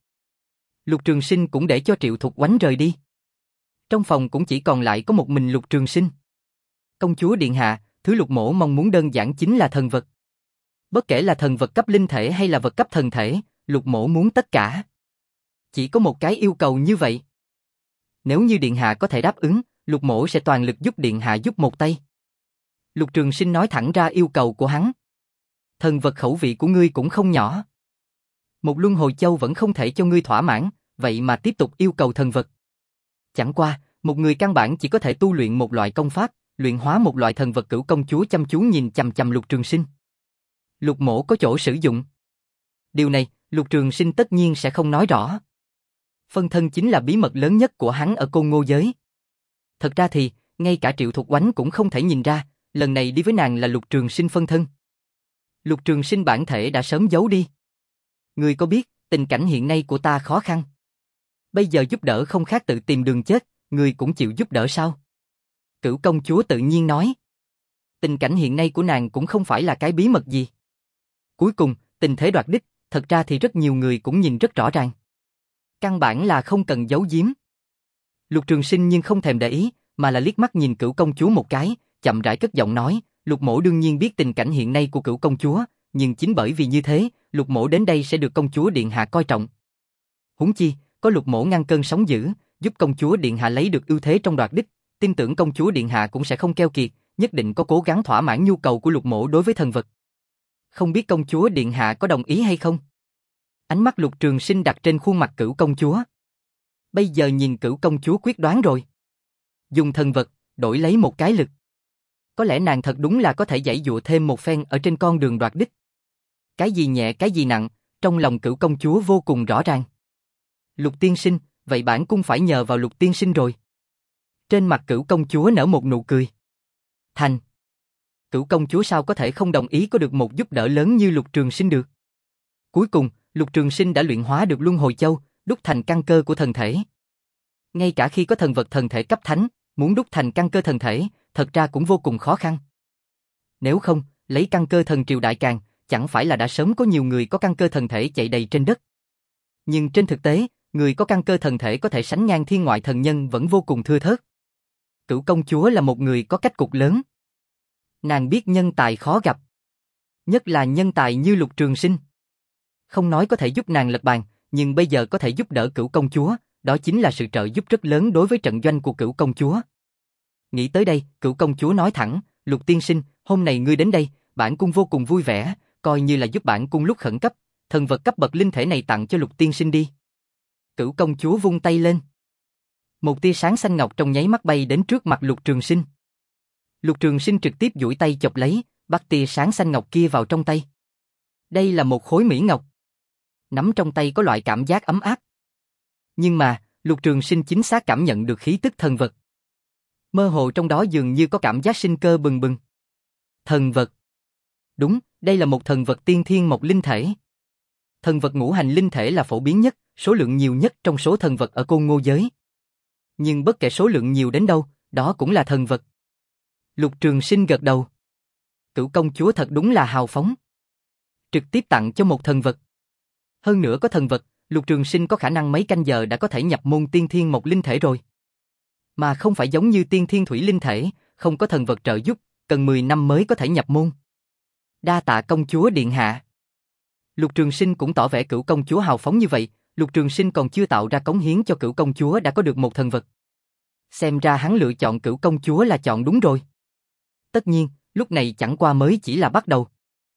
Lục Trường Sinh cũng để cho Triệu Thục Oánh rời đi. Trong phòng cũng chỉ còn lại có một mình Lục Trường Sinh. Công chúa điện hạ, thứ Lục Mỗ mong muốn đơn giản chính là thần vật. Bất kể là thần vật cấp linh thể hay là vật cấp thần thể, Lục Mỗ muốn tất cả. Chỉ có một cái yêu cầu như vậy. Nếu như điện hạ có thể đáp ứng, Lục Mỗ sẽ toàn lực giúp điện hạ giúp một tay. Lục Trường Sinh nói thẳng ra yêu cầu của hắn. Thần vật khẩu vị của ngươi cũng không nhỏ. Một luân hồi châu vẫn không thể cho ngươi thỏa mãn, vậy mà tiếp tục yêu cầu thần vật. Chẳng qua, một người căn bản chỉ có thể tu luyện một loại công pháp, luyện hóa một loại thần vật. Cửu công chúa chăm chú nhìn chằm chằm Lục Trường Sinh. Lục Mỗ có chỗ sử dụng. Điều này, Lục Trường Sinh tất nhiên sẽ không nói rõ. Phân thân chính là bí mật lớn nhất của hắn ở Côn Ngô giới. Thật ra thì, ngay cả Triệu Thục Oánh cũng không thể nhìn ra, lần này đi với nàng là Lục Trường Sinh phân thân. Lục Trường Sinh bản thể đã sớm giấu đi. Ngươi có biết, tình cảnh hiện nay của ta khó khăn. Bây giờ giúp đỡ không khác tự tìm đường chết, ngươi cũng chịu giúp đỡ sao? Cửu công chúa tự nhiên nói. Tình cảnh hiện nay của nàng cũng không phải là cái bí mật gì. Cuối cùng, tình thế đoạt đích, thật ra thì rất nhiều người cũng nhìn rất rõ ràng. Căn bản là không cần giấu giếm. Lục Trường Sinh nhưng không thèm để ý, mà là liếc mắt nhìn Cửu công chúa một cái, chậm rãi cất giọng nói, Lục Mỗ đương nhiên biết tình cảnh hiện nay của Cửu công chúa, nhưng chính bởi vì như thế, Lục Mỗ đến đây sẽ được công chúa điện hạ coi trọng. Huống chi, có Lục Mỗ ngăn cơn sóng dữ, giúp công chúa điện hạ lấy được ưu thế trong đoạt đích, tin tưởng công chúa điện hạ cũng sẽ không keo kiệt, nhất định có cố gắng thỏa mãn nhu cầu của Lục Mỗ đối với thần vật. Không biết công chúa điện hạ có đồng ý hay không? Ánh mắt Lục Trường Sinh đặt trên khuôn mặt Cửu công chúa. Bây giờ nhìn Cửu công chúa quyết đoán rồi. Dùng thần vật, đổi lấy một cái lực. Có lẽ nàng thật đúng là có thể giãy dụa thêm một phen ở trên con đường đoạt đích. Cái gì nhẹ cái gì nặng, trong lòng Cửu công chúa vô cùng rõ ràng. Lục tiên sinh, vậy bản cung phải nhờ vào Lục tiên sinh rồi. Trên mặt Cửu công chúa nở một nụ cười. Thành. Cửu công chúa sao có thể không đồng ý có được một giúp đỡ lớn như Lục Trường Sinh được. Cuối cùng, Lục Trường Sinh đã luyện hóa được Luân Hồi Châu, đúc thành căn cơ của thần thể. Ngay cả khi có thần vật thần thể cấp thánh, muốn đúc thành căn cơ thần thể, thật ra cũng vô cùng khó khăn. Nếu không, lấy căn cơ thần triều đại càn, chẳng phải là đã sớm có nhiều người có căn cơ thần thể chạy đầy trên đất. Nhưng trên thực tế, người có căn cơ thần thể có thể sánh ngang thiên ngoại thần nhân vẫn vô cùng thưa thớt. Cửu công chúa là một người có cách cục lớn. Nàng biết nhân tài khó gặp. Nhất là nhân tài như Lục Trường Sinh. Không nói có thể giúp nàng lật bàn, nhưng bây giờ có thể giúp đỡ Cửu công chúa, đó chính là sự trợ giúp rất lớn đối với trận doanh của Cửu công chúa. Nghĩ tới đây, Cửu công chúa nói thẳng, Lục tiên sinh, hôm nay ngươi đến đây, bản cung vô cùng vui vẻ, coi như là giúp bản cung lúc khẩn cấp, thần vật cấp bậc linh thể này tặng cho Lục tiên sinh đi. Cửu công chúa vung tay lên. Một tia sáng xanh ngọc trong nháy mắt bay đến trước mặt Lục Trường Sinh. Lục Trường Sinh trực tiếp duỗi tay chộp lấy, bắt tia sáng xanh ngọc kia vào trong tay. Đây là một khối mỹ ngọc. Nắm trong tay có loại cảm giác ấm áp. Nhưng mà, Lục Trường Sinh chính xác cảm nhận được khí tức thần vật. Mơ hồ trong đó dường như có cảm giác sinh cơ bừng bừng. Thần vật. Đúng, đây là một thần vật tiên thiên một linh thể. Thần vật ngũ hành linh thể là phổ biến nhất, số lượng nhiều nhất trong số thần vật ở Côn Ngô giới. Nhưng bất kể số lượng nhiều đến đâu, đó cũng là thần vật. Lục Trường Sinh gật đầu. Cửu công chúa thật đúng là hào phóng. Trực tiếp tặng cho một thần vật. Hơn nữa có thần vật, Lục Trường Sinh có khả năng mấy canh giờ đã có thể nhập môn tiên thiên một linh thể rồi. Mà không phải giống như tiên thiên thủy linh thể, không có thần vật trợ giúp, cần mười năm mới có thể nhập môn. Đa tạ công chúa điện hạ. Lục Trường Sinh cũng tỏ vẻ Cửu công chúa hào phóng như vậy, Lục Trường Sinh còn chưa tạo ra cống hiến cho Cửu công chúa đã có được một thần vật. Xem ra hắn lựa chọn Cửu công chúa là chọn đúng rồi. Tất nhiên, lúc này chẳng qua mới chỉ là bắt đầu.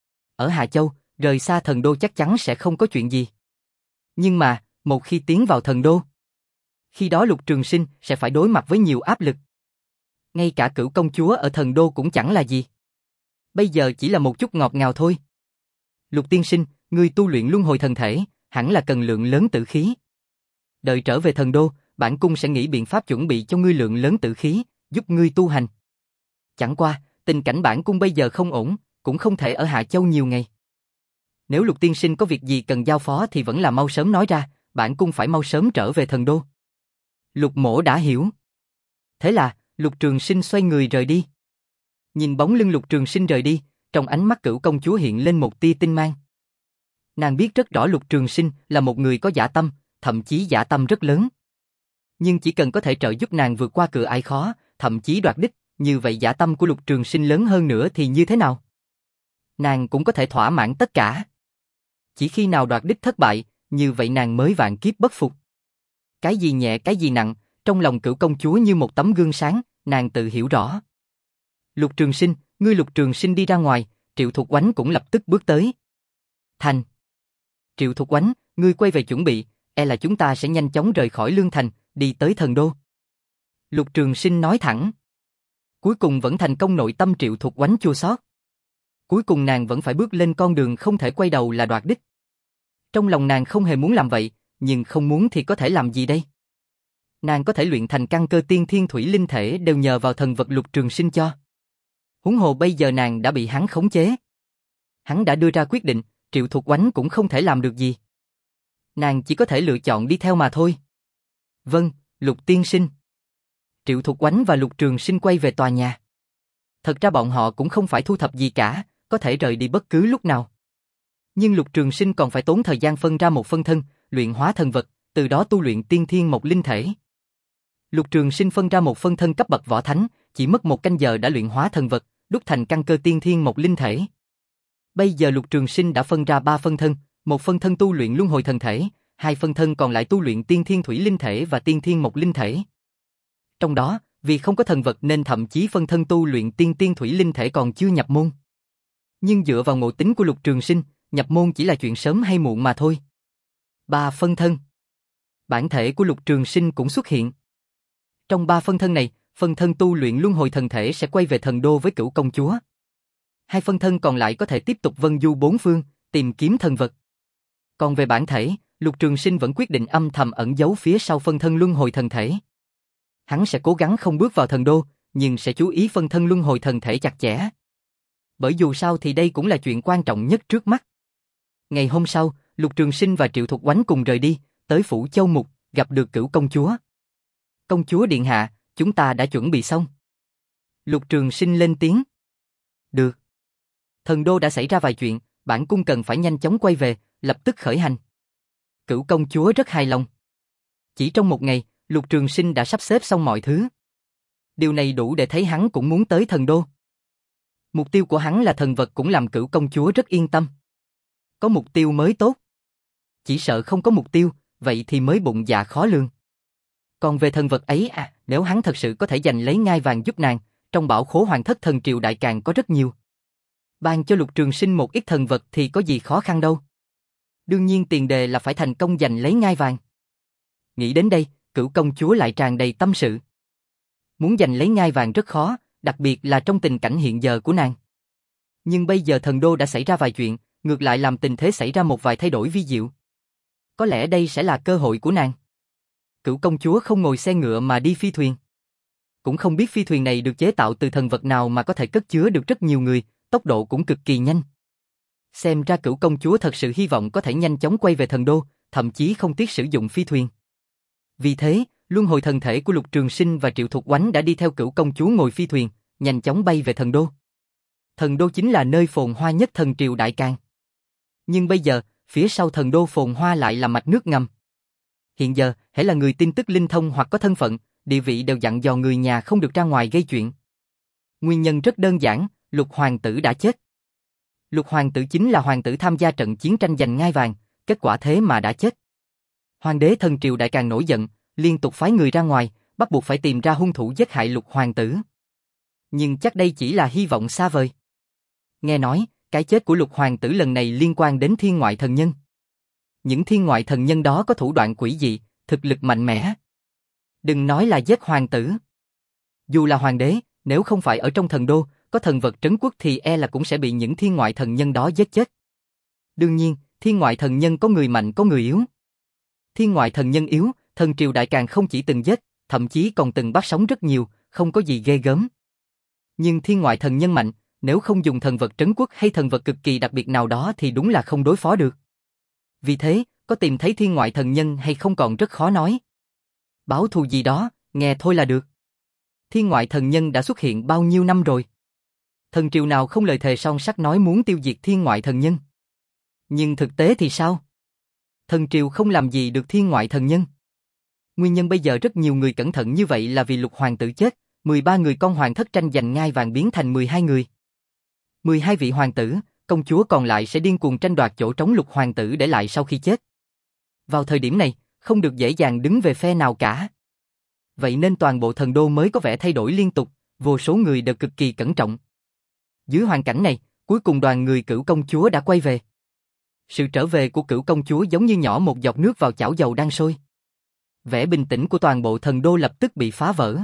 Ở Hà Châu, rời xa thần đô chắc chắn sẽ không có chuyện gì. Nhưng mà, một khi tiến vào thần đô, khi đó Lục Trường Sinh sẽ phải đối mặt với nhiều áp lực. Ngay cả Cửu công chúa ở thần đô cũng chẳng là gì. Bây giờ chỉ là một chút ngọt ngào thôi. Lục tiên sinh, ngươi tu luyện luân hồi thần thể, hẳn là cần lượng lớn tử khí. Đợi trở về thần đô, bản cung sẽ nghĩ biện pháp chuẩn bị cho ngươi lượng lớn tử khí, giúp ngươi tu hành. Chẳng qua, tình cảnh bản cung bây giờ không ổn, cũng không thể ở Hạ Châu nhiều ngày. Nếu Lục tiên sinh có việc gì cần giao phó thì vẫn là mau sớm nói ra, bản cung phải mau sớm trở về thần đô. Lục mỗ đã hiểu. Thế là, Lục Trường Sinh xoay người rời đi. Nhìn bóng lưng Lục Trường Sinh rời đi, trong ánh mắt Cửu công chúa hiện lên một tia tinh mang. Nàng biết rất rõ Lục Trường Sinh là một người có dã tâm, thậm chí dã tâm rất lớn. Nhưng chỉ cần có thể trợ giúp nàng vượt qua cửa ải khó, thậm chí đoạt đích, như vậy dã tâm của Lục Trường Sinh lớn hơn nữa thì như thế nào? Nàng cũng có thể thỏa mãn tất cả. Chỉ khi nào đoạt đích thất bại, như vậy nàng mới vạn kiếp bất phục. Cái gì nhẹ cái gì nặng, trong lòng Cửu công chúa như một tấm gương sáng, nàng tự hiểu rõ. Lục Trường Sinh, ngươi Lục Trường Sinh đi ra ngoài, Triệu Thục Oánh cũng lập tức bước tới. Thành. Triệu Thục Oánh, ngươi quay về chuẩn bị, e là chúng ta sẽ nhanh chóng rời khỏi Lương Thành, đi tới thần đô. Lục Trường Sinh nói thẳng. Cuối cùng vẫn thành công, nội tâm Triệu Thục Oánh chua xót. Cuối cùng nàng vẫn phải bước lên con đường không thể quay đầu là đoạt đích. Trong lòng nàng không hề muốn làm vậy, nhưng không muốn thì có thể làm gì đây? Nàng có thể luyện thành căn cơ tiên thiên thủy linh thể đều nhờ vào thần vật Lục Trường Sinh cho. Huống hồ bây giờ nàng đã bị hắn khống chế. Hắn đã đưa ra quyết định, Triệu Thục Oánh cũng không thể làm được gì. Nàng chỉ có thể lựa chọn đi theo mà thôi. Vâng, Lục tiên sinh. Triệu Thục Oánh và Lục Trường Sinh quay về tòa nhà. Thật ra bọn họ cũng không phải thu thập gì cả, có thể rời đi bất cứ lúc nào. Nhưng Lục Trường Sinh còn phải tốn thời gian phân ra một phân thân, luyện hóa thần vật, từ đó tu luyện tiên thiên một linh thể. Lục Trường Sinh phân ra một phân thân cấp bậc võ thánh, chỉ mất một canh giờ đã luyện hóa thần vật, đúc thành căn cơ tiên thiên một linh thể. Bây giờ Lục Trường Sinh đã phân ra ba phân thân, một phân thân tu luyện luân hồi thần thể, hai phân thân còn lại tu luyện tiên thiên thủy linh thể và tiên thiên một linh thể. Trong đó, vì không có thần vật nên thậm chí phân thân tu luyện tiên thiên thủy linh thể còn chưa nhập môn. Nhưng dựa vào ngộ tính của Lục Trường Sinh, nhập môn chỉ là chuyện sớm hay muộn mà thôi. Ba phân thân. Bản thể của Lục Trường Sinh cũng xuất hiện. Trong ba phân thân này, phân thân tu luyện luân hồi thần thể sẽ quay về thần đô với Cửu công chúa. Hai phân thân còn lại có thể tiếp tục vân du bốn phương, tìm kiếm thần vật. Còn về bản thể, Lục Trường Sinh vẫn quyết định âm thầm ẩn giấu phía sau phân thân luân hồi thần thể. Hắn sẽ cố gắng không bước vào thần đô, nhưng sẽ chú ý phân thân luân hồi thần thể chặt chẽ. Bởi dù sao thì đây cũng là chuyện quan trọng nhất trước mắt. Ngày hôm sau, Lục Trường Sinh và Triệu Thục Oánh cùng rời đi, tới phủ Châu Mục, gặp được Cửu công chúa. Công chúa điện hạ, chúng ta đã chuẩn bị xong. Lục Trường Sinh lên tiếng. Được. Thần đô đã xảy ra vài chuyện, bản cung cần phải nhanh chóng quay về, lập tức khởi hành. Cửu công chúa rất hài lòng. Chỉ trong một ngày, Lục Trường Sinh đã sắp xếp xong mọi thứ. Điều này đủ để thấy hắn cũng muốn tới thần đô. Mục tiêu của hắn là thần vật cũng làm Cửu công chúa rất yên tâm. Có mục tiêu mới tốt. Chỉ sợ không có mục tiêu, vậy thì mới bụng dạ khó lường. Còn về thần vật ấy à, nếu hắn thật sự có thể giành lấy ngai vàng giúp nàng, trong bảo khố Hoàng Thất Thần Triều Đại càng có rất nhiều. Ban cho Lục Trường Sinh một ít thần vật thì có gì khó khăn đâu. Đương nhiên tiền đề là phải thành công giành lấy ngai vàng. Nghĩ đến đây, Cửu công chúa lại tràn đầy tâm sự. Muốn giành lấy ngai vàng rất khó, đặc biệt là trong tình cảnh hiện giờ của nàng. Nhưng bây giờ thần đô đã xảy ra vài chuyện, ngược lại làm tình thế xảy ra một vài thay đổi vi diệu. Có lẽ đây sẽ là cơ hội của nàng. Cửu công chúa không ngồi xe ngựa mà đi phi thuyền. Cũng không biết phi thuyền này được chế tạo từ thần vật nào mà có thể cất chứa được rất nhiều người, tốc độ cũng cực kỳ nhanh. Xem ra Cửu công chúa thật sự hy vọng có thể nhanh chóng quay về thần đô, thậm chí không tiếc sử dụng phi thuyền. Vì thế, luân hồi thần thể của Lục Trường Sinh và Triệu Thục Oánh đã đi theo Cửu công chúa ngồi phi thuyền, nhanh chóng bay về thần đô. Thần đô chính là nơi phồn hoa nhất thần triều Đại Càn. Nhưng bây giờ, phía sau thần đô phồn hoa lại là mạch nước ngầm. Hiện giờ, hễ là người tin tức linh thông hoặc có thân phận, địa vị đều dặn dò người nhà không được ra ngoài gây chuyện. Nguyên nhân rất đơn giản, Lục hoàng tử đã chết. Lục hoàng tử chính là hoàng tử tham gia trận chiến tranh giành ngai vàng, kết quả thế mà đã chết. Hoàng đế thần triều đại càng nổi giận, liên tục phái người ra ngoài, bắt buộc phải tìm ra hung thủ giết hại Lục hoàng tử. Nhưng chắc đây chỉ là hy vọng xa vời. Nghe nói, cái chết của Lục hoàng tử lần này liên quan đến thiên ngoại thần nhân. Những thiên ngoại thần nhân đó có thủ đoạn quỷ dị, thực lực mạnh mẽ. Đừng nói là giết hoàng tử. Dù là hoàng đế, nếu không phải ở trong thần đô, có thần vật trấn quốc thì e là cũng sẽ bị những thiên ngoại thần nhân đó giết chết. Đương nhiên, thiên ngoại thần nhân có người mạnh có người yếu. Thiên ngoại thần nhân yếu, thần triều đại càng không chỉ từng giết, thậm chí còn từng bắt sống rất nhiều, không có gì ghê gớm. Nhưng thiên ngoại thần nhân mạnh, nếu không dùng thần vật trấn quốc hay thần vật cực kỳ đặc biệt nào đó thì đúng là không đối phó được. Vì thế, có tìm thấy thiên ngoại thần nhân hay không còn rất khó nói. Báo thù gì đó, nghe thôi là được. Thiên ngoại thần nhân đã xuất hiện bao nhiêu năm rồi? Thần triều nào không lời thề son sắt nói muốn tiêu diệt thiên ngoại thần nhân? Nhưng thực tế thì sao? Thần triều không làm gì được thiên ngoại thần nhân. Nguyên nhân bây giờ rất nhiều người cẩn thận như vậy là vì Lục hoàng tử chết, mười ba người con hoàng thất tranh giành ngai vàng biến thành mười hai người. mười hai vị hoàng tử, công chúa còn lại sẽ điên cuồng tranh đoạt chỗ trống Lục hoàng tử để lại sau khi chết. Vào thời điểm này, không được dễ dàng đứng về phe nào cả. Vậy nên toàn bộ thần đô mới có vẻ thay đổi liên tục, vô số người đều cực kỳ cẩn trọng. Dưới hoàn cảnh này, cuối cùng đoàn người Cửu công chúa đã quay về. Sự trở về của Cửu công chúa giống như nhỏ một giọt nước vào chảo dầu đang sôi. Vẻ bình tĩnh của toàn bộ thần đô lập tức bị phá vỡ.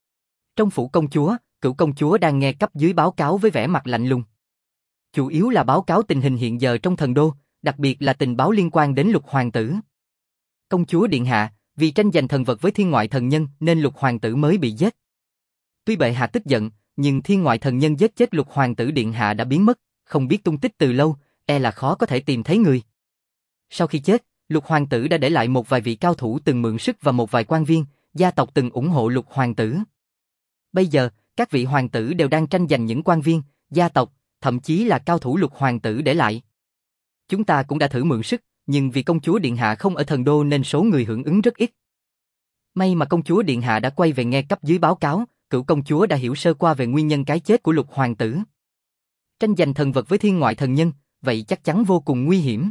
Trong phủ công chúa, Cửu công chúa đang nghe cấp dưới báo cáo với vẻ mặt lạnh lùng. Chủ yếu là báo cáo tình hình hiện giờ trong thần đô, đặc biệt là tình báo liên quan đến Lục hoàng tử. Công chúa điện hạ, vì tranh giành thần vật với thiên ngoại thần nhân nên Lục hoàng tử mới bị giết. Tuy bệ hạ tức giận, nhưng thiên ngoại thần nhân giết chết Lục hoàng tử điện hạ đã biến mất, không biết tung tích từ lâu, e là khó có thể tìm thấy người. Sau khi chết, Lục hoàng tử đã để lại một vài vị cao thủ từng mượn sức và một vài quan viên, gia tộc từng ủng hộ Lục hoàng tử. Bây giờ, các vị hoàng tử đều đang tranh giành những quan viên, gia tộc, thậm chí là cao thủ Lục hoàng tử để lại. Chúng ta cũng đã thử mượn sức, nhưng vì công chúa điện hạ không ở thần đô nên số người hưởng ứng rất ít. May mà công chúa điện hạ đã quay về nghe cấp dưới báo cáo, Cửu công chúa đã hiểu sơ qua về nguyên nhân cái chết của Lục hoàng tử. Tranh giành thần vật với thiên ngoại thần nhân, vậy chắc chắn vô cùng nguy hiểm.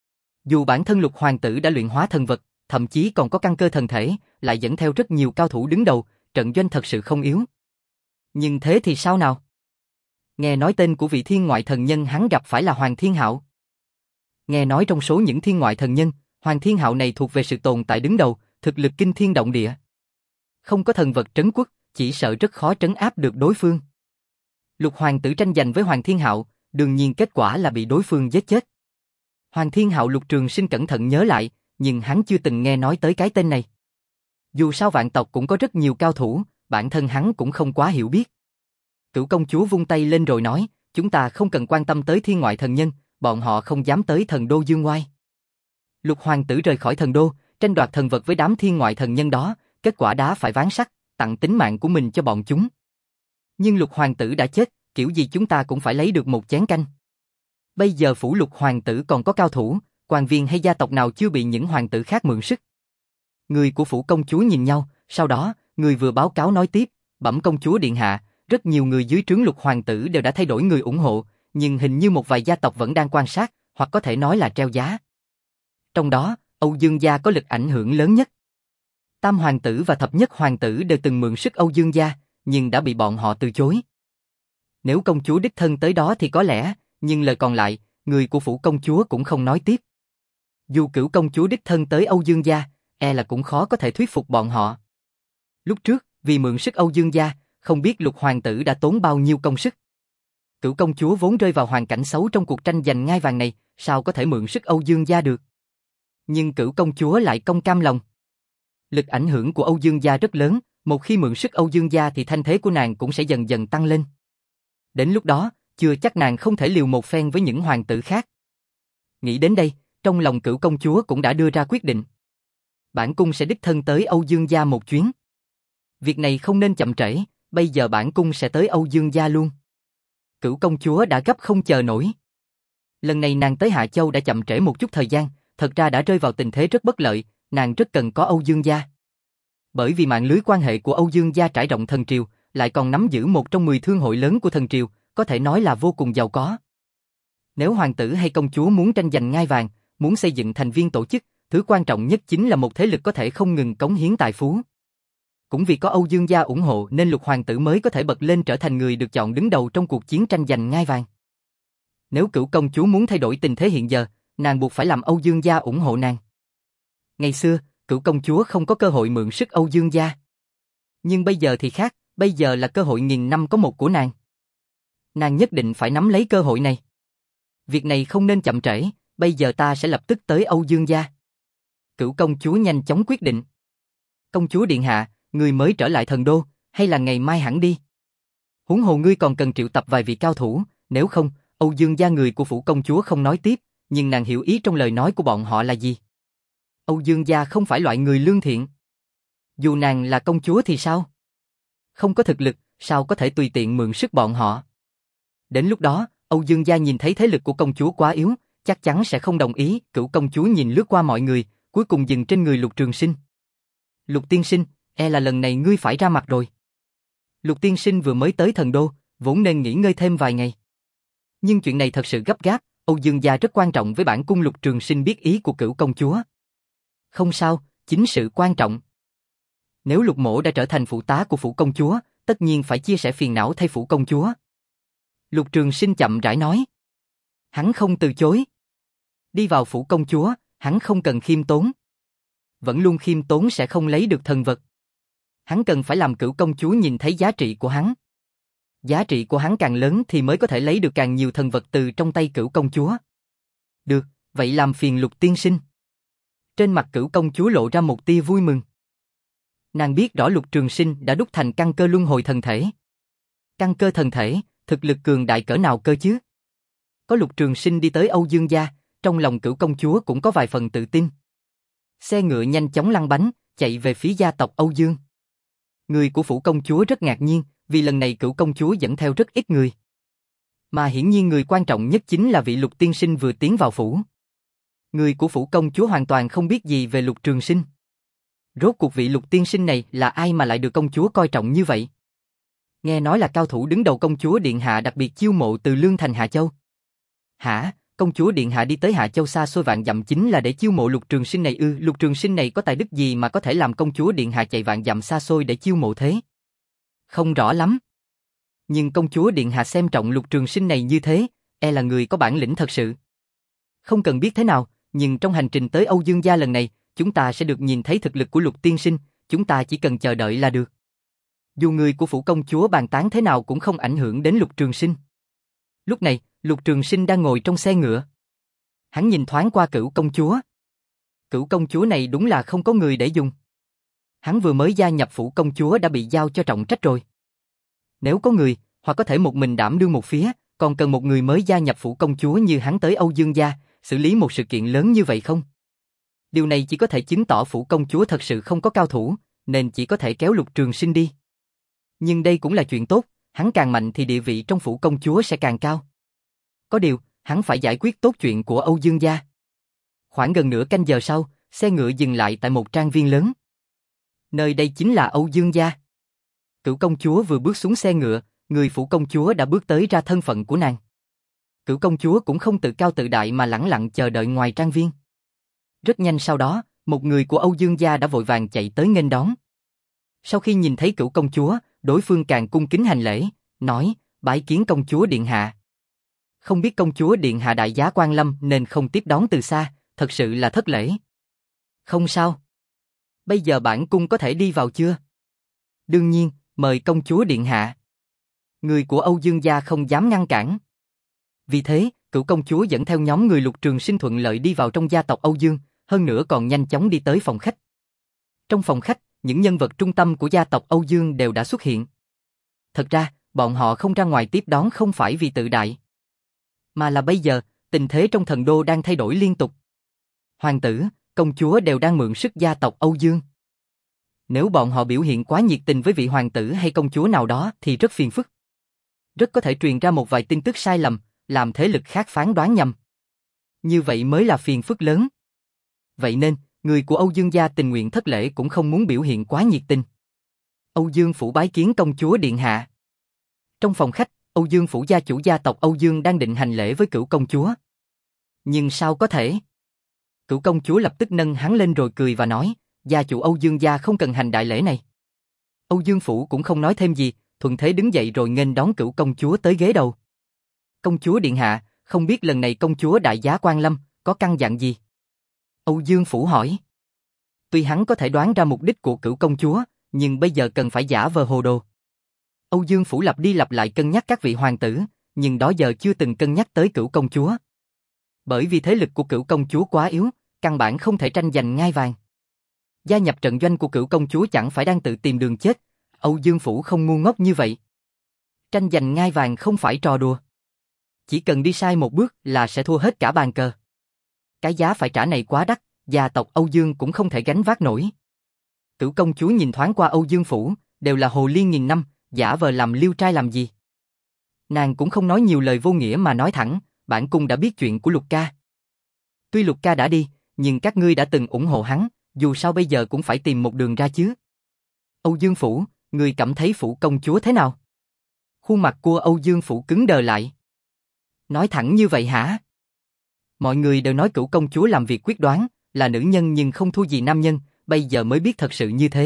Dù bản thân Lục hoàng tử đã luyện hóa thần vật, thậm chí còn có căn cơ thần thể, lại dẫn theo rất nhiều cao thủ đứng đầu, trận doanh thật sự không yếu. Nhưng thế thì sao nào? Nghe nói tên của vị thiên ngoại thần nhân hắn gặp phải là Hoàng Thiên Hạo. Nghe nói trong số những thiên ngoại thần nhân, Hoàng Thiên Hạo này thuộc về sự tồn tại đứng đầu, thực lực kinh thiên động địa. Không có thần vật trấn quốc, chỉ sợ rất khó trấn áp được đối phương. Lục hoàng tử tranh giành với Hoàng Thiên Hạo, đương nhiên kết quả là bị đối phương giết chết. Hoàng Thiên Hạo Lục Trường Sinh cẩn thận nhớ lại, nhưng hắn chưa từng nghe nói tới cái tên này. Dù sao vạn tộc cũng có rất nhiều cao thủ, bản thân hắn cũng không quá hiểu biết. Cửu công chúa vung tay lên rồi nói, chúng ta không cần quan tâm tới thiên ngoại thần nhân, bọn họ không dám tới thần đô dương oai. Lục hoàng tử rời khỏi thần đô, tranh đoạt thần vật với đám thiên ngoại thần nhân đó, kết quả đá phải ván sắt, tặng tính mạng của mình cho bọn chúng. Nhưng Lục hoàng tử đã chết, kiểu gì chúng ta cũng phải lấy được một chén canh. Bây giờ phủ Lục hoàng tử còn có cao thủ, quan viên hay gia tộc nào chưa bị những hoàng tử khác mượn sức. Người của phủ công chúa nhìn nhau, sau đó, người vừa báo cáo nói tiếp, bẩm công chúa điện hạ, rất nhiều người dưới trướng Lục hoàng tử đều đã thay đổi người ủng hộ, nhưng hình như một vài gia tộc vẫn đang quan sát, hoặc có thể nói là treo giá. Trong đó, Âu Dương gia có lực ảnh hưởng lớn nhất. Tam hoàng tử và thập nhất hoàng tử đều từng mượn sức Âu Dương gia, nhưng đã bị bọn họ từ chối. Nếu công chúa đích thân tới đó thì có lẽ, nhưng lời còn lại, người của phủ công chúa cũng không nói tiếp. Dù Cửu công chúa đích thân tới Âu Dương gia, e là cũng khó có thể thuyết phục bọn họ. Lúc trước, vì mượn sức Âu Dương gia, không biết Lục hoàng tử đã tốn bao nhiêu công sức. Cửu công chúa vốn rơi vào hoàn cảnh xấu trong cuộc tranh giành ngai vàng này, sao có thể mượn sức Âu Dương gia được? Nhưng Cửu công chúa lại không cam lòng. Lực ảnh hưởng của Âu Dương gia rất lớn, một khi mượn sức Âu Dương gia thì thanh thế của nàng cũng sẽ dần dần tăng lên. Đến lúc đó, chưa chắc nàng không thể liều một phen với những hoàng tử khác. Nghĩ đến đây, trong lòng Cửu công chúa cũng đã đưa ra quyết định. Bản cung sẽ đích thân tới Âu Dương gia một chuyến. Việc này không nên chậm trễ, bây giờ bản cung sẽ tới Âu Dương gia luôn. Cửu công chúa đã gấp không chờ nổi. Lần này nàng tới Hạ Châu đã chậm trễ một chút thời gian, thật ra đã rơi vào tình thế rất bất lợi, nàng rất cần có Âu Dương gia. Bởi vì mạng lưới quan hệ của Âu Dương gia trải rộng thần triều, lại còn nắm giữ một trong mười thương hội lớn của thần triều, có thể nói là vô cùng giàu có. Nếu hoàng tử hay công chúa muốn tranh giành ngai vàng, muốn xây dựng thành viên tổ chức, thứ quan trọng nhất chính là một thế lực có thể không ngừng cống hiến tài phú. Cũng vì có Âu Dương gia ủng hộ nên Lục hoàng tử mới có thể bật lên trở thành người được chọn đứng đầu trong cuộc chiến tranh giành ngai vàng. Nếu Cửu công chúa muốn thay đổi tình thế hiện giờ, nàng buộc phải làm Âu Dương gia ủng hộ nàng. Ngày xưa, Cửu công chúa không có cơ hội mượn sức Âu Dương gia. Nhưng bây giờ thì khác, bây giờ là cơ hội nghìn năm có một của nàng. Nàng nhất định phải nắm lấy cơ hội này. Việc này không nên chậm trễ, bây giờ ta sẽ lập tức tới Âu Dương gia. Cửu công chúa nhanh chóng quyết định. Công chúa điện hạ, người mới trở lại thần đô, hay là ngày mai hẳn đi? Huống hồ ngươi còn cần triệu tập vài vị cao thủ, nếu không, Âu Dương gia người của phủ công chúa không nói tiếp, nhưng nàng hiểu ý trong lời nói của bọn họ là gì. Âu Dương gia không phải loại người lương thiện. Dù nàng là công chúa thì sao? Không có thực lực, sao có thể tùy tiện mượn sức bọn họ? Đến lúc đó, Âu Dương gia nhìn thấy thế lực của công chúa quá yếu, chắc chắn sẽ không đồng ý. Cửu công chúa nhìn lướt qua mọi người, cuối cùng dừng trên người Lục Trường Sinh. Lục tiên sinh, e là lần này ngươi phải ra mặt rồi. Lục tiên sinh vừa mới tới thần đô, vốn nên nghỉ ngơi thêm vài ngày. Nhưng chuyện này thật sự gấp gáp, Âu Dương gia rất quan trọng với bản cung. Lục Trường Sinh biết ý của Cửu công chúa. Không sao, chính sự quan trọng. Nếu Lục mỗ đã trở thành phụ tá của phủ công chúa, tất nhiên phải chia sẻ phiền não thay phủ công chúa. Lục Trường Sinh chậm rãi nói. Hắn không từ chối. Đi vào phủ công chúa, hắn không cần khiêm tốn. Vẫn luôn khiêm tốn sẽ không lấy được thần vật. Hắn cần phải làm Cửu công chúa nhìn thấy giá trị của hắn. Giá trị của hắn càng lớn thì mới có thể lấy được càng nhiều thần vật từ trong tay Cửu công chúa. Được, vậy làm phiền Lục tiên sinh. Trên mặt Cửu công chúa lộ ra một tia vui mừng. Nàng biết rõ Lục Trường Sinh đã đúc thành căn cơ luân hồi thần thể. Căn cơ thần thể, thực lực cường đại cỡ nào cơ chứ? Có Lục Trường Sinh đi tới Âu Dương gia, trong lòng Cửu công chúa cũng có vài phần tự tin. Xe ngựa nhanh chóng lăn bánh, chạy về phía gia tộc Âu Dương. Người của phủ công chúa rất ngạc nhiên, vì lần này Cửu công chúa dẫn theo rất ít người. Mà hiển nhiên người quan trọng nhất chính là vị Lục tiên sinh vừa tiến vào phủ. Người của phủ công chúa hoàn toàn không biết gì về Lục Trường Sinh. Rốt cuộc vị Lục tiên sinh này là ai mà lại được công chúa coi trọng như vậy? Nghe nói là cao thủ đứng đầu công chúa điện hạ đặc biệt chiêu mộ từ Lương Thành Hạ Châu. Hả? Công chúa điện hạ đi tới Hạ Châu xa xôi vạn dặm chính là để chiêu mộ Lục Trường Sinh này ư? Lục Trường Sinh này có tài đức gì mà có thể làm công chúa điện hạ chạy vạn dặm xa xôi để chiêu mộ thế? Không rõ lắm. Nhưng công chúa điện hạ xem trọng Lục Trường Sinh này như thế, e là người có bản lĩnh thật sự. Không cần biết thế nào, nhưng trong hành trình tới Âu Dương gia lần này, chúng ta sẽ được nhìn thấy thực lực của Lục tiên sinh, chúng ta chỉ cần chờ đợi là được. Dù người của phủ công chúa bàn tán thế nào cũng không ảnh hưởng đến Lục Trường Sinh. Lúc này, Lục Trường Sinh đang ngồi trong xe ngựa. Hắn nhìn thoáng qua Cửu công chúa. Cửu công chúa này đúng là không có người để dùng. Hắn vừa mới gia nhập phủ công chúa đã bị giao cho trọng trách rồi. Nếu có người, hoặc có thể một mình đảm đương một phía, còn cần một người mới gia nhập phủ công chúa như hắn tới Âu Dương gia, xử lý một sự kiện lớn như vậy không? Điều này chỉ có thể chứng tỏ phủ công chúa thật sự không có cao thủ, nên chỉ có thể kéo Lục Trường Sinh đi. Nhưng đây cũng là chuyện tốt, hắn càng mạnh thì địa vị trong phủ công chúa sẽ càng cao. Có điều, hắn phải giải quyết tốt chuyện của Âu Dương gia. Khoảng gần nửa canh giờ sau, xe ngựa dừng lại tại một trang viên lớn. Nơi đây chính là Âu Dương gia. Cửu công chúa vừa bước xuống xe ngựa, người phủ công chúa đã bước tới ra thân phận của nàng. Cửu công chúa cũng không tự cao tự đại mà lẳng lặng chờ đợi ngoài trang viên. Rất nhanh sau đó, một người của Âu Dương gia đã vội vàng chạy tới nghênh đón. Sau khi nhìn thấy Cửu công chúa, đối phương càng cung kính hành lễ, nói, bái kiến công chúa điện hạ. Không biết công chúa điện hạ đại giá quan lâm nên không tiếp đón từ xa, thật sự là thất lễ. Không sao. Bây giờ bản cung có thể đi vào chưa? Đương nhiên, mời công chúa điện hạ. Người của Âu Dương gia không dám ngăn cản. Vì thế, Cửu công chúa dẫn theo nhóm người Lục Trường Sinh thuận lợi đi vào trong gia tộc Âu Dương, hơn nữa còn nhanh chóng đi tới phòng khách. Trong phòng khách, những nhân vật trung tâm của gia tộc Âu Dương đều đã xuất hiện. Thật ra, bọn họ không ra ngoài tiếp đón không phải vì tự đại, mà là bây giờ, tình thế trong thần đô đang thay đổi liên tục. Hoàng tử, công chúa đều đang mượn sức gia tộc Âu Dương. Nếu bọn họ biểu hiện quá nhiệt tình với vị hoàng tử hay công chúa nào đó thì rất phiền phức. Rất có thể truyền ra một vài tin tức sai lầm, làm thế lực khác phán đoán nhầm. Như vậy mới là phiền phức lớn. Vậy nên, người của Âu Dương gia tình nguyện thất lễ cũng không muốn biểu hiện quá nhiệt tình. Âu Dương Phủ bái kiến công chúa điện hạ. Trong phòng khách, Âu Dương Phủ gia chủ gia tộc Âu Dương đang định hành lễ với Cửu công chúa. Nhưng sao có thể? Cửu công chúa lập tức nâng hắn lên rồi cười và nói, gia chủ Âu Dương gia không cần hành đại lễ này. Âu Dương Phủ cũng không nói thêm gì, thuận thế đứng dậy rồi nghênh đón Cửu công chúa tới ghế đầu. Công chúa điện hạ, không biết lần này công chúa đại giá quan lâm, có căn dặn gì? Âu Dương Phủ hỏi. Tuy hắn có thể đoán ra mục đích của Cửu công chúa, nhưng bây giờ cần phải giả vờ hồ đồ. Âu Dương Phủ lặp đi lặp lại cân nhắc các vị hoàng tử, nhưng đó giờ chưa từng cân nhắc tới Cửu công chúa. Bởi vì thế lực của Cửu công chúa quá yếu, căn bản không thể tranh giành ngai vàng. Gia nhập trận doanh của Cửu công chúa chẳng phải đang tự tìm đường chết, Âu Dương Phủ không ngu ngốc như vậy. Tranh giành ngai vàng không phải trò đùa. Chỉ cần đi sai một bước là sẽ thua hết cả bàn cờ. Cái giá phải trả này quá đắt, gia tộc Âu Dương cũng không thể gánh vác nổi. Cửu công chúa nhìn thoáng qua Âu Dương Phủ, đều là hồ ly nghìn năm, giả vờ làm liêu trai làm gì. Nàng cũng không nói nhiều lời vô nghĩa mà nói thẳng, bản cung đã biết chuyện của Lục ca. Tuy Lục ca đã đi, nhưng các ngươi đã từng ủng hộ hắn, dù sao bây giờ cũng phải tìm một đường ra chứ. Âu Dương Phủ, ngươi cảm thấy Phủ công chúa thế nào? Khuôn mặt của Âu Dương Phủ cứng đờ lại. Nói thẳng như vậy hả? Mọi người đều nói Cửu công chúa làm việc quyết đoán, là nữ nhân nhưng không thua gì nam nhân, bây giờ mới biết thật sự như thế.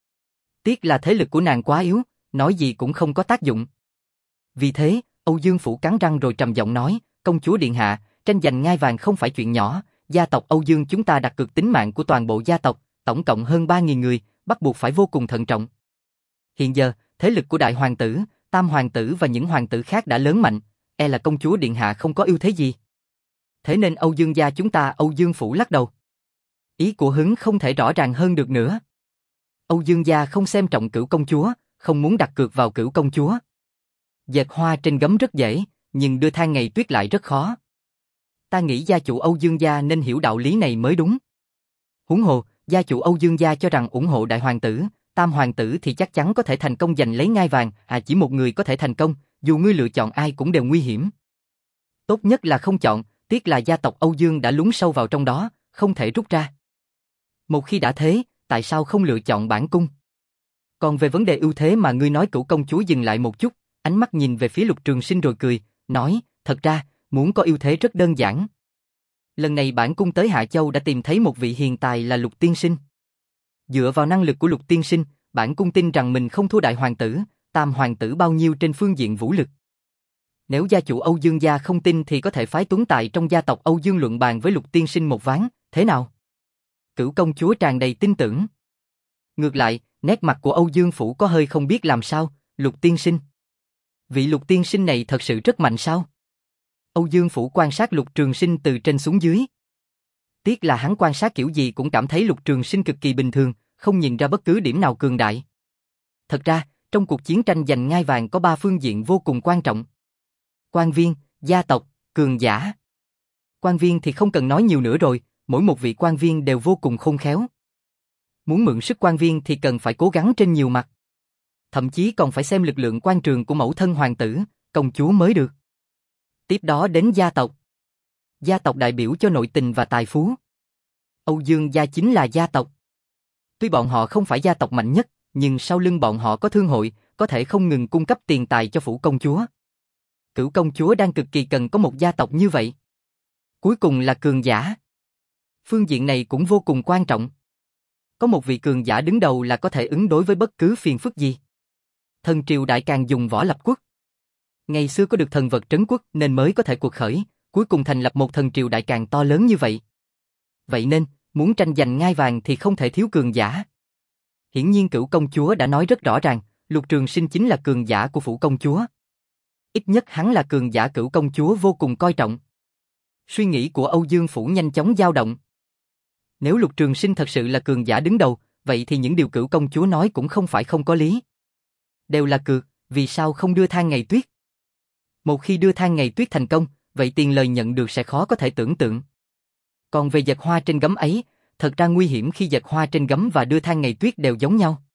Tiếc là thế lực của nàng quá yếu, nói gì cũng không có tác dụng. Vì thế, Âu Dương Phủ cắn răng rồi trầm giọng nói, công chúa điện hạ, tranh giành ngai vàng không phải chuyện nhỏ, gia tộc Âu Dương chúng ta đặt cược tính mạng của toàn bộ gia tộc, tổng cộng hơn ba nghìn người, bắt buộc phải vô cùng thận trọng. Hiện giờ, thế lực của đại hoàng tử, tam hoàng tử và những hoàng tử khác đã lớn mạnh, e là công chúa điện hạ không có ưu thế gì. Thế nên Âu Dương gia chúng ta Âu Dương Phủ lắc đầu. Ý của Hứng không thể rõ ràng hơn được nữa. Âu Dương gia không xem trọng Cửu công chúa, không muốn đặt cược vào Cửu công chúa. Dệt hoa trên gấm rất dễ, nhưng đưa than ngày tuyết lại rất khó. Ta nghĩ gia chủ Âu Dương gia nên hiểu đạo lý này mới đúng. Huống hồ, gia chủ Âu Dương gia cho rằng ủng hộ đại hoàng tử, tam hoàng tử thì chắc chắn có thể thành công giành lấy ngai vàng, à chỉ một người có thể thành công, dù ngươi lựa chọn ai cũng đều nguy hiểm. Tốt nhất là không chọn, tiếc là gia tộc Âu Dương đã lún sâu vào trong đó, không thể rút ra. Một khi đã thế, tại sao không lựa chọn bản cung? Còn về vấn đề ưu thế mà ngươi nói Cửu công chúa dừng lại một chút, ánh mắt nhìn về phía Lục Trường Sinh rồi cười, nói, thật ra, muốn có ưu thế rất đơn giản. Lần này bản cung tới Hạ Châu đã tìm thấy một vị hiền tài là Lục tiên sinh. Dựa vào năng lực của Lục tiên sinh, bản cung tin rằng mình không thua đại hoàng tử, tam hoàng tử bao nhiêu trên phương diện vũ lực. Nếu gia chủ Âu Dương gia không tin thì có thể phái tuấn tài trong gia tộc Âu Dương luận bàn với Lục tiên sinh một ván, thế nào? Cửu công chúa tràn đầy tin tưởng. Ngược lại, nét mặt của Âu Dương Phủ có hơi không biết làm sao, Lục tiên sinh. Vị Lục tiên sinh này thật sự rất mạnh sao? Âu Dương Phủ quan sát Lục Trường Sinh từ trên xuống dưới. Tiếc là hắn quan sát kiểu gì cũng cảm thấy Lục Trường Sinh cực kỳ bình thường, không nhìn ra bất cứ điểm nào cường đại. Thật ra, trong cuộc chiến tranh giành ngai vàng có ba phương diện vô cùng quan trọng. Quan viên, gia tộc, cường giả. Quan viên thì không cần nói nhiều nữa rồi, mỗi một vị quan viên đều vô cùng khôn khéo. Muốn mượn sức quan viên thì cần phải cố gắng trên nhiều mặt. Thậm chí còn phải xem lực lượng quan trường của mẫu thân hoàng tử, công chúa mới được. Tiếp đó đến gia tộc. Gia tộc đại biểu cho nội tình và tài phú. Âu Dương gia chính là gia tộc. Tuy bọn họ không phải gia tộc mạnh nhất, nhưng sau lưng bọn họ có thương hội, có thể không ngừng cung cấp tiền tài cho phủ công chúa. Cửu công chúa đang cực kỳ cần có một gia tộc như vậy. Cuối cùng là cường giả. Phương diện này cũng vô cùng quan trọng. Có một vị cường giả đứng đầu là có thể ứng đối với bất cứ phiền phức gì. Thần triều đại càng dùng võ lập quốc. Ngày xưa có được thần vật trấn quốc nên mới có thể cuộc khởi, cuối cùng thành lập một thần triều đại càng to lớn như vậy. Vậy nên, muốn tranh giành ngai vàng thì không thể thiếu cường giả. Hiển nhiên Cửu công chúa đã nói rất rõ ràng, Lục Trường Sinh chính là cường giả của phủ công chúa. Ít nhất hắn là cường giả Cửu công chúa vô cùng coi trọng. Suy nghĩ của Âu Dương Phủ nhanh chóng dao động. Nếu Lục Trường Sinh thật sự là cường giả đứng đầu, vậy thì những điều Cửu công chúa nói cũng không phải không có lý. Đều là cược, vì sao không đưa than ngày tuyết? Một khi đưa than ngày tuyết thành công, vậy tiền lời nhận được sẽ khó có thể tưởng tượng. Còn về dệt hoa trên gấm ấy, thật ra nguy hiểm khi dệt hoa trên gấm và đưa than ngày tuyết đều giống nhau.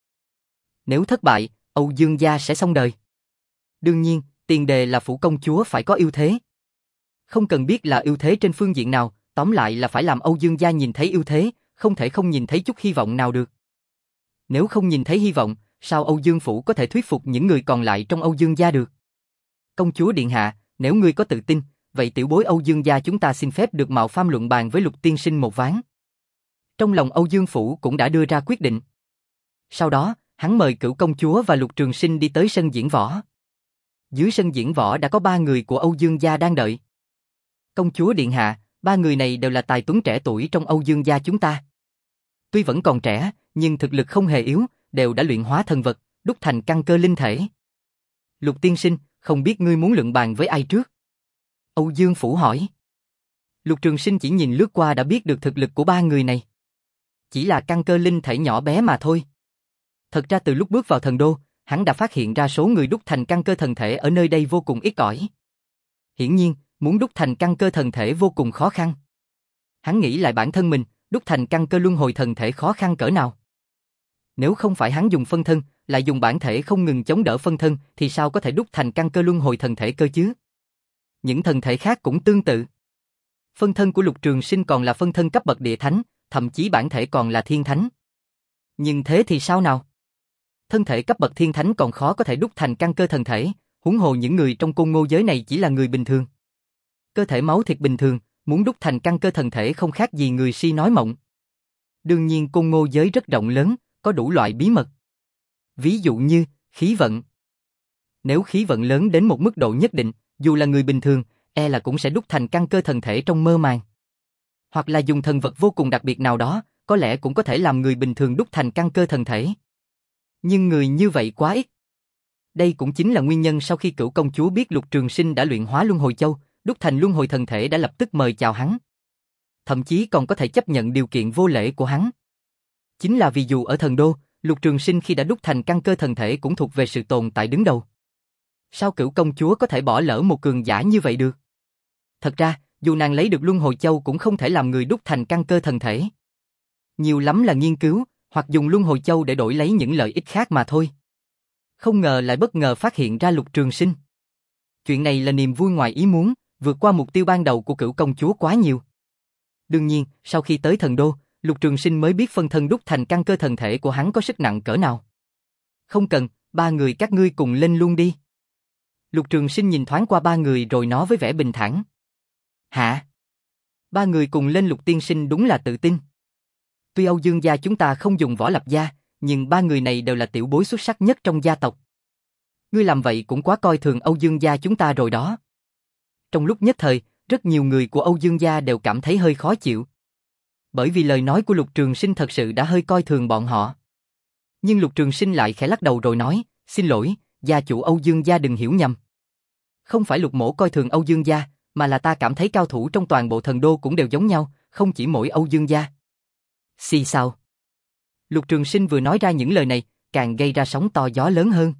Nếu thất bại, Âu Dương gia sẽ xong đời. Đương nhiên, tiền đề là phủ công chúa phải có ưu thế. Không cần biết là ưu thế trên phương diện nào, tóm lại là phải làm Âu Dương gia nhìn thấy ưu thế, không thể không nhìn thấy chút hy vọng nào được. Nếu không nhìn thấy hy vọng, sao Âu Dương Phủ có thể thuyết phục những người còn lại trong Âu Dương gia được? Công chúa điện hạ, nếu ngươi có tự tin, vậy tiểu bối Âu Dương gia chúng ta xin phép được mạo pham luận bàn với Lục tiên sinh một ván. Trong lòng Âu Dương Phủ cũng đã đưa ra quyết định. Sau đó, hắn mời Cửu công chúa và Lục Trường Sinh đi tới sân diễn võ. Dưới sân diễn võ đã có ba người của Âu Dương gia đang đợi. Công chúa điện hạ, ba người này đều là tài tuấn trẻ tuổi trong Âu Dương gia chúng ta. Tuy vẫn còn trẻ, nhưng thực lực không hề yếu, đều đã luyện hóa thần vật, đúc thành căn cơ linh thể. Lục tiên sinh, không biết ngươi muốn luận bàn với ai trước? Âu Dương Phủ hỏi. Lục Trường Sinh chỉ nhìn lướt qua đã biết được thực lực của ba người này. Chỉ là căn cơ linh thể nhỏ bé mà thôi. Thật ra từ lúc bước vào thần đô, hắn đã phát hiện ra số người đúc thành căn cơ thần thể ở nơi đây vô cùng ít ỏi. Hiển nhiên, muốn đúc thành căn cơ thần thể vô cùng khó khăn. Hắn nghĩ lại bản thân mình, đúc thành căn cơ luân hồi thần thể khó khăn cỡ nào. Nếu không phải hắn dùng phân thân, lại dùng bản thể không ngừng chống đỡ phân thân, thì sao có thể đúc thành căn cơ luân hồi thần thể cơ chứ? Những thần thể khác cũng tương tự. Phân thân của Lục Trường Sinh còn là phân thân cấp bậc địa thánh, thậm chí bản thể còn là thiên thánh. Nhưng thế thì sao nào? Thân thể cấp bậc thiên thánh còn khó có thể đúc thành căn cơ thần thể, huống hồ những người trong côn ngô giới này chỉ là người bình thường. Cơ thể máu thịt bình thường, muốn đúc thành căn cơ thần thể không khác gì người si nói mộng. Đương nhiên côn ngô giới rất rộng lớn, có đủ loại bí mật. Ví dụ như, khí vận. Nếu khí vận lớn đến một mức độ nhất định, dù là người bình thường, e là cũng sẽ đúc thành căn cơ thần thể trong mơ màng. Hoặc là dùng thần vật vô cùng đặc biệt nào đó, có lẽ cũng có thể làm người bình thường đúc thành căn cơ thần thể. Nhưng người như vậy quá ít. Đây cũng chính là nguyên nhân sau khi Cửu công chúa biết Lục Trường Sinh đã luyện hóa Luân Hồi Châu, đúc thành Luân Hồi thần thể đã lập tức mời chào hắn. Thậm chí còn có thể chấp nhận điều kiện vô lễ của hắn. Chính là vì dù ở thần đô, Lục Trường Sinh khi đã đúc thành căn cơ thần thể cũng thuộc về sự tồn tại đứng đầu. Sao Cửu công chúa có thể bỏ lỡ một cường giả như vậy được? Thật ra, dù nàng lấy được Luân Hồi Châu cũng không thể làm người đúc thành căn cơ thần thể. Nhiều lắm là nghiên cứu, hoặc dùng Luân Hồi Châu để đổi lấy những lợi ích khác mà thôi. Không ngờ lại bất ngờ phát hiện ra Lục Trường Sinh. Chuyện này là niềm vui ngoài ý muốn, vượt qua mục tiêu ban đầu của Cửu công chúa quá nhiều. Đương nhiên, sau khi tới thần đô, Lục Trường Sinh mới biết phân thân đúc thành căn cơ thần thể của hắn có sức nặng cỡ nào. Không cần, ba người các ngươi cùng lên luôn đi. Lục Trường Sinh nhìn thoáng qua ba người rồi nói với vẻ bình thản. Hả? Ba người cùng lên Lục tiên sinh đúng là tự tin. Tuy Âu Dương gia chúng ta không dùng võ lập gia, nhưng ba người này đều là tiểu bối xuất sắc nhất trong gia tộc. Ngươi làm vậy cũng quá coi thường Âu Dương gia chúng ta rồi đó. Trong lúc nhất thời, rất nhiều người của Âu Dương gia đều cảm thấy hơi khó chịu. Bởi vì lời nói của Lục Trường Sinh thật sự đã hơi coi thường bọn họ. Nhưng Lục Trường Sinh lại khẽ lắc đầu rồi nói, xin lỗi, gia chủ Âu Dương gia đừng hiểu nhầm. Không phải Lục mỗ coi thường Âu Dương gia, mà là ta cảm thấy cao thủ trong toàn bộ thần đô cũng đều giống nhau, không chỉ mỗi Âu Dương gia. Xì sao? Lục Trường Sinh vừa nói ra những lời này, càng gây ra sóng to gió lớn hơn.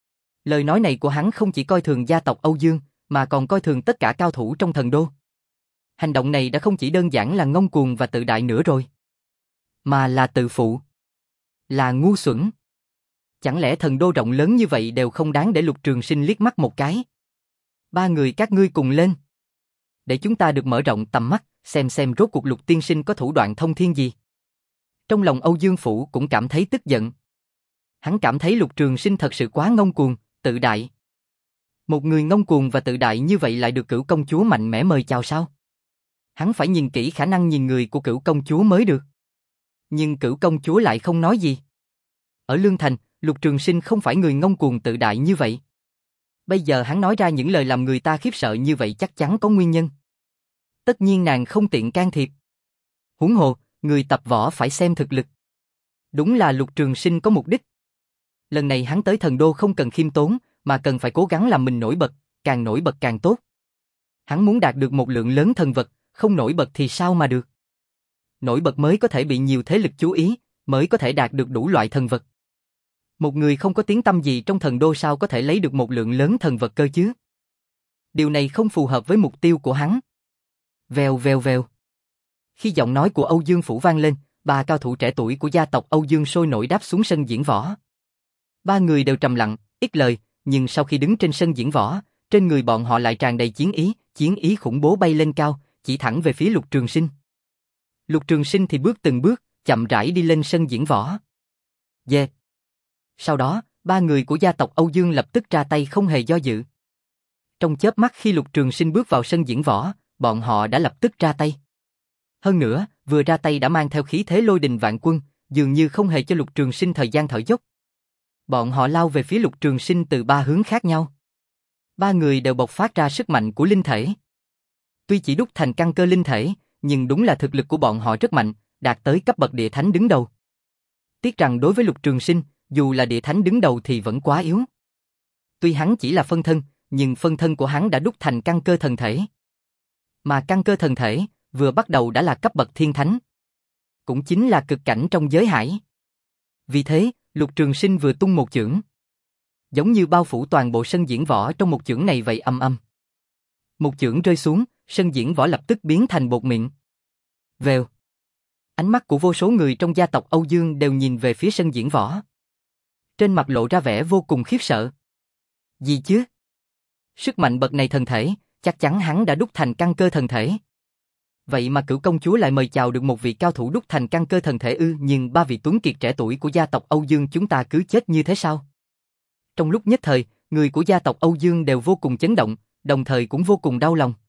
Lời nói này của hắn không chỉ coi thường gia tộc Âu Dương, mà còn coi thường tất cả cao thủ trong thần đô. Hành động này đã không chỉ đơn giản là ngông cuồng và tự đại nữa rồi, mà là tự phụ, là ngu xuẩn. Chẳng lẽ thần đô rộng lớn như vậy đều không đáng để Lục Trường Sinh liếc mắt một cái? Ba người các ngươi cùng lên, để chúng ta được mở rộng tầm mắt, xem xem rốt cuộc Lục tiên sinh có thủ đoạn thông thiên gì. Trong lòng Âu Dương Phủ cũng cảm thấy tức giận. Hắn cảm thấy Lục Trường Sinh thật sự quá ngông cuồng, tự đại. Một người ngông cuồng và tự đại như vậy lại được Cửu công chúa mạnh mẽ mời chào sao? Hắn phải nhìn kỹ khả năng nhìn người của Cửu công chúa mới được. Nhưng Cửu công chúa lại không nói gì. Ở Lương Thành, Lục Trường Sinh không phải người ngông cuồng tự đại như vậy. Bây giờ hắn nói ra những lời làm người ta khiếp sợ như vậy chắc chắn có nguyên nhân. Tất nhiên nàng không tiện can thiệp. Huống hồ, người tập võ phải xem thực lực. Đúng là Lục Trường Sinh có mục đích. Lần này hắn tới thần đô không cần khiêm tốn, mà cần phải cố gắng làm mình nổi bật, càng nổi bật càng tốt. Hắn muốn đạt được một lượng lớn thần vật, không nổi bật thì sao mà được. Nổi bật mới có thể bị nhiều thế lực chú ý, mới có thể đạt được đủ loại thần vật. Một người không có tiếng tăm gì trong thần đô sao có thể lấy được một lượng lớn thần vật cơ chứ? Điều này không phù hợp với mục tiêu của hắn. Vèo vèo vèo. Khi giọng nói của Âu Dương Phủ vang lên, ba cao thủ trẻ tuổi của gia tộc Âu Dương sôi nổi đáp xuống sân diễn võ. Ba người đều trầm lặng, ít lời, nhưng sau khi đứng trên sân diễn võ, trên người bọn họ lại tràn đầy chiến ý, chiến ý khủng bố bay lên cao, chỉ thẳng về phía Lục Trường Sinh. Lục Trường Sinh thì bước từng bước, chậm rãi đi lên sân diễn võ. Yeah. Sau đó, ba người của gia tộc Âu Dương lập tức ra tay không hề do dự. Trong chớp mắt khi Lục Trường Sinh bước vào sân diễn võ, bọn họ đã lập tức ra tay. Hơn nữa, vừa ra tay đã mang theo khí thế lôi đình vạn quân, dường như không hề cho Lục Trường Sinh thời gian thở dốc. Bọn họ lao về phía Lục Trường Sinh từ ba hướng khác nhau. Ba người đều bộc phát ra sức mạnh của linh thể. Tuy chỉ đúc thành căn cơ linh thể, nhưng đúng là thực lực của bọn họ rất mạnh, đạt tới cấp bậc địa thánh đứng đầu. Tiếc rằng đối với Lục Trường Sinh, dù là địa thánh đứng đầu thì vẫn quá yếu. Tuy hắn chỉ là phân thân, nhưng phân thân của hắn đã đúc thành căn cơ thần thể. Mà căn cơ thần thể, vừa bắt đầu đã là cấp bậc thiên thánh. Cũng chính là cực cảnh trong giới hải. Vì thế, Lục Trường Sinh vừa tung một chưởng. Giống như bao phủ toàn bộ sân diễn võ trong một chưởng này vậy âm âm. Một chưởng rơi xuống, sân diễn võ lập tức biến thành bột mịn. Vèo. Ánh mắt của vô số người trong gia tộc Âu Dương đều nhìn về phía sân diễn võ. Trên mặt lộ ra vẻ vô cùng khiếp sợ. Gì chứ? Sức mạnh bậc này thần thể, chắc chắn hắn đã đúc thành căn cơ thần thể. Vậy mà Cửu công chúa lại mời chào được một vị cao thủ đúc thành căn cơ thần thể ư? Nhưng ba vị tuấn kiệt trẻ tuổi của gia tộc Âu Dương chúng ta cứ chết như thế sao? Trong lúc nhất thời, người của gia tộc Âu Dương đều vô cùng chấn động, đồng thời cũng vô cùng đau lòng.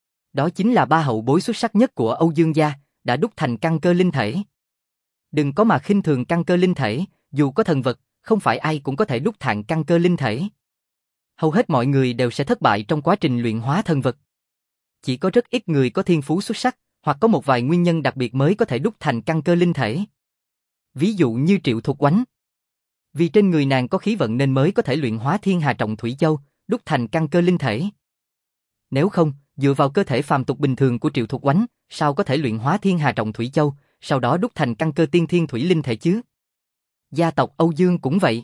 Đó chính là ba hậu bối xuất sắc nhất của Âu Dương gia, đã đúc thành căn cơ linh thể. Đừng có mà khinh thường căn cơ linh thể, dù có thần vật, không phải ai cũng có thể đúc thành căn cơ linh thể. Hầu hết mọi người đều sẽ thất bại trong quá trình luyện hóa thần vật. Chỉ có rất ít người có thiên phú xuất sắc, hoặc có một vài nguyên nhân đặc biệt mới có thể đúc thành căn cơ linh thể. Ví dụ như Triệu Thục Oánh. Vì trên người nàng có khí vận nên mới có thể luyện hóa Thiên Hà Trọng Thủy Châu, đúc thành căn cơ linh thể. Nếu không, dựa vào cơ thể phàm tục bình thường của Triệu Thục Oánh, sao có thể luyện hóa Thiên Hà Trọng Thủy Châu, sau đó đúc thành căn cơ tiên thiên thủy linh thể chứ? Gia tộc Âu Dương cũng vậy.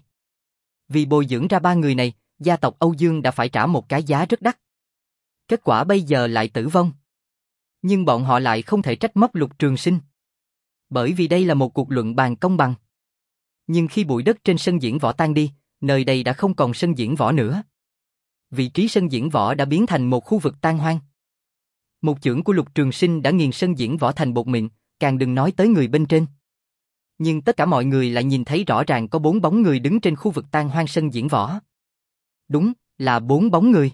Vì bồi dưỡng ra ba người này, gia tộc Âu Dương đã phải trả một cái giá rất đắt. Kết quả bây giờ lại tử vong. Nhưng bọn họ lại không thể trách móc Lục Trường Sinh. Bởi vì đây là một cuộc luận bàn công bằng. Nhưng khi bụi đất trên sân diễn võ tan đi, nơi đây đã không còn sân diễn võ nữa. Vị trí sân diễn võ đã biến thành một khu vực tan hoang. Một chưởng của Lục Trường Sinh đã nghiền sân diễn võ thành bột mịn, càng đừng nói tới người bên trên. Nhưng tất cả mọi người lại nhìn thấy rõ ràng có bốn bóng người đứng trên khu vực tan hoang sân diễn võ. Đúng, là bốn bóng người.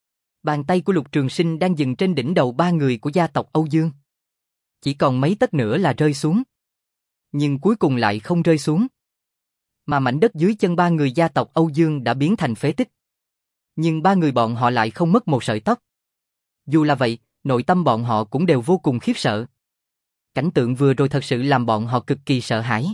Bàn tay của Lục Trường Sinh đang dừng trên đỉnh đầu ba người của gia tộc Âu Dương. Chỉ còn mấy tấc nữa là rơi xuống. Nhưng cuối cùng lại không rơi xuống. Mà mảnh đất dưới chân ba người gia tộc Âu Dương đã biến thành phế tích. Nhưng ba người bọn họ lại không mất một sợi tóc. Dù là vậy, nội tâm bọn họ cũng đều vô cùng khiếp sợ. Cảnh tượng vừa rồi thật sự làm bọn họ cực kỳ sợ hãi.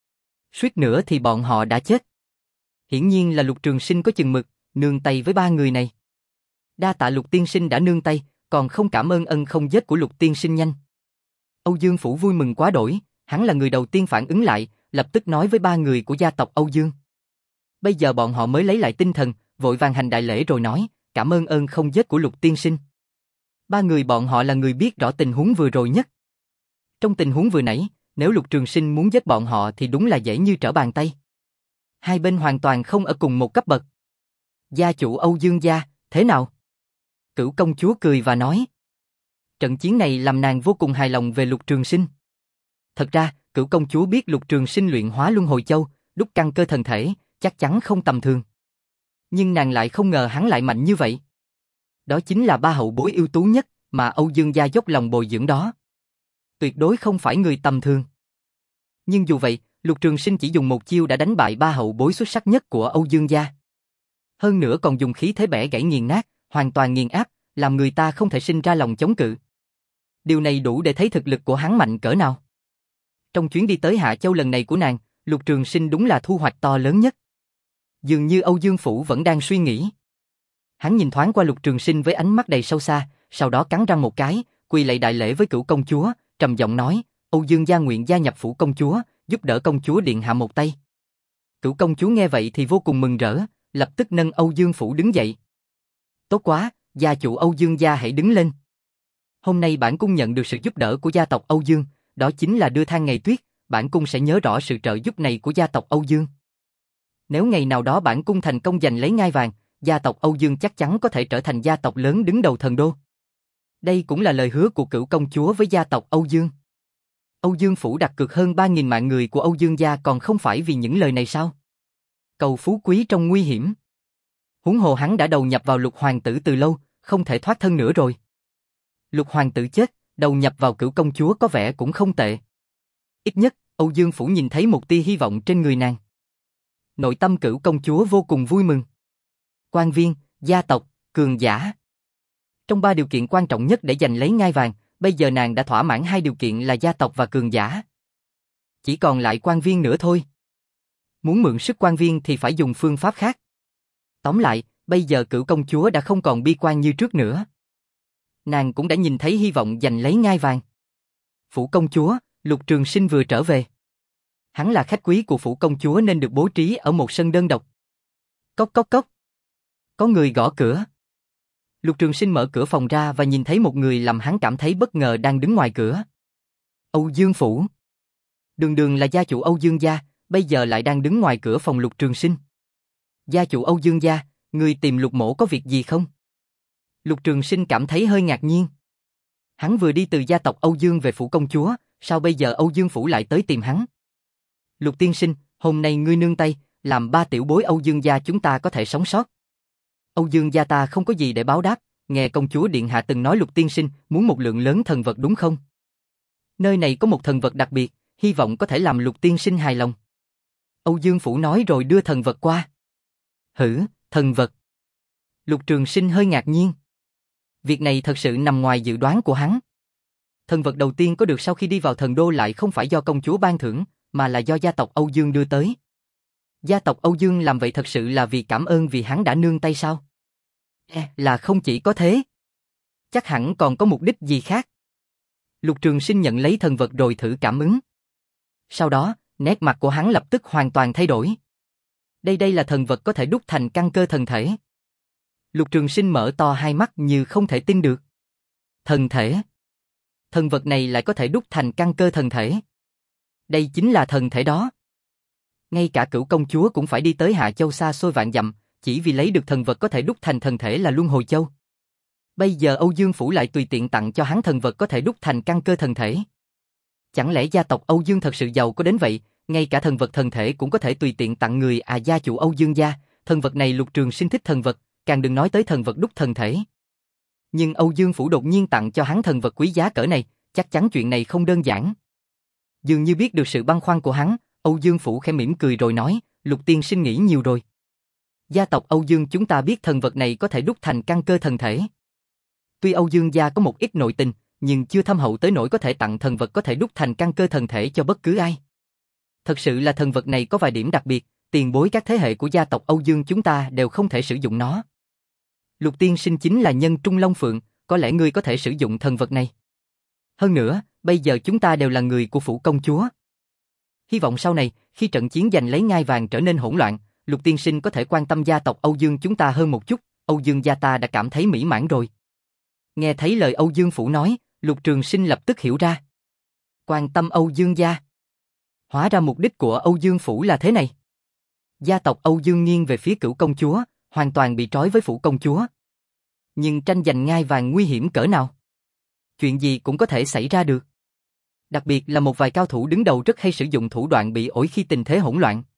Suýt nữa thì bọn họ đã chết. Hiển nhiên là Lục Trường Sinh có chừng mực, nương tay với ba người này. Đa tạ Lục tiên sinh đã nương tay, còn không cảm ơn ân không giết của Lục tiên sinh nhanh. Âu Dương Phủ vui mừng quá đổi, hắn là người đầu tiên phản ứng lại, lập tức nói với ba người của gia tộc Âu Dương. Bây giờ bọn họ mới lấy lại tinh thần, vội vàng hành đại lễ rồi nói, cảm ơn ơn không giết của Lục tiên sinh. Ba người bọn họ là người biết rõ tình huống vừa rồi nhất. Trong tình huống vừa nãy, nếu Lục Trường Sinh muốn giết bọn họ thì đúng là dễ như trở bàn tay. Hai bên hoàn toàn không ở cùng một cấp bậc. Gia chủ Âu Dương gia, thế nào? Cửu công chúa cười và nói. Trận chiến này làm nàng vô cùng hài lòng về Lục Trường Sinh. Thật ra, Cửu công chúa biết Lục Trường Sinh luyện hóa Luân Hồi Châu, đúc căn cơ thần thể, chắc chắn không tầm thường. Nhưng nàng lại không ngờ hắn lại mạnh như vậy. Đó chính là ba hậu bối ưu tú nhất mà Âu Dương gia dốc lòng bồi dưỡng đó. Tuyệt đối không phải người tầm thường. Nhưng dù vậy, Lục Trường Sinh chỉ dùng một chiêu đã đánh bại ba hậu bối xuất sắc nhất của Âu Dương gia. Hơn nữa còn dùng khí thế bẻ gãy nghiền nát, hoàn toàn nghiền áp, làm người ta không thể sinh ra lòng chống cự. Điều này đủ để thấy thực lực của hắn mạnh cỡ nào. Trong chuyến đi tới Hạ Châu lần này của nàng, Lục Trường Sinh đúng là thu hoạch to lớn nhất. Dường như Âu Dương Phủ vẫn đang suy nghĩ. Hắn nhìn thoáng qua Lục Trường Sinh với ánh mắt đầy sâu xa, sau đó cắn răng một cái, quỳ lạy đại lễ với Cửu công chúa, trầm giọng nói, Âu Dương gia nguyện gia nhập phủ công chúa, giúp đỡ công chúa điện hạ một tay. Cửu công chúa nghe vậy thì vô cùng mừng rỡ, lập tức nâng Âu Dương Phủ đứng dậy. Tốt quá, gia chủ Âu Dương gia hãy đứng lên. Hôm nay bản cung nhận được sự giúp đỡ của gia tộc Âu Dương, đó chính là đưa than ngày tuyết, bản cung sẽ nhớ rõ sự trợ giúp này của gia tộc Âu Dương. Nếu ngày nào đó bản cung thành công giành lấy ngai vàng, gia tộc Âu Dương chắc chắn có thể trở thành gia tộc lớn đứng đầu thần đô. Đây cũng là lời hứa của Cửu công chúa với gia tộc Âu Dương. Âu Dương Phủ đặt cược hơn ba nghìn mạng người của Âu Dương gia còn không phải vì những lời này sao? Cầu phú quý trong nguy hiểm. Huống hồ hắn đã đầu nhập vào Lục hoàng tử từ lâu, không thể thoát thân nữa rồi. Lục hoàng tử chết, đầu nhập vào Cửu công chúa có vẻ cũng không tệ. Ít nhất, Âu Dương Phủ nhìn thấy một tia hy vọng trên người nàng. Nội tâm Cửu công chúa vô cùng vui mừng. Quan viên, gia tộc, cường giả. Trong ba điều kiện quan trọng nhất để giành lấy ngai vàng, bây giờ nàng đã thỏa mãn hai điều kiện là gia tộc và cường giả. Chỉ còn lại quan viên nữa thôi. Muốn mượn sức quan viên thì phải dùng phương pháp khác. Tóm lại, bây giờ Cửu công chúa đã không còn bi quan như trước nữa. Nàng cũng đã nhìn thấy hy vọng giành lấy ngai vàng. Phủ công chúa, Lục Trường Sinh vừa trở về. Hắn là khách quý của phủ công chúa nên được bố trí ở một sân đơn độc. Cốc cốc cốc. Có người gõ cửa. Lục Trường Sinh mở cửa phòng ra và nhìn thấy một người làm hắn cảm thấy bất ngờ đang đứng ngoài cửa. Âu Dương Phủ. Đường đường là gia chủ Âu Dương gia, bây giờ lại đang đứng ngoài cửa phòng Lục Trường Sinh. Gia chủ Âu Dương gia, người tìm Lục mỗ có việc gì không? Lục Trường Sinh cảm thấy hơi ngạc nhiên. Hắn vừa đi từ gia tộc Âu Dương về phủ công chúa, sao bây giờ Âu Dương Phủ lại tới tìm hắn? Lục tiên sinh, hôm nay ngươi nương tay, làm ba tiểu bối Âu Dương gia chúng ta có thể sống sót. Âu Dương gia ta không có gì để báo đáp, nghe công chúa điện hạ từng nói Lục tiên sinh muốn một lượng lớn thần vật đúng không? Nơi này có một thần vật đặc biệt, hy vọng có thể làm Lục tiên sinh hài lòng. Âu Dương Phủ nói rồi đưa thần vật qua. Hử, thần vật. Lục Trường Sinh hơi ngạc nhiên. Việc này thật sự nằm ngoài dự đoán của hắn. Thần vật đầu tiên có được sau khi đi vào thần đô lại không phải do công chúa ban thưởng, mà là do gia tộc Âu Dương đưa tới. Gia tộc Âu Dương làm vậy thật sự là vì cảm ơn vì hắn đã nương tay sao? À, là không chỉ có thế. Chắc hẳn còn có mục đích gì khác. Lục Trường Sinh nhận lấy thần vật rồi thử cảm ứng. Sau đó, nét mặt của hắn lập tức hoàn toàn thay đổi. Đây đây là thần vật có thể đúc thành căn cơ thần thể. Lục Trường Sinh mở to hai mắt như không thể tin được. Thần thể. Thần vật này lại có thể đúc thành căn cơ thần thể. Đây chính là thần thể đó. Ngay cả Cửu công chúa cũng phải đi tới Hạ Châu xa xôi vạn dặm, chỉ vì lấy được thần vật có thể đúc thành thần thể là Luân Hồi Châu. Bây giờ Âu Dương Phủ lại tùy tiện tặng cho hắn thần vật có thể đúc thành căn cơ thần thể. Chẳng lẽ gia tộc Âu Dương thật sự giàu có đến vậy, ngay cả thần vật thần thể cũng có thể tùy tiện tặng người à gia chủ Âu Dương gia, thần vật này Lục Trường Sinh thích thần vật, càng đừng nói tới thần vật đúc thần thể. Nhưng Âu Dương Phủ đột nhiên tặng cho hắn thần vật quý giá cỡ này, chắc chắn chuyện này không đơn giản. Dường như biết được sự băn khoăn của hắn, Âu Dương Phủ khẽ mỉm cười rồi nói, Lục tiên sinh nghĩ nhiều rồi. Gia tộc Âu Dương chúng ta biết thần vật này có thể đúc thành căn cơ thần thể. Tuy Âu Dương gia có một ít nội tình, nhưng chưa thâm hậu tới nỗi có thể tặng thần vật có thể đúc thành căn cơ thần thể cho bất cứ ai. Thật sự là thần vật này có vài điểm đặc biệt, tiền bối các thế hệ của gia tộc Âu Dương chúng ta đều không thể sử dụng nó. Lục tiên sinh chính là nhân trung long phượng, có lẽ ngươi có thể sử dụng thần vật này. Hơn nữa, bây giờ chúng ta đều là người của phủ công chúa. Hy vọng sau này, khi trận chiến giành lấy ngai vàng trở nên hỗn loạn, Lục tiên sinh có thể quan tâm gia tộc Âu Dương chúng ta hơn một chút, Âu Dương gia ta đã cảm thấy mỹ mãn rồi. Nghe thấy lời Âu Dương Phủ nói, Lục Trường Sinh lập tức hiểu ra. Quan tâm Âu Dương gia. Hóa ra mục đích của Âu Dương Phủ là thế này. Gia tộc Âu Dương nghiêng về phía Cửu công chúa, hoàn toàn bị trói với phủ công chúa. Nhưng tranh giành ngai vàng nguy hiểm cỡ nào? Chuyện gì cũng có thể xảy ra được. Đặc biệt là một vài cao thủ đứng đầu rất hay sử dụng thủ đoạn bị ổi khi tình thế hỗn loạn.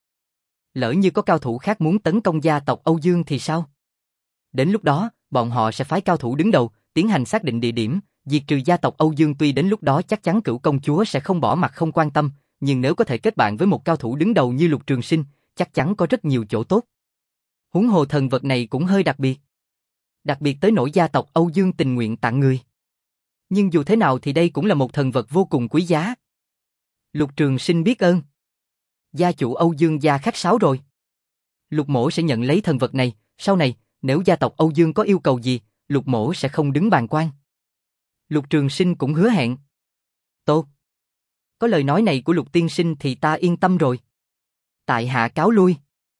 Lỡ như có cao thủ khác muốn tấn công gia tộc Âu Dương thì sao? Đến lúc đó, bọn họ sẽ phái cao thủ đứng đầu, tiến hành xác định địa điểm, diệt trừ gia tộc Âu Dương. Tuy đến lúc đó chắc chắn Cửu công chúa sẽ không bỏ mặt không quan tâm, nhưng nếu có thể kết bạn với một cao thủ đứng đầu như Lục Trường Sinh, chắc chắn có rất nhiều chỗ tốt. Huống hồ thần vật này cũng hơi đặc biệt. Đặc biệt tới nỗi gia tộc Âu Dương tình nguyện tặng người. Nhưng dù thế nào thì đây cũng là một thần vật vô cùng quý giá. Lục Trường Sinh biết ơn. Gia chủ Âu Dương gia khách sáo rồi. Lục mỗ sẽ nhận lấy thần vật này, sau này, nếu gia tộc Âu Dương có yêu cầu gì, Lục mỗ sẽ không đứng bàn quan. Lục Trường Sinh cũng hứa hẹn. Tốt. Có lời nói này của Lục tiên sinh thì ta yên tâm rồi. Tại hạ cáo lui.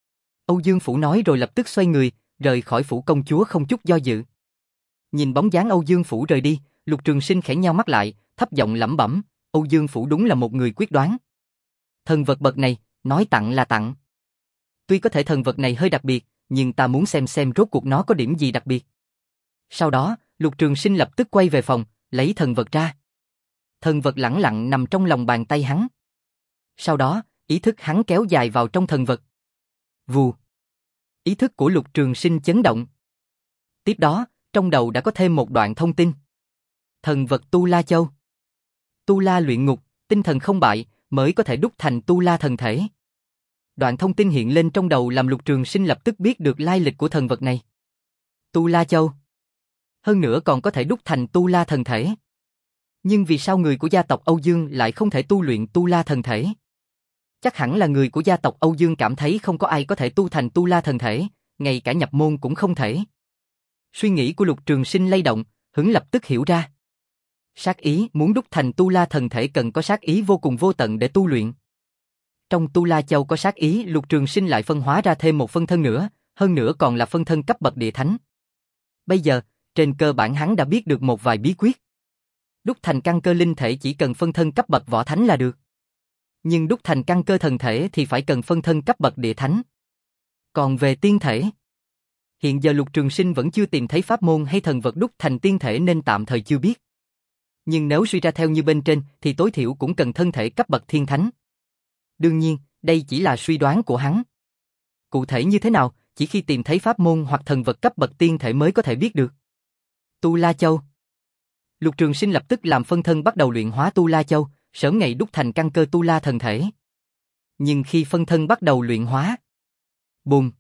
Âu Dương Phủ nói rồi lập tức xoay người, rời khỏi phủ công chúa không chút do dự. Nhìn bóng dáng Âu Dương Phủ rời đi, Lục Trường Sinh khẽ nheo mắt lại, thấp giọng lẩm bẩm, Âu Dương Phủ đúng là một người quyết đoán. Thần vật bậc này, nói tặng là tặng. Tuy có thể thần vật này hơi đặc biệt, nhưng ta muốn xem xem rốt cuộc nó có điểm gì đặc biệt. Sau đó, Lục Trường Sinh lập tức quay về phòng, lấy thần vật ra. Thần vật lẳng lặng nằm trong lòng bàn tay hắn. Sau đó, ý thức hắn kéo dài vào trong thần vật. Vù. Ý thức của Lục Trường Sinh chấn động. Tiếp đó, trong đầu đã có thêm một đoạn thông tin. Thần vật Tu La Châu. Tu La luyện ngục, tinh thần không bại, mới có thể đúc thành Tu La thần thể. Đoạn thông tin hiện lên trong đầu làm Lục Trường Sinh lập tức biết được lai lịch của thần vật này. Tu La Châu. Hơn nữa còn có thể đúc thành Tu La thần thể. Nhưng vì sao người của gia tộc Âu Dương lại không thể tu luyện Tu La thần thể? Chắc hẳn là người của gia tộc Âu Dương cảm thấy không có ai có thể tu thành Tu La thần thể, ngay cả nhập môn cũng không thể. Suy nghĩ của Lục Trường Sinh lay động, hứng lập tức hiểu ra. Sát ý muốn đúc thành Tu La thần thể cần có sát ý vô cùng vô tận để tu luyện. Trong Tu La Châu có sát ý, Lục Trường Sinh lại phân hóa ra thêm một phân thân nữa, hơn nữa còn là phân thân cấp bậc địa thánh. Bây giờ, trên cơ bản hắn đã biết được một vài bí quyết. Đúc thành căn cơ linh thể chỉ cần phân thân cấp bậc võ thánh là được. Nhưng đúc thành căn cơ thần thể thì phải cần phân thân cấp bậc địa thánh. Còn về tiên thể, hiện giờ Lục Trường Sinh vẫn chưa tìm thấy pháp môn hay thần vật đúc thành tiên thể nên tạm thời chưa biết. Nhưng nếu suy ra theo như bên trên thì tối thiểu cũng cần thân thể cấp bậc thiên thánh. Đương nhiên, đây chỉ là suy đoán của hắn. Cụ thể như thế nào, chỉ khi tìm thấy pháp môn hoặc thần vật cấp bậc tiên thể mới có thể biết được. Tu La Châu. Lục Trường Sinh lập tức làm phân thân bắt đầu luyện hóa Tu La Châu, sớm ngày đúc thành căn cơ Tu La thần thể. Nhưng khi phân thân bắt đầu luyện hóa, bùm,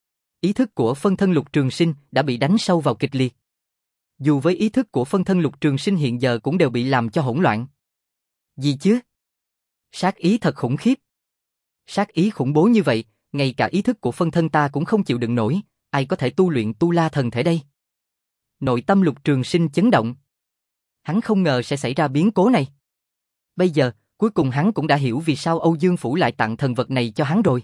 ý thức của phân thân Lục Trường Sinh đã bị đánh sâu vào kịch liệt. Dù với ý thức của phân thân Lục Trường Sinh hiện giờ cũng đều bị làm cho hỗn loạn. Gì chứ? Sát ý thật khủng khiếp. Sát ý khủng bố như vậy, ngay cả ý thức của phân thân ta cũng không chịu đựng nổi, ai có thể tu luyện Tu La thần thể đây? Nội tâm Lục Trường Sinh chấn động. Hắn không ngờ sẽ xảy ra biến cố này. Bây giờ, cuối cùng hắn cũng đã hiểu vì sao Âu Dương Phủ lại tặng thần vật này cho hắn rồi.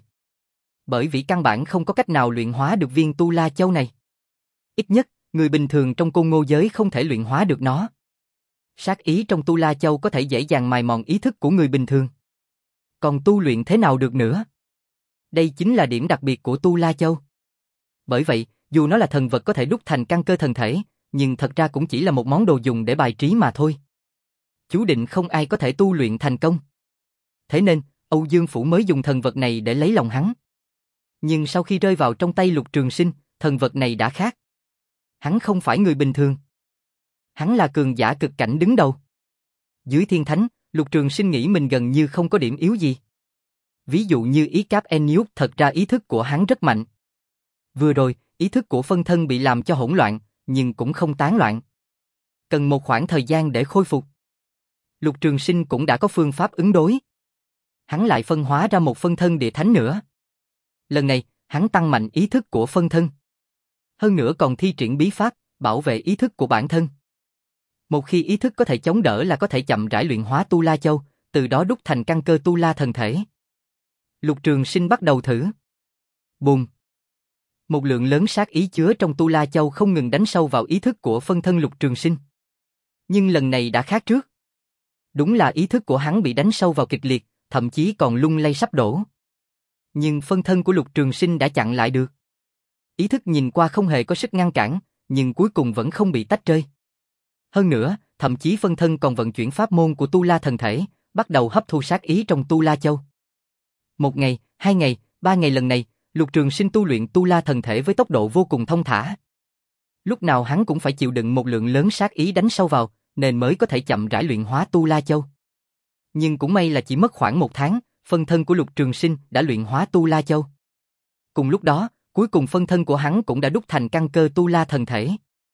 Bởi vì căn bản không có cách nào luyện hóa được viên Tu La Châu này. Ít nhất, người bình thường trong Côn Ngô giới không thể luyện hóa được nó. Sát ý trong Tu La Châu có thể dễ dàng mài mòn ý thức của người bình thường. Còn tu luyện thế nào được nữa? Đây chính là điểm đặc biệt của Tu La Châu. Bởi vậy, dù nó là thần vật có thể đúc thành căn cơ thần thể, nhưng thật ra cũng chỉ là một món đồ dùng để bài trí mà thôi. Chú định không ai có thể tu luyện thành công. Thế nên, Âu Dương Phủ mới dùng thần vật này để lấy lòng hắn. Nhưng sau khi rơi vào trong tay Lục Trường Sinh, thần vật này đã khác. Hắn không phải người bình thường. Hắn là cường giả cực cảnh đứng đầu. Dưới thiên thánh, Lục Trường Sinh nghĩ mình gần như không có điểm yếu gì. Ví dụ như ý cáp Enius, thật ra ý thức của hắn rất mạnh. Vừa rồi, ý thức của phân thân bị làm cho hỗn loạn, nhưng cũng không tán loạn. Cần một khoảng thời gian để khôi phục. Lục Trường Sinh cũng đã có phương pháp ứng đối. Hắn lại phân hóa ra một phân thân địa thánh nữa. Lần này, hắn tăng mạnh ý thức của phân thân. Hơn nữa còn thi triển bí pháp, bảo vệ ý thức của bản thân. Một khi ý thức có thể chống đỡ là có thể chậm rãi luyện hóa Tu La Châu, từ đó đúc thành căn cơ Tu La thần thể. Lục Trường Sinh bắt đầu thử. Bùm. Một lượng lớn sát ý chứa trong Tu La Châu không ngừng đánh sâu vào ý thức của phân thân Lục Trường Sinh. Nhưng lần này đã khác trước. Đúng là ý thức của hắn bị đánh sâu vào kịch liệt, thậm chí còn lung lay sắp đổ. Nhưng phân thân của Lục Trường Sinh đã chặn lại được. Ý thức nhìn qua không hề có sức ngăn cản, nhưng cuối cùng vẫn không bị tách rơi. Hơn nữa, thậm chí phân thân còn vận chuyển pháp môn của Tu La thần thể, bắt đầu hấp thu sát ý trong Tu La Châu. Một ngày, hai ngày, ba ngày lần này, Lục Trường Sinh tu luyện Tu La thần thể với tốc độ vô cùng thông thả. Lúc nào hắn cũng phải chịu đựng một lượng lớn sát ý đánh sâu vào, nên mới có thể chậm rãi luyện hóa Tu La Châu. Nhưng cũng may là chỉ mất khoảng một tháng, phân thân của Lục Trường Sinh đã luyện hóa Tu La Châu. Cùng lúc đó, cuối cùng phân thân của hắn cũng đã đúc thành căn cơ Tu La thần thể.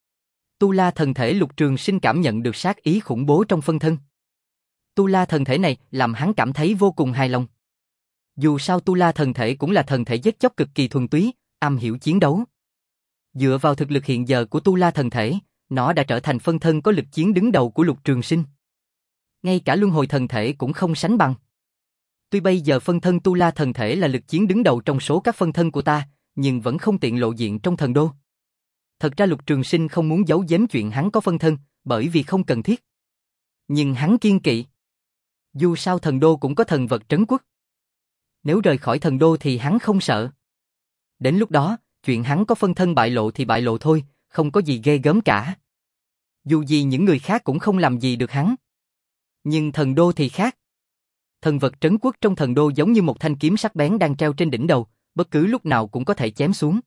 Tu La thần thể Lục Trường Sinh cảm nhận được sát ý khủng bố trong phân thân. Tu La thần thể này làm hắn cảm thấy vô cùng hài lòng. Dù sao Tu La thần thể cũng là thần thể giết chóc cực kỳ thuần túy, am hiểu chiến đấu. Dựa vào thực lực hiện giờ của Tu La thần thể, nó đã trở thành phân thân có lực chiến đứng đầu của Lục Trường Sinh. Ngay cả luân hồi thần thể cũng không sánh bằng. Tuy bây giờ phân thân Tu La thần thể là lực chiến đứng đầu trong số các phân thân của ta, nhưng vẫn không tiện lộ diện trong thần đô. Thật ra Lục Trường Sinh không muốn giấu giếm chuyện hắn có phân thân, bởi vì không cần thiết. Nhưng hắn kiên kỵ. Dù sao thần đô cũng có thần vật trấn quốc. Nếu rời khỏi thần đô thì hắn không sợ. Đến lúc đó, chuyện hắn có phân thân bại lộ thì bại lộ thôi, không có gì ghê gớm cả. Dù gì những người khác cũng không làm gì được hắn. Nhưng thần đô thì khác. Thần vật trấn quốc trong thần đô giống như một thanh kiếm sắc bén đang treo trên đỉnh đầu, bất cứ lúc nào cũng có thể chém xuống.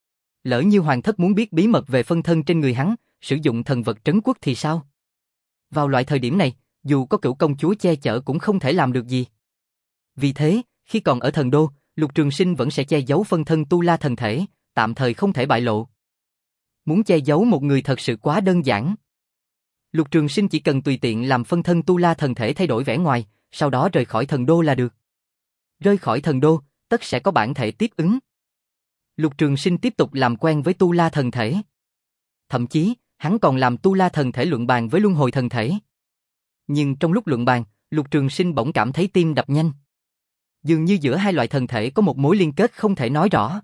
Lỡ như hoàng thất muốn biết bí mật về phân thân trên người hắn, sử dụng thần vật trấn quốc thì sao? Vào loại thời điểm này, dù có cửu công chúa che chở cũng không thể làm được gì. Vì thế, khi còn ở thần đô, Lục Trường Sinh vẫn sẽ che giấu phân thân tu la thần thể, tạm thời không thể bại lộ. Muốn che giấu một người thật sự quá đơn giản. Lục Trường Sinh chỉ cần tùy tiện làm phân thân tu la thần thể thay đổi vẻ ngoài, sau đó rời khỏi thần đô là được. Rời khỏi thần đô, tất sẽ có bản thể tiếp ứng. Lục Trường Sinh tiếp tục làm quen với tu la thần thể. Thậm chí, hắn còn làm tu la thần thể luận bàn với luân hồi thần thể. Nhưng trong lúc luận bàn, Lục Trường Sinh bỗng cảm thấy tim đập nhanh. Dường như giữa hai loại thần thể có một mối liên kết không thể nói rõ.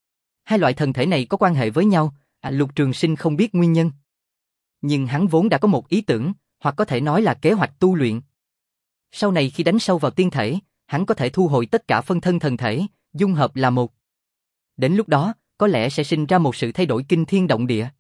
Hai loại thần thể này có quan hệ với nhau, à, Lục Trường Sinh không biết nguyên nhân. Nhưng hắn vốn đã có một ý tưởng, hoặc có thể nói là kế hoạch tu luyện. Sau này khi đánh sâu vào tiên thể, hắn có thể thu hồi tất cả phân thân thần thể, dung hợp là một. Đến lúc đó, có lẽ sẽ sinh ra một sự thay đổi kinh thiên động địa.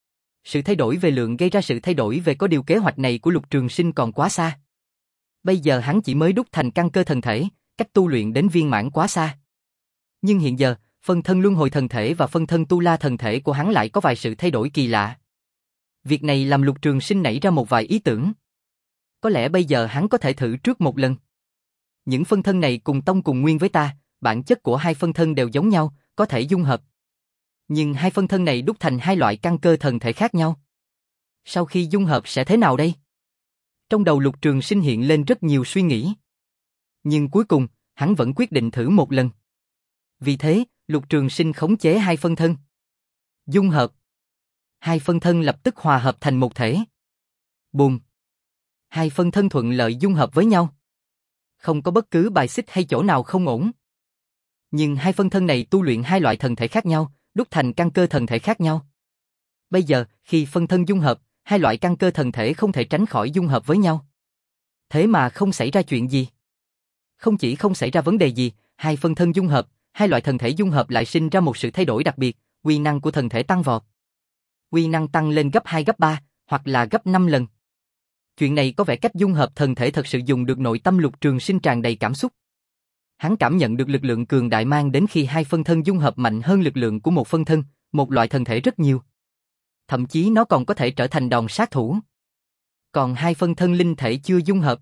Sự thay đổi về lượng gây ra sự thay đổi về có điều kế hoạch này của Lục Trường Sinh còn quá xa. Bây giờ hắn chỉ mới đúc thành căn cơ thần thể, cách tu luyện đến viên mãn quá xa. Nhưng hiện giờ, phân thân luân hồi thần thể và phân thân tu la thần thể của hắn lại có vài sự thay đổi kỳ lạ. Việc này làm Lục Trường Sinh nảy ra một vài ý tưởng. Có lẽ bây giờ hắn có thể thử trước một lần. Những phân thân này cùng tông cùng nguyên với ta, bản chất của hai phân thân đều giống nhau, có thể dung hợp. Nhưng hai phân thân này đúc thành hai loại căn cơ thần thể khác nhau. Sau khi dung hợp sẽ thế nào đây? Trong đầu Lục Trường Sinh hiện lên rất nhiều suy nghĩ. Nhưng cuối cùng, hắn vẫn quyết định thử một lần. Vì thế, Lục Trường Sinh khống chế hai phân thân. Dung hợp. Hai phân thân lập tức hòa hợp thành một thể. Bùm. Hai phân thân thuận lợi dung hợp với nhau. Không có bất cứ bài xích hay chỗ nào không ổn. Nhưng hai phân thân này tu luyện hai loại thần thể khác nhau, đúc thành căn cơ thần thể khác nhau. Bây giờ, khi phân thân dung hợp, hai loại căn cơ thần thể không thể tránh khỏi dung hợp với nhau. Thế mà không xảy ra chuyện gì. Không chỉ không xảy ra vấn đề gì, hai phân thân dung hợp, hai loại thần thể dung hợp lại sinh ra một sự thay đổi đặc biệt, uy năng của thần thể tăng vọt. Uy năng tăng lên gấp hai gấp ba, hoặc là gấp năm lần. Chuyện này có vẻ cách dung hợp thần thể thật sự dùng được nội tâm Lục Trường Sinh tràn đầy cảm xúc. Hắn cảm nhận được lực lượng cường đại mang đến khi hai phân thân dung hợp mạnh hơn lực lượng của một phân thân, một loại thần thể rất nhiều. Thậm chí nó còn có thể trở thành đòn sát thủ. Còn hai phân thân linh thể chưa dung hợp.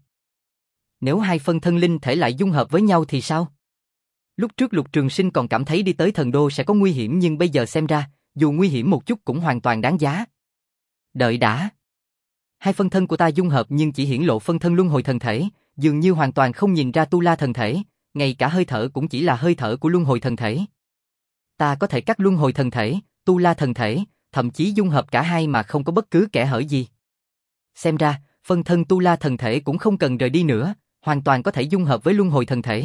Nếu hai phân thân linh thể lại dung hợp với nhau thì sao? Lúc trước Lục Trường Sinh còn cảm thấy đi tới thần đô sẽ có nguy hiểm, nhưng bây giờ xem ra, dù nguy hiểm một chút cũng hoàn toàn đáng giá. Đợi đã. Hai phân thân của ta dung hợp nhưng chỉ hiển lộ phân thân luân hồi thần thể, dường như hoàn toàn không nhìn ra tu la thần thể, ngay cả hơi thở cũng chỉ là hơi thở của luân hồi thần thể. Ta có thể cắt luân hồi thần thể, tu la thần thể, thậm chí dung hợp cả hai mà không có bất cứ kẽ hở gì. Xem ra, phân thân tu la thần thể cũng không cần rời đi nữa, hoàn toàn có thể dung hợp với luân hồi thần thể.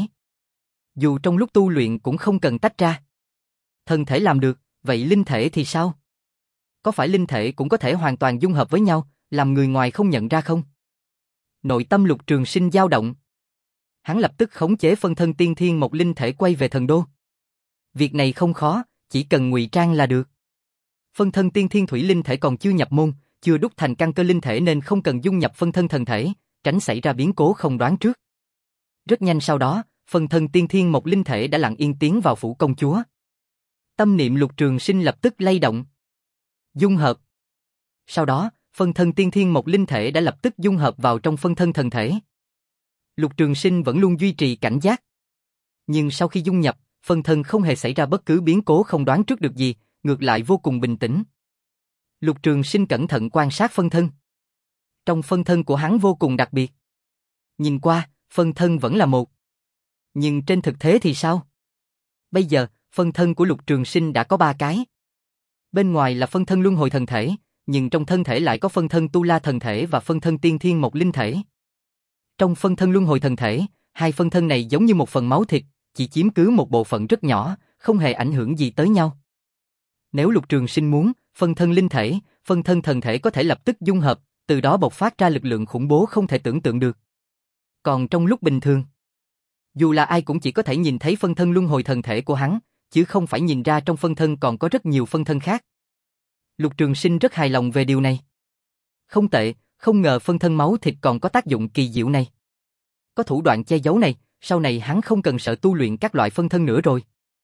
Dù trong lúc tu luyện cũng không cần tách ra. Thần thể làm được, vậy linh thể thì sao? Có phải linh thể cũng có thể hoàn toàn dung hợp với nhau, làm người ngoài không nhận ra không? Nội tâm Lục Trường Sinh dao động. Hắn lập tức khống chế phân thân tiên thiên một linh thể quay về thần đô. Việc này không khó, chỉ cần ngụy trang là được. Phân thân tiên thiên thủy linh thể còn chưa nhập môn, chưa đúc thành căn cơ linh thể nên không cần dung nhập phân thân thần thể, tránh xảy ra biến cố không đoán trước. Rất nhanh sau đó, phân thân tiên thiên một linh thể đã lặng yên tiến vào phủ công chúa. Tâm niệm Lục Trường Sinh lập tức lay động. Dung hợp. Sau đó, phân thân tiên thiên một linh thể đã lập tức dung hợp vào trong phân thân thần thể. Lục Trường Sinh vẫn luôn duy trì cảnh giác. Nhưng sau khi dung nhập, phân thân không hề xảy ra bất cứ biến cố không đoán trước được gì, ngược lại vô cùng bình tĩnh. Lục Trường Sinh cẩn thận quan sát phân thân. Trong phân thân của hắn vô cùng đặc biệt. Nhìn qua, phân thân vẫn là một. Nhưng trên thực tế thì sao? Bây giờ, phân thân của Lục Trường Sinh đã có ba cái. Bên ngoài là phân thân luân hồi thần thể, nhưng trong thân thể lại có phân thân tu la thần thể và phân thân tiên thiên một linh thể. Trong phân thân luân hồi thần thể, hai phân thân này giống như một phần máu thịt, chỉ chiếm cứ một bộ phận rất nhỏ, không hề ảnh hưởng gì tới nhau. Nếu Lục Trường Sinh muốn, phân thân linh thể, phân thân thần thể có thể lập tức dung hợp, từ đó bộc phát ra lực lượng khủng bố không thể tưởng tượng được. Còn trong lúc bình thường, dù là ai cũng chỉ có thể nhìn thấy phân thân luân hồi thần thể của hắn, chứ không phải nhìn ra trong phân thân còn có rất nhiều phân thân khác. Lục Trường Sinh rất hài lòng về điều này. Không tệ, không ngờ phân thân máu thịt còn có tác dụng kỳ diệu này. Có thủ đoạn che giấu này, sau này hắn không cần sợ tu luyện các loại phân thân nữa rồi.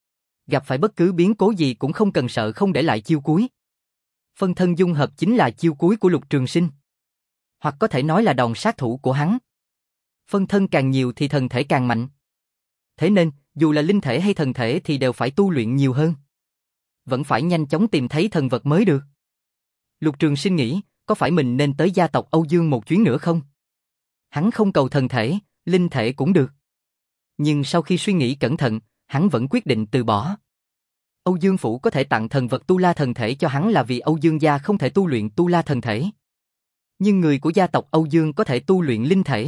Gặp phải bất cứ biến cố gì cũng không cần sợ không để lại chiêu cuối. Phân thân dung hợp chính là chiêu cuối của Lục Trường Sinh. Hoặc có thể nói là đòn sát thủ của hắn. Phân thân càng nhiều thì thần thể càng mạnh. Thế nên, dù là linh thể hay thần thể thì đều phải tu luyện nhiều hơn. Vẫn phải nhanh chóng tìm thấy thần vật mới được. Lục Trường Sinh nghĩ, có phải mình nên tới gia tộc Âu Dương một chuyến nữa không? Hắn không cầu thần thể, linh thể cũng được. Nhưng sau khi suy nghĩ cẩn thận, hắn vẫn quyết định từ bỏ. Âu Dương Phủ có thể tặng thần vật Tu La thần thể cho hắn là vì Âu Dương gia không thể tu luyện Tu La thần thể. Nhưng người của gia tộc Âu Dương có thể tu luyện linh thể.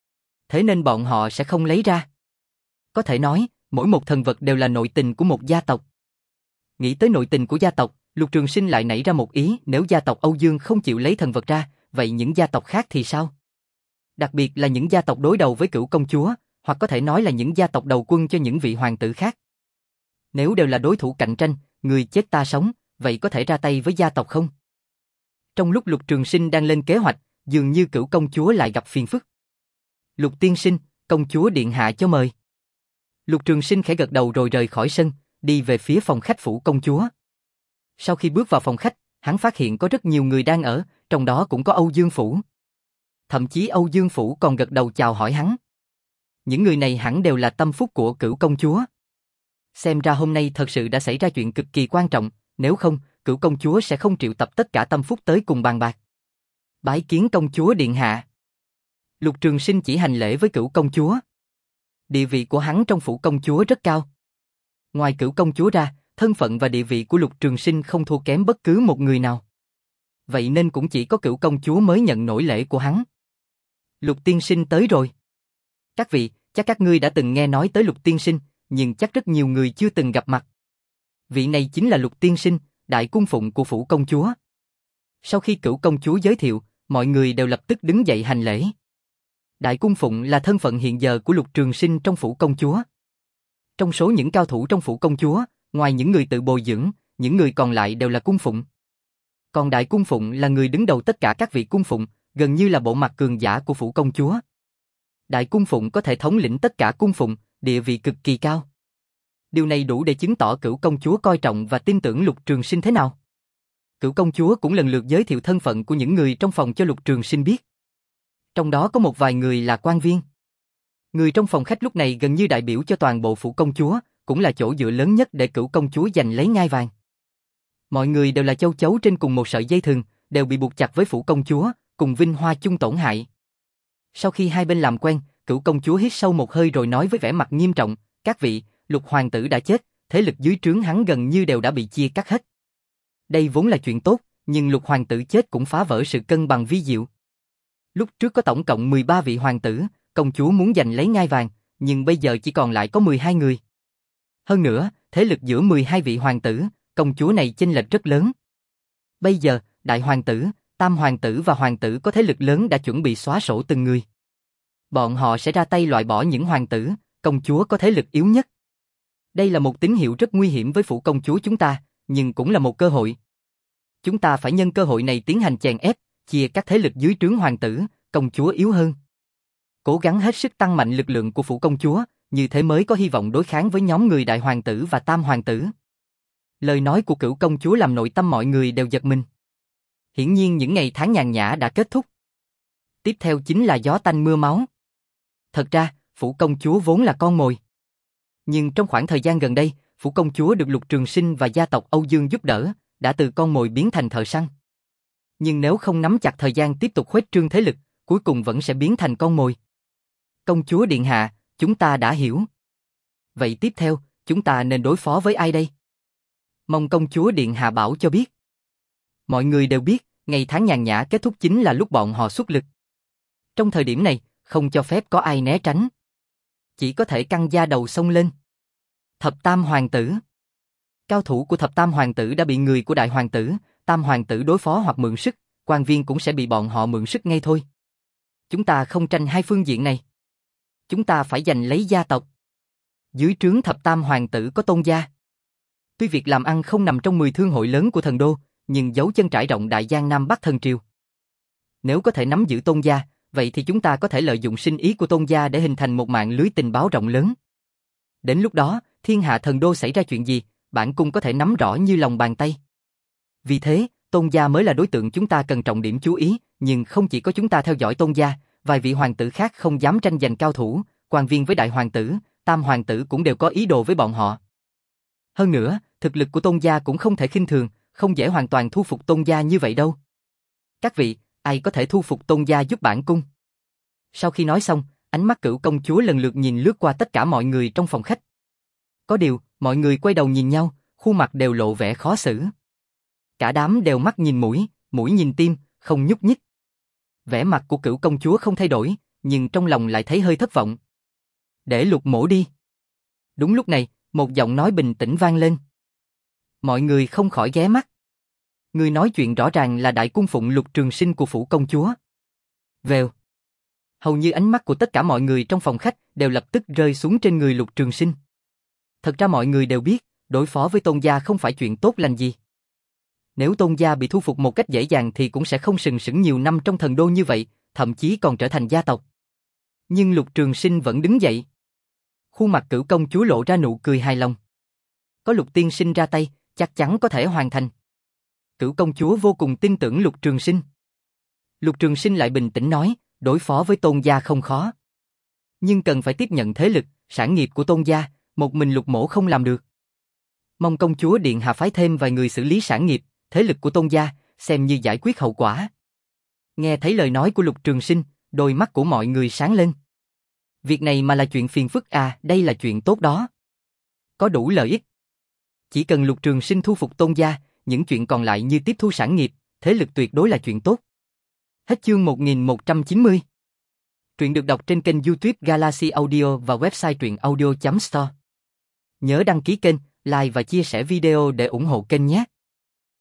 Thế nên bọn họ sẽ không lấy ra. Có thể nói, mỗi một thần vật đều là nội tình của một gia tộc. Nghĩ tới nội tình của gia tộc, Lục Trường Sinh lại nảy ra một ý, nếu gia tộc Âu Dương không chịu lấy thần vật ra, vậy những gia tộc khác thì sao? Đặc biệt là những gia tộc đối đầu với Cửu công chúa, hoặc có thể nói là những gia tộc đầu quân cho những vị hoàng tử khác. Nếu đều là đối thủ cạnh tranh, người chết ta sống, vậy có thể ra tay với gia tộc không? Trong lúc Lục Trường Sinh đang lên kế hoạch, dường như Cửu công chúa lại gặp phiền phức. Lục tiên sinh, công chúa điện hạ cho mời. Lục Trường Sinh khẽ gật đầu rồi rời khỏi sân, đi về phía phòng khách phủ công chúa. Sau khi bước vào phòng khách, hắn phát hiện có rất nhiều người đang ở, trong đó cũng có Âu Dương Phủ. Thậm chí Âu Dương Phủ còn gật đầu chào hỏi hắn. Những người này hẳn đều là tâm phúc của Cửu công chúa. Xem ra hôm nay thật sự đã xảy ra chuyện cực kỳ quan trọng, nếu không, Cửu công chúa sẽ không triệu tập tất cả tâm phúc tới cùng bàn bạc. Bái kiến công chúa điện hạ. Lục Trường Sinh chỉ hành lễ với Cửu công chúa. Địa vị của hắn trong phủ công chúa rất cao. Ngoài Cửu công chúa ra, thân phận và địa vị của Lục Trường Sinh không thua kém bất cứ một người nào. Vậy nên cũng chỉ có Cửu công chúa mới nhận nổi lễ của hắn. Lục tiên sinh tới rồi. Các vị, chắc các ngươi đã từng nghe nói tới Lục tiên sinh, nhưng chắc rất nhiều người chưa từng gặp mặt. Vị này chính là Lục tiên sinh, đại cung phụng của phủ công chúa. Sau khi Cửu công chúa giới thiệu, mọi người đều lập tức đứng dậy hành lễ. Đại cung phụng là thân phận hiện giờ của Lục Trường Sinh trong phủ công chúa. Trong số những cao thủ trong phủ công chúa, ngoài những người tự bồi dưỡng, những người còn lại đều là cung phụng. Còn đại cung phụng là người đứng đầu tất cả các vị cung phụng, gần như là bộ mặt cường giả của phủ công chúa. Đại cung phụng có thể thống lĩnh tất cả cung phụng, địa vị cực kỳ cao. Điều này đủ để chứng tỏ Cửu công chúa coi trọng và tin tưởng Lục Trường Sinh thế nào. Cửu công chúa cũng lần lượt giới thiệu thân phận của những người trong phòng cho Lục Trường Sinh biết. Trong đó có một vài người là quan viên. Người trong phòng khách lúc này gần như đại biểu cho toàn bộ phủ công chúa, cũng là chỗ dựa lớn nhất để Cửu công chúa giành lấy ngai vàng. Mọi người đều là châu chấu trên cùng một sợi dây thừng, đều bị buộc chặt với phủ công chúa, cùng vinh hoa chung tổn hại. Sau khi hai bên làm quen, Cửu công chúa hít sâu một hơi rồi nói với vẻ mặt nghiêm trọng, các vị, Lục hoàng tử đã chết, thế lực dưới trướng hắn gần như đều đã bị chia cắt hết. Đây vốn là chuyện tốt, nhưng Lục hoàng tử chết cũng phá vỡ sự cân bằng vi diệu. Lúc trước có tổng cộng mười ba vị hoàng tử, công chúa muốn giành lấy ngai vàng, nhưng bây giờ chỉ còn lại có mười hai người. Hơn nữa, thế lực giữa mười hai vị hoàng tử, công chúa này chênh lệch rất lớn. Bây giờ, đại hoàng tử, tam hoàng tử và hoàng tử có thế lực lớn đã chuẩn bị xóa sổ từng người. Bọn họ sẽ ra tay loại bỏ những hoàng tử, công chúa có thế lực yếu nhất. Đây là một tín hiệu rất nguy hiểm với phủ công chúa chúng ta, nhưng cũng là một cơ hội. Chúng ta phải nhân cơ hội này tiến hành chèn ép, chia các thế lực dưới trướng hoàng tử, công chúa yếu hơn. Cố gắng hết sức tăng mạnh lực lượng của phủ công chúa, như thế mới có hy vọng đối kháng với nhóm người đại hoàng tử và tam hoàng tử. Lời nói của Cửu công chúa làm nội tâm mọi người đều giật mình. Hiển nhiên những ngày tháng nhàn nhã đã kết thúc. Tiếp theo chính là gió tanh mưa máu. Thật ra, phủ công chúa vốn là con mồi. Nhưng trong khoảng thời gian gần đây, phủ công chúa được Lục Trường Sinh và gia tộc Âu Dương giúp đỡ, đã từ con mồi biến thành thợ săn. Nhưng nếu không nắm chặt thời gian tiếp tục khuếch trương thế lực, cuối cùng vẫn sẽ biến thành con mồi. Công chúa điện hạ, chúng ta đã hiểu. Vậy tiếp theo, chúng ta nên đối phó với ai đây? Mong công chúa điện hạ bảo cho biết. Mọi người đều biết, ngày tháng nhàn nhã kết thúc chính là lúc bọn họ xuất lực. Trong thời điểm này, không cho phép có ai né tránh. Chỉ có thể căng da đầu xông lên. Thập tam hoàng tử. Cao thủ của thập tam hoàng tử đã bị người của đại hoàng tử, tam hoàng tử đối phó hoặc mượn sức, quan viên cũng sẽ bị bọn họ mượn sức ngay thôi. Chúng ta không tranh hai phương diện này. Chúng ta phải giành lấy gia tộc. Dưới trướng thập tam hoàng tử có Tôn gia. Tuy việc làm ăn không nằm trong mười thương hội lớn của thần đô, nhưng dấu chân trải rộng đại giang Nam Bắc thần triều. Nếu có thể nắm giữ Tôn gia, vậy thì chúng ta có thể lợi dụng sinh ý của Tôn gia để hình thành một mạng lưới tình báo rộng lớn. Đến lúc đó, Thiên hạ thần đô xảy ra chuyện gì, bản cung có thể nắm rõ như lòng bàn tay. Vì thế, Tôn gia mới là đối tượng chúng ta cần trọng điểm chú ý, nhưng không chỉ có chúng ta theo dõi Tôn gia, vài vị hoàng tử khác không dám tranh giành cao thủ, quan viên với đại hoàng tử, tam hoàng tử cũng đều có ý đồ với bọn họ. Hơn nữa, thực lực của Tôn gia cũng không thể khinh thường, không dễ hoàn toàn thu phục Tôn gia như vậy đâu. Các vị, ai có thể thu phục Tôn gia giúp bản cung? Sau khi nói xong, ánh mắt Cửu công chúa lần lượt nhìn lướt qua tất cả mọi người trong phòng khách. Có điều, mọi người quay đầu nhìn nhau, khuôn mặt đều lộ vẻ khó xử. Cả đám đều mắt nhìn mũi, mũi nhìn tim, không nhúc nhích. Vẻ mặt của Cửu công chúa không thay đổi, nhưng trong lòng lại thấy hơi thất vọng. Để Lục mỗ đi. Đúng lúc này, một giọng nói bình tĩnh vang lên. Mọi người không khỏi ghé mắt. Người nói chuyện rõ ràng là đại cung phụng Lục Trường Sinh của phủ công chúa. Vèo. Hầu như ánh mắt của tất cả mọi người trong phòng khách đều lập tức rơi xuống trên người Lục Trường Sinh. Thật ra mọi người đều biết, đối phó với Tôn gia không phải chuyện tốt lành gì. Nếu Tôn gia bị thu phục một cách dễ dàng thì cũng sẽ không sừng sững nhiều năm trong thần đô như vậy, thậm chí còn trở thành gia tộc. Nhưng Lục Trường Sinh vẫn đứng dậy. Khuôn mặt Cửu công chúa lộ ra nụ cười hài lòng. Có Lục tiên sinh ra tay, chắc chắn có thể hoàn thành. Cửu công chúa vô cùng tin tưởng Lục Trường Sinh. Lục Trường Sinh lại bình tĩnh nói, đối phó với Tôn gia không khó. Nhưng cần phải tiếp nhận thế lực, sản nghiệp của Tôn gia, một mình Lục mỗ không làm được. Mong công chúa điện hạ phái thêm vài người xử lý sản nghiệp, thế lực của Tôn gia, xem như giải quyết hậu quả. Nghe thấy lời nói của Lục Trường Sinh, đôi mắt của mọi người sáng lên. Việc này mà là chuyện phiền phức à, đây là chuyện tốt đó. Có đủ lợi ích. Chỉ cần Lục Trường Sinh thu phục Tôn gia, những chuyện còn lại như tiếp thu sản nghiệp, thế lực tuyệt đối là chuyện tốt. Hết chương một nghìn một trăm chín mươi. Truyện được đọc trên kênh YouTube Galaxy Audio và website truyện audio chấm store. Nhớ đăng ký kênh, like và chia sẻ video để ủng hộ kênh nhé.